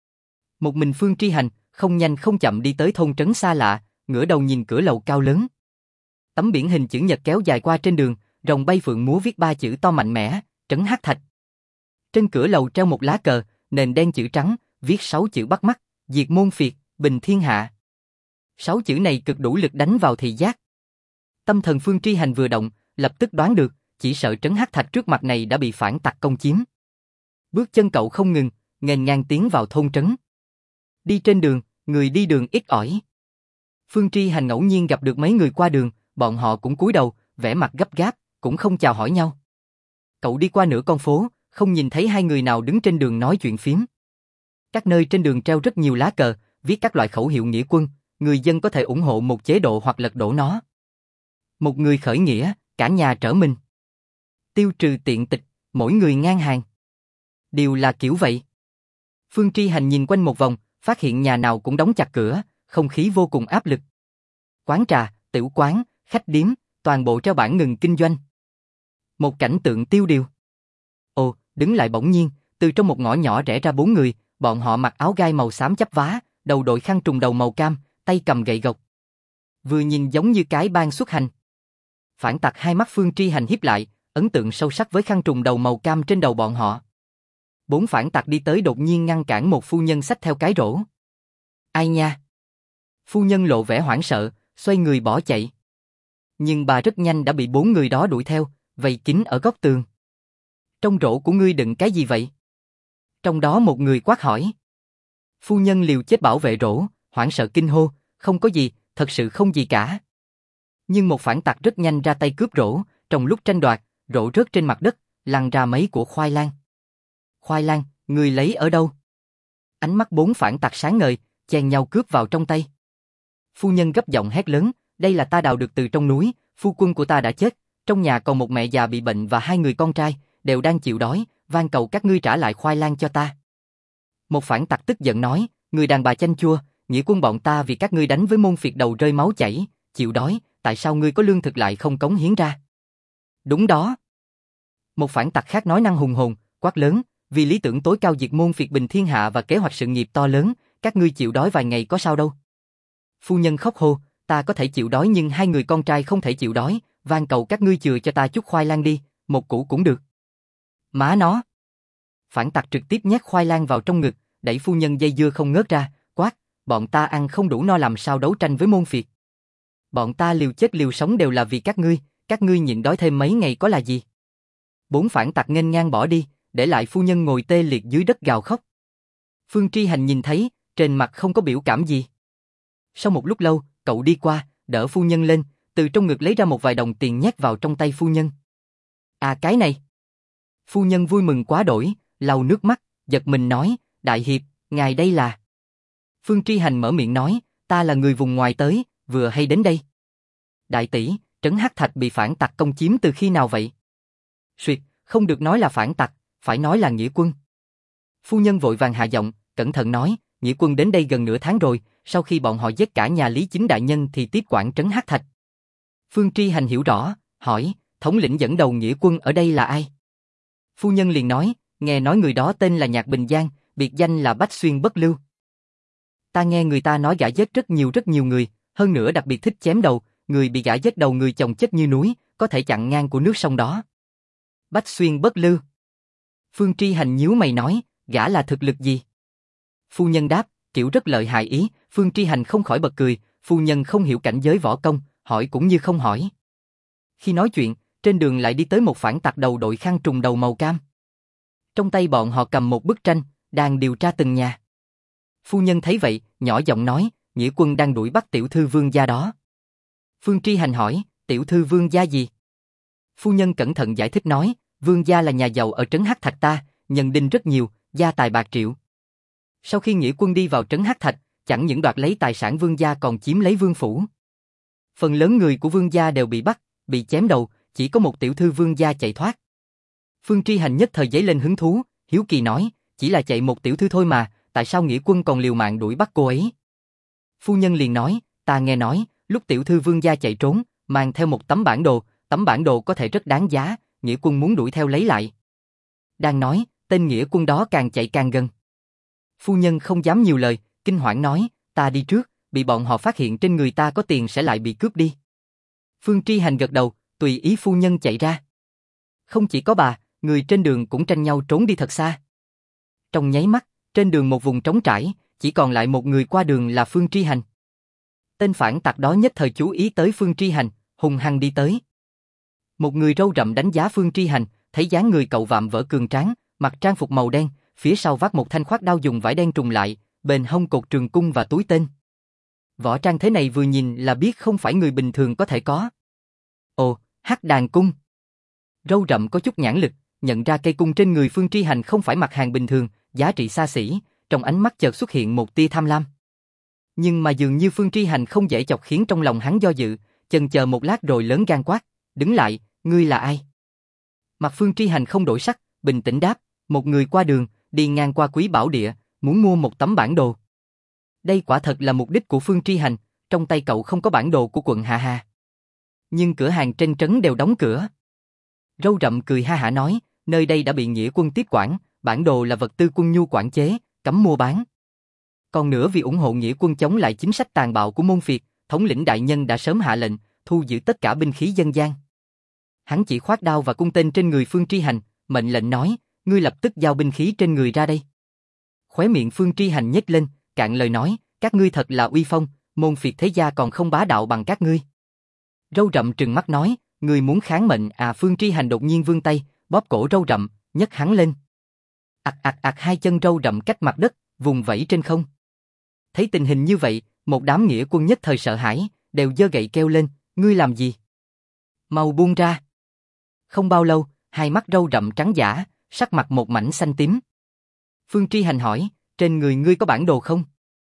Một mình Phương Tri Hành, không nhanh không chậm đi tới thôn trấn xa lạ, ngửa đầu nhìn cửa lầu cao lớn. Tấm biển hình chữ nhật kéo dài qua trên đường, rồng bay phượng múa viết 3 chữ to mạnh mẽ, Trấn Hắc Thạch. Trên cửa lầu treo một lá cờ, nền đen chữ trắng, viết 6 chữ bắt mắt, diệt môn phiệt, bình thiên hạ. 6 chữ này cực đủ lực đánh vào thị giác. Tâm thần Phương Tri Hành vừa động, lập tức đoán được, chỉ sợ Trấn Hắc Thạch trước mặt này đã bị phản tặc công chiếm. Bước chân cậu không ngừng, nghênh ngang tiến vào thôn trấn. Đi trên đường, người đi đường ít ỏi. Phương Tri Hành ngẫu nhiên gặp được mấy người qua đường, bọn họ cũng cúi đầu, vẻ mặt gấp gáp, cũng không chào hỏi nhau. Cậu đi qua nửa con phố, không nhìn thấy hai người nào đứng trên đường nói chuyện phím. Các nơi trên đường treo rất nhiều lá cờ, viết các loại khẩu hiệu nghĩa quân, người dân có thể ủng hộ một chế độ hoặc lật đổ nó. Một người khởi nghĩa, cả nhà trở mình. Tiêu trừ tiện tịch, mỗi người ngang hàng. Đều là kiểu vậy. Phương Tri Hành nhìn quanh một vòng, phát hiện nhà nào cũng đóng chặt cửa, không khí vô cùng áp lực. Quán trà, tiểu quán, khách điếm, toàn bộ treo bảng ngừng kinh doanh. Một cảnh tượng tiêu điều. Ồ, đứng lại bỗng nhiên, từ trong một ngõ nhỏ rẽ ra 4 người, bọn họ mặc áo gai màu xám chắp vá, đầu đội khăn trùng đầu màu cam, tay cầm gậy gộc. Vừa nhìn giống như cái bang xuất hành. Phản tặc hai mắt Phương Tri Hành híp lại, ấn tượng sâu sắc với khăn trùng đầu màu cam trên đầu bọn họ. 4 phản tặc đi tới đột nhiên ngăn cản một phu nhân xách theo cái rổ. Ai nha? Phu nhân lộ vẻ hoảng sợ, xoay người bỏ chạy. Nhưng bà rất nhanh đã bị 4 người đó đuổi theo, vây kín ở góc tường. Trong rổ của ngươi đựng cái gì vậy? Trong đó một người quát hỏi. Phu nhân liều chết bảo vệ rổ, hoảng sợ kinh hô, không có gì, thật sự không gì cả. Nhưng một phản tặc rất nhanh ra tay cướp rổ, trong lúc tranh đoạt, rổ rớt trên mặt đất, lăn ra mấy của khoai lang. Khoai lang, ngươi lấy ở đâu? Ánh mắt 4 phản tặc sáng ngời, chen nhau cướp vào trong tay. Phu nhân gấp giọng hét lớn, đây là ta đào được từ trong núi, phu quân của ta đã chết, trong nhà còn một mẹ già bị bệnh và 2 người con trai, đều đang chịu đói, van cầu các ngươi trả lại khoai lang cho ta. Một phản tặc tức giận nói, người đàn bà chanh chua, nghĩa quân bọn ta vì các ngươi đánh với môn phiệt đầu rơi máu chảy, chịu đói, tại sao ngươi có lương thực lại không cống hiến ra? Đúng đó. Một phản tặc khác nói năng hùng hồn, quát lớn, vì lý tưởng tối cao diệt môn phiệt bình thiên hạ và kế hoạch sự nghiệp to lớn, các ngươi chịu đói vài ngày có sao đâu. Phu nhân khóc hô, ta có thể chịu đói nhưng hai người con trai không thể chịu đói, van cầu các ngươi chừa cho ta chút khoai lang đi, một củ cũng được. Má nó. Phản tặc trực tiếp nhét khoai lang vào trong ngực, đẩy phu nhân dây dưa không ngớt ra, quát, bọn ta ăn không đủ no làm sao đấu tranh với môn phiệt. Bọn ta liều chết liều sống đều là vì các ngươi nhịn đói thêm mấy ngày có là gì. Bốn phản tặc nghênh ngang bỏ đi, để lại phu nhân ngồi tê liệt dưới đất gào khóc. Phương Tri Hành nhìn thấy, trên mặt không có biểu cảm gì. Sau một lúc lâu, cậu đi qua, đỡ phu nhân lên, từ trong ngực lấy ra một vài đồng tiền nhét vào trong tay phu nhân. À cái này. Phu nhân vui mừng quá đổi, lau nước mắt, giật mình nói, đại hiệp, ngài đây là. Phương Tri Hành mở miệng nói, ta là người vùng ngoài tới, vừa hay đến đây. Đại tỷ, trấn Hắc Thạch bị phản tặc công chiếm từ khi nào vậy? Suyệt, không được nói là phản tặc, phải nói là nghĩa quân. Phu nhân vội vàng hạ giọng, cẩn thận nói, nghĩa quân đến đây gần nửa tháng rồi, sau khi bọn họ giết cả nhà Lý Chính đại nhân thì tiếp quản trấn Hắc Thạch. Phương Tri Hành hiểu rõ, hỏi, thống lĩnh dẫn đầu nghĩa quân ở đây là ai? Phu nhân liền nói, nghe nói người đó tên là Nhạc Bình Giang, biệt danh là Bách Xuyên Bất Lưu. Ta nghe người ta nói gã giết rất nhiều người, hơn nữa đặc biệt thích chém đầu, người bị gã giết đầu người chồng chất như núi, có thể chặn ngang của nước sông đó. Bách Xuyên Bất Lưu. Phương Tri Hành nhíu mày nói, gã là thực lực gì? Phu nhân đáp, kiểu rất lợi hại ý, Phương Tri Hành không khỏi bật cười, phu nhân không hiểu cảnh giới võ công, hỏi cũng như không hỏi. Khi nói chuyện, trên đường lại đi tới một phản tặc đầu đội khăn trùng đầu màu cam. Trong tay bọn họ cầm một bức tranh, đang điều tra từng nhà. Phu nhân thấy vậy, nhỏ giọng nói, nghĩa quân đang đuổi bắt tiểu thư Vương gia đó. Phương Tri Hành hỏi, tiểu thư Vương gia gì? Phu nhân cẩn thận giải thích nói, Vương gia là nhà giàu ở trấn Hắc Thạch ta, nhân đinh rất nhiều, gia tài bạc triệu. Sau khi nghĩa quân đi vào trấn Hắc Thạch, chẳng những đoạt lấy tài sản Vương gia còn chiếm lấy vương phủ. Phần lớn người của Vương gia đều bị bắt, bị chém đầu, chỉ có một tiểu thư Vương gia chạy thoát. Phương Tri Hành nhất thời dấy lên hứng thú, hiếu kỳ nói, chỉ là chạy một tiểu thư thôi mà, tại sao nghĩa quân còn liều mạng đuổi bắt cô ấy? Phu nhân liền nói, ta nghe nói, lúc tiểu thư Vương gia chạy trốn, mang theo một tấm bản đồ có thể rất đáng giá, nghĩa quân muốn đuổi theo lấy lại. Đang nói, tên nghĩa quân đó càng chạy càng gần. Phu nhân không dám nhiều lời, kinh hoảng nói, ta đi trước, bị bọn họ phát hiện trên người ta có tiền sẽ lại bị cướp đi. Phương Tri Hành gật đầu, tùy ý phu nhân chạy ra. Không chỉ có bà, người trên đường cũng tranh nhau trốn đi thật xa. Trong nháy mắt, trên đường một vùng trống trải, chỉ còn lại một người qua đường là Phương Tri Hành. Tên phản tặc đó nhất thời chú ý tới Phương Tri Hành, hùng hăng đi tới. Một người râu rậm đánh giá Phương Tri Hành, thấy dáng người cậu vạm vỡ cường tráng, mặc trang phục màu đen, phía sau vác một thanh khoác đao dùng vải đen trùng lại, bền hông cột trường cung và túi tên. Võ trang thế này vừa nhìn là biết không phải người bình thường có thể có. Ồ, Hắc Đàn Cung. Râu rậm có chút nhãn lực, nhận ra cây cung trên người Phương Tri Hành không phải mặt hàng bình thường, giá trị xa xỉ, trong ánh mắt chợt xuất hiện một tia tham lam. Nhưng mà dường như Phương Tri Hành không dễ chọc khiến trong lòng hắn do dự, chần chờ một lát rồi lớn gan quát, đứng lại, ngươi là ai? Mặt Phương Tri Hành không đổi sắc, bình tĩnh đáp, một người qua đường, đi ngang qua Quý Bảo Địa, muốn mua một tấm bản đồ. Đây quả thật là mục đích của Phương Tri Hành, trong tay cậu không có bản đồ của quận Hạ Hà. Nhưng cửa hàng trên trấn đều đóng cửa. Râu rậm cười ha hả nói, nơi đây đã bị nghĩa quân tiếp quản, bản đồ là vật tư quân nhu quản chế, cấm mua bán. Còn nữa vì ủng hộ nghĩa quân chống lại chính sách tàn bạo của môn phiệt, thống lĩnh đại nhân đã sớm hạ lệnh, thu giữ tất cả binh khí dân gian. Hắn chỉ khoác đao và cung tên trên người Phương Tri Hành, mệnh lệnh nói, ngươi lập tức giao binh khí trên người ra đây. Khóe miệng Phương Tri Hành nhếch lên, cạn lời nói, các ngươi thật là uy phong, môn phiệt thế gia còn không bá đạo bằng các ngươi. Râu rậm trừng mắt nói, ngươi muốn kháng mệnh à? Phương Tri Hành đột nhiên vươn tay, bóp cổ râu rậm, nhấc hắn lên. Ặc ặc ặc, hai chân râu rậm cách mặt đất, vùng vẫy trên không. Thấy tình hình như vậy, một đám nghĩa quân nhất thời sợ hãi, đều giơ gậy kêu lên, ngươi làm gì? Mau buông ra. Không bao lâu, hai mắt râu rậm trắng dã, sắc mặt một mảnh xanh tím. Phương Tri Hành hỏi, trên người ngươi có bản đồ không?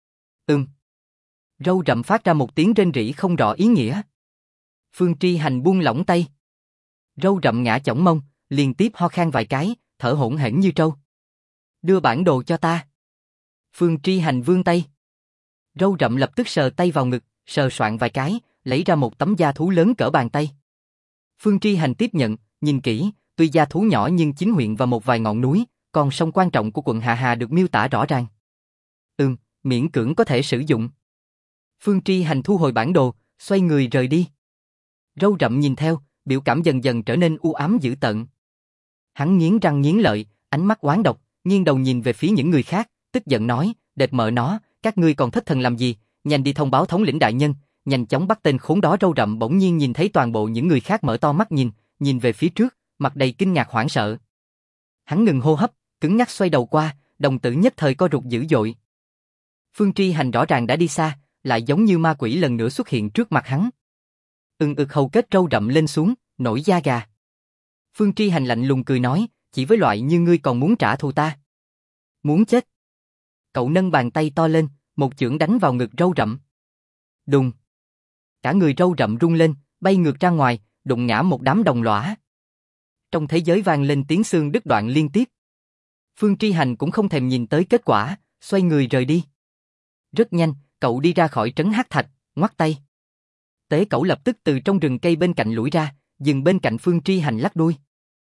Râu rậm phát ra một tiếng rên rỉ không rõ ý nghĩa. Phương Tri Hành buông lỏng tay. Râu rậm ngã chỏng mông, liên tiếp ho khan vài cái, thở hổn hển như trâu. Đưa bản đồ cho ta. Phương Tri Hành vươn tay. Râu rậm lập tức sờ tay vào ngực, sờ soạn vài cái, lấy ra một tấm da thú lớn cỡ bàn tay. Phương Tri Hành tiếp nhận, nhìn kỹ, tuy da thú nhỏ nhưng 9 huyện và một vài ngọn núi, còn sông quan trọng của quận Hạ Hà được miêu tả rõ ràng. Miễn cưỡng có thể sử dụng. Phương Tri Hành thu hồi bản đồ, xoay người rời đi. Râu rậm nhìn theo, biểu cảm dần dần trở nên u ám dữ tợn. Hắn nghiến răng nghiến lợi, ánh mắt oán độc, nghiêng đầu nhìn về phía những người khác, tức giận nói, đệt mợ nó, các ngươi còn thất thần làm gì, nhanh đi thông báo thống lĩnh đại nhân, nhanh chóng bắt tên khốn đó. Râu rậm bỗng nhiên nhìn thấy toàn bộ những người khác mở to mắt nhìn về phía trước, mặt đầy kinh ngạc hoảng sợ. Hắn ngừng hô hấp, cứng nhắc xoay đầu qua, đồng tử nhất thời co rụt dữ dội. Phương Tri Hành rõ ràng đã đi xa, lại giống như ma quỷ lần nữa xuất hiện trước mặt hắn. Hầu kết râu rậm lên xuống, nổi da gà. Phương Tri Hành lạnh lùng cười nói, chỉ với loại như ngươi còn muốn trả thù ta? Muốn chết? Cậu nâng bàn tay to lên, một chưởng đánh vào ngực râu rậm. Đùng! Cả người râu rậm rung lên, bay ngược ra ngoài, đụng ngã một đám đồng lõa. Trong thế giới vang lên tiếng xương đứt đoạn liên tiếp. Phương Tri Hành cũng không thèm nhìn tới kết quả, xoay người rời đi. Rất nhanh, cậu đi ra khỏi trấn Hắc Thạch, ngoắt tay. Tế Cẩu lập tức từ trong rừng cây bên cạnh lủi ra, dừng bên cạnh Phương Tri Hành lắc đuôi.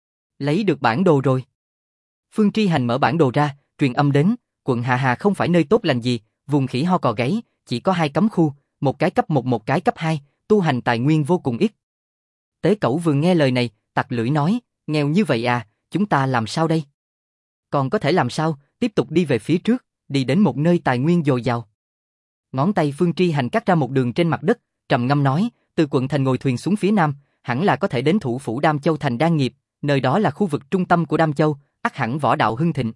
Lấy được bản đồ rồi. Phương Tri Hành mở bản đồ ra, truyền âm đến, quận Hạ Hà không phải nơi tốt lành gì, vùng khỉ ho cò gáy, chỉ có 2 cấm khu, một cái cấp 1 một cái cấp 2, tu hành tài nguyên vô cùng ít. Tế Cẩu vừa nghe lời này, tặc lưỡi nói, nghèo như vậy à, chúng ta làm sao đây? Còn có thể làm sao, tiếp tục đi về phía trước, đi đến một nơi tài nguyên dồi dào. Ngón tay Phương Tri Hành cắt ra một đường trên mặt đất, trầm ngâm nói, từ quận thành ngồi thuyền xuống phía nam, hẳn là có thể đến thủ phủ Đam Châu thành Đan Nghiệp, nơi đó là khu vực trung tâm của Đam Châu, ắt hẳn võ đạo hưng thịnh.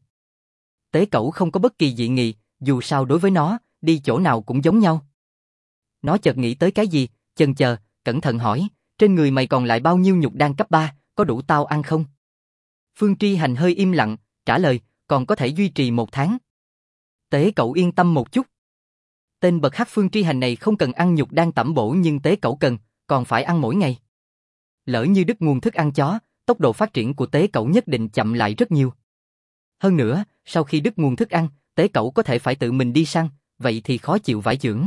Tế Cẩu không có bất kỳ dị nghị, dù sao đối với nó, đi chỗ nào cũng giống nhau. Nó chợt nghĩ tới cái gì, chần chờ, cẩn thận hỏi, trên người mày còn lại bao nhiêu nhục đan cấp 3, có đủ tao ăn không? Phương Tri Hành hơi im lặng, trả lời, còn có thể duy trì 1 tháng. Tế Cẩu yên tâm một chút. Tên bậc hắc Phương Tri Hành này không cần ăn nhục đan tẩm bổ nhưng Tế Cẩu cần, còn phải ăn mỗi ngày. Lỡ như đứt nguồn thức ăn chó, tốc độ phát triển của Tế Cẩu nhất định chậm lại rất nhiều. Hơn nữa, sau khi đứt nguồn thức ăn, Tế Cẩu có thể phải tự mình đi săn, vậy thì khó chịu vải chưởng.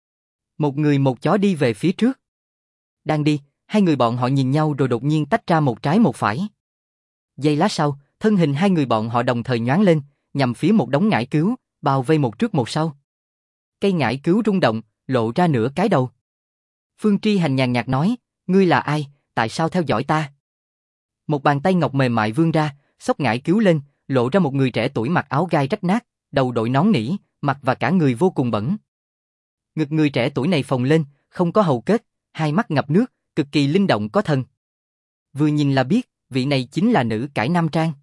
Một người một chó đi về phía trước. Đang đi, 2 người bọn họ nhìn nhau rồi đột nhiên tách ra một trái một phải. Giây lát sau, thân hình 2 người bọn họ đồng thời nhoáng lên, nhằm phía một đống ngải cứu, bao vây một trước một sau. Cây ngải cứu rung động, lộ ra nửa cái đầu. Phương Tri Hành nhàn nhạt nói, ngươi là ai, tại sao theo dõi ta? Một bàn tay ngọc mềm mại vươn ra, xốc ngải cứu lên, lộ ra một người trẻ tuổi mặc áo gai rách nát, đầu đội nón nỉ, mặt và cả người vô cùng bẩn. Ngực người trẻ tuổi này phồng lên, không có hầu kết, 2 mắt ngập nước, cực kỳ linh động có thần. Vừa nhìn là biết, vị này chính là nữ cải nam trang.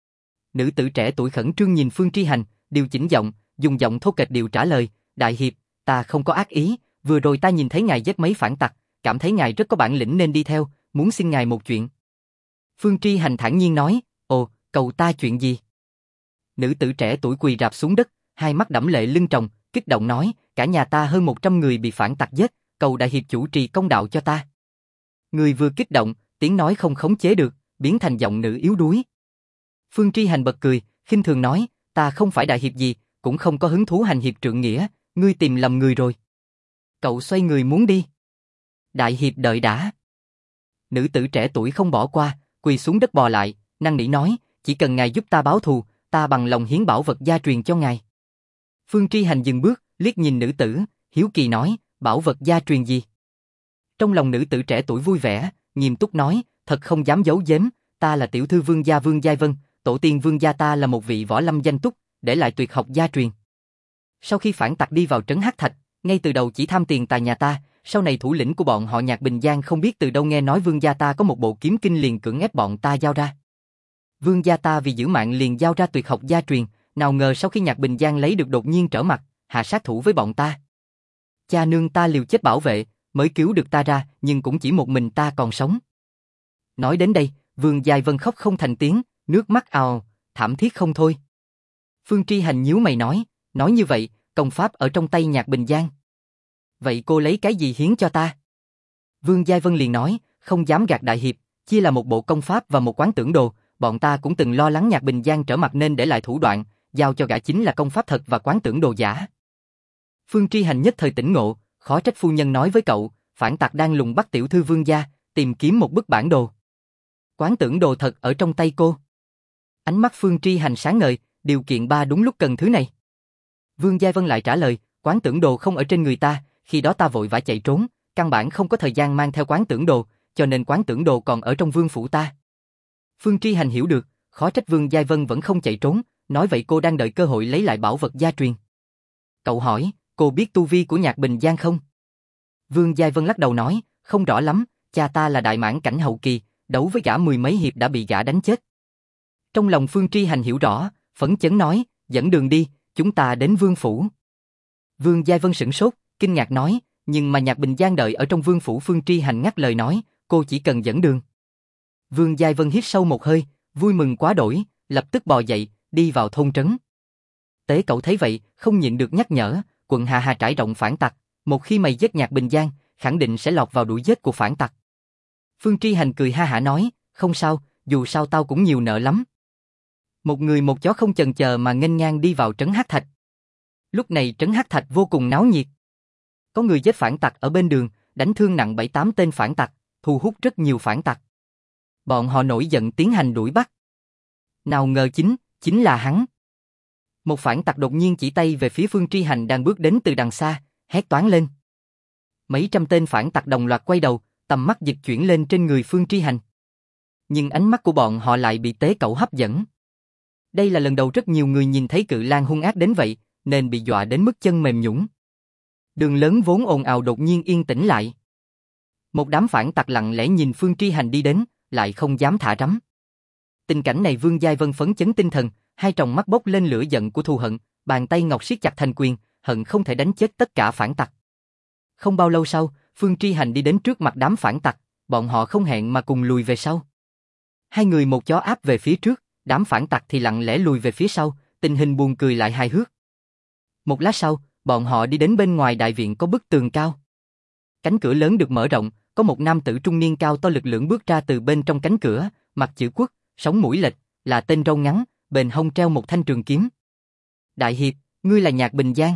Nữ tử trẻ tuổi khẩn trương nhìn Phương Tri Hành, điều chỉnh giọng, dùng giọng thô kệch điệu trả lời, đại hiệp, ta không có ác ý, vừa rồi ta nhìn thấy ngài giết mấy phản tặc, cảm thấy ngài rất có bản lĩnh nên đi theo, muốn xin ngài một chuyện. Phương Tri Hành thản nhiên nói, ồ, cầu ta chuyện gì? Nữ tử trẻ tuổi quỳ rạp xuống đất, 2 mắt đẫm lệ lưng tròng, kích động nói, cả nhà ta hơn 100 người bị phản tặc giết, cầu đại hiệp chủ trì công đạo cho ta. Người vừa kích động, tiếng nói không khống chế được, biến thành giọng nữ yếu đuối. Phương Tri Hành bật cười, khinh thường nói, ta không phải đại hiệp gì, cũng không có hứng thú hành hiệp trượng nghĩa, ngươi tìm lầm người rồi. Cậu xoay người muốn đi. Đại hiệp đợi đã. Nữ tử trẻ tuổi không bỏ qua, quỳ xuống đất bò lại, năn nỉ nói, chỉ cần ngài giúp ta báo thù, ta bằng lòng hiến bảo vật gia truyền cho ngài. Phương Tri Hành dừng bước, liếc nhìn nữ tử, hiếu kỳ nói, bảo vật gia truyền gì? Trong lòng nữ tử trẻ tuổi vui vẻ, nghiêm túc nói, thật không dám giấu giếm, ta là tiểu thư Vương gia Vương Giai Vân, tổ tiên Vương gia ta là một vị võ lâm danh túc, để lại tuyệt học gia truyền. Sau khi phản tặc đi vào trấn Hắc Thạch, ngay từ đầu chỉ tham tiền tài nhà ta, sau này thủ lĩnh của bọn họ Nhạc Bình Giang không biết từ đâu nghe nói Vương gia ta có một bộ kiếm kinh liền cưỡng ép bọn ta giao ra. Vương gia ta vì giữ mạng liền giao ra tuyệt học gia truyền, nào ngờ sau khi Nhạc Bình Giang lấy được đột nhiên trở mặt, hạ sát thủ với bọn ta. Cha nương ta liều chết bảo vệ, mới cứu được ta ra, nhưng cũng chỉ một mình ta còn sống. Nói đến đây, Vương Giai Vân khóc không thành tiếng, nước mắt ào, thảm thiết không thôi. Phương Tri Hành nhíu mày nói như vậy, công pháp ở trong tay Nhạc Bình Giang. Vậy cô lấy cái gì hiến cho ta? Vương Giai Vân liền nói, không dám gạt đại hiệp, chia là một bộ công pháp và một quán tưởng đồ, bọn ta cũng từng lo lắng Nhạc Bình Giang trở mặt nên để lại thủ đoạn, giao cho gã chính là công pháp thật và quán tưởng đồ giả. Phương Tri Hành nhất thời tỉnh ngộ, khó trách phu nhân nói với cậu, phản tặc đang lùng bắt tiểu thư Vương gia, tìm kiếm một bức bản đồ. Quán tưởng đồ thật ở trong tay cô. Ánh mắt Phương Tri Hành sáng ngời, điều kiện 3 đúng lúc cần thứ này. Vương Giai Vân lại trả lời, quán tưởng đồ không ở trên người ta, khi đó ta vội vã chạy trốn, căn bản không có thời gian mang theo quán tưởng đồ, cho nên quán tưởng đồ còn ở trong vương phủ ta. Phương Tri Hành hiểu được, khó trách Vương Giai Vân vẫn không chạy trốn, nói vậy cô đang đợi cơ hội lấy lại bảo vật gia truyền. Cậu hỏi, cô biết tu vi của Nhạc Bình Giang không? Vương Giai Vân lắc đầu nói, không rõ lắm, cha ta là đại mãn cảnh hậu kỳ, đấu với gã 10 mấy hiệp đã bị gã đánh chết. Trong lòng Phương Tri Hành hiểu rõ, phấn chấn nói, dẫn đường đi, chúng ta đến vương phủ. Vương Giai Vân sửng sốt, kinh ngạc nói, nhưng mà Nhạc Bình Giang đợi ở trong vương phủ. Phương Tri Hành ngắt lời nói, cô chỉ cần dẫn đường. Vương Giai Vân hít sâu một hơi, vui mừng quá đổi, lập tức bò dậy, đi vào thôn trấn. Tế Cậu thấy vậy, không nhịn được nhắc nhở, quận Hà Hà trải rộng phản tặc, một khi mày giết Nhạc Bình Giang, khẳng định sẽ lọt vào đuổi giết của phản tặc. Phương Tri Hành cười ha hả nói, không sao, dù sao tao cũng nhiều nợ lắm. Một người một chó không chần chờ mà nghênh ngang đi vào trấn Hắc Thạch. Lúc này trấn Hắc Thạch vô cùng náo nhiệt. Có người giết phản tặc ở bên đường, đánh thương nặng 7-8 tên phản tặc, thu hút rất nhiều phản tặc. Bọn họ nổi giận tiến hành đuổi bắt. Nào ngờ chính là hắn. Một phản tặc đột nhiên chỉ tay về phía Phương Tri Hành đang bước đến từ đằng xa, hét toáng lên. Mấy trăm tên phản tặc đồng loạt quay đầu, tầm mắt dịch chuyển lên trên người Phương Tri Hành. Nhưng ánh mắt của bọn họ lại bị Tế Cậu hấp dẫn. Đây là lần đầu rất nhiều người nhìn thấy cự lang hung ác đến vậy, nên bị dọa đến mức chân mềm nhũn. Đường lớn vốn ồn ào đột nhiên yên tĩnh lại. Một đám phản tặc lặng lẽ nhìn Phương Tri Hành đi đến, lại không dám thả rắm. Tình cảnh này Vương Giai Vân phấn chấn tinh thần, hai tròng mắt bốc lên lửa giận của thù hận, bàn tay ngọc siết chặt thành quyền, hận không thể đánh chết tất cả phản tặc. Không bao lâu sau, Phương Tri Hành đi đến trước mặt đám phản tặc, bọn họ không hẹn mà cùng lùi về sau. Hai người một chó áp về phía trước, đám phản tặc thì lặng lẽ lùi về phía sau, tình hình buồn cười lại hài hước. Một lát sau, bọn họ đi đến bên ngoài đại viện có bức tường cao. Cánh cửa lớn được mở rộng, có một nam tử trung niên cao to lực lưỡng bước ra từ bên trong cánh cửa, mặt chữ quốc, sống mũi lệch, là tên râu ngắn, bền hông treo một thanh trường kiếm. Đại hiệp, ngươi là Nhạc Bình Giang.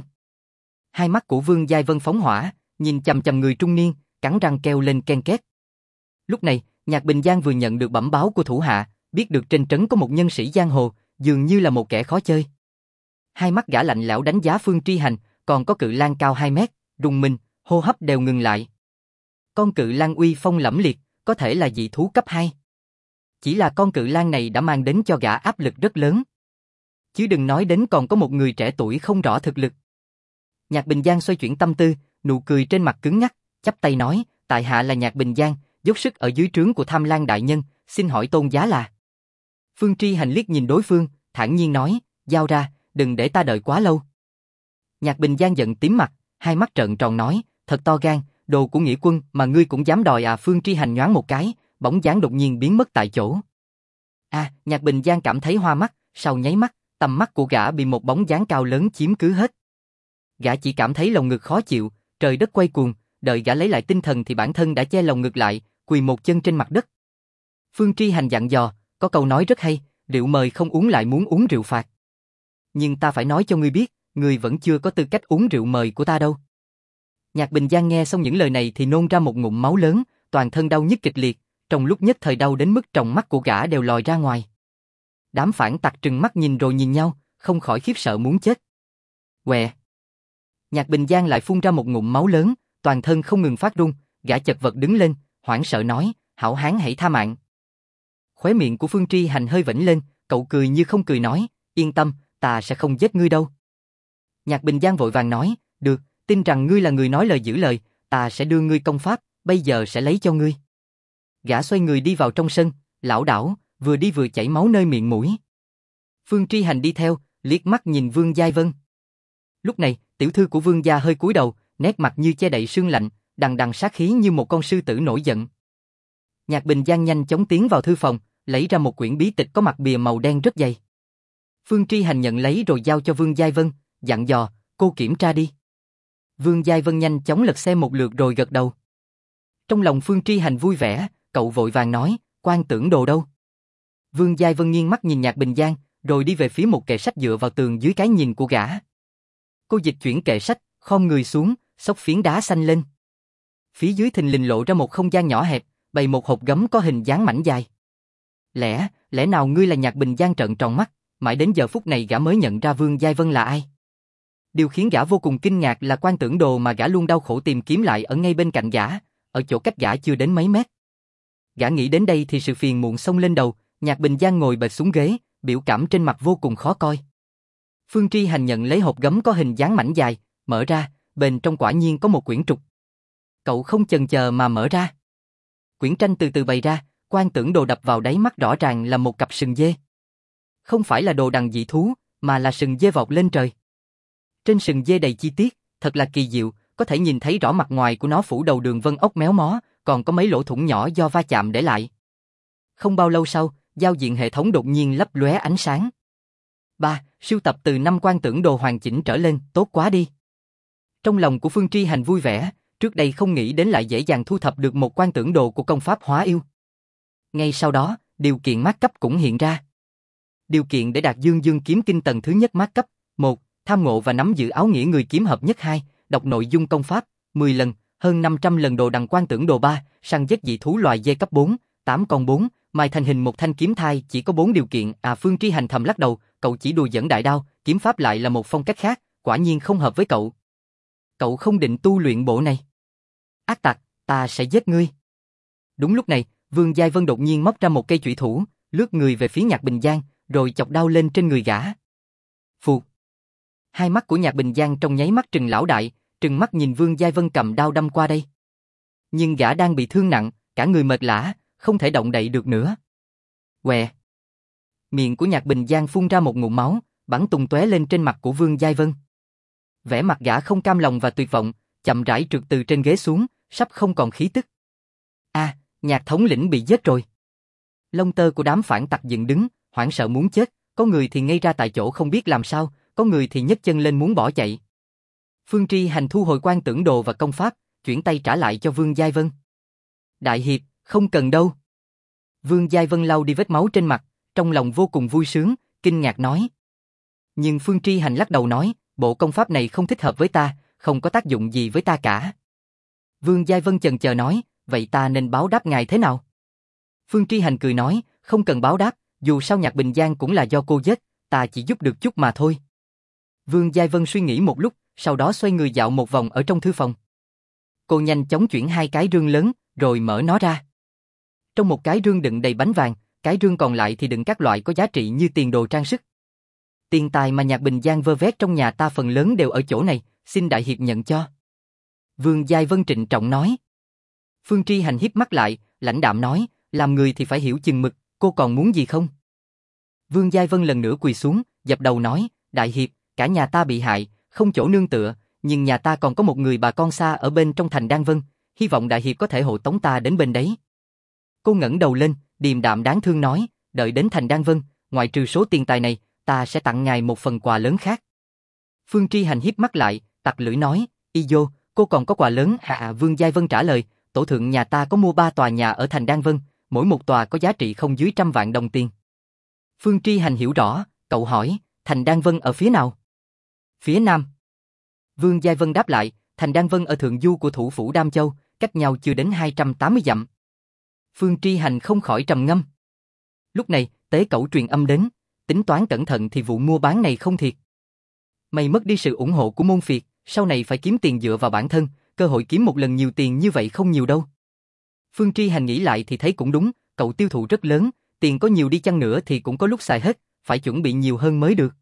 Hai mắt của Vương Giai Vân phóng hỏa, nhìn chằm chằm người trung niên, cắn răng kêu lên ken két. Lúc này, Nhạc Bình Giang vừa nhận được bẩm báo của thủ hạ, biết được trên trấn có một nhân sĩ giang hồ, dường như là một kẻ khó chơi. Hai mắt gã lạnh lẽo đánh giá Phương Tri Hành, còn có cự lang cao 2 mét, rùng mình, hô hấp đều ngừng lại. Con cự lang uy phong lẫm liệt, có thể là dị thú cấp 2. Chỉ là con cự lang này đã mang đến cho gã áp lực rất lớn. Chứ đừng nói đến còn có một người trẻ tuổi không rõ thực lực. Nhạc Bình Giang xoay chuyển tâm tư, nụ cười trên mặt cứng ngắc, chắp tay nói, tại hạ là Nhạc Bình Giang, dốc sức ở dưới trướng của Tham Lang đại nhân, xin hỏi tôn giá là. Phương Tri Hành liếc nhìn đối phương, thản nhiên nói, giao ra, đừng để ta đợi quá lâu. Nhạc Bình Giang giận tím mặt, hai mắt trợn tròn nói, thật to gan, đồ của nghĩa quân mà ngươi cũng dám đòi à. Phương Tri Hành nhoáng một cái, bóng dáng đột nhiên biến mất tại chỗ. Nhạc Bình Giang cảm thấy hoa mắt, sau nháy mắt, tầm mắt của gã bị một bóng dáng cao lớn chiếm cứ hết. Gã chỉ cảm thấy lồng ngực khó chịu, trời đất quay cuồng, đợi gã lấy lại tinh thần thì bản thân đã che lồng ngực lại, quỳ một chân trên mặt đất. Phương Tri Hành dặn dò, có câu nói rất hay, rượu mời không uống lại muốn uống rượu phạt. Nhưng ta phải nói cho ngươi biết, ngươi vẫn chưa có tư cách uống rượu mời của ta đâu. Nhạc Bình Giang nghe xong những lời này thì nôn ra một ngụm máu lớn, toàn thân đau nhức kịch liệt, trong lúc nhất thời đau đến mức tròng mắt của gã đều lòi ra ngoài. Đám phản tặc trừng mắt nhìn rồi nhìn nhau, không khỏi khiếp sợ muốn chết. Quẹ! Nhạc Bình Giang lại phun ra một ngụm máu lớn, toàn thân không ngừng phát run, gã chật vật đứng lên, hoảng sợ nói, hảo hán hãy tha mạng. Khóe miệng của Phương Tri Hành hơi vểnh lên, cậu cười như không cười nói, yên tâm, ta sẽ không giết ngươi đâu. Nhạc Bình Giang vội vàng nói, được, tin rằng ngươi là người nói lời giữ lời, ta sẽ đưa ngươi công pháp, bây giờ sẽ lấy cho ngươi. Gã xoay người đi vào trong sân, lảo đảo, vừa đi vừa chảy máu nơi miệng mũi. Phương Tri Hành đi theo, liếc mắt nhìn Vương Giai Vân. Lúc này, tiểu thư của Vương gia hơi cúi đầu, nét mặt như che đậy sương lạnh, đằng đằng sát khí như một con sư tử nổi giận. Nhạc Bình Giang nhanh chóng tiến vào thư phòng, lấy ra một quyển bí tịch có mặt bìa màu đen rất dày. Phương Tri Hành nhận lấy rồi giao cho Vương Giai Vân, dặn dò, cô kiểm tra đi. Vương Giai Vân nhanh chóng lật xem một lượt rồi gật đầu. Trong lòng Phương Tri Hành vui vẻ, cậu vội vàng nói, quan tưởng đồ đâu. Vương Giai Vân nghiêng mắt nhìn Nhạc Bình Giang, rồi đi về phía một kệ sách dựa vào tường dưới cái nhìn của gã. Cô dịch chuyển kệ sách, Khom người xuống, xốc phiến đá xanh lên. Phía dưới thình lình lộ ra một không gian nhỏ hẹp, bày một hộp gấm có hình dáng mảnh dài. Lẽ nào ngươi là Nhạc Bình Giang trợn tròn mắt, mãi đến giờ phút này gã mới nhận ra Vương Giai Vân là ai. Điều khiến gã vô cùng kinh ngạc là quan tưởng đồ mà gã luôn đau khổ tìm kiếm lại ở ngay bên cạnh gã, ở chỗ cách gã chưa đến mấy mét. Gã nghĩ đến đây thì sự phiền muộn xông lên đầu, Nhạc Bình Giang ngồi bệt xuống ghế, biểu cảm trên mặt vô cùng khó coi. Phương Tri Hành nhận lấy hộp gấm có hình dáng mảnh dài, mở ra, bên trong quả nhiên có một quyển trục. Cậu không chần chờ mà mở ra. Quyển tranh từ từ bày ra, quan tưởng đồ đập vào đáy mắt rõ ràng là một cặp sừng dê. Không phải là đồ đằng dị thú, mà là sừng dê vọt lên trời. Trên sừng dê đầy chi tiết, thật là kỳ diệu, có thể nhìn thấy rõ mặt ngoài của nó phủ đầu đường vân ốc méo mó, còn có mấy lỗ thủng nhỏ do va chạm để lại. Không bao lâu sau, giao diện hệ thống đột nhiên lấp lóe ánh sáng. Sưu tập từ 5 quan tưởng đồ hoàn chỉnh trở lên, tốt quá đi. Trong lòng của Phương Tri Hành vui vẻ, trước đây không nghĩ đến lại dễ dàng thu thập được một quan tưởng đồ của công pháp hóa yêu. Ngay sau đó, điều kiện mát cấp cũng hiện ra. Điều kiện để đạt Dương Dương kiếm kinh tầng thứ nhất mát cấp: 1. Tham ngộ và nắm giữ áo nghĩa người kiếm hợp nhất. 2. Đọc nội dung công pháp 10 lần, hơn 500 lần đồ đằng quan tưởng đồ. 3. Săn giết dị thú loài dê cấp 4, 8 con 4, mài thành hình một thanh kiếm thai. Chỉ có 4 điều kiện. Phương Tri Hành thầm lắc đầu, cậu chỉ đùa dẫn đại đao, kiếm pháp lại là một phong cách khác, quả nhiên không hợp với cậu. Cậu không định tu luyện bộ này. Ác tặc, ta sẽ giết ngươi. Đúng lúc này, Vương Giai Vân đột nhiên móc ra một cây chủy thủ, lướt người về phía Nhạc Bình Giang, rồi chọc đao lên trên người gã. Phụt. Hai mắt của Nhạc Bình Giang trong nháy mắt trừng lão đại, trừng mắt nhìn Vương Giai Vân cầm đao đâm qua đây. Nhưng gã đang bị thương nặng, cả người mệt lả, không thể động đậy được nữa. Quẹ. Miệng của Nhạc Bình Giang phun ra một ngụm máu, bắn tung tóe lên trên mặt của Vương Giai Vân. Vẻ mặt gã không cam lòng và tuyệt vọng, chậm rãi trượt từ trên ghế xuống, sắp không còn khí tức. Nhạc thống lĩnh bị giết rồi. Lông tơ của đám phản tặc dựng đứng, hoảng sợ muốn chết, có người thì ngây ra tại chỗ không biết làm sao, có người thì nhấc chân lên muốn bỏ chạy. Phương Tri Hành thu hồi quan tưởng đồ và công pháp, chuyển tay trả lại cho Vương Giai Vân. Đại hiệp, không cần đâu. Vương Giai Vân lau đi vết máu trên mặt, trong lòng vô cùng vui sướng, kinh ngạc nói. Nhưng Phương Tri Hành lắc đầu nói, bộ công pháp này không thích hợp với ta, không có tác dụng gì với ta cả. Vương Giai Vân chần chờ nói, vậy ta nên báo đáp ngài thế nào? Phương Tri Hành cười nói, không cần báo đáp, dù sao Nhạc Bình Giang cũng là do cô giết, ta chỉ giúp được chút mà thôi. Vương Giai Vân suy nghĩ một lúc, sau đó xoay người dạo một vòng ở trong thư phòng. Cô nhanh chóng chuyển 2 cái rương lớn, rồi mở nó ra. Trong một cái rương đựng đầy bánh vàng, cái rương còn lại thì đựng các loại có giá trị như tiền đồ trang sức. Tiền tài mà Nhạc Bình Giang vơ vét trong nhà ta phần lớn đều ở chỗ này, xin đại hiệp nhận cho. Vương Giai Vân trịnh trọng nói. Phương Tri Hành híp mắt lại, lãnh đạm nói, làm người thì phải hiểu chừng mực, cô còn muốn gì không? Vương Giai Vân lần nữa quỳ xuống, dập đầu nói, đại hiệp, cả nhà ta bị hại, không chỗ nương tựa, nhưng nhà ta còn có một người bà con xa ở bên trong thành Đan Vân, hy vọng đại hiệp có thể hộ tống ta đến bên đấy. Cô ngẩng đầu lên, điềm đạm đáng thương nói, đợi đến thành Đan Vân, ngoại trừ số tiền tài này, ta sẽ tặng ngài một phần quà lớn khác. Phương Tri Hành híp mắt lại, tặc lưỡi nói, y vô, cô còn có quà lớn hả? Vương Giai Vân trả lời, tổ thượng nhà ta có mua 3 tòa nhà ở thành Đan Vân, mỗi một tòa có giá trị không dưới 100 vạn đồng tiền. Phương Tri Hành hiểu rõ, cậu hỏi, thành Đan Vân ở phía nào? Phía nam. Vương Giai Vân đáp lại, thành Đan Vân ở thượng du của thủ phủ Đam Châu, cách nhau chưa đến 280 dặm. Phương Tri Hành không khỏi trầm ngâm. Lúc này, tế cẩu truyền âm đến, tính toán cẩn thận thì vụ mua bán này không thiệt. Mày mất đi sự ủng hộ của môn phiệt, sau này phải kiếm tiền dựa vào bản thân, cơ hội kiếm một lần nhiều tiền như vậy không nhiều đâu. Phương Tri Hành nghĩ lại thì thấy cũng đúng, cậu tiêu thụ rất lớn, tiền có nhiều đi chăng nữa thì cũng có lúc xài hết, phải chuẩn bị nhiều hơn mới được.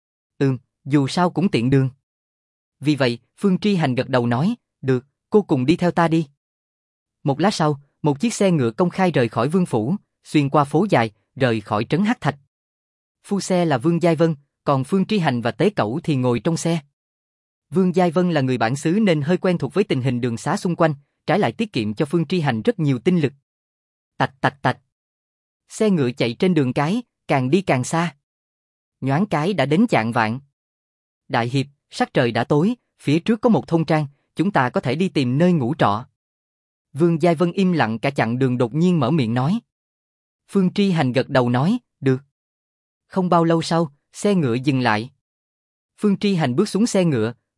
Dù sao cũng tiện đường. Vì vậy, Phương Tri Hành gật đầu nói, được, cô cùng đi theo ta đi. Một lát sau, một chiếc xe ngựa công khai rời khỏi vương phủ, xuyên qua phố dài, rời khỏi trấn Hắc Thạch. Phu xe là Vương Giai Vân, còn Phương Tri Hành và Tế Cẩu thì ngồi trong xe. Vương Giai Vân là người bản xứ nên hơi quen thuộc với tình hình đường xá xung quanh, trái lại tiết kiệm cho Phương Tri Hành rất nhiều tinh lực. Tạch tạch tạch. Xe ngựa chạy trên đường cái, càng đi càng xa. Nhoáng cái đã đến Chạng Vạn. Đại hiệp, sắc trời đã tối, phía trước có một thôn trang, chúng ta có thể đi tìm nơi ngủ trọ. Vương Giai Vân im lặng cả chặng đường đột nhiên mở miệng nói. Phương Tri Hành gật đầu nói, được. Không bao lâu sau, xe ngựa dừng lại. Phương Tri Hành bước xuống xe ngựa,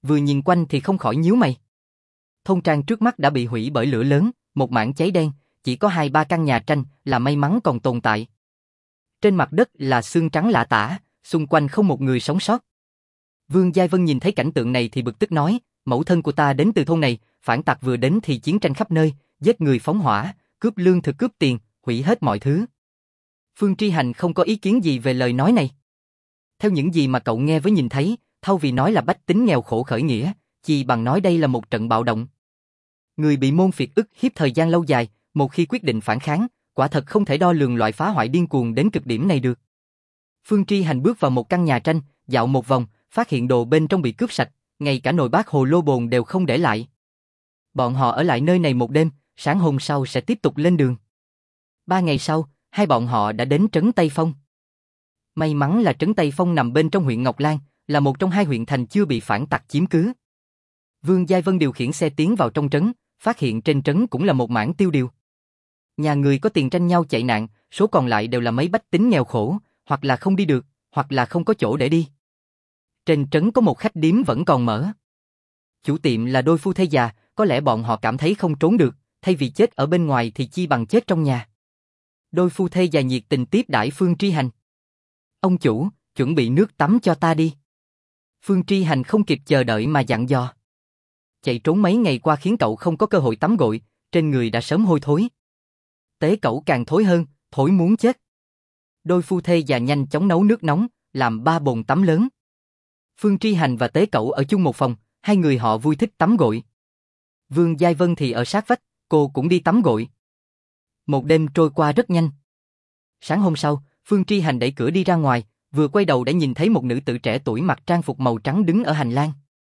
vừa nhìn quanh thì không khỏi nhíu mày. Thôn trang trước mắt đã bị hủy bởi lửa lớn, một mảng cháy đen, chỉ có 2-3 căn nhà tranh là may mắn còn tồn tại. Trên mặt đất là xương trắng lả tả, xung quanh không một người sống sót. Vương Giai Vân nhìn thấy cảnh tượng này thì bực tức nói, mẫu thân của ta đến từ thôn này, phản tặc vừa đến thì chiến tranh khắp nơi, giết người phóng hỏa, cướp lương thực cướp tiền, hủy hết mọi thứ. Phương Tri Hành không có ý kiến gì về lời nói này. Theo những gì mà cậu nghe với nhìn thấy, thay vì nói là bách tính nghèo khổ khởi nghĩa, chỉ bằng nói đây là một trận bạo động. Người bị môn phiệt ức hiếp thời gian lâu dài, một khi quyết định phản kháng, quả thật không thể đo lường loại phá hoại điên cuồng đến cực điểm này được. Phương Tri Hành bước vào một căn nhà tranh, dạo một vòng, phát hiện đồ bên trong bị cướp sạch, ngay cả nồi bát hồ lô bồn đều không để lại. Bọn họ ở lại nơi này một đêm, sáng hôm sau sẽ tiếp tục lên đường. 3 ngày sau, hai bọn họ đã đến trấn Tây Phong. May mắn là trấn Tây Phong nằm bên trong huyện Ngọc Lan, là một trong 2 huyện thành chưa bị phản tặc chiếm cứ. Vương Giai Vân điều khiển xe tiến vào trong trấn, phát hiện trên trấn cũng là một mảng tiêu điều. Nhà người có tiền tranh nhau chạy nạn, số còn lại đều là mấy bách tính nghèo khổ, hoặc là không đi được, hoặc là không có chỗ để đi. Trên trấn có một khách điếm vẫn còn mở. Chủ tiệm là đôi phu thê già, có lẽ bọn họ cảm thấy không trốn được, thay vì chết ở bên ngoài thì chi bằng chết trong nhà. Đôi phu thê già nhiệt tình tiếp đãi Phương Tri Hành. Ông chủ, chuẩn bị nước tắm cho ta đi. Phương Tri Hành không kịp chờ đợi mà dặn dò. Chạy trốn mấy ngày qua khiến cậu không có cơ hội tắm gội, trên người đã sớm hôi thối. Tế cậu càng thối hơn, thối muốn chết. Đôi phu thê già nhanh chóng nấu nước nóng, làm 3 bồn tắm lớn. Phương Tri Hành và Tế Cẩu ở chung một phòng, 2 người họ vui thích tắm gội. Vương Giai Vân thì ở sát vách, cô cũng đi tắm gội. Một đêm trôi qua rất nhanh. Sáng hôm sau, Phương Tri Hành đẩy cửa đi ra ngoài, vừa quay đầu đã nhìn thấy một nữ tử trẻ tuổi mặc trang phục màu trắng đứng ở hành lang.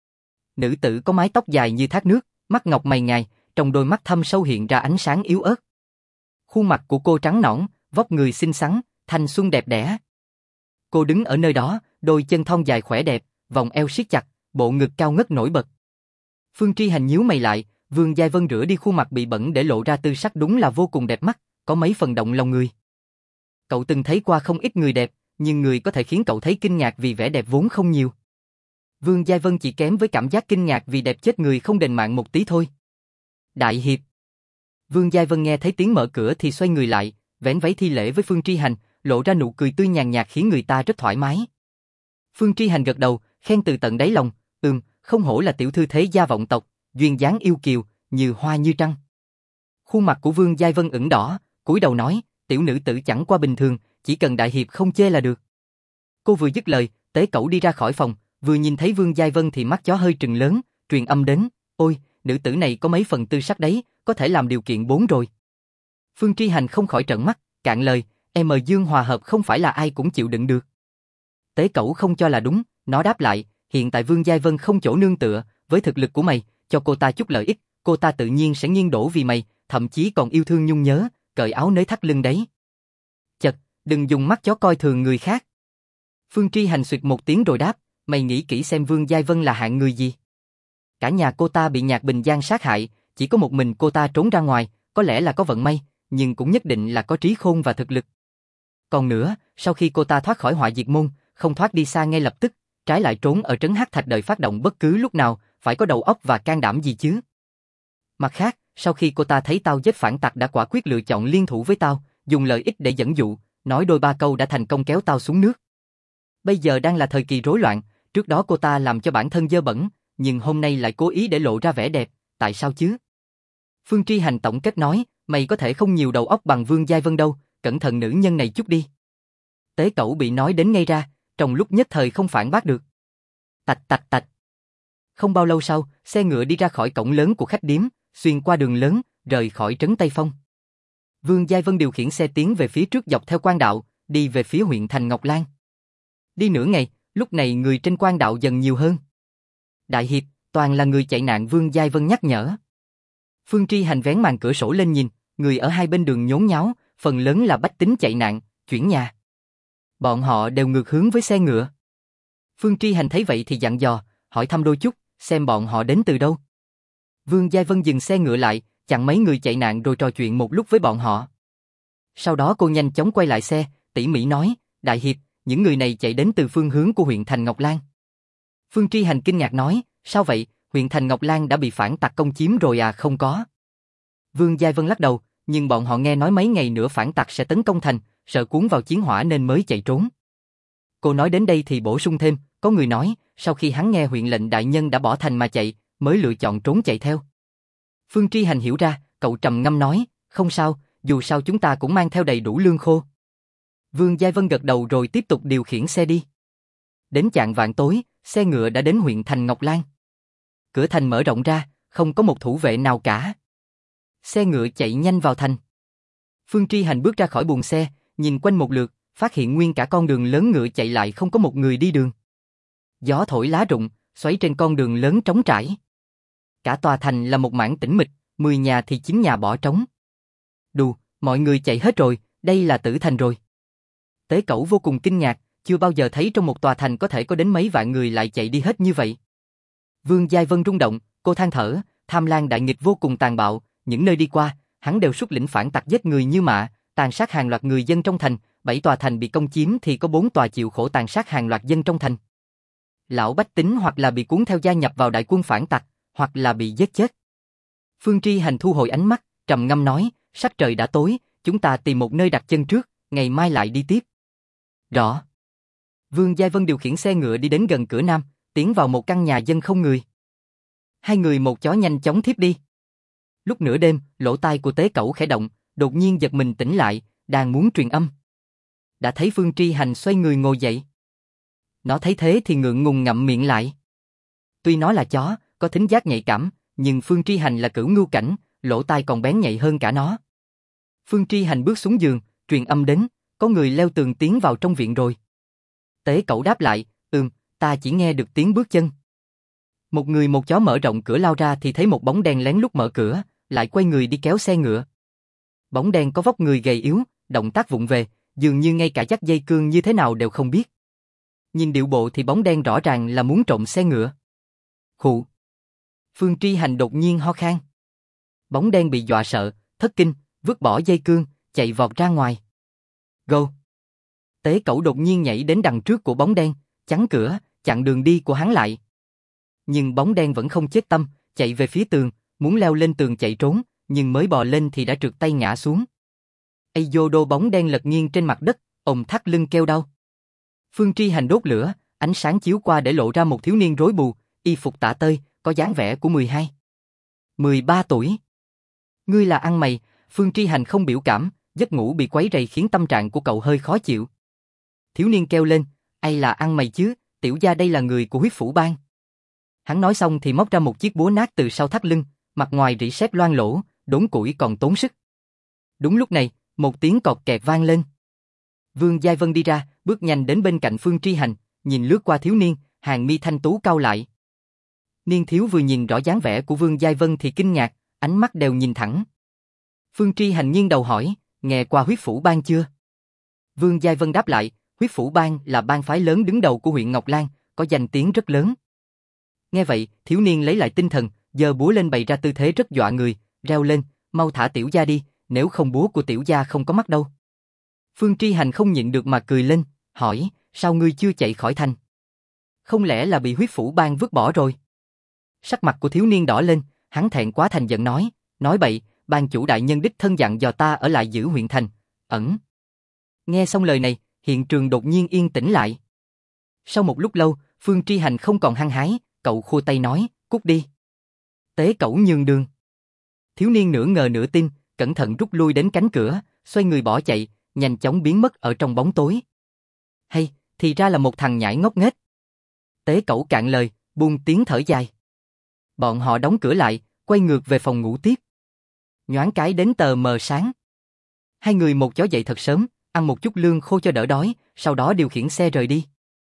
Nữ tử có mái tóc dài như thác nước, mắt ngọc mày ngài, trong đôi mắt thâm sâu hiện ra ánh sáng yếu ớt. Khuôn mặt của cô trắng nõn, vóc người xinh xắn, thanh xuân đẹp đẽ. Cô đứng ở nơi đó, đôi chân thon dài khỏe đẹp, vòng eo siết chặt, bộ ngực cao ngất nổi bật. Phương Tri Hành nhíu mày lại, Vương Giai Vân rửa đi khuôn mặt bị bẩn để lộ ra tư sắc đúng là vô cùng đẹp mắt, có mấy phần động lòng người. Cậu từng thấy qua không ít người đẹp, nhưng người có thể khiến cậu thấy kinh ngạc vì vẻ đẹp vốn không nhiều. Vương Giai Vân chỉ kém với cảm giác kinh ngạc vì đẹp chết người không đền mạng một tí thôi. Đại hiệp. Vương Giai Vân nghe thấy tiếng mở cửa thì xoay người lại, vén váy thi lễ với Phương Tri Hành, lộ ra nụ cười tươi nhàn nhạt khiến người ta rất thoải mái. Phương Tri Hành gật đầu, khen từ tận đáy lòng, không hổ là tiểu thư thế gia vọng tộc, duyên dáng yêu kiều, như hoa như trăng. Khuôn mặt của Vương Giai Vân ửng đỏ, cúi đầu nói, tiểu nữ tử chẳng qua bình thường, chỉ cần đại hiệp không chê là được. Cô vừa dứt lời, Tế Cẩu đi ra khỏi phòng, vừa nhìn thấy Vương Giai Vân thì mắt chó hơi trừng lớn, truyền âm đến, ôi, nữ tử này có mấy phần tư sắc đấy, có thể làm điều kiện 4 rồi. Phương Tri Hành không khỏi trợn mắt, cạn lời, em Dương hòa hợp không phải là ai cũng chịu đựng được. Tế Cẩu không cho là đúng, nó đáp lại, hiện tại Vương Giai Vân không chỗ nương tựa, với thực lực của mày, cho cô ta chút lợi ích, cô ta tự nhiên sẽ nghiêng đổ vì mày, thậm chí còn yêu thương nhung nhớ, cởi áo nới thắt lưng đấy. Chật, đừng dùng mắt chó coi thường người khác. Phương Tri Hành xuyệt một tiếng rồi đáp, mày nghĩ kỹ xem Vương Giai Vân là hạng người gì. Cả nhà cô ta bị Nhạc Bình Giang sát hại, chỉ có một mình cô ta trốn ra ngoài, có lẽ là có vận may, nhưng cũng nhất định là có trí khôn và thực lực. Còn nữa, sau khi cô ta thoát khỏi họa diệt môn, không thoát đi xa ngay lập tức, trái lại trốn ở trấn Hắc Thạch đợi phát động bất cứ lúc nào, phải có đầu óc và can đảm gì chứ. Mặt khác, sau khi cô ta thấy tao giết phản tặc đã quả quyết lựa chọn liên thủ với tao, dùng lợi ích để dẫn dụ, nói đôi ba câu đã thành công kéo tao xuống nước. Bây giờ đang là thời kỳ rối loạn, trước đó cô ta làm cho bản thân dơ bẩn, nhưng hôm nay lại cố ý để lộ ra vẻ đẹp, tại sao chứ? Phương Tri Hành tổng kết nói, mày có thể không nhiều đầu óc bằng Vương Giai Vân đâu, cẩn thận nữ nhân này chút đi. Tế Cẩu bị nói đến ngay ra, trong lúc nhất thời không phản bác được. Tạch tạch tạch. Không bao lâu sau, xe ngựa đi ra khỏi cổng lớn của khách điếm, xuyên qua đường lớn, rời khỏi trấn Tây Phong. Vương Giai Vân điều khiển xe tiến về phía trước dọc theo quan đạo, đi về phía huyện thành Ngọc Lan. Đi nửa ngày, lúc này người trên quan đạo dần nhiều hơn. Đại hiệp, toàn là người chạy nạn, Vương Giai Vân nhắc nhở. Phương Tri Hành vén màn cửa sổ lên nhìn, người ở hai bên đường nhốn nháo, phần lớn là bách tính chạy nạn, chuyển nhà. Bọn họ đều ngược hướng với xe ngựa. Phương Tri Hành thấy vậy thì dặn dò, hỏi thăm đôi chút, xem bọn họ đến từ đâu. Vương Giai Vân dừng xe ngựa lại, chặn mấy người chạy nạn rồi trò chuyện một lúc với bọn họ. Sau đó cô nhanh chóng quay lại xe, tỉ mỉ nói, đại hiệp, những người này chạy đến từ phương hướng của huyện thành Ngọc Lan. Phương Tri Hành kinh ngạc nói, Sao vậy, huyện thành Ngọc Lan đã bị phản tặc công chiếm rồi à? Không có. Vương Giai Vân lắc đầu, nhưng bọn họ nghe nói mấy ngày nữa phản tặc sẽ tấn công thành, sợ cuốn vào chiến hỏa nên mới chạy trốn. Cô nói đến đây thì bổ sung thêm, có người nói, sau khi hắn nghe huyện lệnh đại nhân đã bỏ thành mà chạy, mới lựa chọn trốn chạy theo. Phương Tri Hành hiểu ra, cậu trầm ngâm nói, không sao, dù sao chúng ta cũng mang theo đầy đủ lương khô. Vương Giai Vân gật đầu rồi tiếp tục điều khiển xe đi. Đến chạng vạng tối, xe ngựa đã đến huyện thành Ngọc Lan. Cửa thành mở rộng ra, không có một thủ vệ nào cả. Xe ngựa chạy nhanh vào thành. Phương Tri Hành bước ra khỏi buồng xe, nhìn quanh một lượt, phát hiện nguyên cả con đường lớn ngựa chạy lại không có một người đi đường. Gió thổi lá rụng, xoáy trên con đường lớn trống trải. Cả tòa thành là một mảng tĩnh mịch, 10 nhà thì 9 nhà bỏ trống. Đù, mọi người chạy hết rồi, đây là Tử Thành rồi. Tế Cẩu vô cùng kinh ngạc, chưa bao giờ thấy trong một tòa thành có thể có đến mấy vạn người lại chạy đi hết như vậy. Vương Giai Vân rung động, cô than thở, Tham Lang đại nghịch vô cùng tàn bạo, những nơi đi qua, hắn đều xuất lĩnh phản tặc giết người như mạ, tàn sát hàng loạt người dân trong thành, 7 tòa thành bị công chiếm thì có 4 tòa chịu khổ tàn sát hàng loạt dân trong thành. Lão bách tính hoặc là bị cuốn theo gia nhập vào đại quân phản tặc, hoặc là bị giết chết. Phương Tri Hành thu hồi ánh mắt, trầm ngâm nói, sắc trời đã tối, chúng ta tìm một nơi đặt chân trước, ngày mai lại đi tiếp. Rõ. Vương Giai Vân điều khiển xe ngựa đi đến gần cửa nam, tiến vào một căn nhà dân không người. Hai người một chó nhanh chóng thiếp đi. Lúc nửa đêm, lỗ tai của Tế Cẩu khẽ động, đột nhiên giật mình tỉnh lại, đang muốn truyền âm. Đã thấy Phương Tri Hành xoay người ngồi dậy. Nó thấy thế thì ngượng ngùng ngậm miệng lại. Tuy nó là chó, có thính giác nhạy cảm, nhưng Phương Tri Hành là cửu ngưu cảnh, lỗ tai còn bén nhạy hơn cả nó. Phương Tri Hành bước xuống giường, truyền âm đến, có người leo tường tiến vào trong viện rồi. Tế Cẩu đáp lại, ta chỉ nghe được tiếng bước chân. Một người một chó mở rộng cửa lao ra thì thấy một bóng đen lén lút mở cửa, lại quay người đi kéo xe ngựa. Bóng đen có vóc người gầy yếu, động tác vụng về, dường như ngay cả dắt dây cương như thế nào đều không biết. Nhìn điệu bộ thì bóng đen rõ ràng là muốn trộm xe ngựa. Khụ. Phương Tri Hành đột nhiên ho khan. Bóng đen bị dọa sợ, thất kinh, vứt bỏ dây cương, chạy vọt ra ngoài. Go. Tế Cẩu đột nhiên nhảy đến đằng trước của bóng đen, chắn cửa, chặn đường đi của hắn lại. Nhưng bóng đen vẫn không chết tâm, chạy về phía tường, muốn leo lên tường chạy trốn, nhưng mới bò lên thì đã trượt tay ngã xuống. Ây dô đô, bóng đen lật nghiêng trên mặt đất, ôm thắt lưng kêu đau. Phương Tri Hành đốt lửa, ánh sáng chiếu qua để lộ ra một thiếu niên rối bù, y phục tả tơi, có dáng vẻ của 12, 13 tuổi. Ngươi là ăn mày? Phương Tri Hành không biểu cảm, giấc ngủ bị quấy rầy khiến tâm trạng của cậu hơi khó chịu. Thiếu niên kêu lên, ai là ăn mày chứ, tiểu gia đây là người của huyết phủ bang. Hắn nói xong thì móc ra một chiếc búa nát từ sau thắt lưng, mặt ngoài rỉ sét loang lỗ, đốn củi còn tốn sức. Đúng lúc này, một tiếng cọt kẹt vang lên. Vương Giai Vân đi ra, bước nhanh đến bên cạnh Phương Tri Hành, nhìn lướt qua thiếu niên, hàng mi thanh tú cau lại. Niên thiếu vừa nhìn rõ dáng vẻ của Vương Giai Vân thì kinh ngạc, ánh mắt đều nhìn thẳng. Phương Tri Hành nghiêng đầu hỏi, nghe qua huyết phủ bang chưa? Vương Giai Vân đáp lại, huyết phủ bang là bang phái lớn đứng đầu của huyện Ngọc Lan, có danh tiếng rất lớn. Nghe vậy, thiếu niên lấy lại tinh thần, giơ búa lên bày ra tư thế rất dọa người, reo lên, mau thả tiểu gia đi, nếu không búa của tiểu gia không có mắt đâu. Phương Tri Hành không nhịn được mà cười lên, hỏi, sao ngươi chưa chạy khỏi thành? Không lẽ là bị huyết phủ bang vứt bỏ rồi? Sắc mặt của thiếu niên đỏ lên, hắn thẹn quá thành giận nói bậy, ban chủ đại nhân đích thân dặn dò ta ở lại giữ huyện thành, ẩn. Nghe xong lời này, hiện trường đột nhiên yên tĩnh lại. Sau một lúc lâu, Phương Tri Hành không còn hăng hái, cậu khua tay nói, cút đi. Tế Cẩu nhường đường. Thiếu niên nửa ngờ nửa tin, cẩn thận rút lui đến cánh cửa, xoay người bỏ chạy, nhanh chóng biến mất ở trong bóng tối. Hay, thì ra là một thằng nhãi ngốc nghếch. Tế Cẩu cạn lời, buông tiếng thở dài. Bọn họ đóng cửa lại, quay ngược về phòng ngủ tiếp. Nhoáng cái đến tờ mờ sáng. Hai người một chó dậy thật sớm, ăn một chút lương khô cho đỡ đói, sau đó điều khiển xe rời đi.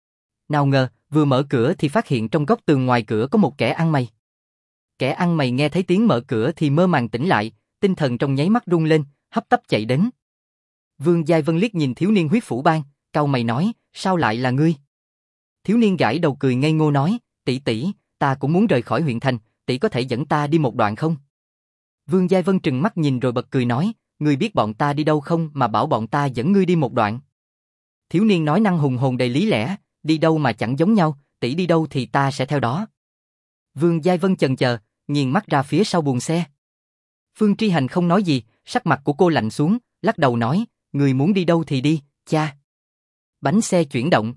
Nào ngờ, vừa mở cửa thì phát hiện trong góc tường ngoài cửa có một kẻ ăn mày. Kẻ ăn mày nghe thấy tiếng mở cửa thì mơ màng tỉnh lại, tinh thần trong nháy mắt rung lên, hấp tấp chạy đến. Vương Giai Vân liếc nhìn thiếu niên huyết phủ bang, cau mày nói, sao lại là ngươi? Thiếu niên gãi đầu cười ngây ngô nói, tỷ, ta cũng muốn rời khỏi huyện thành, tỷ có thể dẫn ta đi một đoạn không? Vương Giai Vân trừng mắt nhìn rồi bật cười nói, ngươi biết bọn ta đi đâu không mà bảo bọn ta dẫn ngươi đi một đoạn? Thiếu niên nói năng hùng hồn đầy lý lẽ, đi đâu mà chẳng giống nhau, tỷ đi đâu thì ta sẽ theo đó. Vương Giai Vân chần chờ, nghiêng mắt ra phía sau buồng xe. Phương Tri Hành không nói gì, sắc mặt của cô lạnh xuống, lắc đầu nói, người muốn đi đâu thì đi, cha. Bánh xe chuyển động.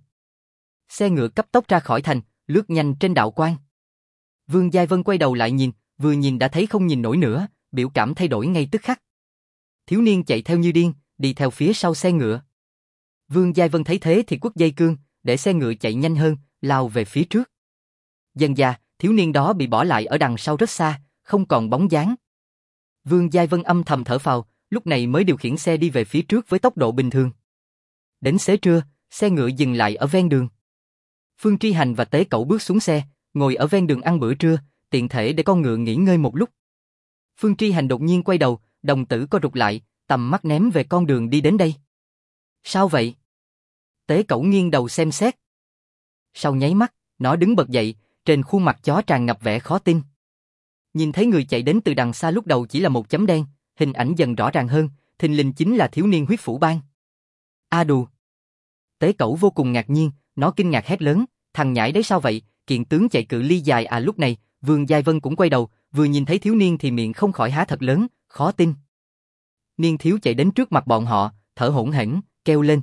Xe ngựa cấp tốc ra khỏi thành, lướt nhanh trên đạo quan. Vương Giai Vân quay đầu lại nhìn, vừa nhìn đã thấy không nhìn nổi nữa, biểu cảm thay đổi ngay tức khắc. Thiếu niên chạy theo như điên, đi theo phía sau xe ngựa. Vương Giai Vân thấy thế thì quất dây cương, để xe ngựa chạy nhanh hơn, lao về phía trước. Dần dà, thiếu niên đó bị bỏ lại ở đằng sau rất xa, không còn bóng dáng. Vương Giai Vân âm thầm thở phào, lúc này mới điều khiển xe đi về phía trước với tốc độ bình thường. Đến xế trưa, xe ngựa dừng lại ở ven đường. Phương Tri Hành và Tế Cẩu bước xuống xe, ngồi ở ven đường ăn bữa trưa, tiện thể để con ngựa nghỉ ngơi một lúc. Phương Tri Hành đột nhiên quay đầu, đồng tử co rụt lại, tầm mắt ném về con đường đi đến đây. Sao vậy? Tế Cẩu nghiêng đầu xem xét. Sau nháy mắt, nó đứng bật dậy, trên khuôn mặt chó tràn ngập vẻ khó tin. Nhìn thấy người chạy đến từ đằng xa lúc đầu chỉ là một chấm đen, hình ảnh dần rõ ràng hơn, thình lình chính là thiếu niên huyết phủ bang. A đù! Tế Cẩu vô cùng ngạc nhiên, nó kinh ngạc hét lớn, thằng nhãi đấy sao vậy, kiện tướng chạy cự ly dài à. Lúc này, Vương Giai Vân cũng quay đầu, vừa nhìn thấy thiếu niên thì miệng không khỏi há thật lớn, khó tin. Niên thiếu chạy đến trước mặt bọn họ, thở hổn hển, kêu lên,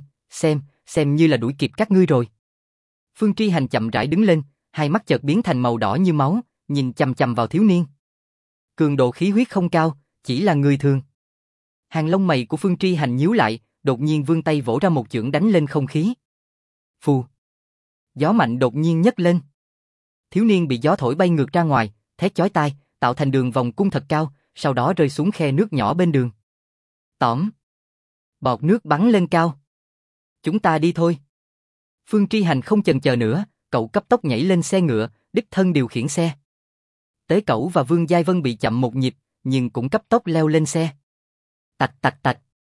xem như là đuổi kịp các ngươi rồi. Phương Tri Hành chậm rãi đứng lên, hai mắt chợt biến thành màu đỏ như máu, nhìn chằm chằm vào thiếu niên. Cường độ khí huyết không cao, chỉ là người thường. Hàng lông mày của Phương Tri Hành nhíu lại, đột nhiên vươn tay vỗ ra một chưởng đánh lên không khí. Phù! Gió mạnh đột nhiên nhấc lên. Thiếu niên bị gió thổi bay ngược ra ngoài, thét chói tai, tạo thành đường vòng cung thật cao, sau đó rơi xuống khe nước nhỏ bên đường. Tỏm! Bọt nước bắn lên cao. Chúng ta đi thôi. Phương Tri Hành không chần chờ nữa, cậu cấp tốc nhảy lên xe ngựa, đích thân điều khiển xe. Tế Cẩu và Vương Giai Vân bị chậm một nhịp, nhưng cũng cấp tốc leo lên xe. Tạch tạch tạch.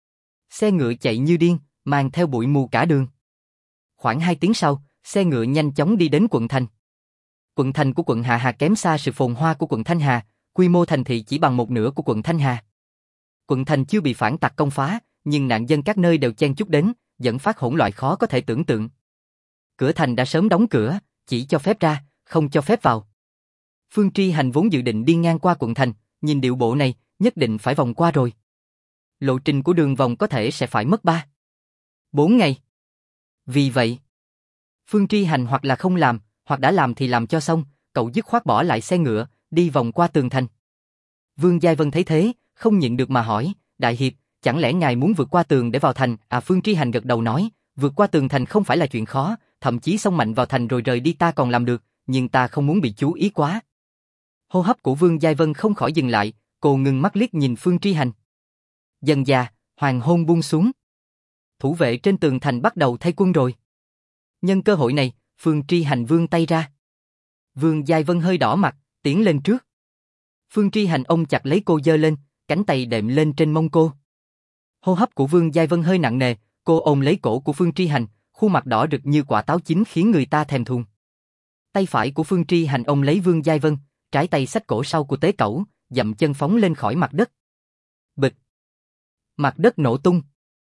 Xe ngựa chạy như điên, mang theo bụi mù cả đường. Khoảng 2 tiếng sau, xe ngựa nhanh chóng đi đến quận thành. Quận thành của quận Hạ Hà kém xa sự phồn hoa của quận Thanh Hà, quy mô thành thị chỉ bằng một nửa của quận Thanh Hà. Quận thành chưa bị phản tặc công phá, nhưng nạn dân các nơi đều chen chúc đến, dẫn phát hỗn loạn khó có thể tưởng tượng. Cửa thành đã sớm đóng cửa, chỉ cho phép ra, không cho phép vào. Phương Tri Hành vốn dự định đi ngang qua quận thành, nhìn điệu bộ này, nhất định phải vòng qua rồi. Lộ trình của đường vòng có thể sẽ phải mất 3-4 ngày. Vì vậy, Phương Tri Hành hoặc là không làm, hoặc đã làm thì làm cho xong, cậu dứt khoát bỏ lại xe ngựa, đi vòng qua tường thành. Vương Giai Vân thấy thế, không nhịn được mà hỏi, Đại Hiệp, chẳng lẽ ngài muốn vượt qua tường để vào thành? À, Phương Tri Hành gật đầu nói, vượt qua tường thành không phải là chuyện khó, thậm chí xông mạnh vào thành rồi rời đi ta còn làm được, nhưng ta không muốn bị chú ý quá. Hô hấp của Vương Giai Vân không khỏi dừng lại, cô ngưng mắt liếc nhìn Phương Tri Hành. Dần dà, hoàng hôn buông xuống. Thủ vệ trên tường thành bắt đầu thay quân rồi. Nhân cơ hội này, Phương Tri Hành vươn tay ra. Vương Giai Vân hơi đỏ mặt, tiến lên trước. Phương Tri Hành ôm chặt lấy cô giơ lên, cánh tay đệm lên trên mông cô. Hô hấp của Vương Giai Vân hơi nặng nề, cô ôm lấy cổ của Phương Tri Hành, khuôn mặt đỏ rực như quả táo chín khiến người ta thèm thuồng. Tay phải của Phương Tri Hành ôm lấy Vương Giai Vân, trái tay xách cổ sau của Tế Cẩu, dậm chân phóng lên khỏi mặt đất. Bịch! Mặt đất nổ tung.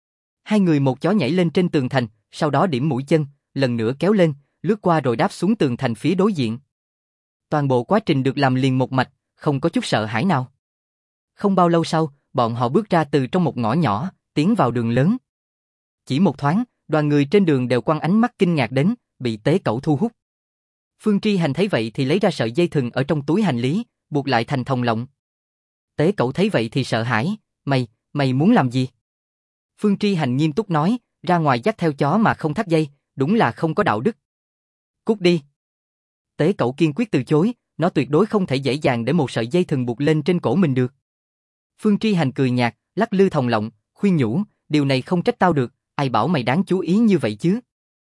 Hai người một chó nhảy lên trên tường thành, sau đó điểm mũi chân, lần nữa kéo lên, lướt qua rồi đáp xuống tường thành phía đối diện. Toàn bộ quá trình được làm liền một mạch, không có chút sợ hãi nào. Không bao lâu sau, bọn họ bước ra từ trong một ngõ nhỏ, tiến vào đường lớn. Chỉ một thoáng, đoàn người trên đường đều quăng ánh mắt kinh ngạc đến, bị Tế Cẩu thu hút. Phương Tri Hành thấy vậy thì lấy ra sợi dây thừng ở trong túi hành lý, buộc lại thành thòng lọng. Tế Cẩu thấy vậy thì sợ hãi, mày muốn làm gì? Phương Tri Hành nghiêm túc nói, ra ngoài dắt theo chó mà không thắt dây, đúng là không có đạo đức. Cút đi. Tế Cẩu kiên quyết từ chối, nó tuyệt đối không thể dễ dàng để một sợi dây thừng buộc lên trên cổ mình được. Phương Tri Hành cười nhạt, lắc lư thòng lọng, khuyên nhủ, điều này không trách tao được, ai bảo mày đáng chú ý như vậy chứ?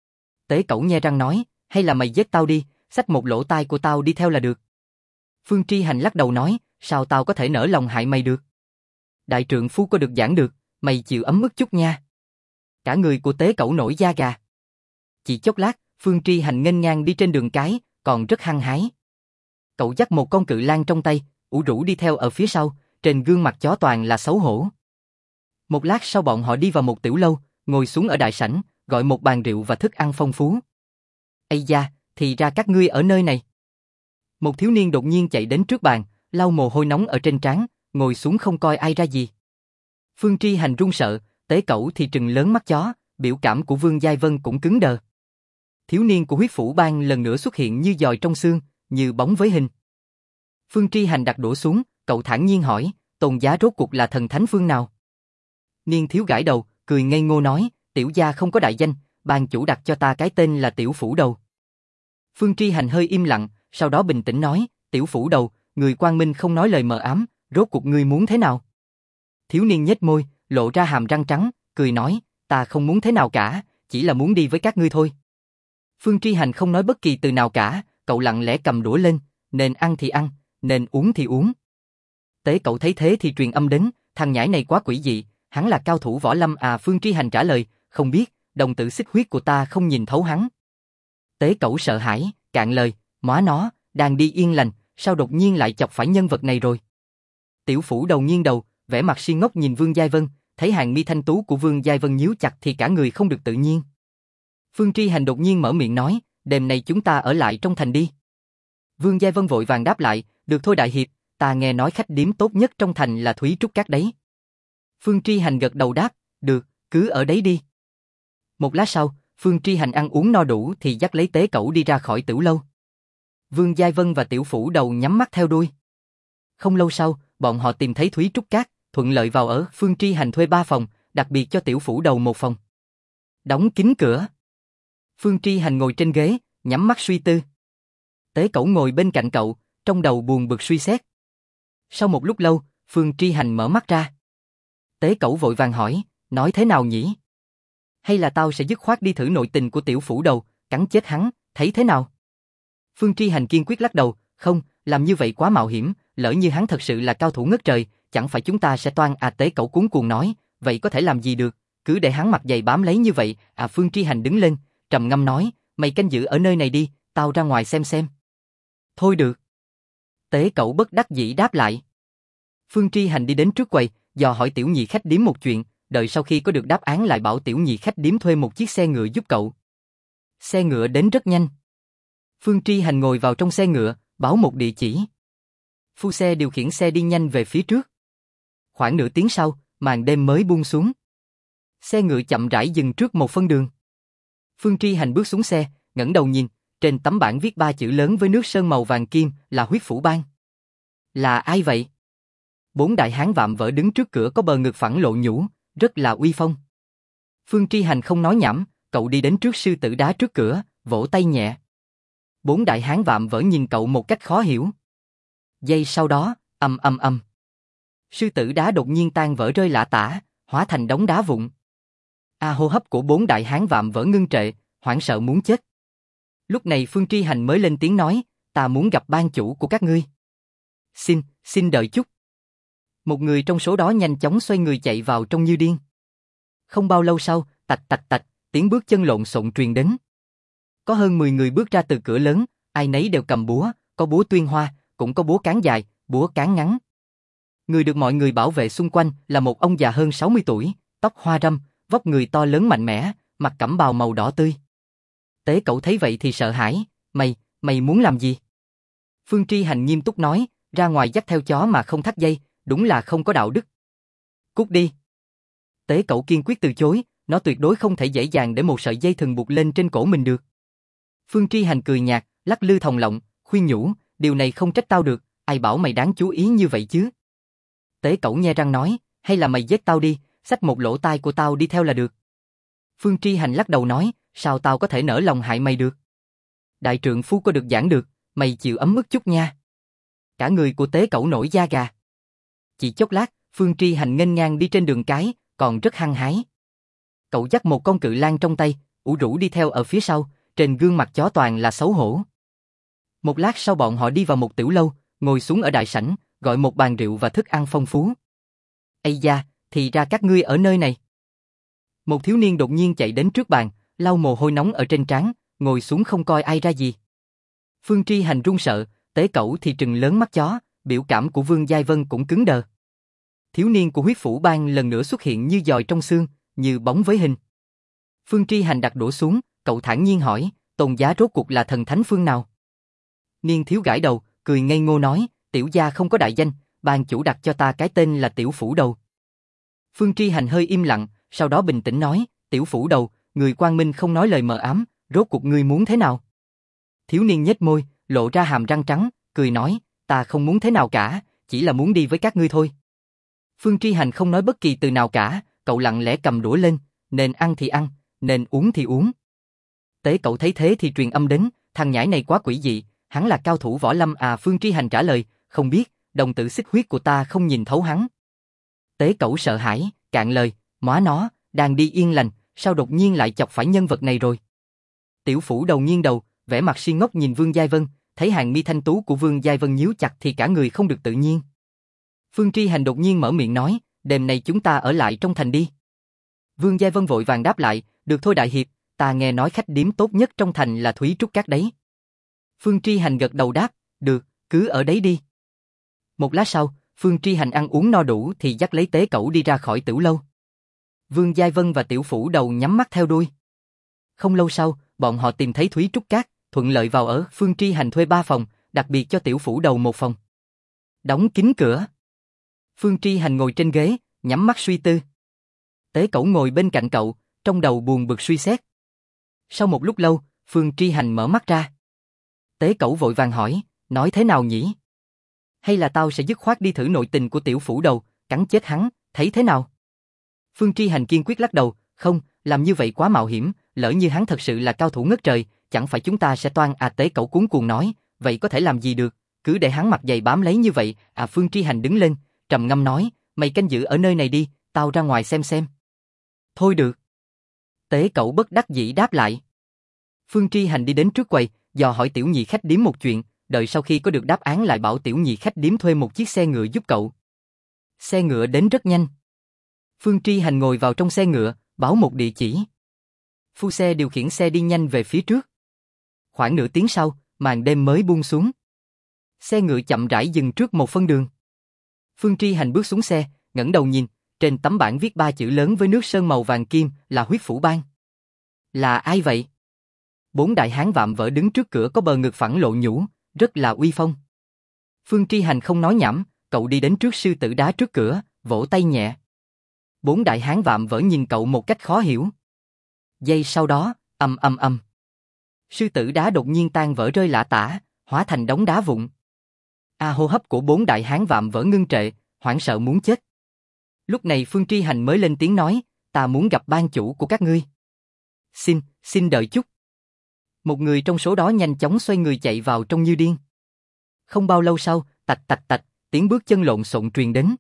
Tế Cẩu nhe răng nói, hay là mày giết tao đi, xách một lỗ tai của tao đi theo là được. Phương Tri Hành lắc đầu nói, sao tao có thể nỡ lòng hại mày được? Đại trượng phu có được giảng được, mày chịu ấm ức chút nha. Cả người của Tế Cẩu nổi da gà. Chỉ chốc lát, Phương Tri Hành nghênh ngang đi trên đường cái, còn rất hăng hái. Cậu dắt một con cự lang trong tay, ủ rũ đi theo ở phía sau, trên gương mặt chó toàn là xấu hổ. Một lát sau bọn họ đi vào một tiểu lâu, ngồi xuống ở đại sảnh, gọi một bàn rượu và thức ăn phong phú. Ây da, thì ra các ngươi ở nơi này. Một thiếu niên đột nhiên chạy đến trước bàn, lau mồ hôi nóng ở trên trán, ngồi xuống không coi ai ra gì. Phương Tri Hành run sợ, Tế Cẩu thì trừng lớn mắt chó, biểu cảm của Vương Giai Vân cũng cứng đờ. Thiếu niên của huyết phủ bang lần nữa xuất hiện như giòi trong xương, như bóng với hình. Phương Tri Hành đặt đũa xuống, cậu thản nhiên hỏi, Tôn giá rốt cuộc là thần thánh phương nào? Niên thiếu gãi đầu, cười ngây ngô nói, tiểu gia không có đại danh, bang chủ đặt cho ta cái tên là Tiểu Phủ Đầu. Phương Tri Hành hơi im lặng, sau đó bình tĩnh nói, Tiểu Phủ Đầu, người quang minh không nói lời mờ ám, rốt cuộc ngươi muốn thế nào? Thiếu niên nhếch môi, lộ ra hàm răng trắng, cười nói, ta không muốn thế nào cả, chỉ là muốn đi với các ngươi thôi. Phương Tri Hành không nói bất kỳ từ nào cả, cậu lặng lẽ cầm đũa lên, nên ăn thì ăn, nên uống thì uống. Tế Cậu thấy thế thì truyền âm đến, thằng nhãi này quá quỷ dị, hắn là cao thủ võ lâm à? Phương Tri Hành trả lời, không biết, đồng tử xích huyết của ta không nhìn thấu hắn. Tế Cẩu sợ hãi, cạn lời, móa nó, đang đi yên lành, sao đột nhiên lại chọc phải nhân vật này rồi? Tiểu Phủ Đầu nghiêng đầu, vẻ mặt si ngốc nhìn Vương Giai Vân, thấy hàng mi thanh tú của Vương Giai Vân nhíu chặt thì cả người không được tự nhiên. Phương Tri Hành đột nhiên mở miệng nói, đêm nay chúng ta ở lại trong thành đi. Vương Giai Vân vội vàng đáp lại, được thôi đại hiệp, ta nghe nói khách điếm tốt nhất trong thành là Thúy Trúc Các đấy. Phương Tri Hành gật đầu đáp, được, cứ ở đấy đi. Một lát sau, Phương Tri Hành ăn uống no đủ thì dắt lấy Tế Cẩu đi ra khỏi tiểu lâu. Vương Giai Vân và Tiểu Phủ Đầu nhắm mắt theo đuôi. Không lâu sau, bọn họ tìm thấy Thúy Trúc Các, thuận lợi vào ở. Phương Tri Hành thuê 3 phòng, đặc biệt cho Tiểu Phủ Đầu 1 phòng. Đóng kín cửa. Phương Tri Hành ngồi trên ghế, nhắm mắt suy tư. Tế Cẩu ngồi bên cạnh cậu, trong đầu buồn bực suy xét. Sau một lúc lâu, Phương Tri Hành mở mắt ra. Tế Cẩu vội vàng hỏi, nói thế nào nhỉ? Hay là tao sẽ dứt khoát đi thử nội tình của Tiểu Phủ Đầu, cắn chết hắn, thấy thế nào? Phương Tri Hành kiên quyết lắc đầu, không, làm như vậy quá mạo hiểm, lỡ như hắn thật sự là cao thủ ngất trời, chẳng phải chúng ta sẽ toan à? Tế Cẩu cuống cuồng nói, vậy có thể làm gì được, cứ để hắn mặt dày bám lấy như vậy à? Phương Tri Hành đứng lên, trầm ngâm nói, mày canh giữ ở nơi này đi, tao ra ngoài xem. Thôi được. Tế Cẩu bất đắc dĩ đáp lại. Phương Tri Hành đi đến trước quầy, dò hỏi tiểu nhị khách điếm một chuyện, đợi sau khi có được đáp án lại bảo tiểu nhị khách điếm thuê một chiếc xe ngựa giúp cậu. Xe ngựa đến rất nhanh. Phương Tri Hành ngồi vào trong xe ngựa, báo một địa chỉ. Phu xe điều khiển xe đi nhanh về phía trước. Khoảng nửa tiếng sau, màn đêm mới buông xuống. Xe ngựa chậm rãi dừng trước một phân đường. Phương Tri Hành bước xuống xe, ngẩng đầu nhìn, trên tấm bảng viết 3 chữ lớn với nước sơn màu vàng kim là Huyết Phủ Bang. Là ai vậy? 4 đại hán vạm vỡ đứng trước cửa có bờ ngực phẳng lộ nhũ, rất là uy phong. Phương Tri Hành không nói nhảm, cậu đi đến trước sư tử đá trước cửa, vỗ tay nhẹ. 4 đại hán vạm vỡ nhìn cậu một cách khó hiểu. Giây sau đó, ầm. Sư tử đá đột nhiên tan vỡ rơi lả tả, hóa thành đống đá vụn. Hô hấp của 4 đại hán vạm vỡ ngưng trệ, hoảng sợ muốn chết. Lúc này Phương Tri Hành mới lên tiếng nói, ta muốn gặp ban chủ của các ngươi. Xin đợi chút. Một người trong số đó nhanh chóng xoay người chạy vào trong như điên. Không bao lâu sau, tạch, tiếng bước chân lộn xộn truyền đến. Có hơn 10 người bước ra từ cửa lớn, ai nấy đều cầm búa, có búa tuyên hoa, cũng có búa cán dài, búa cán ngắn. Người được mọi người bảo vệ xung quanh là một ông già hơn 60 tuổi, tóc hoa râm, vóc người to lớn mạnh mẽ, mặc cẩm bào màu đỏ tươi. Tế Cẩu thấy vậy thì sợ hãi, mày muốn làm gì? Phương Tri Hành nghiêm túc nói, ra ngoài dắt theo chó mà không thắt dây, đúng là không có đạo đức. Cút đi. Tế Cẩu kiên quyết từ chối, nó tuyệt đối không thể dễ dàng để một sợi dây thừng buộc lên trên cổ mình được. Phương Tri Hành cười nhạt, lắc lư thòng lọng, khuyên nhủ, điều này không trách tao được, ai bảo mày đáng chú ý như vậy chứ? Tế Cẩu nhe răng nói, hay là mày giết tao đi, xách một lỗ tai của tao đi theo là được. Phương Tri Hành lắc đầu nói, sao tao có thể nỡ lòng hại mày được? Đại trượng phu có được giảng được, mày chịu ấm ức chút nha. Cả người của Tế Cẩu nổi da gà. Chỉ chốc lát, Phương Tri Hành nghênh ngang đi trên đường cái, còn rất hăng hái. Cậu dắt một con cự lang trong tay, ủ rũ đi theo ở phía sau, trên gương mặt chó toàn là xấu hổ. Một lát sau bọn họ đi vào một tiểu lâu, ngồi xuống ở đại sảnh, gọi một bàn rượu và thức ăn phong phú. Ây da, thì ra các ngươi ở nơi này. Một thiếu niên đột nhiên chạy đến trước bàn, lau mồ hôi nóng ở trên trán, ngồi xuống không coi ai ra gì. Phương Tri Hành run sợ, Tế Cẩu thì trừng lớn mắt chó, biểu cảm của Vương Giai Vân cũng cứng đờ. Thiếu niên của huyết phủ bang lần nữa xuất hiện như giòi trong xương, như bóng với hình. Phương Tri Hành đặt đũa xuống, cậu thản nhiên hỏi, Tôn giá rốt cuộc là thần thánh phương nào? Niên thiếu gãi đầu, cười ngây ngô nói, tiểu gia không có đại danh, ban chủ đặt cho ta cái tên là Tiểu Phủ Đầu. Phương Tri Hành hơi im lặng, sau đó bình tĩnh nói, Tiểu Phủ Đầu, người quang minh không nói lời mờ ám, rốt cuộc ngươi muốn thế nào? Thiếu niên nhếch môi, lộ ra hàm răng trắng, cười nói, ta không muốn thế nào cả, chỉ là muốn đi với các ngươi thôi. Phương Tri Hành không nói bất kỳ từ nào cả, cậu lặng lẽ cầm đũa lên, nên ăn thì ăn, nên uống thì uống. Tế cậu thấy thế thì truyền âm đến, thằng nhãi này quá quỷ dị, hắn là cao thủ võ lâm à? Phương Tri Hành trả lời, không biết, đồng tử xích huyết của ta không nhìn thấu hắn. Tế cậu sợ hãi, cạn lời, móa nó, đang đi yên lành, sao đột nhiên lại chọc phải nhân vật này rồi? Tiểu Phủ Đầu nghiêng đầu, vẻ mặt si ngốc nhìn Vương Giai Vân, thấy hàng mi thanh tú của Vương Giai Vân nhíu chặt thì cả người không được tự nhiên. Phương Tri Hành đột nhiên mở miệng nói, đêm nay chúng ta ở lại trong thành đi. Vương Giai Vân vội vàng đáp lại, được thôi đại hiệp, ta nghe nói khách điếm tốt nhất trong thành là Thúy Trúc Các đấy. Phương Tri Hành gật đầu đáp, được, cứ ở đấy đi. Một lát sau, Phương Tri Hành ăn uống no đủ thì dắt lấy Tế Cẩu đi ra khỏi tiểu lâu. Vương Giai Vân và Tiểu Phủ Đầu nhắm mắt theo đuôi. Không lâu sau, bọn họ tìm thấy Thúy Trúc Các, thuận lợi vào ở. Phương Tri Hành thuê 3 phòng, đặc biệt cho Tiểu Phủ Đầu 1 phòng. Đóng kín cửa. Phương Tri Hành ngồi trên ghế, nhắm mắt suy tư. Tế Cẩu ngồi bên cạnh cậu, trong đầu buồn bực suy xét. Sau một lúc lâu, Phương Tri Hành mở mắt ra. Tế Cẩu vội vàng hỏi, nói thế nào nhỉ? Hay là tao sẽ dứt khoát đi thử nội tình của Tiểu Phủ Đầu, cắn chết hắn, thấy thế nào? Phương Tri Hành kiên quyết lắc đầu, không, làm như vậy quá mạo hiểm, lỡ như hắn thật sự là cao thủ ngất trời, chẳng phải chúng ta sẽ toan à? Tế Cẩu cuống cuồng nói, vậy có thể làm gì được, cứ để hắn mặt dày bám lấy như vậy à? Phương Tri Hành đứng lên, trầm ngâm nói, mày canh giữ ở nơi này đi, tao ra ngoài xem. Thôi được. Tế Cẩu bất đắc dĩ đáp lại. Phương Tri Hành đi đến trước quầy, dò hỏi tiểu nhị khách điếm một chuyện, đợi sau khi có được đáp án lại bảo tiểu nhị khách điếm thuê một chiếc xe ngựa giúp cậu. Xe ngựa đến rất nhanh. Phương Tri Hành ngồi vào trong xe ngựa, báo một địa chỉ. Phu xe điều khiển xe đi nhanh về phía trước. Khoảng nửa tiếng sau, màn đêm mới buông xuống. Xe ngựa chậm rãi dừng trước một phân đường. Phương Tri Hành bước xuống xe, ngẩng đầu nhìn, trên tấm bảng viết 3 chữ lớn với nước sơn màu vàng kim là Huyết Phủ Bang. Là ai vậy? 4 đại hán vạm vỡ đứng trước cửa có bờ ngực phẳng lộ nhũ, rất là uy phong. Phương Tri Hành không nói nhảm, cậu đi đến trước sư tử đá trước cửa, vỗ tay nhẹ. 4 đại hán vạm vỡ nhìn cậu một cách khó hiểu. Giây sau đó, ầm. Sư tử đá đột nhiên tan vỡ rơi lả tả, hóa thành đống đá vụn. Hô hấp của 4 đại hán vạm vỡ ngưng trệ, hoảng sợ muốn chết. Lúc này Phương Tri Hành mới lên tiếng nói, ta muốn gặp ban chủ của các ngươi. Xin đợi chút. Một người trong số đó nhanh chóng xoay người chạy vào trong như điên. Không bao lâu sau, tạch, tiếng bước chân lộn xộn truyền đến.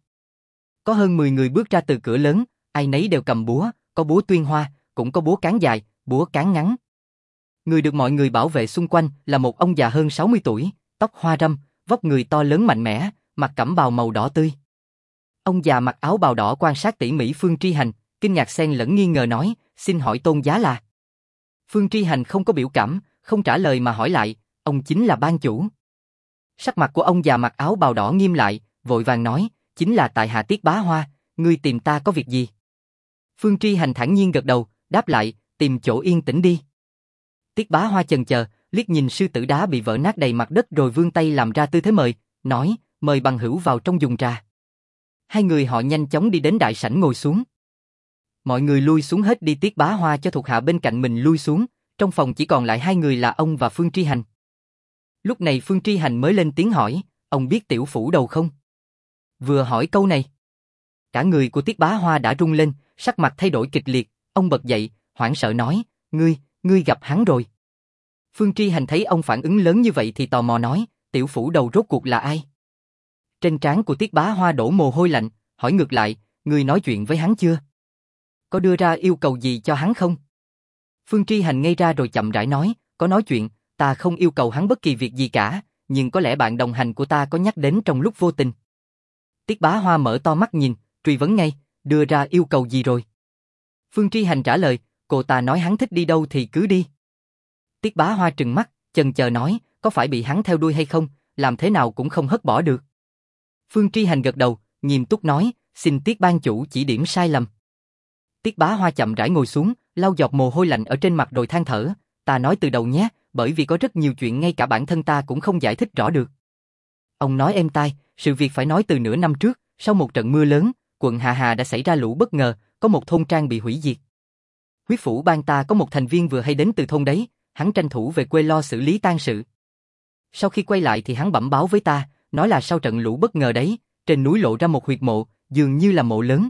Có hơn 10 người bước ra từ cửa lớn, ai nấy đều cầm búa, có búa tuyên hoa, cũng có búa cán dài, búa cán ngắn. Người được mọi người bảo vệ xung quanh là một ông già hơn 60 tuổi, tóc hoa râm, vóc người to lớn mạnh mẽ, mặc cẩm bào màu đỏ tươi. Ông già mặc áo bào đỏ quan sát tỉ mỉ Phương Tri Hành, kinh ngạc xen lẫn nghi ngờ nói, xin hỏi tôn giá là? Phương Tri Hành không có biểu cảm, không trả lời mà hỏi lại, ông chính là ban chủ. Sắc mặt của ông già mặc áo bào đỏ nghiêm lại, vội vàng nói, chính là tại hạ Tiết Bá Hoa, ngươi tìm ta có việc gì? Phương Tri Hành thản nhiên gật đầu, đáp lại, tìm chỗ yên tĩnh đi. Tiết Bá Hoa chần chờ, liếc nhìn sư tử đá bị vỡ nát đầy mặt đất rồi vươn tay làm ra tư thế mời, nói, mời bằng hữu vào trong dùng trà. Hai người họ nhanh chóng đi đến đại sảnh ngồi xuống. Mọi người lui xuống hết đi. Tiết Bá Hoa cho thuộc hạ bên cạnh mình lui xuống, trong phòng chỉ còn lại 2 người là ông và Phương Tri Hành. Lúc này Phương Tri Hành mới lên tiếng hỏi, ông biết Tiểu Phủ Đầu không? Vừa hỏi câu này, cả người của Tiết Bá Hoa đã rung lên, sắc mặt thay đổi kịch liệt, ông bật dậy, hoảng sợ nói, ngươi gặp hắn rồi. Phương Tri Hành thấy ông phản ứng lớn như vậy thì tò mò nói, Tiểu Phủ Đầu rốt cuộc là ai? Trên trán của Tiết Bá Hoa đổ mồ hôi lạnh, hỏi ngược lại, ngươi nói chuyện với hắn chưa? Có đưa ra yêu cầu gì cho hắn không? Phương Tri Hành ngây ra rồi chậm rãi nói, có nói chuyện, ta không yêu cầu hắn bất kỳ việc gì cả, nhưng có lẽ bạn đồng hành của ta có nhắc đến trong lúc vô tình. Tiết Bá Hoa mở to mắt nhìn, truy vấn ngay, đưa ra yêu cầu gì rồi? Phương Tri Hành trả lời, cô ta nói hắn thích đi đâu thì cứ đi. Tiết Bá Hoa trừng mắt, chần chờ nói, có phải bị hắn theo đuôi hay không, làm thế nào cũng không hất bỏ được. Phương Tri Hành gật đầu, nghiêm túc nói, xin Tiết ban chủ chỉ điểm sai lầm. Tiết Bá Hoa chậm rãi ngồi xuống, lau giọt mồ hôi lạnh ở trên mặt rồi than thở, ta nói từ đầu nhé, bởi vì có rất nhiều chuyện ngay cả bản thân ta cũng không giải thích rõ được. Ông nói êm tai, sự việc phải nói từ nửa năm trước, sau một trận mưa lớn, quận Hà Hà đã xảy ra lũ bất ngờ, có một thôn trang bị hủy diệt. Huyết phủ bang ta có một thành viên vừa hay đến từ thôn đấy, hắn tranh thủ về quê lo xử lý tang sự. Sau khi quay lại thì hắn bẩm báo với ta, nói là sau trận lũ bất ngờ đấy, trên núi lộ ra một huyệt mộ, dường như là mộ lớn.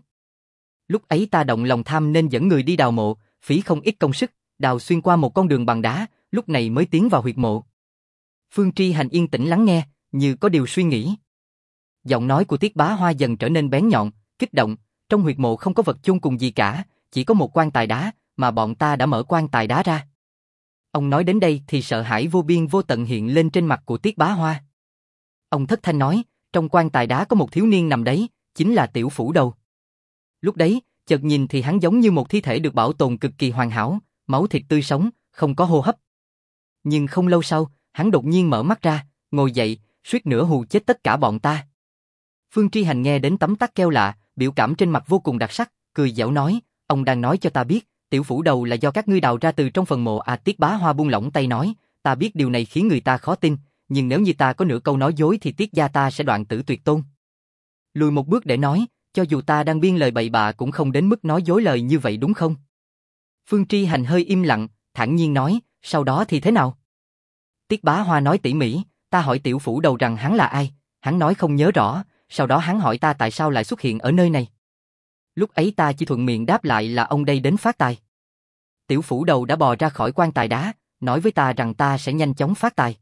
Lúc ấy ta động lòng tham nên dẫn người đi đào mộ, phí không ít công sức, đào xuyên qua một con đường bằng đá, lúc này mới tiến vào huyệt mộ. Phương Tri Hành yên tĩnh lắng nghe, như có điều suy nghĩ. Giọng nói của Tiết Bá Hoa dần trở nên bén nhọn, kích động, trong huyệt mộ không có vật chôn cùng gì cả, chỉ có một quan tài đá, mà bọn ta đã mở quan tài đá ra. Ông nói đến đây thì sợ hãi vô biên vô tận hiện lên trên mặt của Tiết Bá Hoa. Ông thất thanh nói, trong quan tài đá có một thiếu niên nằm đấy, chính là Tiểu Phủ Đầu. Lúc đấy, chợt nhìn thì hắn giống như một thi thể được bảo tồn cực kỳ hoàn hảo, máu thịt tươi sống, không có hô hấp. Nhưng không lâu sau, hắn đột nhiên mở mắt ra, ngồi dậy, suýt nữa hù chết tất cả bọn ta. Phương Tri Hành nghe đến tấm tắc kêu lạ, biểu cảm trên mặt vô cùng đặc sắc, cười giễu nói, ông đang nói cho ta biết, Tiểu Phủ Đầu là do các ngươi đào ra từ trong phần mộ à? Tiết Bá Hoa buông lỏng tay nói, ta biết điều này khiến người ta khó tin, nhưng nếu như ta có nửa câu nói dối thì Tiết gia ta sẽ đoạn tử tuyệt tôn. Lùi một bước để nói, cho dù ta đang biên lời bậy bạ cũng không đến mức nói dối lời như vậy đúng không? Phương Tri Hành hơi im lặng, thản nhiên nói, sau đó thì thế nào? Tiết Bá Hoa nói tỉ mỉ, ta hỏi Tiểu Phủ Đầu rằng hắn là ai, hắn nói không nhớ rõ, sau đó hắn hỏi ta tại sao lại xuất hiện ở nơi này. Lúc ấy ta chỉ thuận miệng đáp lại là ông đây đến phát tài. Tiểu Phủ Đầu đã bò ra khỏi quan tài đá, nói với ta rằng ta sẽ nhanh chóng phát tài.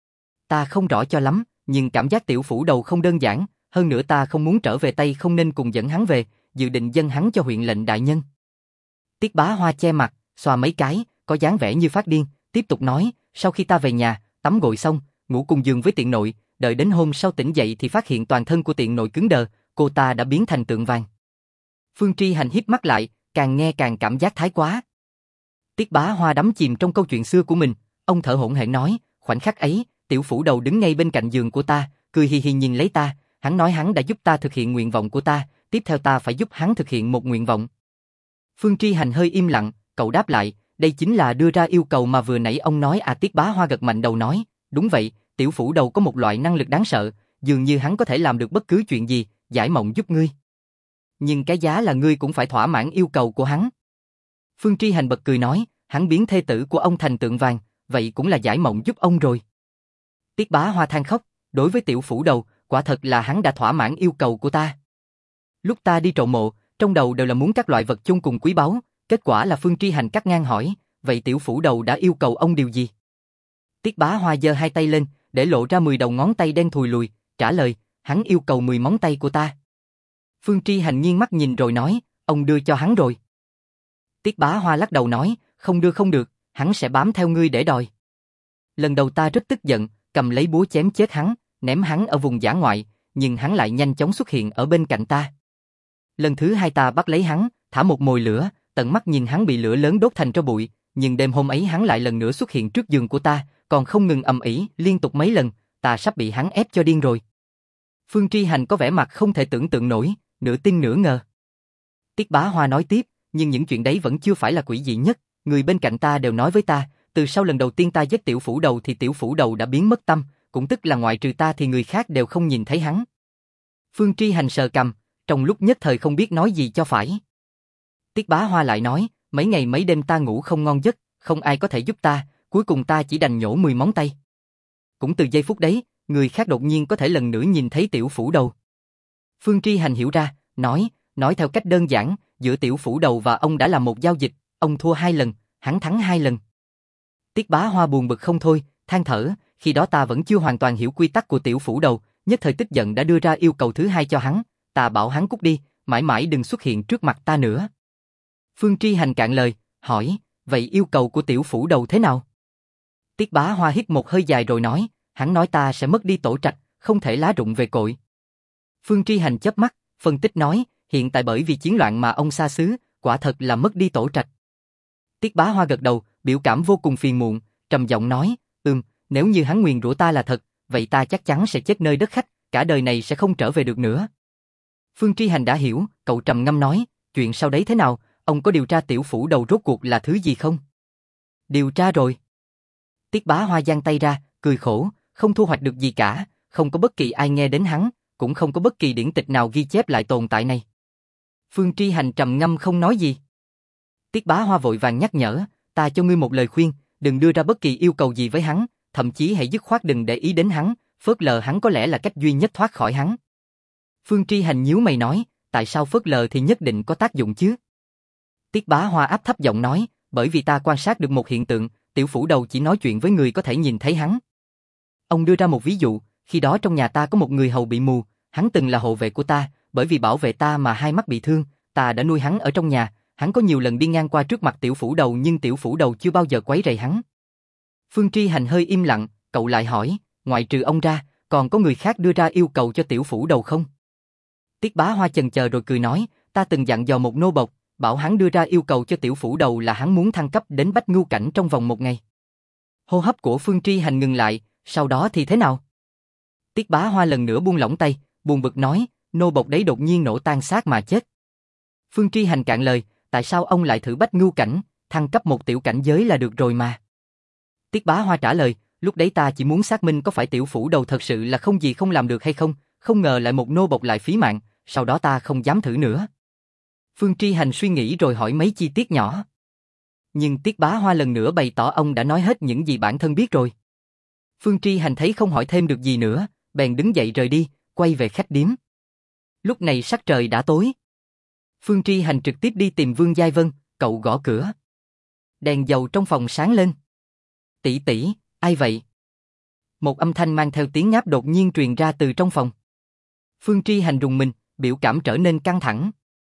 Ta không rõ cho lắm, nhưng cảm giác Tiểu Phủ Đầu không đơn giản, hơn nữa ta không muốn trở về Tây không nên cùng dẫn hắn về, dự định dâng hắn cho huyện lệnh đại nhân. Tiết Bá Hoa che mặt, xoa mấy cái, có dáng vẻ như phát điên, tiếp tục nói, sau khi ta về nhà, tắm gội xong, ngủ cùng giường với tiện nội, đợi đến hôm sau tỉnh dậy thì phát hiện toàn thân của tiện nội cứng đờ, cô ta đã biến thành tượng vàng. Phương Tri Hành híp mắt lại, càng nghe càng cảm giác thái quá. Tiết Bá Hoa đắm chìm trong câu chuyện xưa của mình, ông thở hổn hển nói, khoảnh khắc ấy, Tiểu Phủ Đầu đứng ngay bên cạnh giường của ta, cười hì hì nhìn lấy ta, hắn nói hắn đã giúp ta thực hiện nguyện vọng của ta, tiếp theo ta phải giúp hắn thực hiện một nguyện vọng. Phương Tri Hành hơi im lặng, cậu đáp lại, đây chính là đưa ra yêu cầu mà vừa nãy ông nói à? Tiết Bá Hoa gật mạnh đầu nói, đúng vậy, Tiểu Phủ Đầu có một loại năng lực đáng sợ, dường như hắn có thể làm được bất cứ chuyện gì, giải mộng giúp ngươi. Nhưng cái giá là ngươi cũng phải thỏa mãn yêu cầu của hắn. Phương Tri Hành bật cười nói, hắn biến thê tử của ông thành tượng vàng, vậy cũng là giải mộng giúp ông rồi. Tiết Bá Hoa than khóc, đối với Tiểu Phủ Đầu, quả thật là hắn đã thỏa mãn yêu cầu của ta. Lúc ta đi trộm mộ, trong đầu đều là muốn các loại vật chung cùng quý báu, kết quả là Phương Tri Hành cắt ngang hỏi, vậy Tiểu Phủ Đầu đã yêu cầu ông điều gì? Tiết Bá Hoa giơ hai tay lên, để lộ ra 10 đầu ngón tay đen thùi lùi, trả lời, hắn yêu cầu 10 móng tay của ta. Phương Tri Hành nghiêng mắt nhìn rồi nói, ông đưa cho hắn rồi. Tiết Bá Hoa lắc đầu nói, không đưa không được, hắn sẽ bám theo ngươi để đòi. Lần đầu ta rất tức giận, cầm lấy búa chém chết hắn, ném hắn ở vùng dã ngoại, nhưng hắn lại nhanh chóng xuất hiện ở bên cạnh ta. Lần thứ hai ta bắt lấy hắn, thả một mồi lửa, tận mắt nhìn hắn bị lửa lớn đốt thành tro bụi, nhưng đêm hôm ấy hắn lại lần nữa xuất hiện trước giường của ta, còn không ngừng ầm ĩ, liên tục mấy lần, ta sắp bị hắn ép cho điên rồi. Phương Tri Hành có vẻ mặt không thể tưởng tượng nổi, nửa tin nửa ngờ. Tiết Bá Hoa nói tiếp, nhưng những chuyện đấy vẫn chưa phải là quỷ dị nhất, người bên cạnh ta đều nói với ta, từ sau lần đầu tiên ta giết Tiểu Phủ Đầu thì Tiểu Phủ Đầu đã biến mất tâm, cũng tức là ngoại trừ ta thì người khác đều không nhìn thấy hắn. Phương Tri Hành sờ cằm, trong lúc nhất thời không biết nói gì cho phải. Tiết Bá Hoa lại nói, mấy ngày mấy đêm ta ngủ không ngon giấc, không ai có thể giúp ta, cuối cùng ta chỉ đành nhổ 10 móng tay. Cũng từ giây phút đấy, người khác đột nhiên có thể lần nữa nhìn thấy Tiểu Phủ Đầu. Phương Tri Hành hiểu ra, nói theo cách đơn giản, giữa Tiểu Phủ Đầu và ông đã là một giao dịch, ông thua 2 lần, hắn thắng 2 lần. Tiết Bá Hoa buồn bực không thôi, than thở, khi đó ta vẫn chưa hoàn toàn hiểu quy tắc của Tiểu Phủ Đầu, nhất thời tức giận đã đưa ra yêu cầu thứ hai cho hắn, ta bảo hắn cút đi, mãi mãi đừng xuất hiện trước mặt ta nữa. Phương Tri Hành cạn lời, hỏi, vậy yêu cầu của Tiểu Phủ Đầu thế nào? Tiết Bá Hoa hít một hơi dài rồi nói, hắn nói ta sẽ mất đi tổ trạch, không thể lá rụng về cội. Phương Tri Hành chớp mắt, phân tích nói, hiện tại bởi vì chiến loạn mà ông xa xứ, quả thật là mất đi tổ trạch. Tiết Bá Hoa gật đầu, biểu cảm vô cùng phiền muộn, trầm giọng nói, nếu như hắn nguyền rủa ta là thật, vậy ta chắc chắn sẽ chết nơi đất khách, cả đời này sẽ không trở về được nữa. Phương Tri Hành đã hiểu, cậu trầm ngâm nói, chuyện sau đấy thế nào, ông có điều tra Tiểu Phủ Đầu rốt cuộc là thứ gì không? Điều tra rồi. Tiết Bá Hoa giang tay ra, cười khổ, không thu hoạch được gì cả, không có bất kỳ ai nghe đến hắn, cũng không có bất kỳ điển tịch nào ghi chép lại tồn tại này. Phương Tri Hành trầm ngâm không nói gì. Tiết Bá Hoa vội vàng nhắc nhở, ta cho ngươi một lời khuyên, đừng đưa ra bất kỳ yêu cầu gì với hắn, thậm chí hãy dứt khoát đừng để ý đến hắn, phớt lờ hắn có lẽ là cách duy nhất thoát khỏi hắn. Phương Tri Hành nhíu mày nói, tại sao phớt lờ thì nhất định có tác dụng chứ? Tiết Bá Hoa áp thấp giọng nói, bởi vì ta quan sát được một hiện tượng, tiểu phủ đầu chỉ nói chuyện với người có thể nhìn thấy hắn. Ông đưa ra một ví dụ, khi đó trong nhà ta có một người hầu bị mù, hắn từng là hộ vệ của ta, bởi vì bảo vệ ta mà hai mắt bị thương, ta đã nuôi hắn ở trong nhà, hắn có nhiều lần đi ngang qua trước mặt tiểu phủ đầu nhưng tiểu phủ đầu chưa bao giờ quấy rầy hắn. Phương Tri Hành hơi im lặng, cậu lại hỏi, ngoại trừ ông ra, còn có người khác đưa ra yêu cầu cho tiểu phủ đầu không? Tiết Bá Hoa chần chờ rồi cười nói, ta từng dặn dò một nô bộc, bảo hắn đưa ra yêu cầu cho tiểu phủ đầu là hắn muốn thăng cấp đến Bách Ngưu Cảnh trong vòng 1 ngày. Hô hấp của Phương Tri Hành ngừng lại, sau đó thì thế nào? Tiết Bá Hoa lần nữa buông lỏng tay, buồn bực nói, nô bộc đấy đột nhiên nổ tan xác mà chết. Phương Tri Hành cạn lời, tại sao ông lại thử Bách Ngưu Cảnh, thăng cấp một tiểu cảnh giới là được rồi mà. Tiết Bá Hoa trả lời, lúc đấy ta chỉ muốn xác minh có phải tiểu phủ đầu thật sự là không gì không làm được hay không, không ngờ lại một nô bộc lại phí mạng, sau đó ta không dám thử nữa. Phương Tri Hành suy nghĩ rồi hỏi mấy chi tiết nhỏ. Nhưng Tiết Bá Hoa lần nữa bày tỏ ông đã nói hết những gì bản thân biết rồi. Phương Tri Hành thấy không hỏi thêm được gì nữa, bèn đứng dậy rời đi, quay về khách điếm. Lúc này sắc trời đã tối. Phương Tri Hành trực tiếp đi tìm Vương Giai Vân, cậu gõ cửa. Đèn dầu trong phòng sáng lên. Tỷ tỷ, ai vậy? Một âm thanh mang theo tiếng ngáp đột nhiên truyền ra từ trong phòng. Phương Tri Hành rùng mình, biểu cảm trở nên căng thẳng.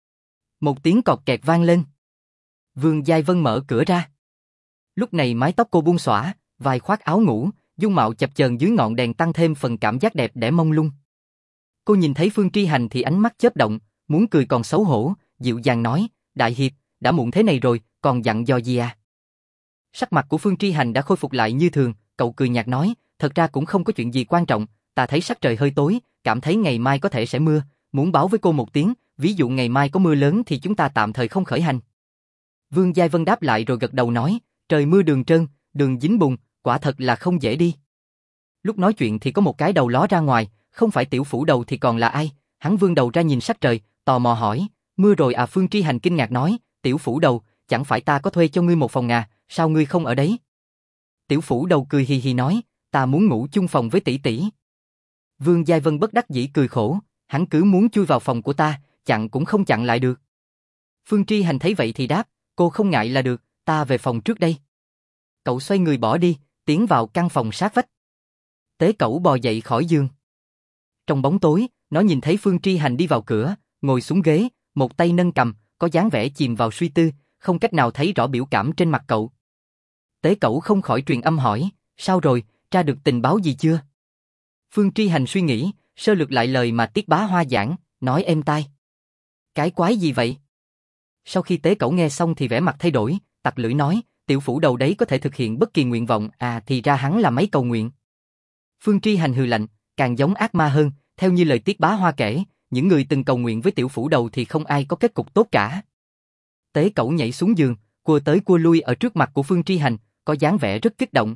Một tiếng cọt kẹt vang lên. Vương Giai Vân mở cửa ra. Lúc này mái tóc cô buông xõa, vai khoác áo ngủ, dung mạo chập chờn dưới ngọn đèn tăng thêm phần cảm giác đẹp đẽ mông lung. Cô nhìn thấy Phương Tri Hành thì ánh mắt chớp động, muốn cười còn xấu hổ, dịu dàng nói, đại hiệp, đã muộn thế này rồi, còn dặn dò gì à? Sắc mặt của Phương Tri Hành đã khôi phục lại như thường, cậu cười nhạt nói, thật ra cũng không có chuyện gì quan trọng, ta thấy sắc trời hơi tối, cảm thấy ngày mai có thể sẽ mưa, muốn báo với cô một tiếng, ví dụ ngày mai có mưa lớn thì chúng ta tạm thời không khởi hành. Vương Giai Vân đáp lại rồi gật đầu nói, trời mưa đường trơn, đường dính bùn, quả thật là không dễ đi. Lúc nói chuyện thì có một cái đầu ló ra ngoài, không phải tiểu phủ đầu thì còn là ai? Hắn vươn đầu ra nhìn sắc trời, tò mò hỏi, mưa rồi à? Phương Tri Hành kinh ngạc nói, tiểu phủ đầu, chẳng phải ta có thuê cho ngươi một phòng à, sao ngươi không ở đấy? Tiểu phủ đầu cười hì hì nói, ta muốn ngủ chung phòng với tỷ tỷ. Vương Giai Vân bất đắc dĩ cười khổ, hắn cứ muốn chui vào phòng của ta, chặn cũng không chặn lại được. Phương Tri Hành thấy vậy thì đáp, cô không ngại là được, ta về phòng trước đây. Cậu xoay người bỏ đi, tiến vào căn phòng sát vách. Tế Cẩu bò dậy khỏi giường. Trong bóng tối, nó nhìn thấy Phương Tri Hành đi vào cửa, ngồi xuống ghế, một tay nâng cằm, có dáng vẻ chìm vào suy tư, không cách nào thấy rõ biểu cảm trên mặt cậu. Tế Cẩu không khỏi truyền âm hỏi, sao rồi, tra được tình báo gì chưa? Phương Tri Hành suy nghĩ, sơ lược lại lời mà Tiết Bá Hoa giảng, nói êm tai. Cái quái gì vậy? Sau khi Tế Cẩu nghe xong thì vẻ mặt thay đổi, tặc lưỡi nói, tiểu phủ đầu đấy có thể thực hiện bất kỳ nguyện vọng, à thì ra hắn là mấy cầu nguyện. Phương Tri Hành hừ lạnh, càng giống ác ma hơn, theo như lời Tiết Bá Hoa kể, những người từng cầu nguyện với tiểu phủ đầu thì không ai có kết cục tốt cả. Tế Cẩu nhảy xuống giường, cua tới cua lui ở trước mặt của Phương Tri Hành, có dáng vẻ rất kích động.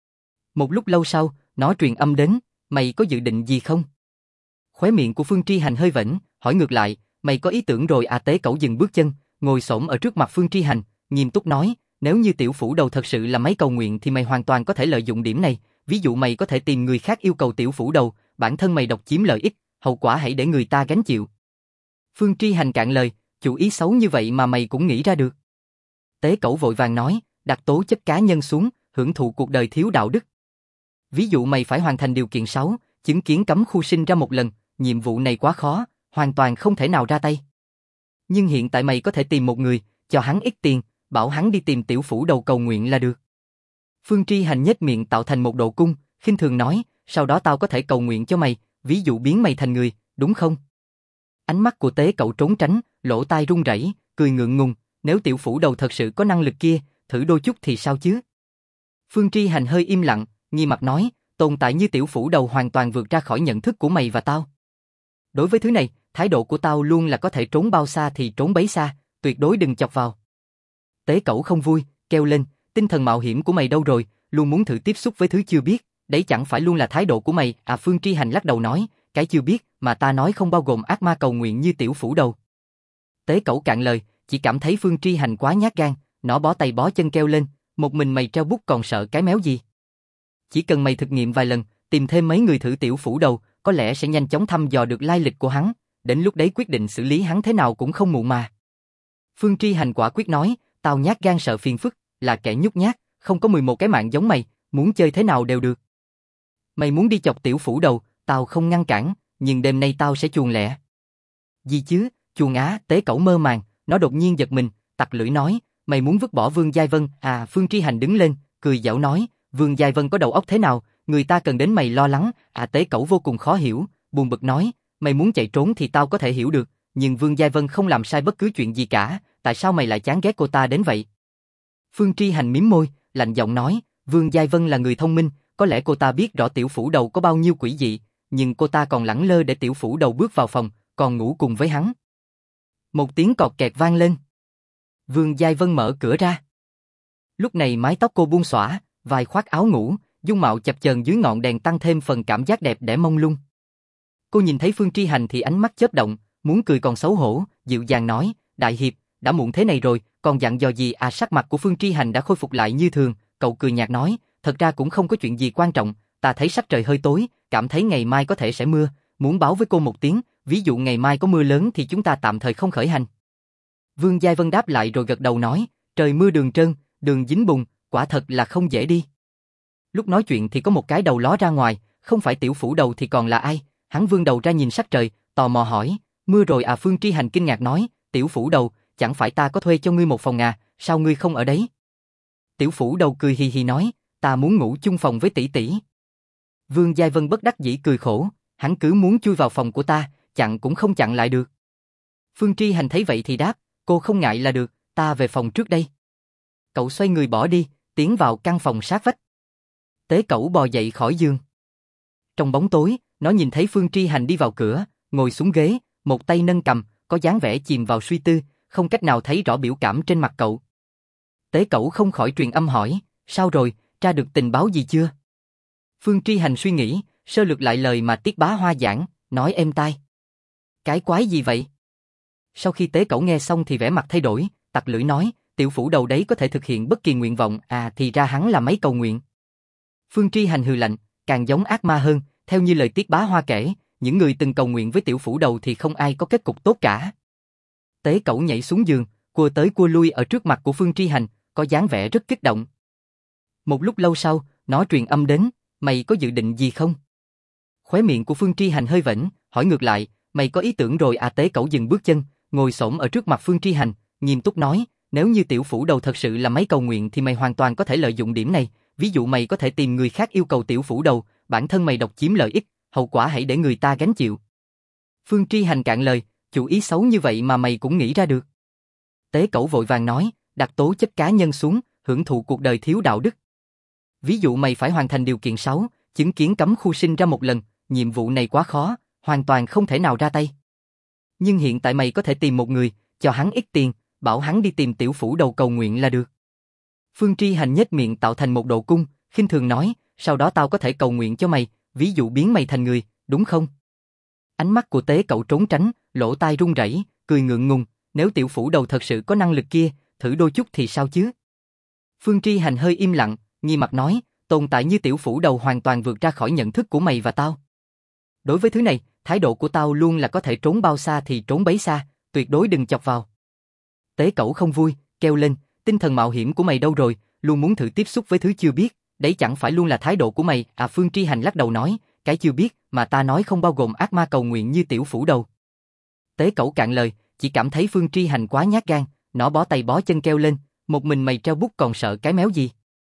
Một lúc lâu sau, nó truyền âm đến, mày có dự định gì không? Khóe miệng của Phương Tri Hành hơi vểnh, hỏi ngược lại, mày có ý tưởng rồi à? Tế Cẩu dừng bước chân, ngồi xổm ở trước mặt Phương Tri Hành, nghiêm túc nói, nếu như tiểu phủ đầu thật sự là mấy cầu nguyện thì mày hoàn toàn có thể lợi dụng điểm này, ví dụ mày có thể tìm người khác yêu cầu tiểu phủ đầu, bản thân mày độc chiếm lợi ích, hậu quả hãy để người ta gánh chịu. Phương Tri Hành cạn lời, chủ ý xấu như vậy mà mày cũng nghĩ ra được. Tế Cẩu vội vàng nói, đặt tố chất cá nhân xuống, hưởng thụ cuộc đời thiếu đạo đức. Ví dụ mày phải hoàn thành điều kiện 6, chứng kiến cấm khu sinh ra một lần, nhiệm vụ này quá khó, hoàn toàn không thể nào ra tay. Nhưng hiện tại mày có thể tìm một người, cho hắn ít tiền, bảo hắn đi tìm tiểu phủ đầu cầu nguyện là được. Phương Tri Hành nhếch miệng tạo thành một độ cung, khinh thường nói, sau đó tao có thể cầu nguyện cho mày, ví dụ biến mày thành người, đúng không? Ánh mắt của Tế Cẩu trốn tránh, lỗ tai run rẩy, cười ngượng ngùng, nếu tiểu phủ đầu thật sự có năng lực kia, thử đôi chút thì sao chứ? Phương Tri Hành hơi im lặng, nghi mặt nói, tồn tại như tiểu phủ đầu hoàn toàn vượt ra khỏi nhận thức của mày và tao. Đối với thứ này, thái độ của tao luôn là có thể trốn bao xa thì trốn bấy xa, tuyệt đối đừng chọc vào. Tế Cẩu không vui, kêu lên, tinh thần mạo hiểm của mày đâu rồi, luôn muốn thử tiếp xúc với thứ chưa biết, đấy chẳng phải luôn là thái độ của mày, à Phương Tri Hành lắc đầu nói, cái chưa biết, mà ta nói không bao gồm ác ma cầu nguyện như tiểu phủ đầu. Tế Cẩu cạn lời, chỉ cảm thấy Phương Tri Hành quá nhát gan, nó bó tay bó chân kêu lên, một mình mày treo bút còn sợ cái méo gì. Chỉ cần mày thực nghiệm vài lần, tìm thêm mấy người thử tiểu phủ đầu, có lẽ sẽ nhanh chóng thăm dò được lai lịch của hắn, đến lúc đấy quyết định xử lý hắn thế nào cũng không muộn mà. Phương Tri Hành quả quyết nói, tao nhát gan sợ phiền phức, là kẻ nhút nhát, không có 11 cái mạng giống mày, muốn chơi thế nào đều được. Mày muốn đi chọc tiểu phủ đầu, tao không ngăn cản, nhưng đêm nay tao sẽ chuồn lẹ. Gì chứ, chuồn á, Tế Cẩu mơ màng, nó đột nhiên giật mình, tặc lưỡi nói, mày muốn vứt bỏ Vương Giai Vân, à Phương Tri Hành đứng lên, cười giảo nói, Vương Giai Vân có đầu óc thế nào, người ta cần đến mày lo lắng, à Tế Cẩu vô cùng khó hiểu, buồn bực nói, mày muốn chạy trốn thì tao có thể hiểu được, nhưng Vương Giai Vân không làm sai bất cứ chuyện gì cả, tại sao mày lại chán ghét cô ta đến vậy? Phương Tri Hành mím môi, lạnh giọng nói, Vương Giai Vân là người thông minh, có lẽ cô ta biết rõ tiểu phủ đầu có bao nhiêu quỷ dị, nhưng cô ta còn lẳng lơ để tiểu phủ đầu bước vào phòng, còn ngủ cùng với hắn. Một tiếng cọt kẹt vang lên. Vương Giai Vân mở cửa ra. Lúc này mái tóc cô buông xõa, vai khoác áo ngủ, dung mạo chập chờn dưới ngọn đèn tăng thêm phần cảm giác đẹp đẽ mông lung. Cô nhìn thấy Phương Tri Hành thì ánh mắt chớp động, muốn cười còn xấu hổ, dịu dàng nói, đại hiệp, đã muộn thế này rồi, còn dặn dò gì à? Sắc mặt của Phương Tri Hành đã khôi phục lại như thường, cậu cười nhạt nói, thật ra cũng không có chuyện gì quan trọng, ta thấy sắc trời hơi tối, cảm thấy ngày mai có thể sẽ mưa, muốn báo với cô một tiếng, ví dụ ngày mai có mưa lớn thì chúng ta tạm thời không khởi hành. Vương Giai Vân đáp lại rồi gật đầu nói, trời mưa đường trơn, đường dính bùn, quả thật là không dễ đi. Lúc nói chuyện thì có một cái đầu ló ra ngoài, không phải tiểu phủ đầu thì còn là ai? Hắn vươn đầu ra nhìn sắc trời, tò mò hỏi, mưa rồi à? Phương Tri Hành kinh ngạc nói, tiểu phủ đầu, chẳng phải ta có thuê cho ngươi một phòng à, sao ngươi không ở đấy? Tiểu phủ đầu cười hì hì nói, ta muốn ngủ chung phòng với tỷ tỷ. Vương Giai Vân bất đắc dĩ cười khổ, hắn cứ muốn chui vào phòng của ta, chặn cũng không chặn lại được. Phương Tri Hành thấy vậy thì đáp, cô không ngại là được, ta về phòng trước đây. Cậu xoay người bỏ đi, tiến vào căn phòng sát vách. Tế Cẩu bò dậy khỏi giường. Trong bóng tối, nó nhìn thấy Phương Tri Hành đi vào cửa, ngồi xuống ghế, một tay nâng cằm, có dáng vẻ chìm vào suy tư, không cách nào thấy rõ biểu cảm trên mặt cậu. Tế Cẩu không khỏi truyền âm hỏi, sao rồi, tra được tình báo gì chưa? Phương Tri Hành suy nghĩ, sơ lược lại lời mà Tiết Bá Hoa giảng, nói êm tai. Cái quái gì vậy? Sau khi Tế Cẩu nghe xong thì vẻ mặt thay đổi, tặc lưỡi nói, tiểu phủ đầu đấy có thể thực hiện bất kỳ nguyện vọng, à thì ra hắn là mấy cầu nguyện. Phương Tri Hành hừ lạnh, càng giống ác ma hơn, theo như lời Tiết Bá Hoa kể, những người từng cầu nguyện với tiểu phủ đầu thì không ai có kết cục tốt cả. Tế Cẩu nhảy xuống giường, cua tới cua lui ở trước mặt của Phương Tri Hành, có dáng vẻ rất kích động. Một lúc lâu sau, nó truyền âm đến, mày có dự định gì không? Khóe miệng của Phương Tri Hành hơi vểnh, hỏi ngược lại, mày có ý tưởng rồi à? Tế Cẩu dừng bước chân, ngồi xổm ở trước mặt Phương Tri Hành, nghiêm túc nói, nếu như tiểu phủ đầu thật sự là mấy cầu nguyện thì mày hoàn toàn có thể lợi dụng điểm này, ví dụ mày có thể tìm người khác yêu cầu tiểu phủ đầu, bản thân mày độc chiếm lợi ích, hậu quả hãy để người ta gánh chịu. Phương Tri Hành cạn lời, chủ ý xấu như vậy mà mày cũng nghĩ ra được. Tế Cẩu vội vàng nói, đặt tố chất cá nhân xuống, hưởng thụ cuộc đời thiếu đạo đức. Ví dụ mày phải hoàn thành điều kiện 6, chứng kiến cấm khu sinh ra một lần, nhiệm vụ này quá khó, hoàn toàn không thể nào ra tay. Nhưng hiện tại mày có thể tìm một người, cho hắn ít tiền, bảo hắn đi tìm tiểu phủ đầu cầu nguyện là được. Phương Tri Hành nhếch miệng tạo thành một độ cung, khinh thường nói, sau đó tao có thể cầu nguyện cho mày, ví dụ biến mày thành người, đúng không? Ánh mắt của Tế Cẩu trốn tránh, lỗ tai run rẩy, cười ngượng ngùng, nếu tiểu phủ đầu thật sự có năng lực kia, thử đôi chút thì sao chứ? Phương Tri Hành hơi im lặng, nghi mặt nói, tồn tại như tiểu phủ đầu hoàn toàn vượt ra khỏi nhận thức của mày và tao. Đối với thứ này, thái độ của tao luôn là có thể trốn bao xa thì trốn bấy xa, tuyệt đối đừng chọc vào. Tế Cẩu không vui, kêu lên, tinh thần mạo hiểm của mày đâu rồi, luôn muốn thử tiếp xúc với thứ chưa biết, đấy chẳng phải luôn là thái độ của mày à? Phương Tri Hành lắc đầu nói, cái chưa biết mà ta nói không bao gồm ác ma cầu nguyện như tiểu phủ đầu. Tế Cẩu cạn lời, chỉ cảm thấy Phương Tri Hành quá nhát gan, nó bó tay bó chân kêu lên, một mình mày treo bút còn sợ cái méo gì.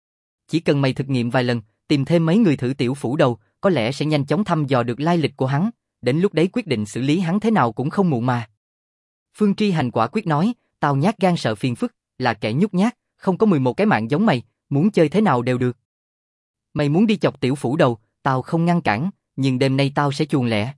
Chỉ cần mày thực nghiệm vài lần, tìm thêm mấy người thử tiểu phủ đầu, có lẽ sẽ nhanh chóng thăm dò được lai lịch của hắn, đến lúc đấy quyết định xử lý hắn thế nào cũng không muộn mà. Phương Tri Hành quả quyết nói, tao nhát gan sợ phiền phức, là kẻ nhút nhát, không có 11 cái mạng giống mày, muốn chơi thế nào đều được. Mày muốn đi chọc tiểu phủ đầu, tao không ngăn cản, nhưng đêm nay tao sẽ chuồn lẹ.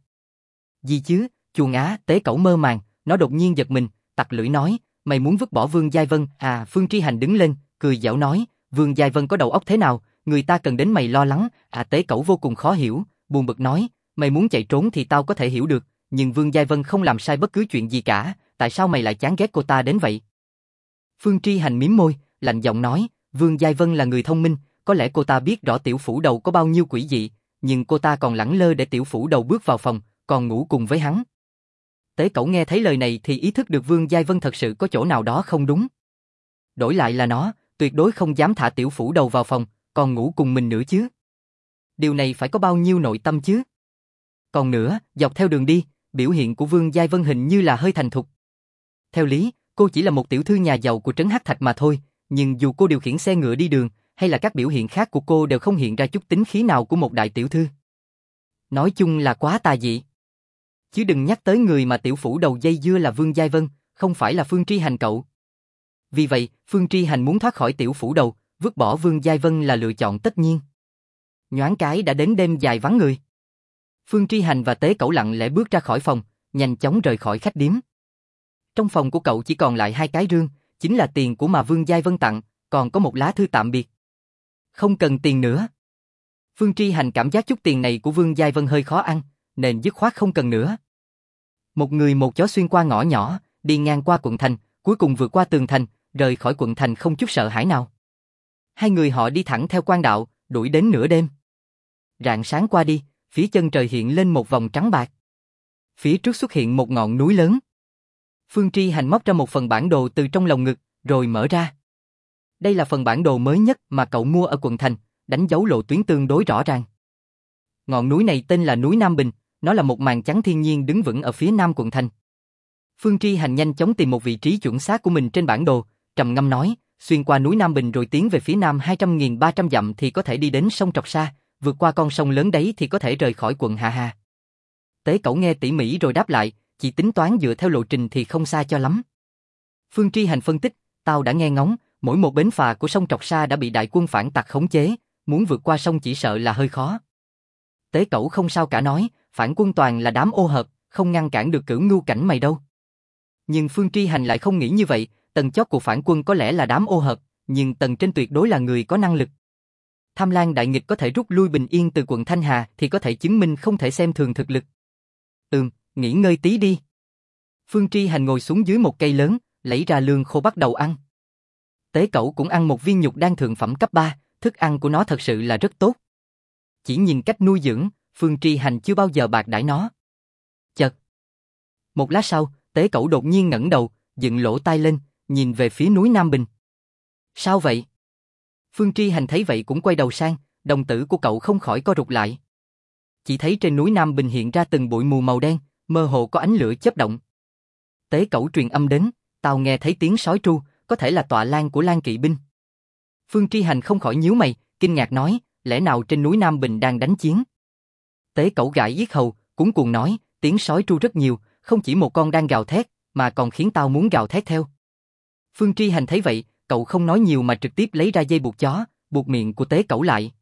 Gì chứ, chuồn á? Tế Cẩu mơ màng, nó đột nhiên giật mình, tặc lưỡi nói, mày muốn vứt bỏ Vương Giai Vân à? Phương Tri Hành đứng lên, cười giảo nói, Vương Giai Vân có đầu óc thế nào, người ta cần đến mày lo lắng. Tế Cẩu vô cùng khó hiểu, buồn bực nói, mày muốn chạy trốn thì tao có thể hiểu được, nhưng Vương Giai Vân không làm sai bất cứ chuyện gì cả, tại sao mày lại chán ghét cô ta đến vậy? Phương Tri Hành mím môi, lạnh giọng nói, Vương Giai Vân là người thông minh, có lẽ cô ta biết rõ tiểu phủ đầu có bao nhiêu quỷ dị, nhưng cô ta còn lẳng lơ để tiểu phủ đầu bước vào phòng, còn ngủ cùng với hắn. Tế Cẩu nghe thấy lời này thì ý thức được Vương Giai Vân thật sự có chỗ nào đó không đúng. Đổi lại là nó, tuyệt đối không dám thả tiểu phủ đầu vào phòng, còn ngủ cùng mình nữa chứ. Điều này phải có bao nhiêu nội tâm chứ. Còn nữa, dọc theo đường đi, biểu hiện của Vương Giai Vân hình như là hơi thành thục. Theo lý, cô chỉ là một tiểu thư nhà giàu của trấn Hắc Thạch mà thôi, nhưng dù cô điều khiển xe ngựa đi đường, hay là các biểu hiện khác của cô đều không hiện ra chút tính khí nào của một đại tiểu thư. Nói chung là quá tà dị. Chứ đừng nhắc tới người mà tiểu phủ đầu dây dưa là Vương Giai Vân, không phải là Phương Tri Hành cậu. Vì vậy, Phương Tri Hành muốn thoát khỏi tiểu phủ đầu, vứt bỏ Vương Giai Vân là lựa chọn tất nhiên. Nhoáng cái đã đến đêm dài vắng người. Phương Tri Hành và Tế Cẩu lặng lẽ bước ra khỏi phòng, nhanh chóng rời khỏi khách điếm. Trong phòng của cậu chỉ còn lại 2 cái rương, chính là tiền của mà Vương Giai Vân tặng, còn có một lá thư tạm biệt. Không cần tiền nữa. Phương Tri Hành cảm giác chút tiền này của Vương Giai Vân hơi khó ăn, nên dứt khoát không cần nữa. Một người một chó xuyên qua ngõ nhỏ, đi ngang qua quận thành, cuối cùng vượt qua tường thành, rời khỏi quận thành không chút sợ hãi nào. Hai người họ đi thẳng theo quan đạo, đuổi đến nửa đêm. Rạng sáng qua đi, phía chân trời hiện lên một vòng trắng bạc. Phía trước xuất hiện một ngọn núi lớn. Phương Tri Hành móc ra một phần bản đồ từ trong lồng ngực, rồi mở ra. Đây là phần bản đồ mới nhất mà cậu mua ở quận thành, đánh dấu lộ tuyến tương đối rõ ràng. Ngọn núi này tên là núi Nam Bình, nó là một màn trắng thiên nhiên đứng vững ở phía nam quận thành. Phương Tri Hành nhanh chóng tìm một vị trí chuẩn xác của mình trên bản đồ, trầm ngâm nói, xuyên qua núi Nam Bình rồi tiến về phía nam 200.300 dặm thì có thể đi đến sông Trọc Sa, vượt qua con sông lớn đấy thì có thể rời khỏi quận Hạ Hà. Tế Cẩu nghe tỉ mỉ rồi đáp lại, chỉ tính toán dựa theo lộ trình thì không xa cho lắm. Phương Tri Hành phân tích, tao đã nghe ngóng, mỗi một bến phà của sông Trọc Sa đã bị đại quân phản tặc khống chế, muốn vượt qua sông chỉ sợ là hơi khó. Tế Cẩu không sao cả nói, phản quân toàn là đám ô hợp, không ngăn cản được Cửu Ngưu Cảnh mày đâu. Nhưng Phương Tri Hành lại không nghĩ như vậy, tầng chót của phản quân có lẽ là đám ô hợp, nhưng tầng trên tuyệt đối là người có năng lực. Tham Lang đại nghịch có thể rút lui bình yên từ quận Thanh Hà thì có thể chứng minh không thể xem thường thực lực. Nghỉ ngơi tí đi. Phương Tri Hành ngồi xuống dưới một cây lớn, lấy ra lương khô bắt đầu ăn. Tế Cẩu cũng ăn một viên nhục đan thượng phẩm cấp 3, thức ăn của nó thật sự là rất tốt. Chỉ nhìn cách nuôi dưỡng, Phương Tri Hành chưa bao giờ bạc đãi nó. Chợt. Một lát sau, Tế Cẩu đột nhiên ngẩng đầu, dựng lỗ tai lên, nhìn về phía núi Nam Bình. Sao vậy? Phương Tri Hành thấy vậy cũng quay đầu sang, đồng tử của cậu không khỏi co rụt lại. Chỉ thấy trên núi Nam Bình hiện ra từng bụi mù màu đen, mơ hồ có ánh lửa chớp động. Tế Cẩu truyền âm đến, tao nghe thấy tiếng sói tru, có thể là tọa lang của Lang kỵ binh. Phương Tri Hành không khỏi nhíu mày, kinh ngạc nói, lẽ nào trên núi Nam Bình đang đánh chiến? Tế Cẩu gãi yết hầu, cuống cuồng nói, tiếng sói tru rất nhiều, không chỉ một con đang gào thét, mà còn khiến tao muốn gào thét theo. Phương Tri Hành thấy vậy, cậu không nói nhiều mà trực tiếp lấy ra dây buộc chó, buộc miệng của Tế Cẩu lại.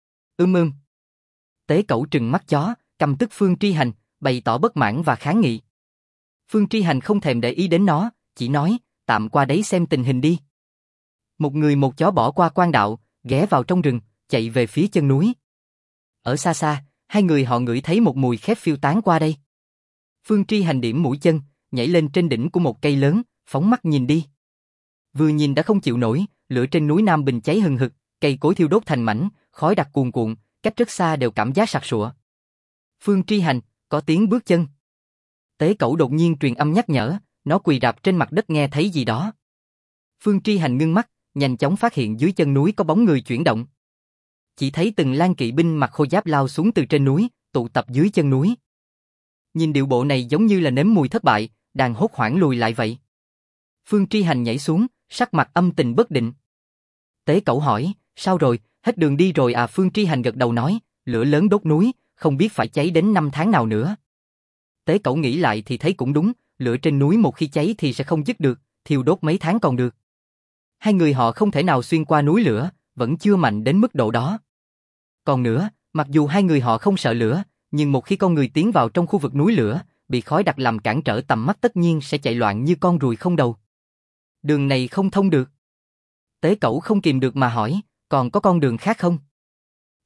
Tế Cẩu trừng mắt chó, căm tức Phương Tri Hành, bày tỏ bất mãn và kháng nghị. Phương Tri Hành không thèm để ý đến nó, chỉ nói, tạm qua đấy xem tình hình đi. Một người một chó bỏ qua quan đạo, ghé vào trong rừng, chạy về phía chân núi. Ở xa xa, hai người họ ngửi thấy một mùi khét phiêu tán qua đây. Phương Tri Hành điểm mũi chân, nhảy lên trên đỉnh của một cây lớn, phóng mắt nhìn đi. Vừa nhìn đã không chịu nổi, lửa trên núi Nam Bình cháy hừng hực, cây cối thiêu đốt thành mảnh, khói đặc cuồn cuộn, cách rất xa đều cảm giác sặc sụa. Phương Tri Hành, có tiếng bước chân. Tế Cẩu đột nhiên truyền âm nhắc nhở, nó quỳ rạp trên mặt đất nghe thấy gì đó. Phương Tri Hành ngưng mắt, nhanh chóng phát hiện dưới chân núi có bóng người chuyển động. Chỉ thấy từng lang kỵ binh mặc khôi giáp lao xuống từ trên núi, tụ tập dưới chân núi. Nhìn điệu bộ này giống như là nếm mùi thất bại, đang hốt hoảng lùi lại vậy. Phương Tri Hành nhảy xuống, sắc mặt âm tình bất định. Tế Cẩu hỏi, sao rồi, hết đường đi rồi à? Phương Tri Hành gật đầu nói, lửa lớn đốt núi, không biết phải cháy đến 5 tháng nào nữa. Tế Cẩu nghĩ lại thì thấy cũng đúng, lửa trên núi một khi cháy thì sẽ không dứt được, thiêu đốt mấy tháng còn được. Hai người họ không thể nào xuyên qua núi lửa, vẫn chưa mạnh đến mức độ đó. Còn nữa, mặc dù hai người họ không sợ lửa, nhưng một khi con người tiến vào trong khu vực núi lửa, bị khói đặc làm cản trở tầm mắt tất nhiên sẽ chạy loạn như con ruồi không đầu. Đường này không thông được. Tế Cẩu không kìm được mà hỏi, còn có con đường khác không?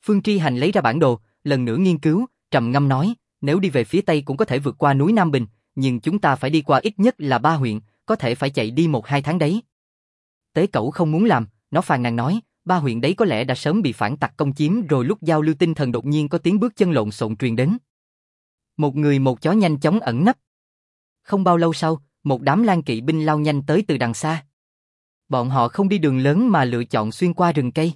Phương Tri Hành lấy ra bản đồ, lần nữa nghiên cứu, trầm ngâm nói, nếu đi về phía Tây cũng có thể vượt qua núi Nam Bình, nhưng chúng ta phải đi qua ít nhất là 3 huyện, có thể phải chạy đi 1-2 tháng đấy. Tế Cẩu không muốn làm, nó phàn nàn nói, 3 huyện đấy có lẽ đã sớm bị phản tặc công chiếm rồi. Lúc giao lưu tinh thần đột nhiên có tiếng bước chân lộn xộn truyền đến. Một người một chó nhanh chóng ẩn nấp. Không bao lâu sau, một đám lang kỵ binh lao nhanh tới từ đằng xa. Bọn họ không đi đường lớn mà lựa chọn xuyên qua rừng cây.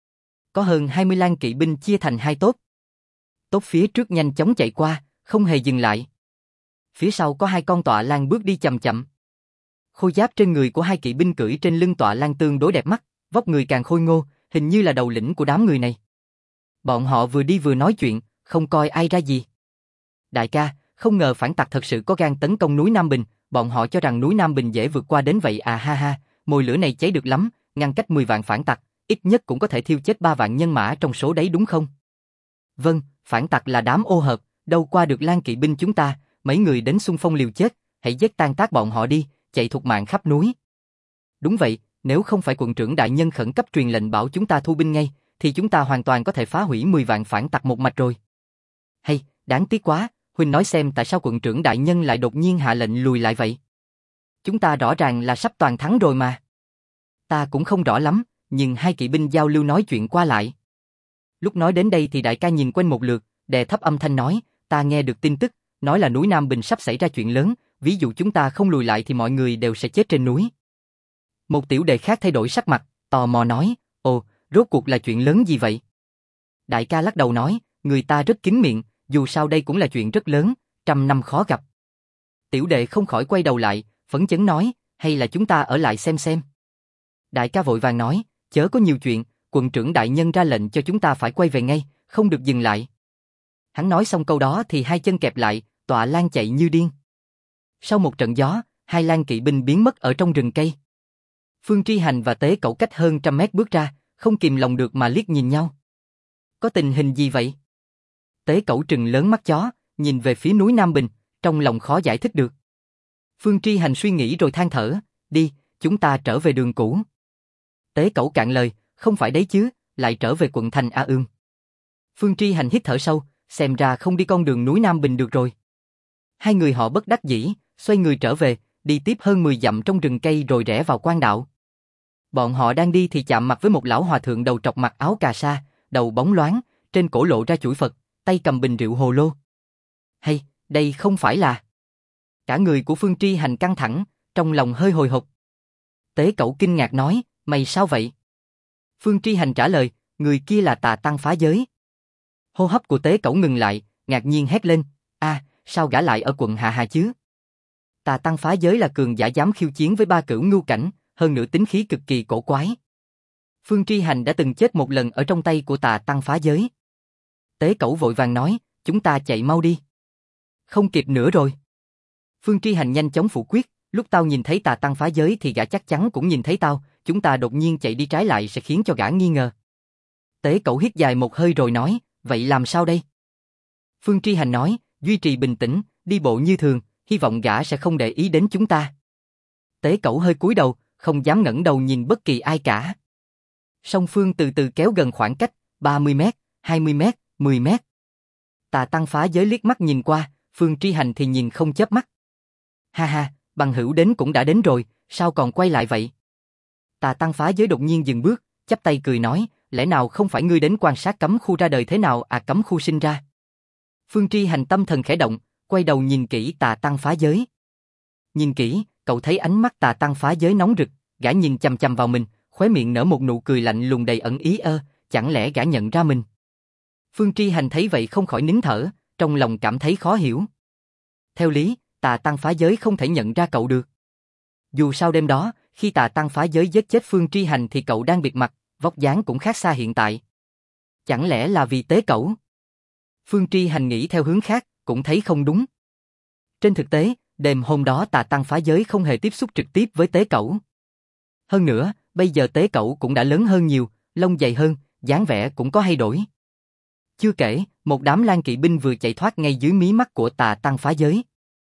Có hơn 20 lang kỵ binh chia thành 2 tốp. Tốp phía trước nhanh chóng chạy qua, không hề dừng lại. Phía sau có 2 con tọa lang bước đi chậm chậm. Khôi giáp trên người của 2 kỵ binh cưỡi trên lưng tọa lang tương đối đẹp mắt, vóc người càng khôi ngô, hình như là đầu lĩnh của đám người này. Bọn họ vừa đi vừa nói chuyện, không coi ai ra gì. Đại ca, không ngờ phản tặc thật sự có gan tấn công núi Nam Bình, bọn họ cho rằng núi Nam Bình dễ vượt qua đến vậy à ha ha, mồi lửa này cháy được lắm, ngăn cách 10 vạn phản tặc, ít nhất cũng có thể thiêu chết 3 vạn nhân mã trong số đấy đúng không? Vâng, phản tặc là đám ô hợp, đâu qua được lang kỵ binh chúng ta, mấy người đến xung phong liều chết, hãy giết tan tác bọn họ đi, chạy thục mạng khắp núi. Đúng vậy, nếu không phải quận trưởng đại nhân khẩn cấp truyền lệnh bảo chúng ta thu binh ngay, thì chúng ta hoàn toàn có thể phá hủy 10 vạn phản tặc một mạch rồi. Hay, đáng tiếc quá, huynh nói xem tại sao quận trưởng đại nhân lại đột nhiên hạ lệnh lùi lại vậy? Chúng ta rõ ràng là sắp toàn thắng rồi mà. Ta cũng không rõ lắm, nhưng 2 kỵ binh giao lưu nói chuyện qua lại. Lúc nói đến đây thì đại ca nhìn quanh một lượt, đè thấp âm thanh nói, ta nghe được tin tức, nói là núi Nam Bình sắp xảy ra chuyện lớn, ví dụ chúng ta không lùi lại thì mọi người đều sẽ chết trên núi. Một tiểu đệ khác thay đổi sắc mặt, tò mò nói, ồ, rốt cuộc là chuyện lớn gì vậy? Đại ca lắc đầu nói, người ta rất kín miệng, dù sao đây cũng là chuyện rất lớn, 100 năm khó gặp. Tiểu đệ không khỏi quay đầu lại, phấn chấn nói, hay là chúng ta ở lại xem. Đại ca vội vàng nói, chớ có nhiều chuyện, quận trưởng đại nhân ra lệnh cho chúng ta phải quay về ngay, không được dừng lại. Hắn nói xong câu đó thì 2 chân kẹp lại, tọa lang chạy như điên. Sau một trận gió, 2 lang kỵ binh biến mất ở trong rừng cây. Phương Tri Hành và Tế Cẩu cách hơn 100 mét bước ra, không kìm lòng được mà liếc nhìn nhau. Có tình hình gì vậy? Tế Cẩu trừng lớn mắt chó, nhìn về phía núi Nam Bình, trong lòng khó giải thích được. Phương Tri Hành suy nghĩ rồi than thở, đi, chúng ta trở về đường cũ. Tế Cẩu cạn lời, không phải đấy chứ, lại trở về quận thành A Ương. Phương Tri Hành hít thở sâu, xem ra không đi con đường núi Nam Bình được rồi. 2 người họ bất đắc dĩ, xoay người trở về, đi tiếp hơn 10 dặm trong rừng cây rồi rẽ vào quan đạo. Bọn họ đang đi thì chạm mặt với một lão hòa thượng đầu trọc mặc áo cà sa, đầu bóng loáng, trên cổ lộ ra chuỗi Phật, tay cầm bình rượu hồ lô. Hay, đây không phải là... Cả người của Phương Tri Hành căng thẳng, trong lòng hơi hồi hộp. Tế Cẩu kinh ngạc nói, mày sao vậy? Phương Tri Hành trả lời, người kia là Tà Tăng phá giới. Hô hấp của Tế Cẩu ngừng lại, ngạc nhiên hét lên, sao gã lại ở quận Hạ Hà chứ? Tà Tăng phá giới là cường giả dám khiêu chiến với 3 cửu ngưu cảnh, hơn nữa tính khí cực kỳ cổ quái. Phương Tri Hành đã từng chết một lần ở trong tay của Tà Tăng phá giới. Tế Cẩu vội vàng nói, chúng ta chạy mau đi. Không kịp nữa rồi. Phương Tri Hành nhanh chóng phủ quyết, lúc tao nhìn thấy Tà Tăng phá giới thì gã chắc chắn cũng nhìn thấy tao, chúng ta đột nhiên chạy đi trái lại sẽ khiến cho gã nghi ngờ. Tế Cẩu hít dài một hơi rồi nói, vậy làm sao đây? Phương Tri Hành nói, duy trì bình tĩnh, đi bộ như thường, hy vọng gã sẽ không để ý đến chúng ta. Tế Cẩu hơi cúi đầu, không dám ngẩng đầu nhìn bất kỳ ai cả. Song phương từ từ kéo gần khoảng cách, 30 mét, 20 mét, 10 mét. Tà Tăng phá giới liếc mắt nhìn qua, Phương Tri Hành thì nhìn không chớp mắt. Ha ha, bằng hữu đến cũng đã đến rồi, sao còn quay lại vậy? Tà Tăng phá giới đột nhiên dừng bước, chắp tay cười nói, lẽ nào không phải ngươi đến quan sát cấm khu ra đời thế nào à? Cấm khu sinh ra. Phương Tri Hành tâm thần khẽ động, quay đầu nhìn kỹ Tà Tăng phá giới. Nhìn kỹ, cậu thấy ánh mắt Tà Tăng phá giới nóng rực, gã nhìn chằm chằm vào mình, khóe miệng nở một nụ cười lạnh lùng đầy ẩn ý, chẳng lẽ gã nhận ra mình? Phương Tri Hành thấy vậy không khỏi nín thở, trong lòng cảm thấy khó hiểu. Theo lý, Tà Tăng phá giới không thể nhận ra cậu được. Dù sao đêm đó, khi Tà Tăng phá giới giết chết Phương Tri Hành thì cậu đang bịt mặt, vóc dáng cũng khác xa hiện tại. Chẳng lẽ là vì Tế Cẩu? Phương Tri Hành nghĩ theo hướng khác, cũng thấy không đúng. Trên thực tế, đêm hôm đó Tà Tăng phá giới không hề tiếp xúc trực tiếp với Tế Cẩu. Hơn nữa, bây giờ Tế Cẩu cũng đã lớn hơn nhiều, lông dày hơn, dáng vẻ cũng có thay đổi. Chưa kể, một đám lang kỵ binh vừa chạy thoát ngay dưới mí mắt của Tà Tăng phá giới.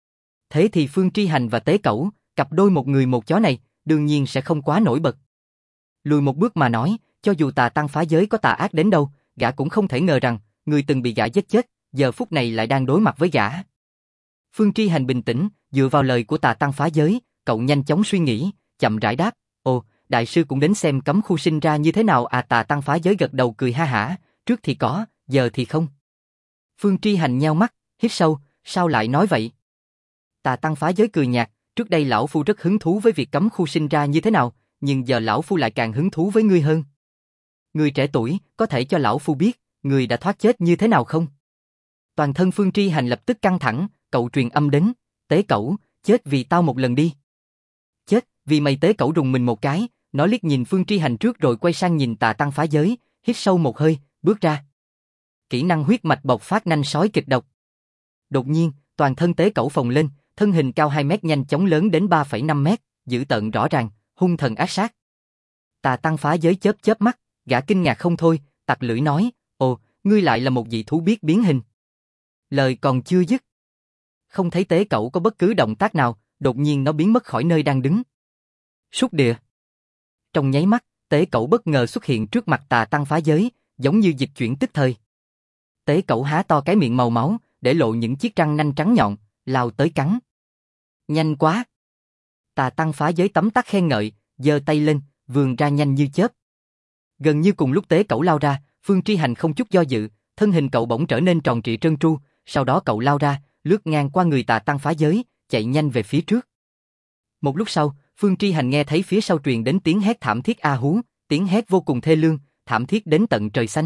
Thế thì Phương Tri Hành và Tế Cẩu, cặp đôi một người một chó này, đương nhiên sẽ không quá nổi bật. Lùi một bước mà nói, cho dù Tà Tăng phá giới có tà ác đến đâu, gã cũng không thể ngờ rằng, người từng bị gã giết chết, giờ phút này lại đang đối mặt với gã. Phương Tri Hành bình tĩnh, dựa vào lời của Tà Tăng phá giới, cậu nhanh chóng suy nghĩ, chậm rãi đáp, ồ, đại sư cũng đến xem cấm khu sinh ra như thế nào à? Tà Tăng phá giới gật đầu cười ha hả, trước thì có, giờ thì không. Phương Tri Hành nheo mắt, hít sâu, sao lại nói vậy? Tà Tăng phá giới cười nhạt, trước đây lão phu rất hứng thú với việc cấm khu sinh ra như thế nào, nhưng giờ lão phu lại càng hứng thú với ngươi hơn. Người trẻ tuổi, có thể cho lão phu biết, người đã thoát chết như thế nào không? Toàn thân Phương Tri Hành lập tức căng thẳng, cậu truyền âm đến, Tế Cẩu, chết vì tao một lần đi. Chết, vì mày? Tế Cẩu rùng mình một cái, nó liếc nhìn Phương Tri Hành trước rồi quay sang nhìn Tà Tăng phá giới, hít sâu một hơi, bước ra. Kỹ năng huyết mạch bộc phát nanh sói kịch độc. Đột nhiên, toàn thân Tế Cẩu phồng lên, thân hình cao 2 mét nhanh chóng lớn đến 3,5 mét, dữ tợn rõ ràng, hung thần ác sát. Tà Tăng phá giới chớp mắt, gã kinh ngạc không thôi, tặc lưỡi nói, ồ, ngươi lại là một dị thú biết biến hình. Lời còn chưa dứt. Không thấy Tế Cẩu có bất cứ động tác nào, đột nhiên nó biến mất khỏi nơi đang đứng. Súc địa. Trong nháy mắt, Tế Cẩu bất ngờ xuất hiện trước mặt Tà Tăng phá giới, giống như dịch chuyển tức thời. Tế Cẩu há to cái miệng màu máu, để lộ những chiếc răng nanh trắng nhọn, lao tới cắn. Nhanh quá. Tà Tăng phá giới tấm tắc khen ngợi, giơ tay lên, vươn ra nhanh như chớp. Gần như cùng lúc Tế Cẩu lao ra, Phương Tri Hành không chút do dự, thân hình cậu bỗng trở nên tròn trịa trơn tru, sau đó cậu lao ra, lướt ngang qua người Tà Tăng phá giới, chạy nhanh về phía trước. Một lúc sau, Phương Tri Hành nghe thấy phía sau truyền đến tiếng hét thảm thiết a hú, tiếng hét vô cùng thê lương, thảm thiết đến tận trời xanh.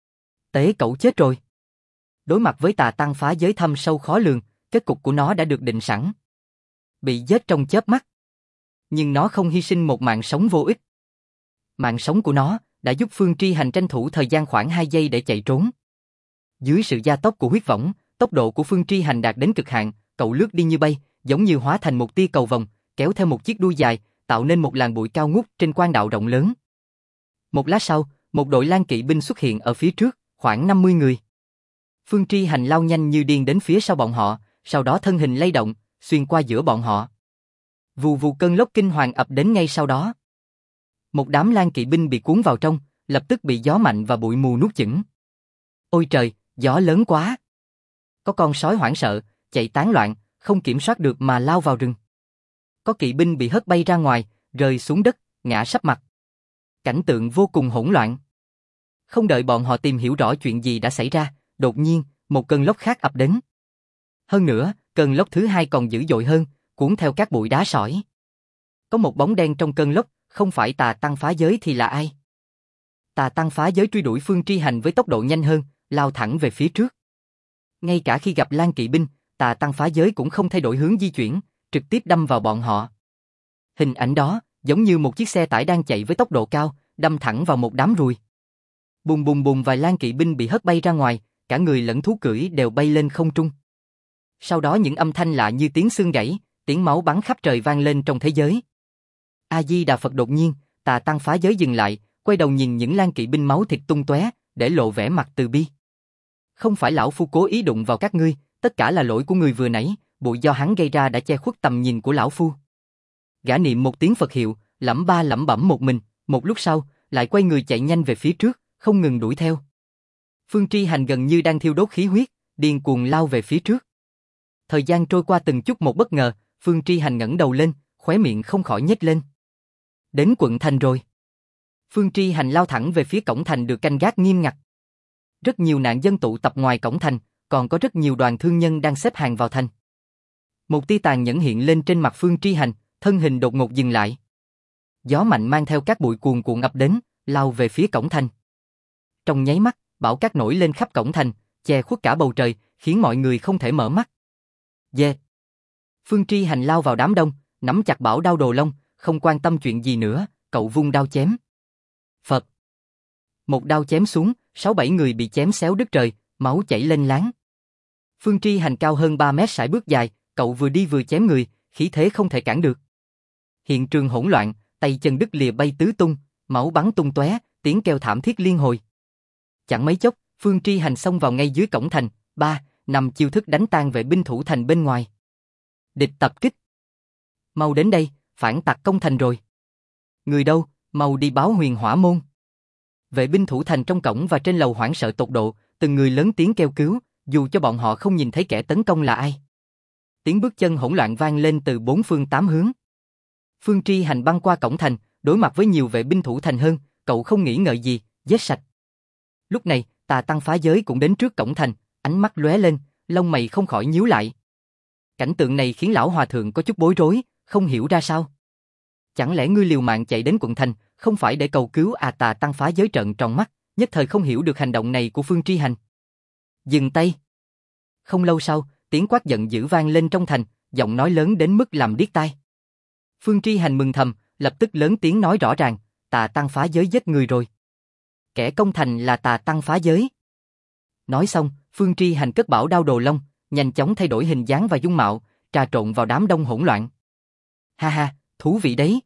Tế Cẩu chết rồi. Đối mặt với Tà Tăng phá giới thâm sâu khó lường, kết cục của nó đã được định sẵn. Bị giết trong chớp mắt. Nhưng nó không hy sinh một mạng sống vô ích. Mạng sống của nó đã giúp Phương Tri Hành tranh thủ thời gian khoảng 2 giây để chạy trốn. Dưới sự gia tốc của huyết võng, tốc độ của Phương Tri Hành đạt đến cực hạn, cậu lướt đi như bay, giống như hóa thành một tia cầu vồng, kéo theo một chiếc đuôi dài, tạo nên một làn bụi cao ngút trên quang đạo rộng lớn. Một lát sau, một đội lang kỵ binh xuất hiện ở phía trước, khoảng 50 người. Phương Tri Hành lao nhanh như điên đến phía sau bọn họ, sau đó thân hình lay động, xuyên qua giữa bọn họ. Vù vù cơn lốc kinh hoàng ập đến ngay sau đó. Một đám lang kỵ binh bị cuốn vào trong, lập tức bị gió mạnh và bụi mù nuốt chửng. Ôi trời, gió lớn quá! Có con sói hoảng sợ, chạy tán loạn, không kiểm soát được mà lao vào rừng. Có kỵ binh bị hất bay ra ngoài, rơi xuống đất, ngã sấp mặt. Cảnh tượng vô cùng hỗn loạn. Không đợi bọn họ tìm hiểu rõ chuyện gì đã xảy ra, đột nhiên, một cơn lốc khác ập đến. Hơn nữa, cơn lốc thứ hai còn dữ dội hơn, cuốn theo các bụi đá sỏi. Có một bóng đen trong cơn lốc, không phải Tà Tăng phá giới thì là ai? Tà Tăng phá giới truy đuổi Phương Tri Hành với tốc độ nhanh hơn, lao thẳng về phía trước. Ngay cả khi gặp lang kỵ binh, Tà Tăng phá giới cũng không thay đổi hướng di chuyển, trực tiếp đâm vào bọn họ. Hình ảnh đó, giống như một chiếc xe tải đang chạy với tốc độ cao, đâm thẳng vào một đám ruồi. Bùng bùng bùng, vài lang kỵ binh bị hất bay ra ngoài, cả người lẫn thú cưỡi đều bay lên không trung. Sau đó những âm thanh lạ như tiếng xương gãy, tiếng máu bắn khắp trời vang lên trong thế giới. A Di Đà Phật. Đột nhiên, Tà Tăng phá giới dừng lại, quay đầu nhìn những lang kỵ binh máu thịt tung tóe, để lộ vẻ mặt từ bi. Không phải lão phu cố ý đụng vào các ngươi, tất cả là lỗi của người vừa nãy, bụi do hắn gây ra đã che khuất tầm nhìn của lão phu. Gã niệm một tiếng Phật hiệu, lẩm ba lẩm bẩm một mình, một lúc sau, lại quay người chạy nhanh về phía trước, không ngừng đuổi theo. Phương Tri Hành gần như đang thiêu đốt khí huyết, điên cuồng lao về phía trước. Thời gian trôi qua từng chút một, bất ngờ, Phương Tri Hành ngẩng đầu lên, khóe miệng không khỏi nhếch lên. Đến quận thành rồi. Phương Tri Hành lao thẳng về phía cổng thành được canh gác nghiêm ngặt. Rất nhiều nạn dân tụ tập ngoài cổng thành, còn có rất nhiều đoàn thương nhân đang xếp hàng vào thành. Một tia tàn nhẫn hiện lên trên mặt Phương Tri Hành, thân hình đột ngột dừng lại. Gió mạnh mang theo các bụi cuồn cuộn ập đến, lao về phía cổng thành. Trong nháy mắt, bão cát nổi lên khắp cổng thành, che khuất cả bầu trời, khiến mọi người không thể mở mắt. Phương Tri Hành lao vào đám đông, nắm chặt bảo đao đồ lông, không quan tâm chuyện gì nữa, cậu vung đao chém. Phật. Một đao chém xuống, 6-7 người bị chém xéo đứt trời, máu chảy lên láng. Phương Tri Hành cao hơn 3 mét, sải bước dài, cậu vừa đi vừa chém người, khí thế không thể cản được. Hiện trường hỗn loạn, tay chân đứt lìa bay tứ tung, máu bắn tung tóe, tiếng kêu thảm thiết liên hồi. Chẳng mấy chốc, Phương Tri Hành xông vào ngay dưới cổng thành, 3-5 chiêu thức đánh tan vệ binh thủ thành bên ngoài. Địch tập kích. Mau đến đây, phản tặc công thành rồi. Người đâu, mau đi báo Huyền Hỏa môn. Vệ binh thủ thành trong cổng và trên lầu hoảng sợ tột độ, từng người lớn tiếng kêu cứu, dù cho bọn họ không nhìn thấy kẻ tấn công là ai. Tiếng bước chân hỗn loạn vang lên từ bốn phương tám hướng. Phương Tri Hành băng qua cổng thành, đối mặt với nhiều vệ binh thủ thành hơn, cậu không nghĩ ngợi gì, giết sạch. Lúc này, Tà Tăng phá giới cũng đến trước cổng thành, ánh mắt lóe lên, lông mày không khỏi nhíu lại. Cảnh tượng này khiến lão hòa thượng có chút bối rối, không hiểu ra sao. Chẳng lẽ ngươi liều mạng chạy đến quận thành, không phải để cầu cứu à? Tà Tăng phá giới trợn tròn mắt, nhất thời không hiểu được hành động này của Phương Tri Hành. Dừng tay. Không lâu sau, tiếng quát giận dữ vang lên trong thành, giọng nói lớn đến mức làm điếc tai. Phương Tri Hành mừng thầm, lập tức lớn tiếng nói rõ ràng, Tà Tăng phá giới giết người rồi. Kẻ công thành là Tà Tăng phá giới. Nói xong, Phương Tri Hành cất bảo đao đồ long, nhanh chóng thay đổi hình dáng và dung mạo, trà trộn vào đám đông hỗn loạn. Ha ha, thú vị đấy.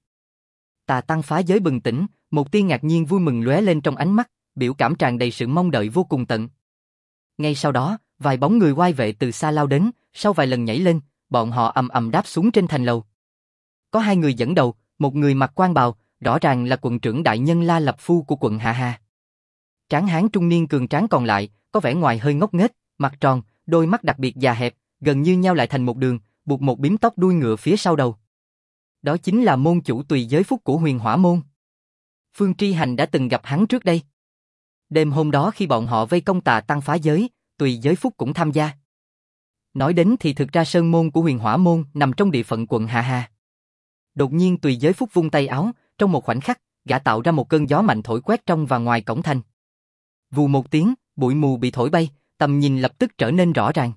Tà Tăng phá giới bừng tỉnh, một tia ngạc nhiên vui mừng lóe lên trong ánh mắt, biểu cảm tràn đầy sự mong đợi vô cùng tận. Ngay sau đó, vài bóng người oai vệ từ xa lao đến, sau vài lần nhảy lên, bọn họ ầm ầm đáp xuống trên thành lầu. Có hai người dẫn đầu, một người mặc quan bào, rõ ràng là quận trưởng đại nhân La Lập Phu của quận Hạ Hà. Tráng hán trung niên cường tráng còn lại, có vẻ ngoài hơi ngốc nghếch, mặt tròn, đôi mắt đặc biệt già hẹp, gần như nhao lại thành một đường, buộc một bím tóc đuôi ngựa phía sau đầu. Đó chính là môn chủ Tùy Giới Phúc của Huyền Hỏa môn. Phương Tri Hành đã từng gặp hắn trước đây. Đêm hôm đó khi bọn họ vây công Tà Tăng phá giới, Tùy Giới Phúc cũng tham gia. Nói đến thì thực ra sơn môn của Huyền Hỏa môn nằm trong địa phận quận Hạ Hà. Đột nhiên Tùy Giới Phúc vung tay áo, trong một khoảnh khắc, gã tạo ra một cơn gió mạnh thổi quét trong và ngoài cổng thành. Vù một tiếng, bụi mù bị thổi bay, tầm nhìn lập tức trở nên rõ ràng.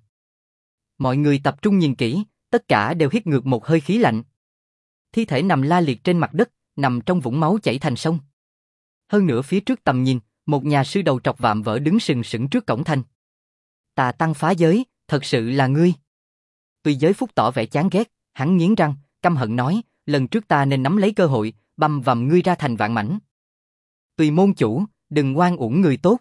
Mọi người tập trung nhìn kỹ, tất cả đều hít ngược một hơi khí lạnh. Thi thể nằm la liệt trên mặt đất, nằm trong vũng máu chảy thành sông. Hơn nữa phía trước tầm nhìn, một nhà sư đầu trọc vạm vỡ đứng sừng sững trước cổng thành. Tà Tăng phá giới, thật sự là ngươi. Tùy Giới Phúc tỏ vẻ chán ghét, hắn nghiến răng, căm hận nói, lần trước ta nên nắm lấy cơ hội, băm vằm ngươi ra thành vạn mảnh. Tùy môn chủ, đừng oan uổng người tốt.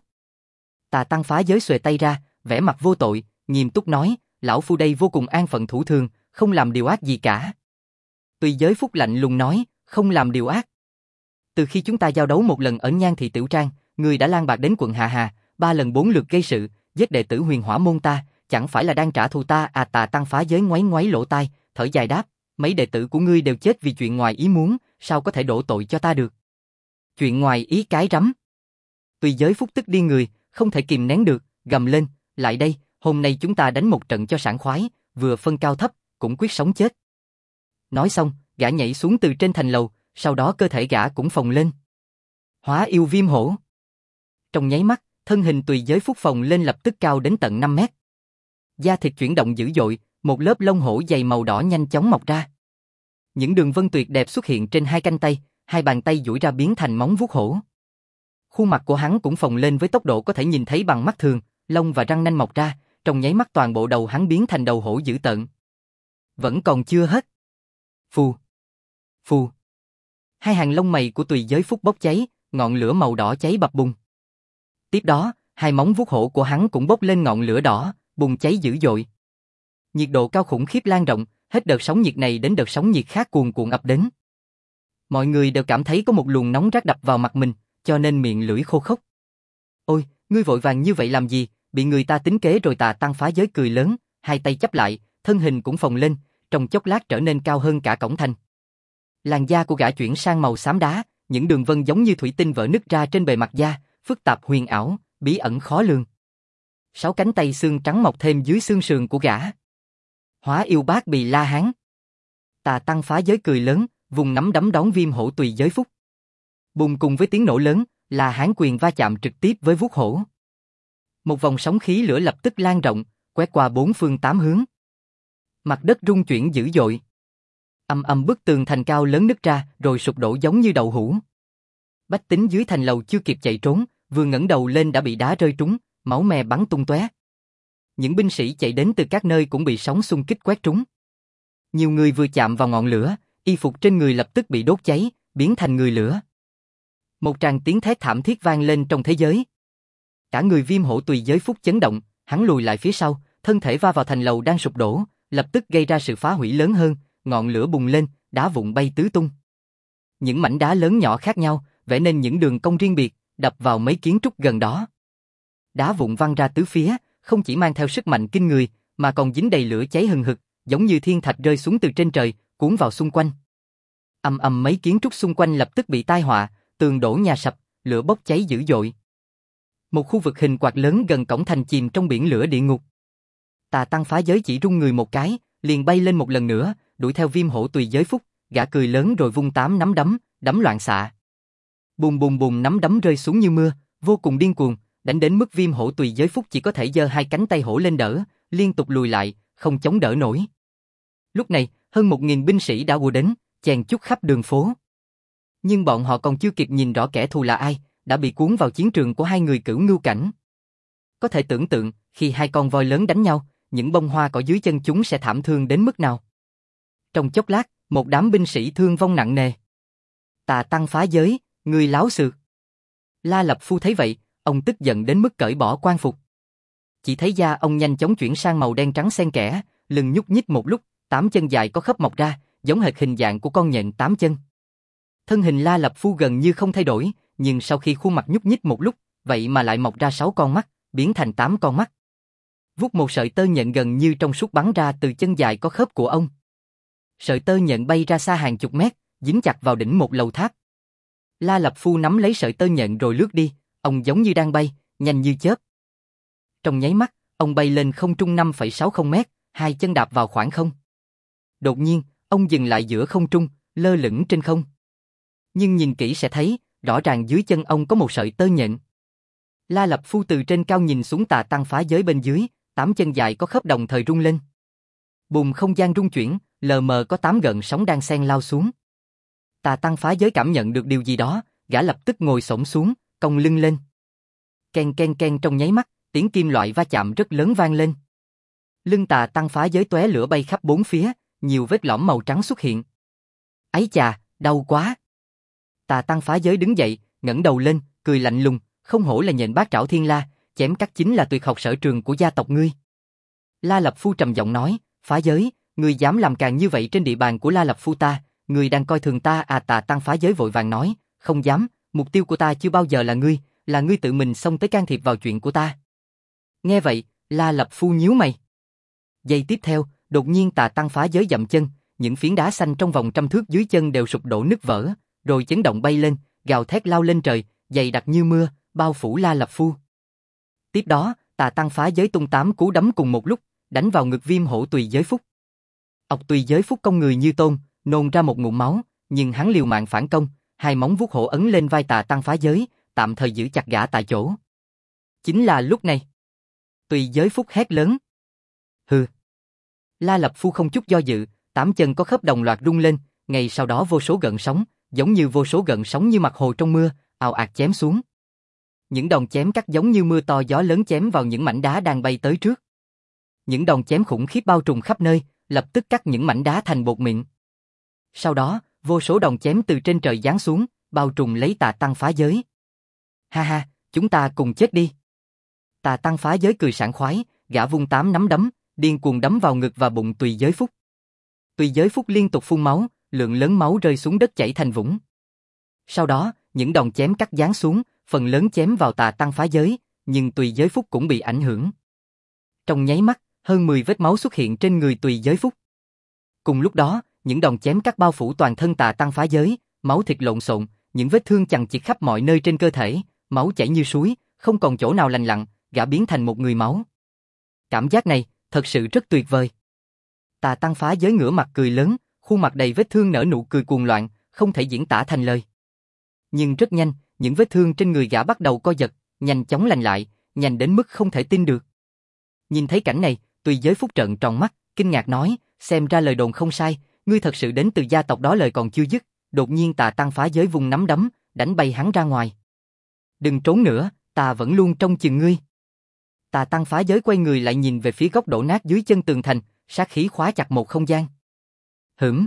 Tà Tăng phá giới xuề tay ra, vẻ mặt vô tội, nghiêm túc nói, lão phu đây vô cùng an phận thủ thường, không làm điều ác gì cả. Tùy Giới Phúc lạnh lùng nói, không làm điều ác. Từ khi chúng ta giao đấu một lần ở Nhan Thị Tiểu Trang, ngươi đã lang bạc đến quận Hạ Hà, 3 lần 4 lượt gây sự, giết đệ tử Huyền Hỏa môn ta, chẳng phải là đang trả thù ta à? Tà Tăng phá giới ngoáy ngoáy lỗ tai, thở dài đáp, mấy đệ tử của ngươi đều chết vì chuyện ngoài ý muốn, sao có thể đổ tội cho ta được? Chuyện ngoài ý cái rắm. Tùy Giới Phúc tức điên người, không thể kìm nén được, gầm lên, lại đây, hôm nay chúng ta đánh một trận cho sảng khoái, vừa phân cao thấp, cũng quyết sống chết. Nói xong, gã nhảy xuống từ trên thành lầu, sau đó cơ thể gã cũng phồng lên. Hóa yêu viêm hổ. Trong nháy mắt, thân hình Tùy Giới Phúc phồng lên lập tức cao đến tận 5 mét. Da thịt chuyển động dữ dội, một lớp lông hổ dày màu đỏ nhanh chóng mọc ra. Những đường vân tuyệt đẹp xuất hiện trên hai cánh tay, hai bàn tay duỗi ra biến thành móng vuốt hổ. Khuôn mặt của hắn cũng phồng lên với tốc độ có thể nhìn thấy bằng mắt thường, lông và răng nanh mọc ra, trong nháy mắt toàn bộ đầu hắn biến thành đầu hổ dữ tợn. Vẫn còn chưa hết. Phù, phù. Hai hàng lông mày của Tùy Giới Phúc bốc cháy, ngọn lửa màu đỏ cháy bập bùng. Tiếp đó, hai móng vuốt hổ của hắn cũng bốc lên ngọn lửa đỏ, bùng cháy dữ dội. Nhiệt độ cao khủng khiếp lan rộng, hết đợt sóng nhiệt này đến đợt sóng nhiệt khác cuồn cuộn ập đến. Mọi người đều cảm thấy có một luồng nóng rát đập vào mặt mình, cho nên miệng lưỡi khô khốc. Ôi, ngươi vội vàng như vậy làm gì, bị người ta tính kế rồi? Tà Tăng phá giới cười lớn, hai tay chắp lại, thân hình cũng phồng lên, trong chốc lát trở nên cao hơn cả cổng thành. Làn da của gã chuyển sang màu xám đá, những đường vân giống như thủy tinh vỡ nứt ra trên bề mặt da, phức tạp huyền ảo, bí ẩn khó lường. 6 cánh tay xương trắng mọc thêm dưới xương sườn của gã. Hóa yêu bát bì la hán. Tà Tăng phá giới cười lớn, vùng nắm đấm đón viêm hổ Tùy Giới Phúc. Bùng cùng với tiếng nổ lớn, La Hán quyền va chạm trực tiếp với vuốt hổ. Một vòng sóng khí lửa lập tức lan rộng, quét qua 4 phương 8 hướng. Mặt đất rung chuyển dữ dội. Ầm ầm bức tường thành cao lớn nứt ra, rồi sụp đổ giống như đậu hũ. Bách tính dưới thành lầu chưa kịp chạy trốn, vừa ngẩng đầu lên đã bị đá rơi trúng, máu me bắn tung tóe. Những binh sĩ chạy đến từ các nơi cũng bị sóng xung kích quét trúng. Nhiều người vừa chạm vào ngọn lửa, y phục trên người lập tức bị đốt cháy, biến thành người lửa. Một tràng tiếng thét thảm thiết vang lên trong thế giới. Cả người viêm hổ Tùy Giới Phúc chấn động, hắn lùi lại phía sau, thân thể va vào thành lầu đang sụp đổ, lập tức gây ra sự phá hủy lớn hơn, ngọn lửa bùng lên, đá vụn bay tứ tung. Những mảnh đá lớn nhỏ khác nhau, vẽ nên những đường cong riêng biệt, đập vào mấy kiến trúc gần đó. Đá vụn văng ra tứ phía, không chỉ mang theo sức mạnh kinh người, mà còn dính đầy lửa cháy hừng hực, giống như thiên thạch rơi xuống từ trên trời, cuốn vào xung quanh. Ầm ầm, mấy kiến trúc xung quanh lập tức bị tai họa, tường đổ nhà sập, lửa bốc cháy dữ dội. Một khu vực hình quạt lớn gần cổng thành chìm trong biển lửa địa ngục. Tà Tăng Phá Giới chỉ rung người một cái, liền bay lên một lần nữa, đuổi theo Viêm Hổ Tùy Giới Phúc, gã cười lớn rồi vung 8 nắm đấm, đấm loạn xạ. Bùm bùm bùm, nắm đấm rơi xuống như mưa, vô cùng điên cuồng, đánh đến mức Viêm Hổ Tùy Giới Phúc chỉ có thể giơ hai cánh tay hổ lên đỡ, liên tục lùi lại, không chống đỡ nổi. Lúc này, hơn 1000 binh sĩ đã ùa đến, chèn chúc khắp đường phố. Nhưng bọn họ còn chưa kịp nhìn rõ kẻ thù là ai, đã bị cuốn vào chiến trường của hai người cửu ngưu cảnh. Có thể tưởng tượng, khi hai con voi lớn đánh nhau, những bông hoa cỏ dưới chân chúng sẽ thảm thương đến mức nào. Trong chốc lát, một đám binh sĩ thương vong nặng nề. Tà Tăng Phá Giới, ngươi láo xược. La Lập Phu thấy vậy, ông tức giận đến mức cởi bỏ quan phục. Chỉ thấy da ông nhanh chóng chuyển sang màu đen trắng xen kẽ, lưng nhúc nhích một lúc, 8 chân dài có khớp mọc ra, giống hệt hình dạng của con nhện 8 chân. Thân hình La Lập Phu gần như không thay đổi, nhưng sau khi khuôn mặt nhúc nhích một lúc, vậy mà lại mọc ra 6 con mắt, biến thành 8 con mắt. Vút một sợi tơ nhện gần như trong suốt bắn ra từ chân dài có khớp của ông. Sợi tơ nhện bay ra xa hàng chục mét, dính chặt vào đỉnh một lầu tháp. La Lập Phu nắm lấy sợi tơ nhện rồi lướt đi, ông giống như đang bay, nhanh như chớp. Trong nháy mắt, ông bay lên không trung 5,60 mét, hai chân đạp vào khoảng không. Đột nhiên, ông dừng lại giữa không trung, lơ lửng trên không. Nhưng nhìn kỹ sẽ thấy, rõ ràng dưới chân ông có một sợi tơ nhện. La Lập Phu từ trên cao nhìn xuống Tà Tăng Phá Giới bên dưới, 8 chân dài có khớp đồng thời rung lên. Bùm, không gian rung chuyển, lờ mờ có 8 gợn sóng đang xen lao xuống. Tà Tăng Phá Giới cảm nhận được điều gì đó, gã lập tức ngồi xổm xuống, cong lưng lên. Ken ken ken, trong nháy mắt, tiếng kim loại va chạm rất lớn vang lên. Lưng Tà Tăng Phá Giới tóe lửa bay khắp bốn phía, nhiều vết lõm màu trắng xuất hiện. Ấy chà, đau quá. Tà Tăng Phá Giới đứng dậy, ngẩng đầu lên, cười lạnh lùng, không hổ là nhện bát trảo thiên la, chém cắt chính là tuyệt học sở trường của gia tộc ngươi. La Lập Phu trầm giọng nói, Phá Giới, ngươi dám làm càn như vậy trên địa bàn của La Lập Phu ta, ngươi đang coi thường ta à? Tà Tăng Phá Giới vội vàng nói, không dám, mục tiêu của ta chưa bao giờ là ngươi tự mình xông tới can thiệp vào chuyện của ta. Nghe vậy, La Lập Phu nhíu mày. Giây tiếp theo, đột nhiên Tà Tăng Phá Giới dậm chân, những phiến đá xanh trong vòng trăm thước dưới chân đều sụp đổ nứt vỡ, rồi chấn động bay lên, gào thét lao lên trời, dày đặc như mưa, bao phủ La Lập Phu. Tiếp đó, Tà Tăng Phá Giới tung 8 cú đấm cùng một lúc, đánh vào ngực Viêm Hổ Tùy Giới Phúc. Ộc Tùy Giới Phúc cong người như tôm, nôn ra một ngụm máu, nhưng hắn liều mạng phản công, hai móng vuốt hổ ấn lên vai Tà Tăng Phá Giới, tạm thời giữ chặt gã tại chỗ. Chính là lúc này, Tùy Giới Phúc hét lớn. Hừ. La Lập Phu không chút do dự, 8 chân có khớp đồng loạt rung lên, ngay sau đó vô số gợn sóng, giống như vô số gợn sóng như mặt hồ trong mưa, ào ạt chém xuống. Những đòn chém cắt giống như mưa to gió lớn chém vào những mảnh đá đang bay tới trước. Những đòn chém khủng khiếp bao trùm khắp nơi, lập tức cắt những mảnh đá thành bột mịn. Sau đó, vô số đòn chém từ trên trời giáng xuống, bao trùm lấy Tà Tăng Phá Giới. Ha ha, chúng ta cùng chết đi. Tà Tăng Phá Giới cười sảng khoái, gã vung 8 nắm đấm, điên cuồng đấm vào ngực và bụng Tùy Giới Phúc. Tùy Giới Phúc liên tục phun máu, lượng lớn máu rơi xuống đất chảy thành vũng. Sau đó, những đòn chém cắt giáng xuống, phần lớn chém vào Tà Tăng Phá Giới, nhưng Tùy Giới Phúc cũng bị ảnh hưởng. Trong nháy mắt, hơn 10 vết máu xuất hiện trên người Tùy Giới Phúc. Cùng lúc đó, những đòn chém cắt bao phủ toàn thân Tà Tăng Phá Giới, máu thịt lộn xộn, những vết thương chằng chịt khắp mọi nơi trên cơ thể, máu chảy như suối, không còn chỗ nào lành lặn, gã biến thành một người máu. Cảm giác này, thật sự rất tuyệt vời. Tà Tăng Phá Giới ngửa mặt cười lớn, khuôn mặt đầy vết thương nở nụ cười cuồng loạn, không thể diễn tả thành lời. Nhưng rất nhanh, những vết thương trên người gã bắt đầu co giật, nhanh chóng lành lại, nhanh đến mức không thể tin được. Nhìn thấy cảnh này, Tùy Giới Phúc trợn tròn mắt, kinh ngạc nói, xem ra lời đồn không sai, ngươi thật sự đến từ gia tộc đó. Lời còn chưa dứt, đột nhiên Tà Tăng Phá Giới vung nắm đấm, đánh bay hắn ra ngoài. Đừng trốn nữa, ta vẫn luôn trông chừng ngươi. Tà Tăng Phá Giới quay người lại nhìn về phía góc đổ nát dưới chân tường thành, sát khí khóa chặt một không gian. Hửm.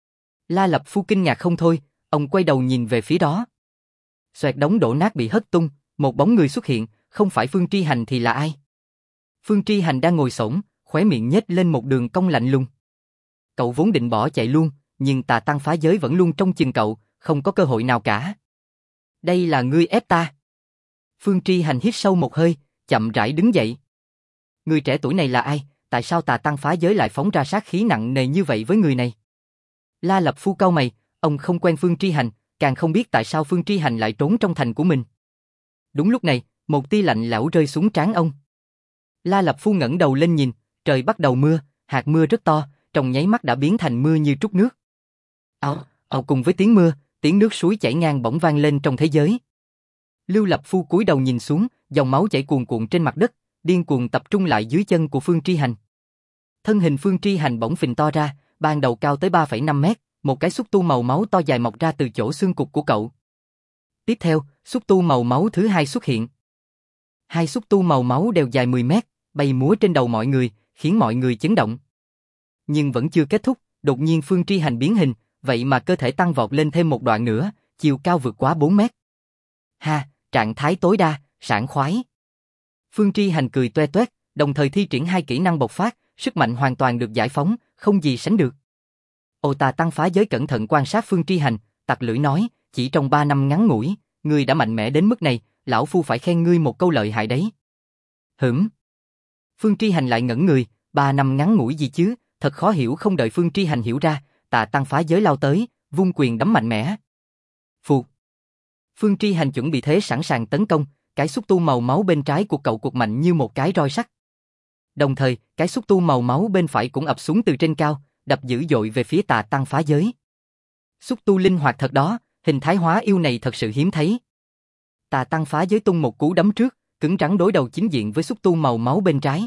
La Lập Phu kinh ngạc không thôi, ông quay đầu nhìn về phía đó. Xoẹt, đống đổ nát bị hất tung, một bóng người xuất hiện, không phải Phương Tri Hành thì là ai? Phương Tri Hành đang ngồi xổm, khóe miệng nhếch lên một đường cong lạnh lùng. Cậu vốn định bỏ chạy luôn, nhưng Tà Tăng Phá Giới vẫn luôn trông chừng cậu, không có cơ hội nào cả. Đây là ngươi ép ta. Phương Tri Hành hít sâu một hơi, chậm rãi đứng dậy. Người trẻ tuổi này là ai? Tại sao Tà Tăng phá giới lại phóng ra sát khí nặng nề như vậy với người này? La Lập Phu cau mày, ông không quen Phương Tri Hành, càng không biết tại sao Phương Tri Hành lại trốn trong thành của mình. Đúng lúc này, một tia lạnh lẽo rơi xuống trán ông. La Lập Phu ngẩng đầu lên nhìn, trời bắt đầu mưa, hạt mưa rất to, trong nháy mắt đã biến thành mưa như trút nước. Ào, ào cùng với tiếng mưa, tiếng nước suối chảy ngang bỗng vang lên trong thế giới. Lưu Lập Phu cúi đầu nhìn xuống, dòng máu chảy cuồn cuộn trên mặt đất, điên cuồng tập trung lại dưới chân của Phương Tri Hành. Thân hình Phương Tri Hành bỗng phình to ra, ban đầu cao tới 3,5 mét, một cái xúc tu màu máu to dài mọc ra từ chỗ xương cụt của cậu. Tiếp theo, xúc tu màu máu thứ hai xuất hiện. Hai xúc tu màu máu đều dài 10 mét, bay múa trên đầu mọi người, khiến mọi người chấn động. Nhưng vẫn chưa kết thúc, đột nhiên Phương Tri Hành biến hình, vậy mà cơ thể tăng vọt lên thêm một đoạn nữa, chiều cao vượt quá 4 mét. Ha, trạng thái tối đa, sảng khoái. Phương Tri Hành cười toe toét, đồng thời thi triển hai kỹ năng bộc phát, sức mạnh hoàn toàn được giải phóng, không gì sánh được. Tà Tăng phá giới cẩn thận quan sát Phương Tri Hành, tặc lưỡi nói, chỉ trong 3 năm ngắn ngủi, ngươi đã mạnh mẽ đến mức này, lão phu phải khen ngươi một câu lợi hại đấy. Phương Tri Hành lại ngẩn người, 3 năm ngắn ngủi gì chứ, thật khó hiểu. Không đợi Phương Tri Hành hiểu ra, Tà Tăng phá giới lao tới, vung quyền đấm mạnh mẽ. Phụt. Phương Tri Hành chuẩn bị thế sẵn sàng tấn công, cái xúc tu màu máu bên trái của cậu cuột mạnh như một cái roi sắt. Đồng thời, cái xúc tu màu máu bên phải cũng ập xuống từ trên cao, đập dữ dội về phía Tà Tăng phá giới. Xúc tu linh hoạt thật đó, hình thái hóa yêu này thật sự hiếm thấy. Tà Tăng phá giới tung một cú đấm trước, cứng rắn đối đầu chính diện với xúc tu màu máu bên trái.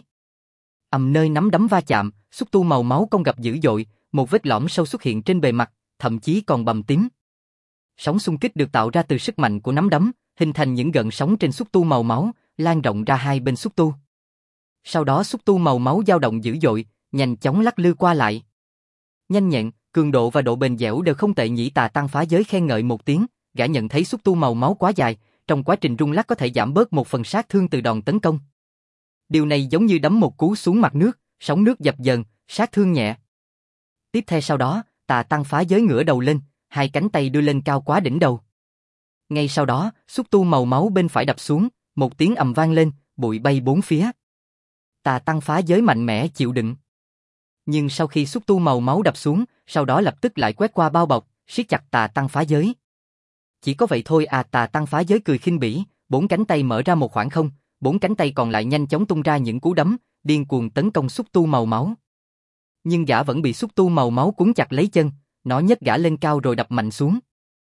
Nơi nắm đấm va chạm, xúc tu màu máu cong gập dữ dội, một vết lõm sâu xuất hiện trên bề mặt, thậm chí còn bầm tím. Sóng xung kích được tạo ra từ sức mạnh của nắm đấm, hình thành những gợn sóng trên xúc tu màu máu, lan rộng ra hai bên xúc tu. Sau đó xúc tu màu máu dao động dữ dội, nhanh chóng lắc lư qua lại. Nhanh nhẹn, cường độ và độ bền dẻo đều không tệ nhỉ. Tà Tăng phá giới khen ngợi một tiếng, gã nhận thấy xúc tu màu máu quá dài, trong quá trình rung lắc có thể giảm bớt một phần sát thương từ đòn tấn công. Điều này giống như đấm một cú xuống mặt nước, sóng nước dập dờn, sát thương nhẹ. Tiếp theo sau đó, Tà Tăng phá giới ngửa đầu lên, hai cánh tay đưa lên cao quá đỉnh đầu. Ngay sau đó, xúc tu màu máu bên phải đập xuống, một tiếng ầm vang lên, bụi bay bốn phía. Tà Tăng phá giới mạnh mẽ chịu đựng. Nhưng sau khi xúc tu màu máu đập xuống, sau đó lập tức lại quét qua bao bọc, siết chặt Tà Tăng phá giới. Chỉ có vậy thôi à? Tà Tăng phá giới cười khinh bỉ, bốn cánh tay mở ra một khoảng không, bốn cánh tay còn lại nhanh chóng tung ra những cú đấm, điên cuồng tấn công xúc tu màu máu. Nhưng gã vẫn bị xúc tu màu máu cuốn chặt lấy chân, nó nhấc gã lên cao rồi đập mạnh xuống.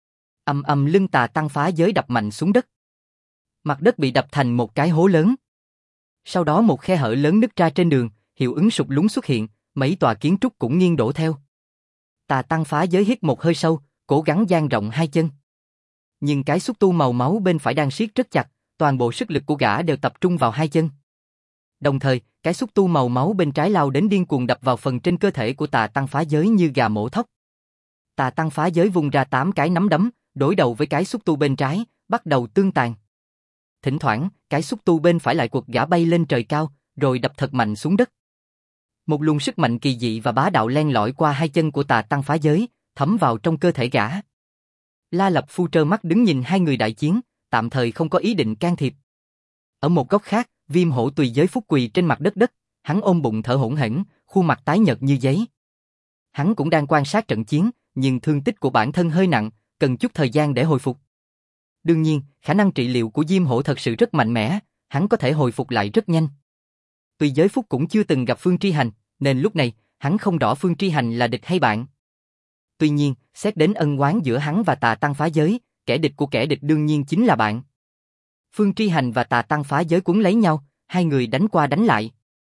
Lưng Tà Tăng phá giới đập mạnh xuống đất. Mặt đất bị đập thành một cái hố lớn. Sau đó một khe hở lớn nứt ra trên đường, hiệu ứng sụt lún xuất hiện, mấy tòa kiến trúc cũng nghiêng đổ theo. Tà Tăng phá giới hít một hơi sâu, cố gắng dang rộng hai chân. Nhưng cái xúc tu màu máu bên phải đang siết rất chặt, toàn bộ sức lực của gã đều tập trung vào hai chân. Đồng thời, cái xúc tu màu máu bên trái lao đến điên cuồng đập vào phần trên cơ thể của Tà Tăng phá giới như gà mổ thóc. Tà Tăng phá giới vung ra 8 cái nắm đấm, đối đầu với cái xúc tu bên trái, bắt đầu tương tàn. Thỉnh thoảng, cái xúc tu bên phải lại quật gã bay lên trời cao, rồi đập thật mạnh xuống đất. Một luồng sức mạnh kỳ dị và bá đạo len lỏi qua hai chân của Tà Tăng phá giới, thấm vào trong cơ thể gã. La Lập Phu trơ mắt đứng nhìn hai người đại chiến, tạm thời không có ý định can thiệp. Ở một góc khác, Viêm Hổ tùy giới phúc quỳ trên mặt đất, hắn ôm bụng thở hổn hển, khuôn mặt tái nhợt như giấy. Hắn cũng đang quan sát trận chiến, nhưng thương tích của bản thân hơi nặng, cần chút thời gian để hồi phục. Đương nhiên, khả năng trị liệu của Viêm Hổ thật sự rất mạnh mẽ, hắn có thể hồi phục lại rất nhanh. Tùy giới phúc cũng chưa từng gặp Phương Tri Hành, nên lúc này, hắn không rõ Phương Tri Hành là địch hay bạn. Tuy nhiên, xét đến ân oán giữa hắn và Tà Tăng phá giới, kẻ địch của kẻ địch đương nhiên chính là bạn. Phương Tri Hành và Tà Tăng phá giới cuốn lấy nhau, hai người đánh qua đánh lại.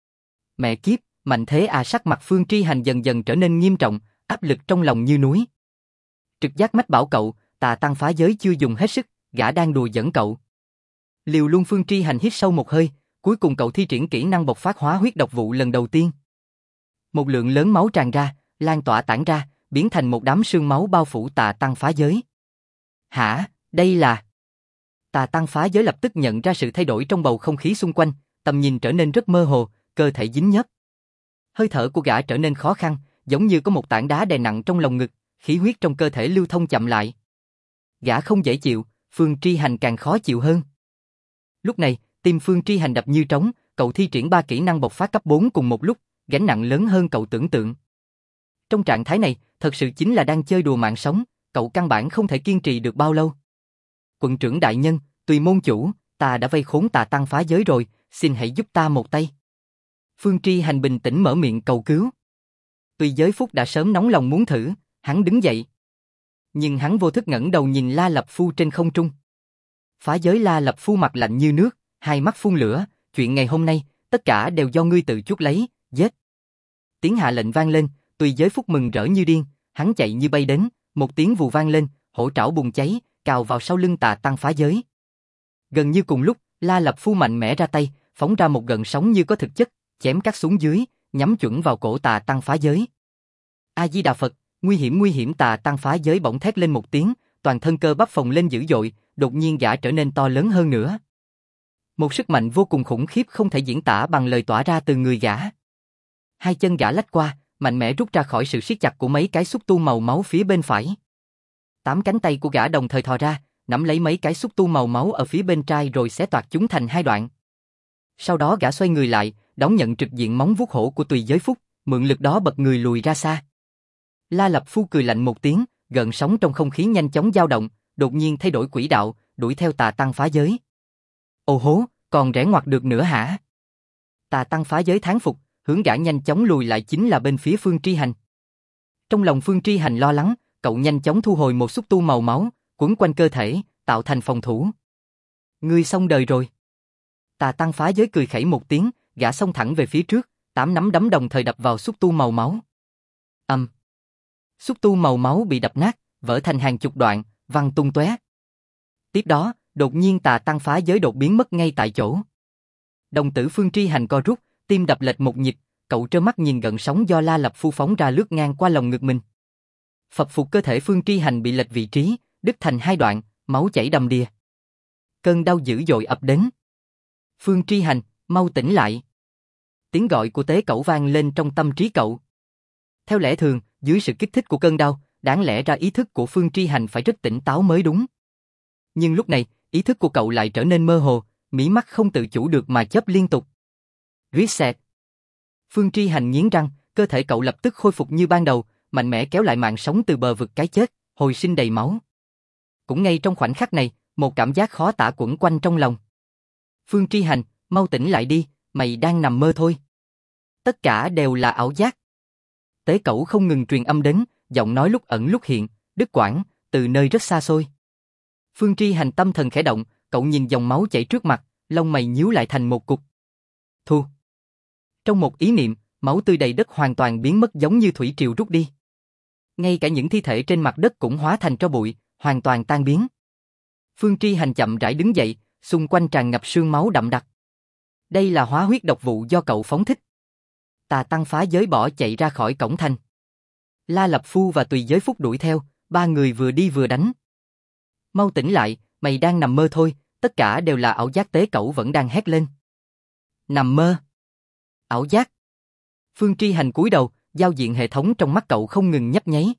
Mẹ kiếp, mạnh thế à? Sắc mặt Phương Tri Hành dần dần trở nên nghiêm trọng, áp lực trong lòng như núi. Trực giác mách bảo cậu, Tà Tăng phá giới chưa dùng hết sức, gã đang đùa giỡn cậu. Liều luôn. Phương Tri Hành hít sâu một hơi, cuối cùng cậu thi triển kỹ năng bộc phát hóa huyết độc vụ lần đầu tiên. Một lượng lớn máu tràn ra, lan tỏa tản ra, biến thành một đám sương máu bao phủ Tà Tăng phá giới. Hả, đây là... Tà Tăng phá giới lập tức nhận ra sự thay đổi trong bầu không khí xung quanh, tầm nhìn trở nên rất mơ hồ, cơ thể dính nhớp. Hơi thở của gã trở nên khó khăn, giống như có một tảng đá đè nặng trong lồng ngực, khí huyết trong cơ thể lưu thông chậm lại. Gã không dễ chịu, Phương Tri Hành càng khó chịu hơn. Lúc này, tim Phương Tri Hành đập như trống, cậu thi triển 3 kỹ năng bộc phát cấp 4 cùng một lúc, gánh nặng lớn hơn cậu tưởng tượng. Trong trạng thái này, thật sự chính là đang chơi đùa mạng sống, cậu căn bản không thể kiên trì được bao lâu. Quận trưởng đại nhân, Tùy môn chủ, ta đã vây khốn Tà Tăng phá giới rồi, xin hãy giúp ta một tay. Phương Tri Hành bình tĩnh mở miệng cầu cứu. Tùy Giới Phúc đã sớm nóng lòng muốn thử, hắn đứng dậy. Nhưng hắn vô thức ngẩng đầu nhìn La Lập Phu trên không trung. Phá giới La Lập Phu mặt lạnh như nước, hai mắt phun lửa, chuyện ngày hôm nay, tất cả đều do ngươi tự chuốc lấy, giết. Tiếng hạ lệnh vang lên, Tùy Giới Phúc mừng rỡ như điên, hắn chạy như bay đến, một tiếng vù vang lên, hổ trảo bùng cháy, cào vào sau lưng Tà Tăng phá giới. Gần như cùng lúc, La Lập Phu mạnh mẽ ra tay, phóng ra một gợn sóng như có thực chất, chém cắt xuống dưới, nhắm chuẩn vào cổ Tà Tăng phá giới. A Di Đà Phật, nguy hiểm Tà Tăng phá giới bỗng thét lên một tiếng, toàn thân cơ bắp phồng lên dữ dội, đột nhiên gã trở nên to lớn hơn nữa. Một sức mạnh vô cùng khủng khiếp không thể diễn tả bằng lời tỏa ra từ người gã. Hai chân gã lách qua, mạnh mẽ rút ra khỏi sự siết chặt của mấy cái xúc tu màu máu phía bên phải. 8 cánh tay của gã đồng thời thò ra, nắm lấy mấy cái xúc tu màu máu ở phía bên trái rồi xé toạc chúng thành 2 đoạn. Sau đó gã xoay người lại, đón nhận trực diện móng vuốt hổ của Tùy Giới Phúc, mượn lực đó bật người lùi ra xa. La Lập Phu cười lạnh một tiếng, gợn sóng trong không khí nhanh chóng dao động, đột nhiên thay đổi quỹ đạo, đuổi theo Tà Tăng phá giới. Ồ hố, còn rẽ ngoặt được nữa hả? Tà Tăng phá giới thán phục, hướng gã nhanh chóng lùi lại chính là bên phía Phương Tri Hành. Trong lòng Phương Tri Hành lo lắng, cậu nhanh chóng thu hồi một xúc tu màu máu, quấn quanh cơ thể, tạo thành phòng thủ. Ngươi xong đời rồi. Tà Tăng phá giới cười khẩy một tiếng, gã xông thẳng về phía trước, 8 nắm đấm đồng thời đập vào xúc tu màu máu. Xúc tu màu máu bị đập nát, vỡ thành hàng chục đoạn, văng tung tóe. Tiếp đó, đột nhiên Tà Tăng phá giới đột biến mất ngay tại chỗ. Đồng tử Phương Tri Hành co rút, tim đập lệch một nhịp, cậu trơ mắt nhìn gợn sóng do La Lập Phu phóng ra lướt ngang qua lồng ngực mình. Phập phục cơ thể Phương Tri Hành bị lệch vị trí, đứt thành 2 đoạn, máu chảy đầm đìa. Cơn đau dữ dội ập đến. Phương Tri Hành, mau tỉnh lại. Tiếng gọi của tế cẩu vang lên trong tâm trí cậu. Theo lẽ thường, dưới sự kích thích của cơn đau, đáng lẽ ra ý thức của Phương Tri Hành phải rất tỉnh táo mới đúng. Nhưng lúc này, ý thức của cậu lại trở nên mơ hồ, mí mắt không tự chủ được mà chớp liên tục. Reset. Phương Tri Hành nghiến răng, cơ thể cậu lập tức khôi phục như ban đầu, mạnh mẽ kéo lại mạng sống từ bờ vực cái chết, hồi sinh đầy máu. Cũng ngay trong khoảnh khắc này, một cảm giác khó tả quẩn quanh trong lòng. Phương Tri Hành, mau tỉnh lại đi, mày đang nằm mơ thôi. Tất cả đều là ảo giác. Tế cẩu không ngừng truyền âm đến, giọng nói lúc ẩn lúc hiện, đứt quãng, từ nơi rất xa xôi. Phương Tri Hành tâm thần khẽ động, cậu nhìn dòng máu chảy trước mặt, lông mày nhíu lại thành một cục. Thu. Trong một ý niệm, máu tươi đầy đất hoàn toàn biến mất giống như thủy triều rút đi. Ngay cả những thi thể trên mặt đất cũng hóa thành tro bụi, hoàn toàn tan biến. Phương Tri Hành chậm rãi đứng dậy, xung quanh tràn ngập sương máu đậm đặc. Đây là hóa huyết độc vụ do cậu phóng thích. Tà Tăng phá giới bỏ chạy ra khỏi cổng thành. La Lập Phu và Tùy Giới Phúc đuổi theo, 3 người vừa đi vừa đánh. Mau tỉnh lại, mày đang nằm mơ thôi, tất cả đều là ảo giác. Tế cẩu vẫn đang hét lên. Nằm mơ. Ảo giác. Phương Tri Hành cúi đầu, giao diện hệ thống trong mắt cậu không ngừng nhấp nháy.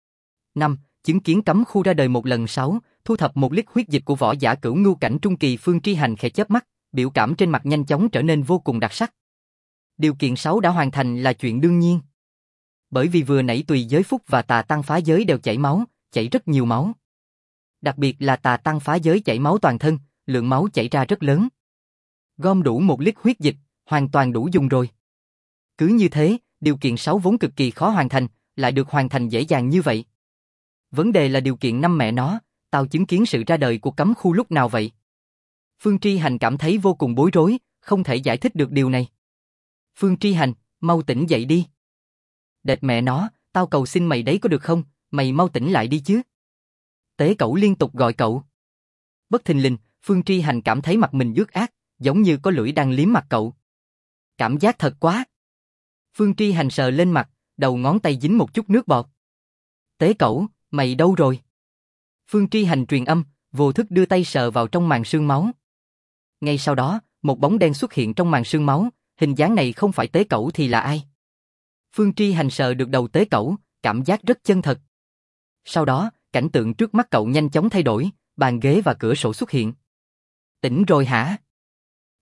5. Chứng kiến cấm khu ra đời một lần. 6. Thu thập 1 lít huyết dịch của võ giả cửu ngưu cảnh trung kỳ. Phương Tri Hành khẽ chớp mắt, biểu cảm trên mặt nhanh chóng trở nên vô cùng đặc sắc. Điều kiện 6 đã hoàn thành là chuyện đương nhiên. Bởi vì vừa nãy Tùy Giới Phúc và Tà Tăng phá giới đều chảy máu, chảy rất nhiều máu. Đặc biệt là Tà Tăng phá giới chảy máu toàn thân, lượng máu chảy ra rất lớn. Gom đủ 1 lít huyết dịch, hoàn toàn đủ dùng rồi. Cứ như thế, điều kiện 6 vốn cực kỳ khó hoàn thành, lại được hoàn thành dễ dàng như vậy. Vấn đề là điều kiện 5 mẹ nó, tao chứng kiến sự ra đời của cấm khu lúc nào vậy? Phương Tri Hành cảm thấy vô cùng bối rối, không thể giải thích được điều này. Phương Tri Hành, mau tỉnh dậy đi. Đệt mẹ nó, tao cầu xin mày đấy có được không, mày mau tỉnh lại đi chứ. Tế cẩu liên tục gọi cậu. Bất thình lình, Phương Tri Hành cảm thấy mặt mình ướt át, giống như có lưỡi đang liếm mặt cậu. Cảm giác thật quá. Phương Tri Hành sờ lên mặt, đầu ngón tay dính một chút nước bọt. Tế cẩu, mày đâu rồi? Phương Tri Hành truyền âm, vô thức đưa tay sờ vào trong màn sương máu. Ngay sau đó, một bóng đen xuất hiện trong màn sương máu, hình dáng này không phải tế cẩu thì là ai? Phương Tri Hành sờ được đầu tế cẩu, cảm giác rất chân thật. Sau đó, cảnh tượng trước mắt cậu nhanh chóng thay đổi, bàn ghế và cửa sổ xuất hiện. Tỉnh rồi hả?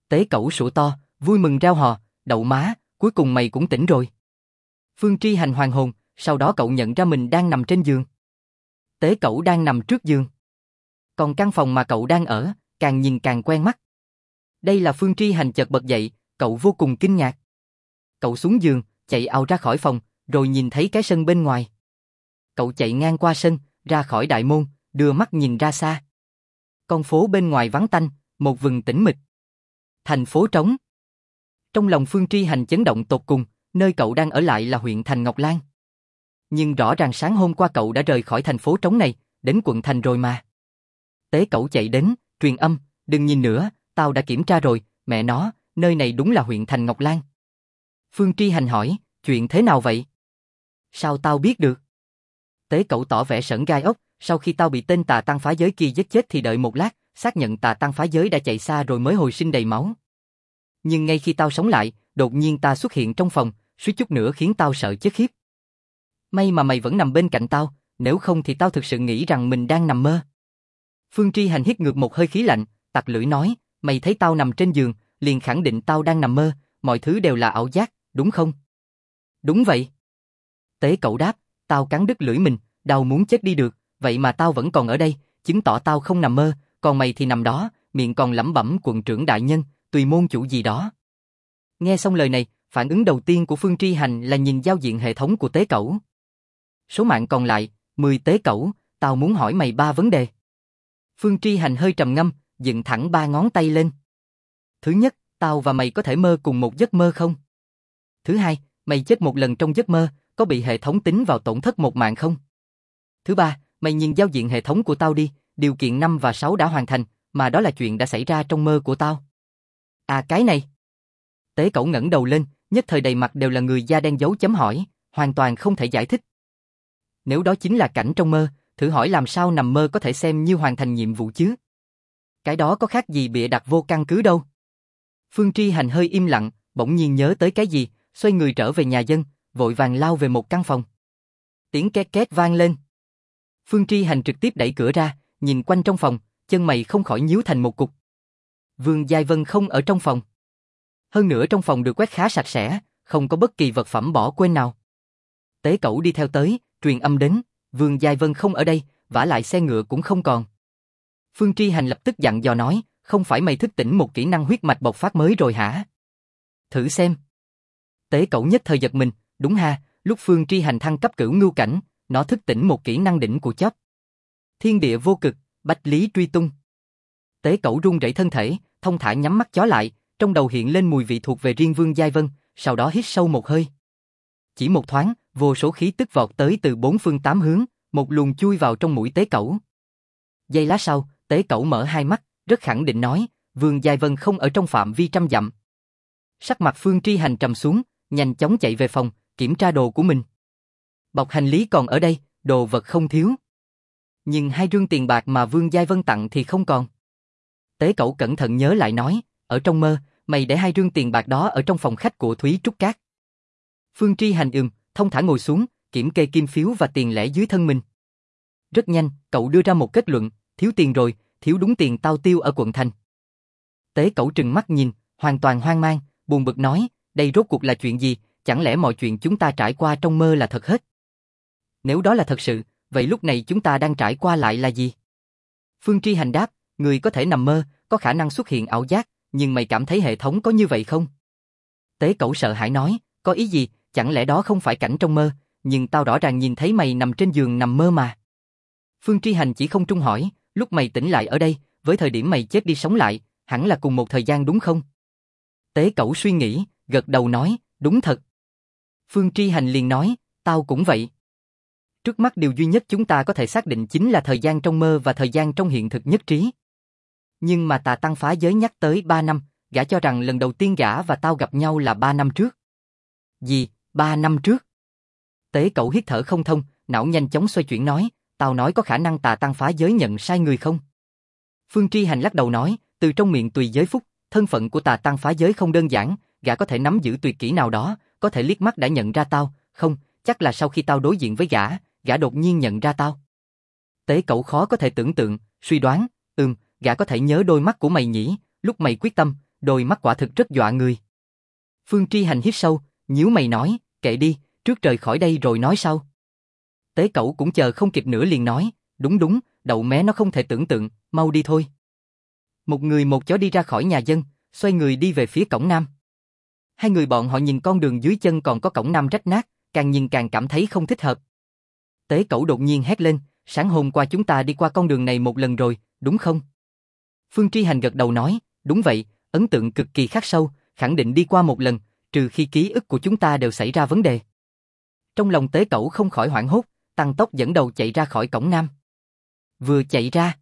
Tế Cẩu sủa to, vui mừng reo hò, đậu má, cuối cùng mày cũng tỉnh rồi. Phương Tri Hành hoàn hồn, sau đó cậu nhận ra mình đang nằm trên giường. Tế Cẩu đang nằm trước giường. Còn căn phòng mà cậu đang ở, càng nhìn càng quen mắt. Đây là Phương Tri Hành chợt bật dậy, cậu vô cùng kinh ngạc. Cậu xuống giường, chạy ào ra khỏi phòng, rồi nhìn thấy cái sân bên ngoài. Cậu chạy ngang qua sân, ra khỏi đại môn, đưa mắt nhìn ra xa. Con phố bên ngoài vắng tanh, một vừng tĩnh mịch. Thành phố trống. Trong lòng Phương Tri Hành chấn động tột cùng, nơi cậu đang ở lại là huyện thành Ngọc Lan. Nhưng rõ ràng sáng hôm qua cậu đã rời khỏi thành phố trống này, đến quận thành rồi mà. Tế Cẩu chạy đến, truyền âm, đừng nhìn nữa, tao đã kiểm tra rồi, mẹ nó, nơi này đúng là huyện thành Ngọc Lan. Phương Tri Hành hỏi, chuyện thế nào vậy? Sao tao biết được? Tế Cẩu tỏ vẻ sởn gai ốc, sau khi tao bị tên tà tăng phá giới kia giết chết thì đợi một lát, xác nhận tà tăng phá giới đã chạy xa rồi mới hồi sinh đầy máu. Nhưng ngay khi tao sống lại, đột nhiên ta xuất hiện trong phòng, suýt chút nữa khiến tao sợ chết khiếp. May mà mày vẫn nằm bên cạnh tao, nếu không thì tao thực sự nghĩ rằng mình đang nằm mơ. Phương Tri Hành hít ngược một hơi khí lạnh, tặc lưỡi nói, mày thấy tao nằm trên giường, liền khẳng định tao đang nằm mơ, mọi thứ đều là ảo giác, đúng không? Đúng vậy. Tế Cẩu đáp, tao cắn đứt lưỡi mình, đau muốn chết đi được, vậy mà tao vẫn còn ở đây, chứng tỏ tao không nằm mơ, còn mày thì nằm đó, miệng còn lẩm bẩm quận trưởng đại nhân, tùy môn chủ gì đó. Nghe xong lời này, phản ứng đầu tiên của Phương Tri Hành là nhìn giao diện hệ thống của Tế Cẩu. Số mạng còn lại, 10 Tế Cẩu, tao muốn hỏi mày 3 vấn đề. Phương Tri Hành hơi trầm ngâm, dựng thẳng 3 ngón tay lên. Thứ nhất, tao và mày có thể mơ cùng một giấc mơ không? Thứ hai, mày chết một lần trong giấc mơ, có bị hệ thống tính vào tổn thất một mạng không? Thứ ba, mày nhìn giao diện hệ thống của tao đi, điều kiện 5 và 6 đã hoàn thành, mà đó là chuyện đã xảy ra trong mơ của tao. À cái này. Tế Cẩu ngẩng đầu lên, nhất thời đầy mặt đều là người da đen dấu chấm hỏi, hoàn toàn không thể giải thích. Nếu đó chính là cảnh trong mơ, thử hỏi làm sao nằm mơ có thể xem như hoàn thành nhiệm vụ chứ? Cái đó có khác gì bịa đặt vô căn cứ đâu. Phương Tri Hành hơi im lặng, bỗng nhiên nhớ tới cái gì, xoay người trở về nhà dân, vội vàng lao về một căn phòng. Tiếng két két vang lên. Phương Tri Hành trực tiếp đẩy cửa ra, nhìn quanh trong phòng, chân mày không khỏi nhíu thành một cục. Vương Giai Vân không ở trong phòng. Hơn nữa trong phòng được quét khá sạch sẽ, không có bất kỳ vật phẩm bỏ quên nào. Tế Cẩu đi theo tới, truyền âm đến, Vương Giai Vân không ở đây, vả lại xe ngựa cũng không còn. Phương Tri Hành lập tức dặn dò nói, không phải mày thức tỉnh một kỹ năng huyết mạch bộc phát mới rồi hả? Thử xem. Tế Cẩu nhất thời giật mình, đúng ha, lúc Phương Tri Hành thăng cấp cửu ngưu cảnh, nó thức tỉnh một kỹ năng đỉnh của chóp. Thiên địa vô cực, bách lý truy tung. Tế Cẩu run rẩy thân thể, thông thả nhắm mắt chó lại, trong đầu hiện lên mùi vị thuộc về riêng Vương Giai Vân, sau đó hít sâu một hơi. Chỉ một thoáng, vô số khí tức vọt tới từ 4 phương 8 hướng, một luồng chui vào trong mũi Tế Cẩu. Giây lát sau, Tế Cẩu mở hai mắt, rất khẳng định nói, Vương Giai Vân không ở trong phạm vi 100 dặm. Sắc mặt Phương Tri Hành trầm xuống, nhanh chóng chạy về phòng, kiểm tra đồ của mình. Bọc hành lý còn ở đây, đồ vật không thiếu. Nhưng 2 rương tiền bạc mà Vương Giai Vân tặng thì không còn. Tế Cẩu cẩn thận nhớ lại nói, ở trong mơ, mày để 2 rương tiền bạc đó ở trong phòng khách của Thúy Trúc Cát. Phương Tri Hành thông thả ngồi xuống, kiểm kê kim phiếu và tiền lẻ dưới thân mình. Rất nhanh, cậu đưa ra một kết luận, thiếu tiền rồi, thiếu đúng tiền tao tiêu ở quận thành. Tế Cẩu trừng mắt nhìn, hoàn toàn hoang mang, buồn bực nói, đây rốt cuộc là chuyện gì, chẳng lẽ mọi chuyện chúng ta trải qua trong mơ là thật hết? Nếu đó là thật sự, vậy lúc này chúng ta đang trải qua lại là gì? Phương Tri Hành đáp, người có thể nằm mơ, có khả năng xuất hiện ảo giác, nhưng mày cảm thấy hệ thống có như vậy không? Tế Cẩu sợ hãi nói, có ý gì, chẳng lẽ đó không phải cảnh trong mơ, nhưng tao rõ ràng nhìn thấy mày nằm trên giường nằm mơ mà. Phương Tri Hành chỉ không trung hỏi, lúc mày tỉnh lại ở đây, với thời điểm mày chết đi sống lại, hẳn là cùng một thời gian đúng không? Tế Cẩu suy nghĩ, gật đầu nói, đúng thật. Phương Tri Hành liền nói, tao cũng vậy. Trước mắt điều duy nhất chúng ta có thể xác định chính là thời gian trong mơ và thời gian trong hiện thực nhất trí. Nhưng mà tà tăng phá giới nhắc tới 3 năm, gã cho rằng lần đầu tiên gã và tao gặp nhau là 3 năm trước. Gì, 3 năm trước? Tế Cẩu hít thở không thông, não nhanh chóng xoay chuyển nói, tao nói có khả năng tà tăng phá giới nhận sai người không? Phương Tri Hành lắc đầu nói, từ trong miệng Tùy Giới Phúc, thân phận của tà tăng phá giới không đơn giản, gã có thể nắm giữ tuyệt kỹ nào đó, có thể liếc mắt đã nhận ra tao, không, chắc là sau khi tao đối diện với gã đột nhiên nhận ra tao. Tế Cẩu khó có thể tưởng tượng, suy đoán, gã có thể nhớ đôi mắt của mày nhỉ, lúc mày quyết tâm, đôi mắt quả thực rất dọa người. Phương Tri Hành hít sâu, nhíu mày nói, kệ đi, trước rời khỏi đây rồi nói sau. Tế Cẩu cũng chờ không kịp nữa liền nói, đúng, đậu mé nó không thể tưởng tượng, mau đi thôi. Một người một chó đi ra khỏi nhà dân, xoay người đi về phía cổng nam. Hai người bọn họ nhìn con đường dưới chân còn có cổng nam rách nát, càng nhìn càng cảm thấy không thích hợp. Tế Cẩu đột nhiên hét lên, sáng hôm qua chúng ta đi qua con đường này một lần rồi, đúng không? Phương Tri Hành gật đầu nói, đúng vậy, ấn tượng cực kỳ khắc sâu, khẳng định đi qua một lần, trừ khi ký ức của chúng ta đều xảy ra vấn đề. Trong lòng Tế Cẩu không khỏi hoảng hốt, tăng tốc dẫn đầu chạy ra khỏi cổng nam. Vừa chạy ra,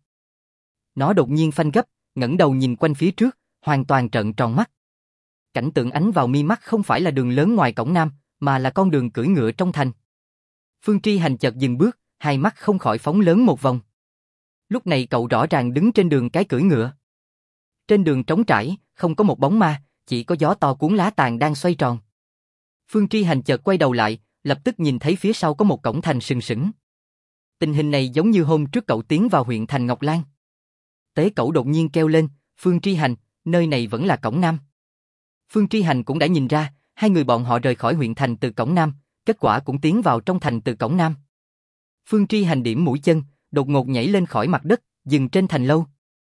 nó đột nhiên phanh gấp, ngẩng đầu nhìn quanh phía trước, hoàn toàn trợn tròn mắt. Cảnh tượng ánh vào mi mắt không phải là đường lớn ngoài cổng nam, mà là con đường cưỡi ngựa trong thành. Phương Tri Hành chợt dừng bước, hai mắt không khỏi phóng lớn một vòng. Lúc này cậu rõ ràng đứng trên đường cái cưỡi ngựa. Trên đường trống trải, không có một bóng ma, chỉ có gió to cuốn lá tàn đang xoay tròn. Phương Tri Hành chợt quay đầu lại, lập tức nhìn thấy phía sau có một cổng thành sừng sững. Tình hình này giống như hôm trước cậu tiến vào huyện thành Ngọc Lan. Tế Cẩu đột nhiên kêu lên, Phương Tri Hành, nơi này vẫn là cổng nam. Phương Tri Hành cũng đã nhìn ra, hai người bọn họ rời khỏi huyện thành từ cổng nam, kết quả cũng tiến vào trong thành từ cổng nam. Phương Tri Hành điểm mũi chân, đột ngột nhảy lên khỏi mặt đất, dừng trên thành lâu.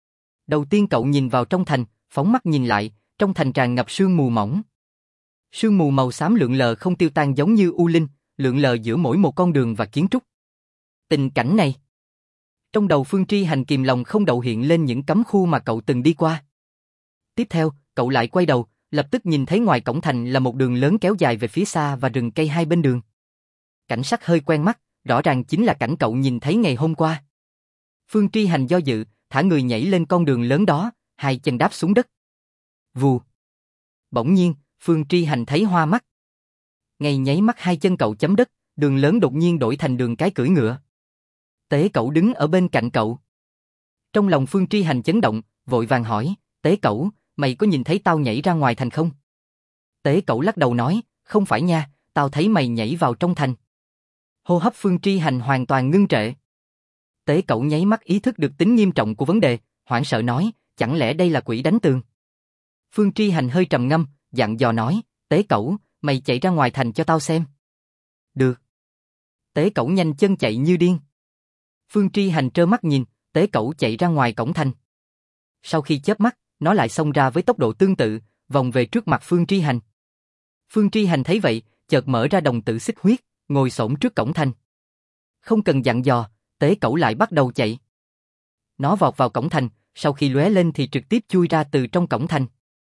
Đầu tiên cậu nhìn vào trong thành, phóng mắt nhìn lại, trong thành tràn ngập sương mù mỏng. Sương mù màu xám lượn lờ không tiêu tan giống như u linh, lượn lờ giữa mỗi một con đường và kiến trúc. Tình cảnh này, trong đầu Phương Tri Hành kìm lòng không đậu hiện lên những cấm khu mà cậu từng đi qua. Tiếp theo, cậu lại quay đầu, lập tức nhìn thấy ngoài cổng thành là một đường lớn kéo dài về phía xa và rừng cây hai bên đường. Cảnh sắc hơi quen mắt, rõ ràng chính là cảnh cậu nhìn thấy ngày hôm qua. Phương Tri Hành do dự, thả người nhảy lên con đường lớn đó, hai chân đáp xuống đất. Vù. Bỗng nhiên, Phương Tri Hành thấy hoa mắt. Ngay nháy mắt hai chân cậu chấm đất, đường lớn đột nhiên đổi thành đường cái cưỡi ngựa. Tế Cẩu đứng ở bên cạnh cậu. Trong lòng Phương Tri Hành chấn động, vội vàng hỏi, Tế Cẩu, mày có nhìn thấy tao nhảy ra ngoài thành không? Tế Cẩu lắc đầu nói, không phải nha, tao thấy mày nhảy vào trong thành. Hô hấp Phương Tri Hành hoàn toàn ngưng trệ. Tế Cẩu nháy mắt ý thức được tính nghiêm trọng của vấn đề, hoảng sợ nói, chẳng lẽ đây là quỷ đánh tường? Phương Tri Hành hơi trầm ngâm, dặn dò nói, Tế Cẩu, mày chạy ra ngoài thành cho tao xem. Được. Tế Cẩu nhanh chân chạy như điên. Phương Tri Hành trơ mắt nhìn, Tế Cẩu chạy ra ngoài cổng thành. Sau khi chớp mắt, nó lại xông ra với tốc độ tương tự, vòng về trước mặt Phương Tri Hành. Phương Tri Hành thấy vậy, chợt mở ra đồng tử xích huyết, ngồi xổm trước cổng thành. Không cần dặn dò, Tế Cẩu lại bắt đầu chạy. Nó vọt vào cổng thành, sau khi lóe lên thì trực tiếp chui ra từ trong cổng thành.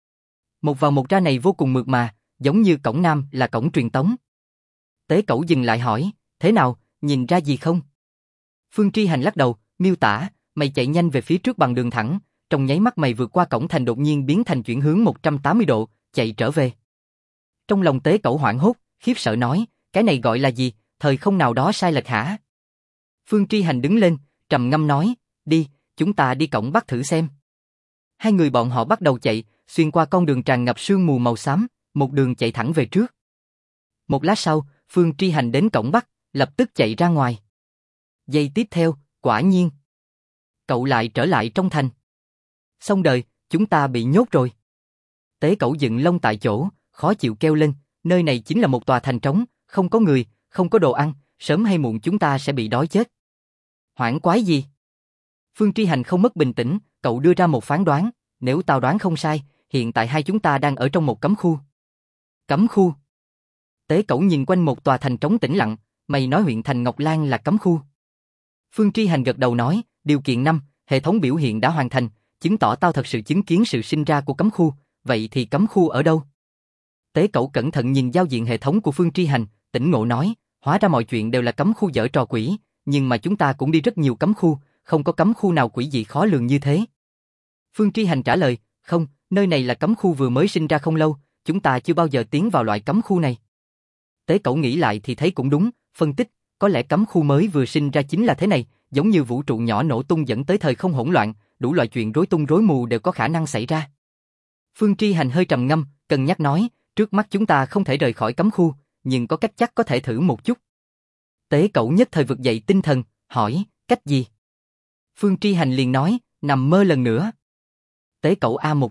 Một vào một ra này vô cùng mượt mà, giống như cổng nam là cổng truyền tống. Tế Cẩu dừng lại hỏi, thế nào, nhìn ra gì không? Phương Tri Hành lắc đầu, miêu tả, mày chạy nhanh về phía trước bằng đường thẳng, trong nháy mắt mày vượt qua cổng thành đột nhiên biến thành chuyển hướng 180 độ, chạy trở về. Trong lòng Tế Cẩu hoảng hốt, khiếp sợ nói, cái này gọi là gì, thời không nào đó sai lệch hả? Phương Tri Hành đứng lên, trầm ngâm nói, đi, chúng ta đi cổng Bắc thử xem. Hai người bọn họ bắt đầu chạy, xuyên qua con đường tràn ngập sương mù màu xám, một đường chạy thẳng về trước. Một lát sau, Phương Tri Hành đến cổng Bắc, lập tức chạy ra ngoài. Giây tiếp theo, quả nhiên, cậu lại trở lại trong thành. Xong đời, chúng ta bị nhốt rồi. Tế Cẩu dựng lông tại chỗ, khó chịu kêu lên, nơi này chính là một tòa thành trống, không có người, không có đồ ăn, sớm hay muộn chúng ta sẽ bị đói chết. Hoảng quái gì? Phương Tri Hành không mất bình tĩnh, cậu đưa ra một phán đoán, nếu tao đoán không sai, hiện tại hai chúng ta đang ở trong một cấm khu. Cấm khu? Tế Cẩu nhìn quanh một tòa thành trống tĩnh lặng, mày nói huyện thành Ngọc Lan là cấm khu. Phương Tri Hành gật đầu nói, điều kiện 5, hệ thống biểu hiện đã hoàn thành, chứng tỏ tao thật sự chứng kiến sự sinh ra của cấm khu, vậy thì cấm khu ở đâu? Tế Cẩu cẩn thận nhìn giao diện hệ thống của Phương Tri Hành, tỉnh ngộ nói, hóa ra mọi chuyện đều là cấm khu giở trò quỷ, nhưng mà chúng ta cũng đi rất nhiều cấm khu, không có cấm khu nào quỷ dị khó lường như thế. Phương Tri Hành trả lời, không, nơi này là cấm khu vừa mới sinh ra không lâu, chúng ta chưa bao giờ tiến vào loại cấm khu này. Tế Cẩu nghĩ lại thì thấy cũng đúng, phân tích, có lẽ cấm khu mới vừa sinh ra chính là thế này, giống như vũ trụ nhỏ nổ tung dẫn tới thời không hỗn loạn, đủ loại chuyện rối tung rối mù đều có khả năng xảy ra. Phương Tri Hành hơi trầm ngâm, cân nhắc nói, trước mắt chúng ta không thể rời khỏi cấm khu, nhưng có cách chắc có thể thử một chút. Tế Cẩu nhất thời vực dậy tinh thần, hỏi, cách gì? Phương Tri Hành liền nói, nằm mơ lần nữa. Tế Cẩu a một tiếng,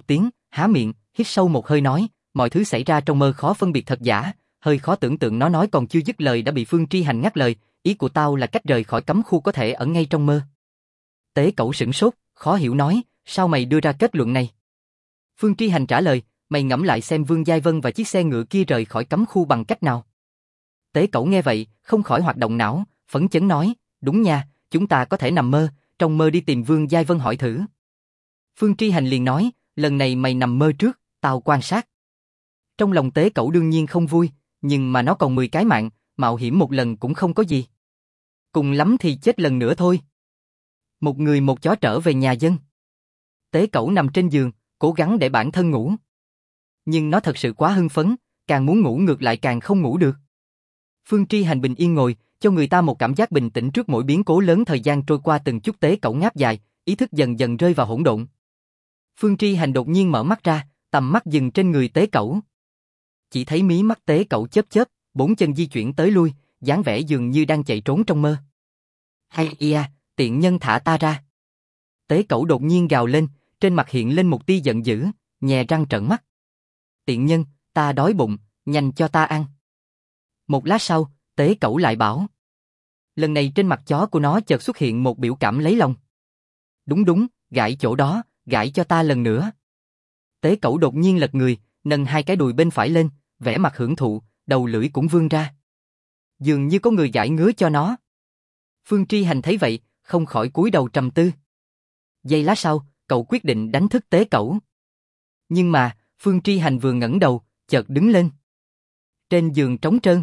há miệng, hít sâu một hơi nói, mọi thứ xảy ra trong mơ khó phân biệt thật giả, hơi khó tưởng tượng. Nó nói còn chưa dứt lời đã bị Phương Tri Hành ngắt lời, ý của tao là cách rời khỏi cấm khu có thể ở ngay trong mơ. Tế Cẩu sửng sốt, khó hiểu nói, sao mày đưa ra kết luận này? Phương Tri Hành trả lời, mày ngẫm lại xem Vương Giai Vân và chiếc xe ngựa kia rời khỏi cấm khu bằng cách nào. Tế Cẩu nghe vậy, không khỏi hoạt động não, phấn chấn nói, đúng nha, chúng ta có thể nằm mơ, trong mơ đi tìm Vương Giai Vân hỏi thử. Phương Tri Hành liền nói, lần này mày nằm mơ trước, tao quan sát. Trong lòng Tế Cẩu đương nhiên không vui, nhưng mà nó còn 10 cái mạng, mạo hiểm một lần cũng không có gì. Cùng lắm thì chết lần nữa thôi. Một người một chó trở về nhà dân. Tế Cẩu nằm trên giường, cố gắng để bản thân ngủ. Nhưng nó thật sự quá hưng phấn, càng muốn ngủ ngược lại càng không ngủ được. Phương Tri Hành bình yên ngồi, cho người ta một cảm giác bình tĩnh trước mỗi biến cố lớn. Thời gian trôi qua từng chút, Tế Cẩu ngáp dài, ý thức dần dần rơi vào hỗn độn. Phương Tri Hành đột nhiên mở mắt ra, tầm mắt dừng trên người Tế Cẩu. Chỉ thấy mí mắt Tế Cẩu chớp chớp, bốn chân di chuyển tới lui, dáng vẻ dường như đang chạy trốn trong mơ. Hay ia, tiện nhân thả ta ra. Tế Cẩu đột nhiên gào lên, trên mặt hiện lên một tia giận dữ, nhè răng trợn mắt. Tiện nhân, ta đói bụng, nhanh cho ta ăn. Một lát sau, Tế Cẩu lại bảo. Lần này trên mặt chó của nó chợt xuất hiện một biểu cảm lấy lòng. Đúng đúng, gãi chỗ đó, gãi cho ta lần nữa. Tế Cẩu đột nhiên lật người, nâng hai cái đùi bên phải lên, vẻ mặt hưởng thụ, đầu lưỡi cũng vươn ra. Dường như có người gãi ngứa cho nó. Phương Tri Hành thấy vậy, không khỏi cúi đầu trầm tư. Giây lát sau, cậu quyết định đánh thức Tế Cẩu. Nhưng mà, Phương Tri Hành vừa ngẩng đầu, chợt đứng lên. Trên giường trống trơn.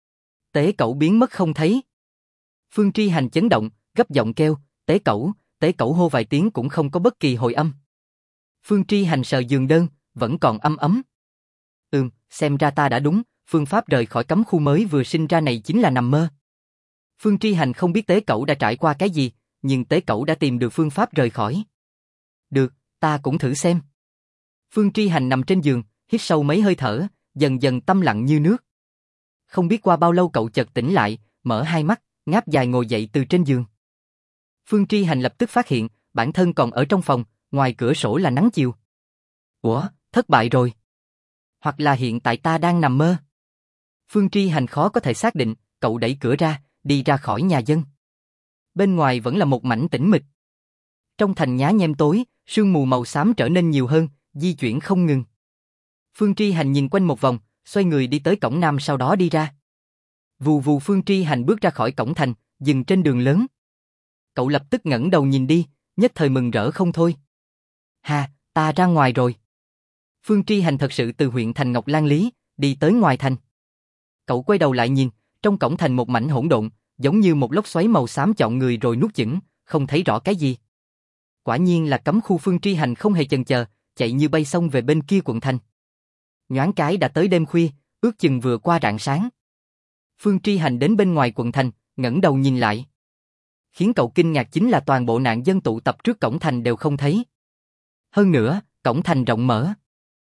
Tế Cẩu biến mất không thấy. Phương Tri Hành chấn động, gấp giọng kêu, Tế Cẩu, Tế Cẩu hô vài tiếng cũng không có bất kỳ hồi âm. Phương Tri Hành sờ giường đơn, vẫn còn âm ấm. Xem ra ta đã đúng, phương pháp rời khỏi cấm khu mới vừa sinh ra này chính là nằm mơ. Phương Tri Hành không biết Tế Cẩu đã trải qua cái gì, nhưng Tế Cẩu đã tìm được phương pháp rời khỏi. Được, ta cũng thử xem. Phương Tri Hành nằm trên giường, hít sâu mấy hơi thở, dần dần tâm lặng như nước. Không biết qua bao lâu cậu chợt tỉnh lại, mở hai mắt, ngáp dài ngồi dậy từ trên giường. Phương Tri Hành lập tức phát hiện, bản thân còn ở trong phòng, ngoài cửa sổ là nắng chiều. Ủa, thất bại rồi. Hoặc là hiện tại ta đang nằm mơ. Phương Tri Hành khó có thể xác định, cậu đẩy cửa ra, đi ra khỏi nhà dân. Bên ngoài vẫn là một mảnh tĩnh mịch. Trong thành nhá nhem tối, sương mù màu xám trở nên nhiều hơn, di chuyển không ngừng. Phương Tri Hành nhìn quanh một vòng, xoay người đi tới cổng nam sau đó đi ra. Vù vù. Phương Tri Hành bước ra khỏi cổng thành, dừng trên đường lớn. Cậu lập tức ngẩng đầu nhìn đi, nhất thời mừng rỡ không thôi. Ha, ta ra ngoài rồi. Phương Tri Hành thật sự từ huyện thành Ngọc Lan Lý, đi tới ngoài thành. Cậu quay đầu lại nhìn, trong cổng thành một mảnh hỗn độn, giống như một lốc xoáy màu xám chọn người rồi nuốt chửng, không thấy rõ cái gì. Quả nhiên là cấm khu. Phương Tri Hành không hề chần chờ, chạy như bay xông về bên kia quận thành. Nhoáng cái đã tới đêm khuya, ước chừng vừa qua rạng sáng. Phương Tri Hành đến bên ngoài quận thành, ngẩng đầu nhìn lại. Khiến cậu kinh ngạc chính là toàn bộ nạn dân tụ tập trước cổng thành đều không thấy. Hơn nữa, cổng thành rộng mở.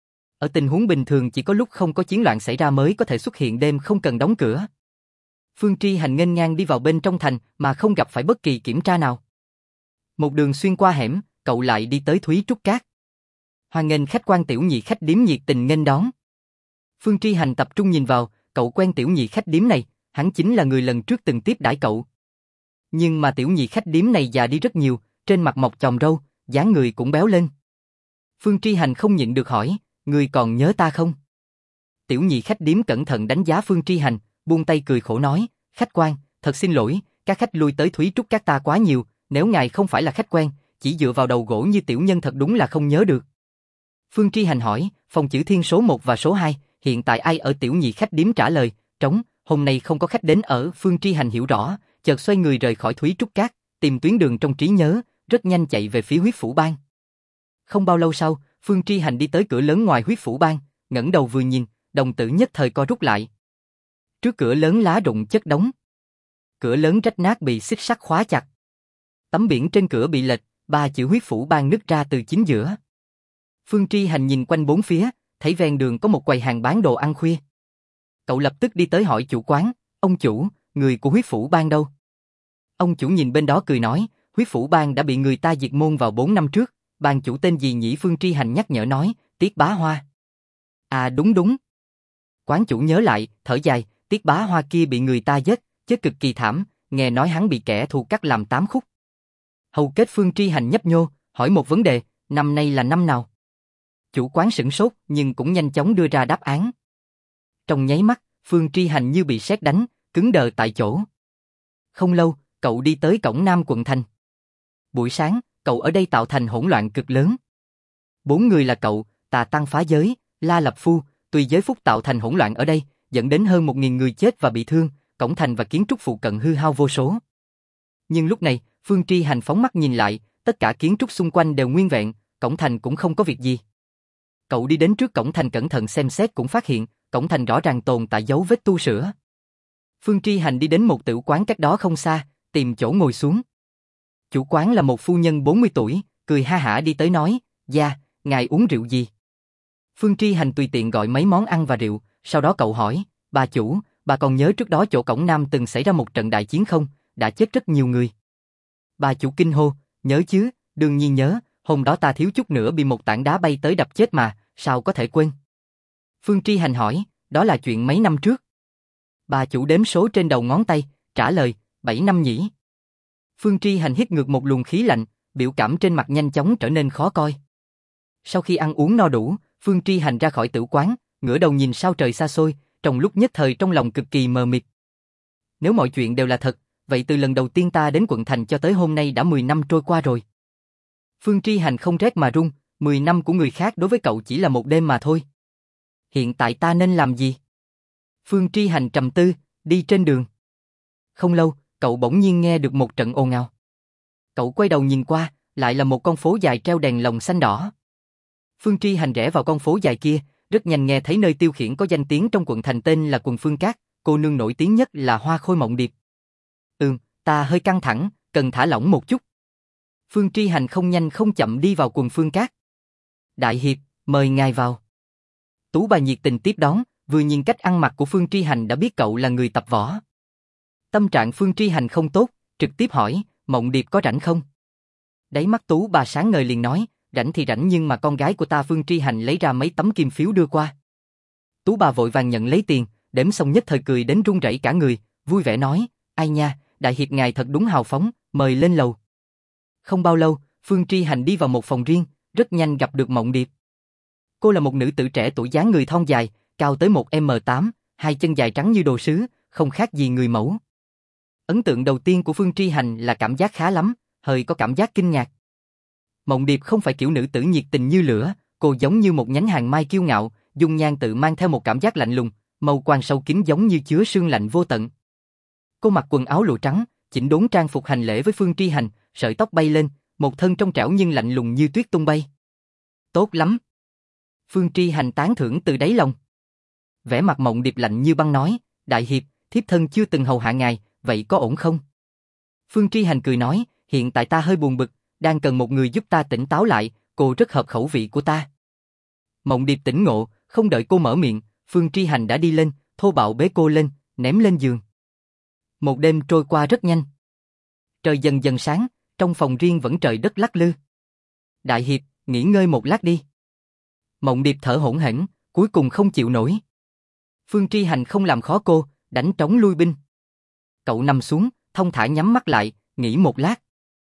Ở tình huống bình thường chỉ có lúc không có chiến loạn xảy ra mới có thể xuất hiện đêm không cần đóng cửa. Phương Tri Hành nghênh ngang đi vào bên trong thành mà không gặp phải bất kỳ kiểm tra nào. Một đường xuyên qua hẻm, cậu lại đi tới Thúy Trúc Cát. Hoan nghênh khách quan tiểu nhị khách điếm nhiệt tình nghênh đón. Phương Tri Hành tập trung nhìn vào, cậu quen tiểu nhị khách điếm này, hắn chính là người lần trước từng tiếp đãi cậu. Nhưng mà tiểu nhị khách điếm này già đi rất nhiều, trên mặt mọc chòm râu, dáng người cũng béo lên. Phương Tri Hành không nhịn được hỏi, người còn nhớ ta không? Tiểu nhị khách điếm cẩn thận đánh giá Phương Tri Hành, buông tay cười khổ nói, khách quan, thật xin lỗi, các khách lui tới Thúy Trúc Cát ta quá nhiều, nếu ngài không phải là khách quen, chỉ dựa vào đầu gỗ như tiểu nhân thật đúng là không nhớ được. Phương Tri Hành hỏi, phòng chữ thiên số 1 và số 2, hiện tại ai ở? Tiểu nhị khách điếm trả lời, trống, hôm nay không có khách đến ở. Phương Tri Hành hiểu rõ, chợt xoay người rời khỏi Thúy Trúc Cát, tìm tuyến đường trong trí nhớ, rất nhanh chạy về phía Huyết Phủ Bang. Không bao lâu sau, Phương Tri Hành đi tới cửa lớn ngoài Huyết Phủ Bang, ngẩng đầu vừa nhìn, đồng tử nhất thời co rút lại. Trước cửa lớn lá rụng chất đống. Cửa lớn rách nát bị xích sắt khóa chặt. Tấm biển trên cửa bị lệch, 3 chữ Huyết Phủ Bang nứt ra từ chính giữa. Phương Tri Hành nhìn quanh bốn phía, thấy ven đường có một quầy hàng bán đồ ăn khuya. Cậu lập tức đi tới hỏi chủ quán, ông chủ, người của Huyết Phủ Bang đâu? Ông chủ nhìn bên đó cười nói, Huyết Phủ Bang đã bị người ta diệt môn vào 4 năm trước, bang chủ tên gì nhỉ? Phương Tri Hành nhắc nhở nói, Tiết Bá Hoa. À đúng đúng. Quán chủ nhớ lại, thở dài, Tiết Bá Hoa kia bị người ta giết, chết cực kỳ thảm, nghe nói hắn bị kẻ thù cắt làm 8 khúc. Hầu kết Phương Tri Hành nhấp nhô, hỏi một vấn đề, năm nay là năm nào? Chủ quán sửng sốt nhưng cũng nhanh chóng đưa ra đáp án. Trong nháy mắt, Phương Tri Hành như bị sét đánh, cứng đờ tại chỗ. Không lâu, cậu đi tới cổng Nam quận thành. Buổi sáng, cậu ở đây tạo thành hỗn loạn cực lớn. 4 người là cậu, Tà Tăng phá giới, La Lập Phu, Tùy Giới Phúc tạo thành hỗn loạn ở đây, dẫn đến hơn 1.000 người chết và bị thương, cổng thành và kiến trúc phụ cận hư hao vô số. Nhưng lúc này, Phương Tri Hành phóng mắt nhìn lại, tất cả kiến trúc xung quanh đều nguyên vẹn, cổng thành cũng không có việc gì. Cậu đi đến trước cổng thành cẩn thận xem xét cũng phát hiện, cổng thành rõ ràng tồn tại dấu vết tu sửa. Phương Tri Hành đi đến một tiểu quán cách đó không xa, tìm chỗ ngồi xuống. Chủ quán là một phu nhân 40 tuổi, cười ha hả đi tới nói, "Dạ, ngài uống rượu gì?" Phương Tri Hành tùy tiện gọi mấy món ăn và rượu, sau đó cậu hỏi, "Bà chủ, bà còn nhớ trước đó chỗ cổng Nam từng xảy ra một trận đại chiến không? Đã chết rất nhiều người." Bà chủ kinh hô, "Nhớ chứ, đương nhiên nhớ, hôm đó ta thiếu chút nữa bị một tảng đá bay tới đập chết mà, sao có thể quên?" Phương Tri Hành hỏi, "Đó là chuyện mấy năm trước?" Bà chủ đếm số trên đầu ngón tay, trả lời, 7 năm nhỉ. Phương Tri Hành hít ngược một luồng khí lạnh, biểu cảm trên mặt nhanh chóng trở nên khó coi. Sau khi ăn uống no đủ, Phương Tri Hành ra khỏi tử quán, ngửa đầu nhìn sao trời xa xôi, trong lúc nhất thời trong lòng cực kỳ mờ mịt. Nếu mọi chuyện đều là thật, vậy từ lần đầu tiên ta đến quận thành cho tới hôm nay đã 10 năm trôi qua rồi. Phương Tri Hành không rét mà run, 10 năm của người khác đối với cậu chỉ là một đêm mà thôi. Hiện tại ta nên làm gì? Phương Tri Hành trầm tư, đi trên đường. Không lâu, cậu bỗng nhiên nghe được một trận ồn ào. Cậu quay đầu nhìn qua, lại là một con phố dài treo đèn lồng xanh đỏ. Phương Tri Hành rẽ vào con phố dài kia, rất nhanh nghe thấy nơi tiêu khiển có danh tiếng trong quận thành tên là quần Phương Cát, cô nương nổi tiếng nhất là Hoa Khôi Mộng Điệp. Ta hơi căng thẳng, cần thả lỏng một chút. Phương Tri Hành không nhanh không chậm đi vào quần Phương Cát. "Đại hiệp, mời ngài vào." Tú bà nhiệt tình tiếp đón, vừa nhìn cách ăn mặc của Phương Tri Hành đã biết cậu là người tập võ. Tâm trạng Phương Tri Hành không tốt, trực tiếp hỏi, "Mộng Điệp có rảnh không?" Đáy mắt Tú bà sáng ngời liền nói, "Rảnh thì rảnh nhưng mà con gái của ta." Phương Tri Hành lấy ra mấy tấm kim phiếu đưa qua. Tú bà vội vàng nhận lấy tiền, đếm xong nhất thời cười đến run rẩy cả người, vui vẻ nói, "Ai nha, đại hiệp ngài thật đúng hào phóng, mời lên lầu." Không bao lâu, Phương Tri Hành đi vào một phòng riêng, rất nhanh gặp được Mộng Điệp. Cô là một nữ tử trẻ tuổi dáng người thon dài, cao tới 1m8, hai chân dài trắng như đồ sứ, không khác gì người mẫu. Ấn tượng đầu tiên của Phương Tri Hành là cảm giác khá lắm, hơi có cảm giác kinh ngạc. Mộng Điệp không phải kiểu nữ tử nhiệt tình như lửa, cô giống như một nhánh hàng mai kiêu ngạo, dung nhan tự mang theo một cảm giác lạnh lùng, mâu quang sâu kín giống như chứa sương lạnh vô tận. Cô mặc quần áo lụa trắng, chỉnh đốn trang phục hành lễ với Phương Tri Hành, sợi tóc bay lên, một thân trong trẻo nhưng lạnh lùng như tuyết tung bay. "Tốt lắm." Phương Tri Hành tán thưởng từ đáy lòng. Vẻ mặt Mộng Điệp lạnh như băng nói, "Đại hiệp, thiếp thân chưa từng hầu hạ ngài, vậy có ổn không?" Phương Tri Hành cười nói, "Hiện tại ta hơi buồn bực, đang cần một người giúp ta tỉnh táo lại, cô rất hợp khẩu vị của ta." Mộng Điệp tỉnh ngộ, không đợi cô mở miệng, Phương Tri Hành đã đi lên, thô bạo bế cô lên, ném lên giường. Một đêm trôi qua rất nhanh. Trời dần dần sáng, trong phòng riêng vẫn trời đất lắc lư. "Đại hiệp, nghỉ ngơi một lát đi." Mộng Điệp thở hổn hển, cuối cùng không chịu nổi. Phương Tri Hành không làm khó cô, đánh trống lui binh. Cậu nằm xuống, thong thả nhắm mắt lại, nghỉ một lát.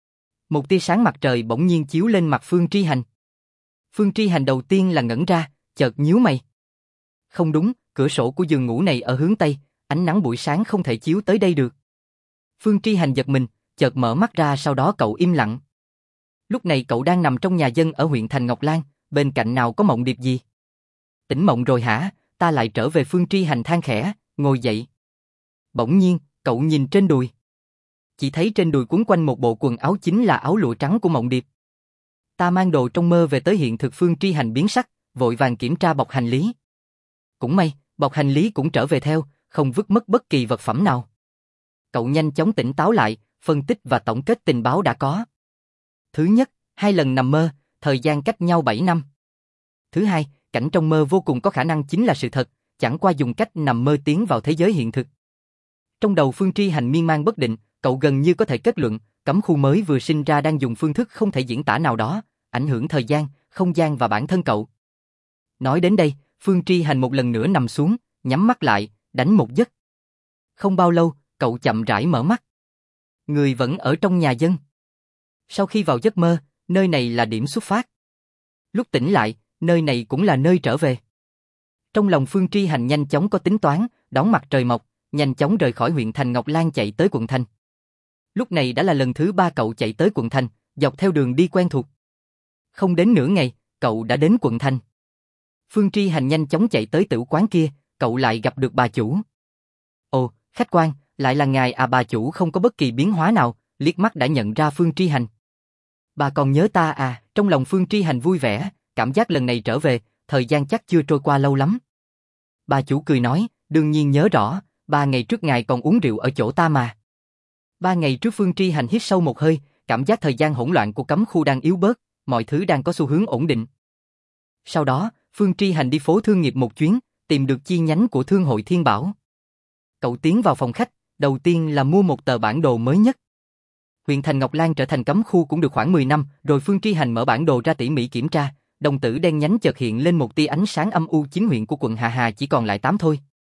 Một tia sáng mặt trời bỗng nhiên chiếu lên mặt Phương Tri Hành. Phương Tri Hành đầu tiên là ngẩn ra, chợt nhíu mày. Không đúng, cửa sổ của giường ngủ này ở hướng Tây, ánh nắng buổi sáng không thể chiếu tới đây được. Phương Tri Hành giật mình, chợt mở mắt ra, sau đó cậu im lặng. Lúc này cậu đang nằm trong nhà dân ở huyện thành Ngọc Lan, bên cạnh nào có Mộng Điệp gì. "Tỉnh mộng rồi hả, ta lại trở về." Phương Tri Hành than khẽ, ngồi dậy. Bỗng nhiên, cậu nhìn trên đùi. Chỉ thấy trên đùi quấn quanh một bộ quần áo chính là áo lụa trắng của Mộng Điệp. "Ta mang đồ trong mơ về tới hiện thực." Phương Tri Hành biến sắc, vội vàng kiểm tra bọc hành lý. Cũng may, bọc hành lý cũng trở về theo, không vứt mất bất kỳ vật phẩm nào. Cậu nhanh chóng tỉnh táo lại, phân tích và tổng kết tình báo đã có. Thứ nhất, 2 lần nằm mơ, thời gian cách nhau 7 năm. Thứ hai, cảnh trong mơ vô cùng có khả năng chính là sự thật, chẳng qua dùng cách nằm mơ tiến vào thế giới hiện thực. Trong đầu Phương Tri Hành miên man bất định, cậu gần như có thể kết luận, cấm khu mới vừa sinh ra đang dùng phương thức không thể diễn tả nào đó, ảnh hưởng thời gian, không gian và bản thân cậu. Nói đến đây, Phương Tri Hành một lần nữa nằm xuống, nhắm mắt lại, đánh một giấc. Không bao lâu, cậu chậm rãi mở mắt. Người vẫn ở trong nhà dân. Sau khi vào giấc mơ, nơi này là điểm xuất phát. Lúc tỉnh lại, nơi này cũng là nơi trở về. Trong lòng Phương Tri Hành nhanh chóng có tính toán, đón mặt trời mọc, nhanh chóng rời khỏi huyện thành Ngọc Lan chạy tới quận thành. Lúc này đã là lần thứ 3 cậu chạy tới quận thành, dọc theo đường đi quen thuộc. Không đến nửa ngày, cậu đã đến quận thành. Phương Tri Hành nhanh chóng chạy tới tử quán kia, cậu lại gặp được bà chủ. Ồ, khách quan, lại là ngài à? Bà chủ không có bất kỳ biến hóa nào, liếc mắt đã nhận ra Phương Tri Hành. Bà còn nhớ ta à? Trong lòng Phương Tri Hành vui vẻ, cảm giác lần này trở về, thời gian chắc chưa trôi qua lâu lắm. Bà chủ cười nói, đương nhiên nhớ rõ, 3 ngày trước ngài còn uống rượu ở chỗ ta mà. 3 ngày trước Phương Tri Hành hít sâu một hơi, cảm giác thời gian hỗn loạn của cấm khu đang yếu bớt, mọi thứ đang có xu hướng ổn định. Sau đó, Phương Tri Hành đi phố thương nghiệp một chuyến, tìm được chi nhánh của Thương hội Thiên Bảo. Cậu tiến vào phòng khách, đầu tiên là mua một tờ bản đồ mới nhất. Huyện thành Ngọc Lan trở thành cấm khu cũng được khoảng 10 năm, rồi Phương Tri Hành mở bản đồ ra tỉ mỉ kiểm tra, đồng tử đen nhánh chợt hiện lên một tia ánh sáng âm u. 9 huyện của quận Hà Hà chỉ còn lại 8 thôi.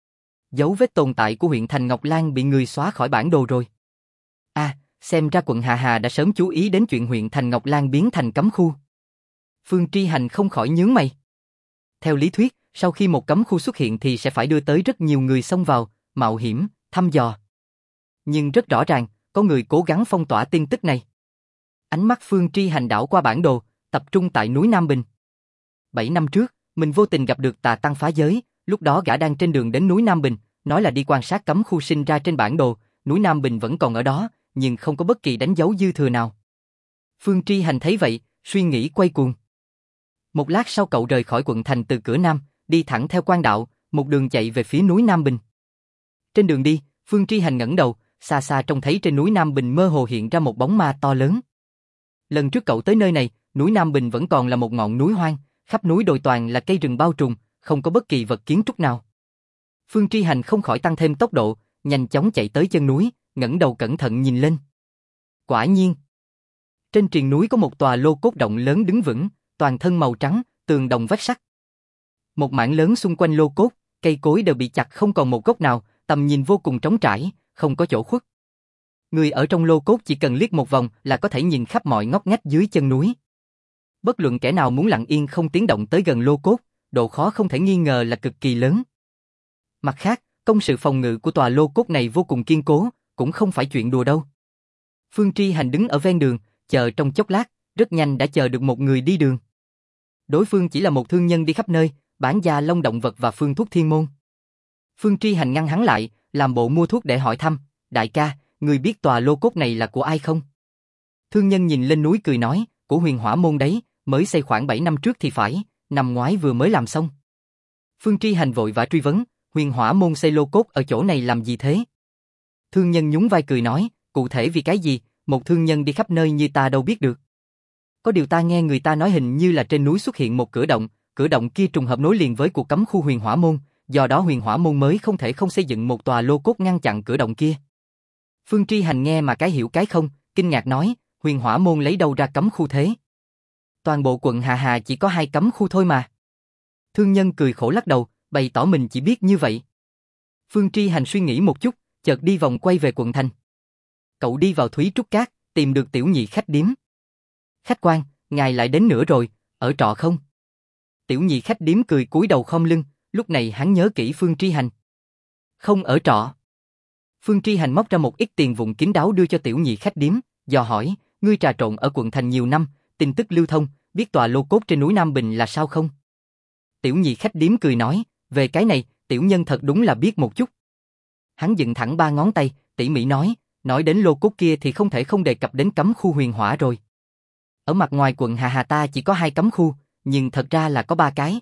Dấu vết tồn tại của huyện thành Ngọc Lan bị người xóa khỏi bản đồ rồi. À, xem ra quận Hà Hà đã sớm chú ý đến chuyện huyện thành Ngọc Lan biến thành cấm khu. Phương Tri Hành không khỏi nhướng mày. Theo lý thuyết, sau khi một cấm khu xuất hiện thì sẽ phải đưa tới rất nhiều người xông vào, mạo hiểm, thăm dò. Nhưng rất rõ ràng, có người cố gắng phong tỏa tin tức này. Ánh mắt Phương Tri Hành đảo qua bản đồ, tập trung tại núi Nam Bình. 7 năm trước, mình vô tình gặp được Tà Tăng phá giới, lúc đó gã đang trên đường đến núi Nam Bình, nói là đi quan sát cấm khu sinh ra trên bản đồ, núi Nam Bình vẫn còn ở đó, nhưng không có bất kỳ đánh dấu dư thừa nào. Phương Tri Hành thấy vậy, suy nghĩ quay cuồng. Một lát sau cậu rời khỏi quận thành từ cửa Nam, đi thẳng theo quan đạo, một đường chạy về phía núi Nam Bình. Trên đường đi, Phương Tri Hành ngẩng đầu, xa xa trông thấy trên núi Nam Bình mơ hồ hiện ra một bóng ma to lớn. Lần trước cậu tới nơi này, núi Nam Bình vẫn còn là một ngọn núi hoang, khắp núi đồi toàn là cây rừng bao trùm, không có bất kỳ vật kiến trúc nào. Phương Tri Hành không khỏi tăng thêm tốc độ, nhanh chóng chạy tới chân núi, ngẩng đầu cẩn thận nhìn lên. Quả nhiên, trên triền núi có một tòa lô cốt động lớn đứng vững, toàn thân màu trắng, tường đồng vách sắt. Một mảng lớn xung quanh lô cốt, cây cối đều bị chặt không còn một gốc nào, tầm nhìn vô cùng trống trải, không có chỗ khuất. Người ở trong lô cốt chỉ cần liếc một vòng là có thể nhìn khắp mọi ngóc ngách dưới chân núi. Bất luận kẻ nào muốn lặng yên không tiếng động tới gần lô cốt, độ khó không thể nghi ngờ là cực kỳ lớn. Mặt khác, công sự phòng ngự của tòa lô cốt này vô cùng kiên cố, cũng không phải chuyện đùa đâu. Phương Tri Hành đứng ở ven đường, chờ trong chốc lát, rất nhanh đã chờ được một người đi đường. Đối phương chỉ là một thương nhân đi khắp nơi, bán da lông động vật và phương thuốc thiên môn. Phương Tri Hành ngăn hắn lại, làm bộ mua thuốc để hỏi thăm, đại ca, người biết tòa lô cốt này là của ai không? Thương nhân nhìn lên núi cười nói, của Huyền Hỏa Môn đấy, mới xây khoảng 7 năm trước thì phải, năm ngoái vừa mới làm xong. Phương Tri Hành vội vã truy vấn, Huyền Hỏa Môn xây lô cốt ở chỗ này làm gì thế? Thương nhân nhún vai cười nói, cụ thể vì cái gì, một thương nhân đi khắp nơi như ta đâu biết được. Có điều ta nghe người ta nói hình như là trên núi xuất hiện một cửa động kia trùng hợp nối liền với cuộc cấm khu Huyền Hỏa Môn, do đó Huyền Hỏa Môn mới không thể không xây dựng một tòa lô cốt ngăn chặn cửa động kia. Phương Tri Hành nghe mà cái hiểu cái không, kinh ngạc nói, Huyền Hỏa Môn lấy đâu ra cấm khu thế? Toàn bộ quận Hà Hà chỉ có 2 cấm khu thôi mà. Thương nhân cười khổ lắc đầu, bày tỏ mình chỉ biết như vậy. Phương Tri Hành suy nghĩ một chút, chợt đi vòng quay về quận thành. Cậu đi vào Thúy Trúc Cát, tìm được Tiểu Nhị khách điếm. Khách quan, ngài lại đến nữa rồi, ở trọ không? Tiểu Nhị khách điếm cười cúi đầu khom lưng, lúc này hắn nhớ kỹ Phương Tri Hành. Không ở trọ. Phương Tri Hành móc ra một ít tiền vụn kín đáo đưa cho Tiểu Nhị khách điếm, dò hỏi, ngươi trà trộn ở quận thành nhiều năm, tin tức lưu thông, biết tòa lô cốt trên núi Nam Bình là sao không? Tiểu Nhị khách điếm cười nói, về cái này, tiểu nhân thật đúng là biết một chút. Hắn dựng thẳng 3 ngón tay, tỉ mỉ nói đến lô cốt kia thì không thể không đề cập đến cấm khu Huyền Hỏa rồi. Ở mặt ngoài quận Hà Hà ta chỉ có 2 cấm khu, nhưng thật ra là có 3 cái.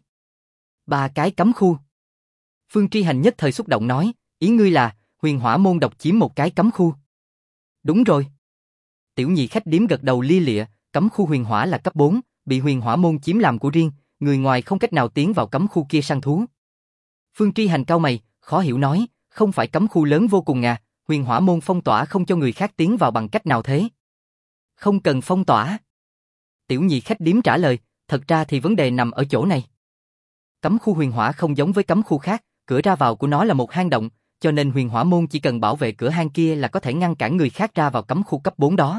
3 cái cấm khu. Phương Tri Hành nhất thời xúc động nói, ý ngươi là Huyền Hỏa Môn độc chiếm một cái cấm khu. Đúng rồi. Tiểu Nhị khách điếm gật đầu lia lịa, cấm khu Huyền Hỏa là cấp 4, bị Huyền Hỏa Môn chiếm làm của riêng, người ngoài không cách nào tiến vào cấm khu kia săn thú. Phương Tri Hành cau mày, khó hiểu nói, không phải cấm khu lớn vô cùng à, Huyền Hỏa Môn phong tỏa không cho người khác tiến vào bằng cách nào thế? Không cần phong tỏa. Tiểu Nhị khách điếm trả lời, thật ra thì vấn đề nằm ở chỗ này. cấm khu huyền hỏa không giống với cấm khu khác, cửa ra vào của nó là một hang động, cho nên huyền hỏa môn chỉ cần bảo vệ cửa hang kia là có thể ngăn cản người khác ra vào cấm khu cấp 4 đó.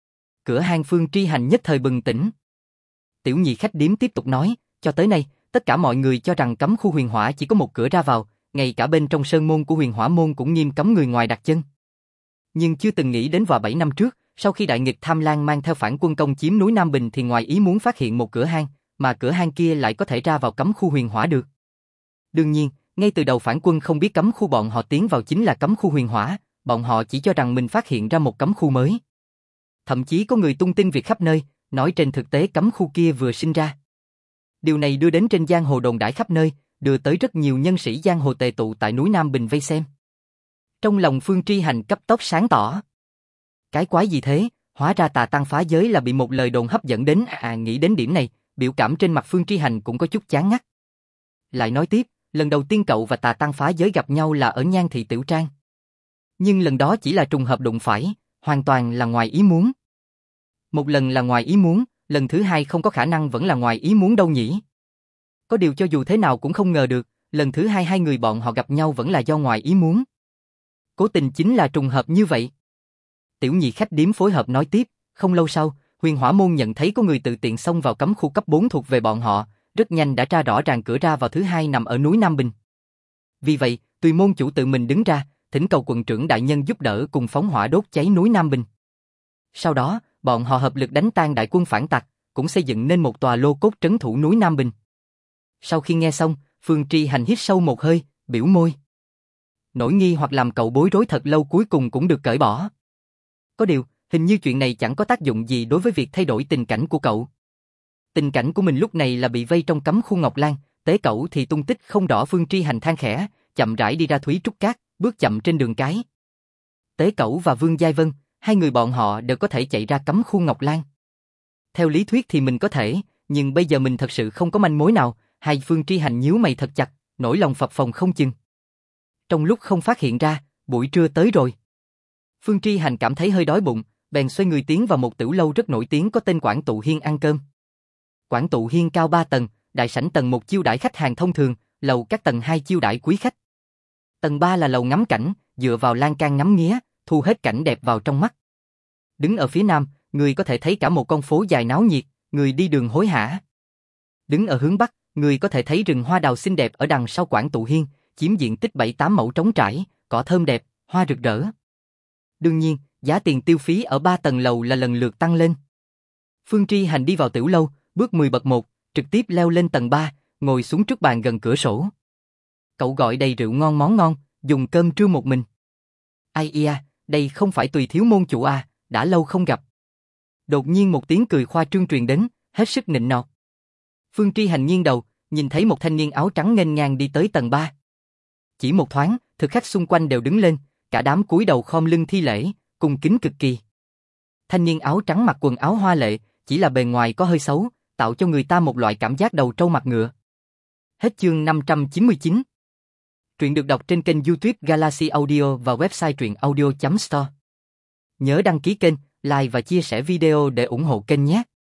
Cửa hang Phương Tri Hành nhất thời bừng tỉnh. Tiểu nhị khách điếm tiếp tục nói, cho tới nay, tất cả mọi người cho rằng cấm khu huyền hỏa chỉ có một cửa ra vào, ngay cả bên trong sơn môn của huyền hỏa môn cũng nghiêm cấm người ngoài đặt chân. Nhưng chưa từng nghĩ đến vào 7 năm trước, sau khi đại nghịch Tham Lang mang theo phản quân công chiếm núi Nam Bình thì ngoài ý muốn phát hiện một cửa hang, mà cửa hang kia lại có thể ra vào cấm khu huyền hỏa được. Đương nhiên, ngay từ đầu phản quân không biết cấm khu bọn họ tiến vào chính là cấm khu huyền hỏa, bọn họ chỉ cho rằng mình phát hiện ra một cấm khu mới. Thậm chí có người tung tin việc khắp nơi, nói trên thực tế cấm khu kia vừa sinh ra. Điều này đưa đến trên giang hồ đồn đãi khắp nơi, đưa tới rất nhiều nhân sĩ giang hồ tề tụ tại núi Nam Bình vây xem. Trong lòng Phương Tri Hành cấp tốc sáng tỏ. Cái quái gì thế, hóa ra Tà Tăng phá giới là bị một lời đồn hấp dẫn đến nghĩ đến điểm này, biểu cảm trên mặt Phương Tri Hành cũng có chút chán ngắt. Lại nói tiếp, lần đầu tiên cậu và Tà Tăng phá giới gặp nhau là ở Nhan Thị Tiểu Trang. Nhưng lần đó chỉ là trùng hợp đụng phải, hoàn toàn là ngoài ý muốn. Một lần là ngoài ý muốn, lần thứ hai không có khả năng vẫn là ngoài ý muốn đâu nhỉ. Có điều cho dù thế nào cũng không ngờ được, lần thứ hai hai người bọn họ gặp nhau vẫn là do ngoài ý muốn. Cố tình chính là trùng hợp như vậy. Tiểu nhị khách điếm phối hợp nói tiếp, không lâu sau, huyền hỏa môn nhận thấy có người tự tiện xông vào cấm khu cấp 4 thuộc về bọn họ, rất nhanh đã tra rõ ràng cửa ra vào thứ hai nằm ở núi Nam Bình. Vì vậy, tùy môn chủ tự mình đứng ra, thỉnh cầu quận trưởng đại nhân giúp đỡ cùng phóng hỏa đốt cháy núi Nam Bình. Sau đó, bọn họ hợp lực đánh tan đại quân phản tặc, cũng xây dựng nên một tòa lô cốt trấn thủ núi Nam Bình. Sau khi nghe xong, Phương Tri Hành hít sâu một hơi, biểu môi. Nỗi nghi hoặc làm cậu bối rối thật lâu cuối cùng cũng được cởi bỏ. Có điều, hình như chuyện này chẳng có tác dụng gì đối với việc thay đổi tình cảnh của cậu. Tình cảnh của mình lúc này là bị vây trong cấm khu Ngọc Lan, Tế Cẩu thì tung tích không rõ. Phương Tri Hành than khẽ, chậm rãi đi ra Thúy Trúc Cát, bước chậm trên đường cái. Tế Cẩu và Vương Giai Vân, hai người bọn họ đều có thể chạy ra cấm khu Ngọc Lan. Theo lý thuyết thì mình có thể, nhưng bây giờ mình thật sự không có manh mối nào. Hai Phương Tri Hành nhíu mày thật chặt, nỗi lòng phập phồng không chừng. Trong lúc không phát hiện ra, buổi trưa tới rồi. Phương Tri Hành cảm thấy hơi đói bụng, bèn xoay người tiến vào một tiểu lâu rất nổi tiếng có tên Quảng Tụ Hiên ăn cơm. Quảng Tụ Hiên cao 3 tầng, đại sảnh tầng 1 chiêu đãi khách hàng thông thường, lầu các tầng 2 chiêu đãi quý khách. Tầng 3 là lầu ngắm cảnh, dựa vào lan can ngắm nghía, thu hết cảnh đẹp vào trong mắt. Đứng ở phía nam, người có thể thấy cả một con phố dài náo nhiệt, người đi đường hối hả. Đứng ở hướng bắc, người có thể thấy rừng hoa đào xinh đẹp ở đằng sau Quảng Tụ Hiên, chiếm diện tích 7-8 mẫu trống trải, cỏ thơm đẹp, hoa rực rỡ. Đương nhiên, giá tiền tiêu phí ở 3 tầng lầu là lần lượt tăng lên. Phương Tri Hành đi vào tiểu lâu, bước 10 bậc một, trực tiếp leo lên tầng 3, ngồi xuống trước bàn gần cửa sổ. Cậu gọi đầy rượu ngon món ngon, dùng cơm trưa một mình. Ai ia, đây không phải Tùy thiếu môn chủ à, đã lâu không gặp. Đột nhiên một tiếng cười khoa trương truyền đến, hết sức nịnh nọt. Phương Tri Hành nghiêng đầu, nhìn thấy một thanh niên áo trắng nghênh ngang đi tới tầng 3. Chỉ một thoáng, thực khách xung quanh đều đứng lên, cả đám cúi đầu khom lưng thi lễ, cung kính cực kỳ. Thanh niên áo trắng mặc quần áo hoa lệ, chỉ là bề ngoài có hơi xấu, tạo cho người ta một loại cảm giác đầu trâu mặt ngựa. Hết chương 599. Truyện được đọc trên kênh YouTube Galaxy Audio và website truyệnaudio.store. Nhớ đăng ký kênh, like và chia sẻ video để ủng hộ kênh nhé.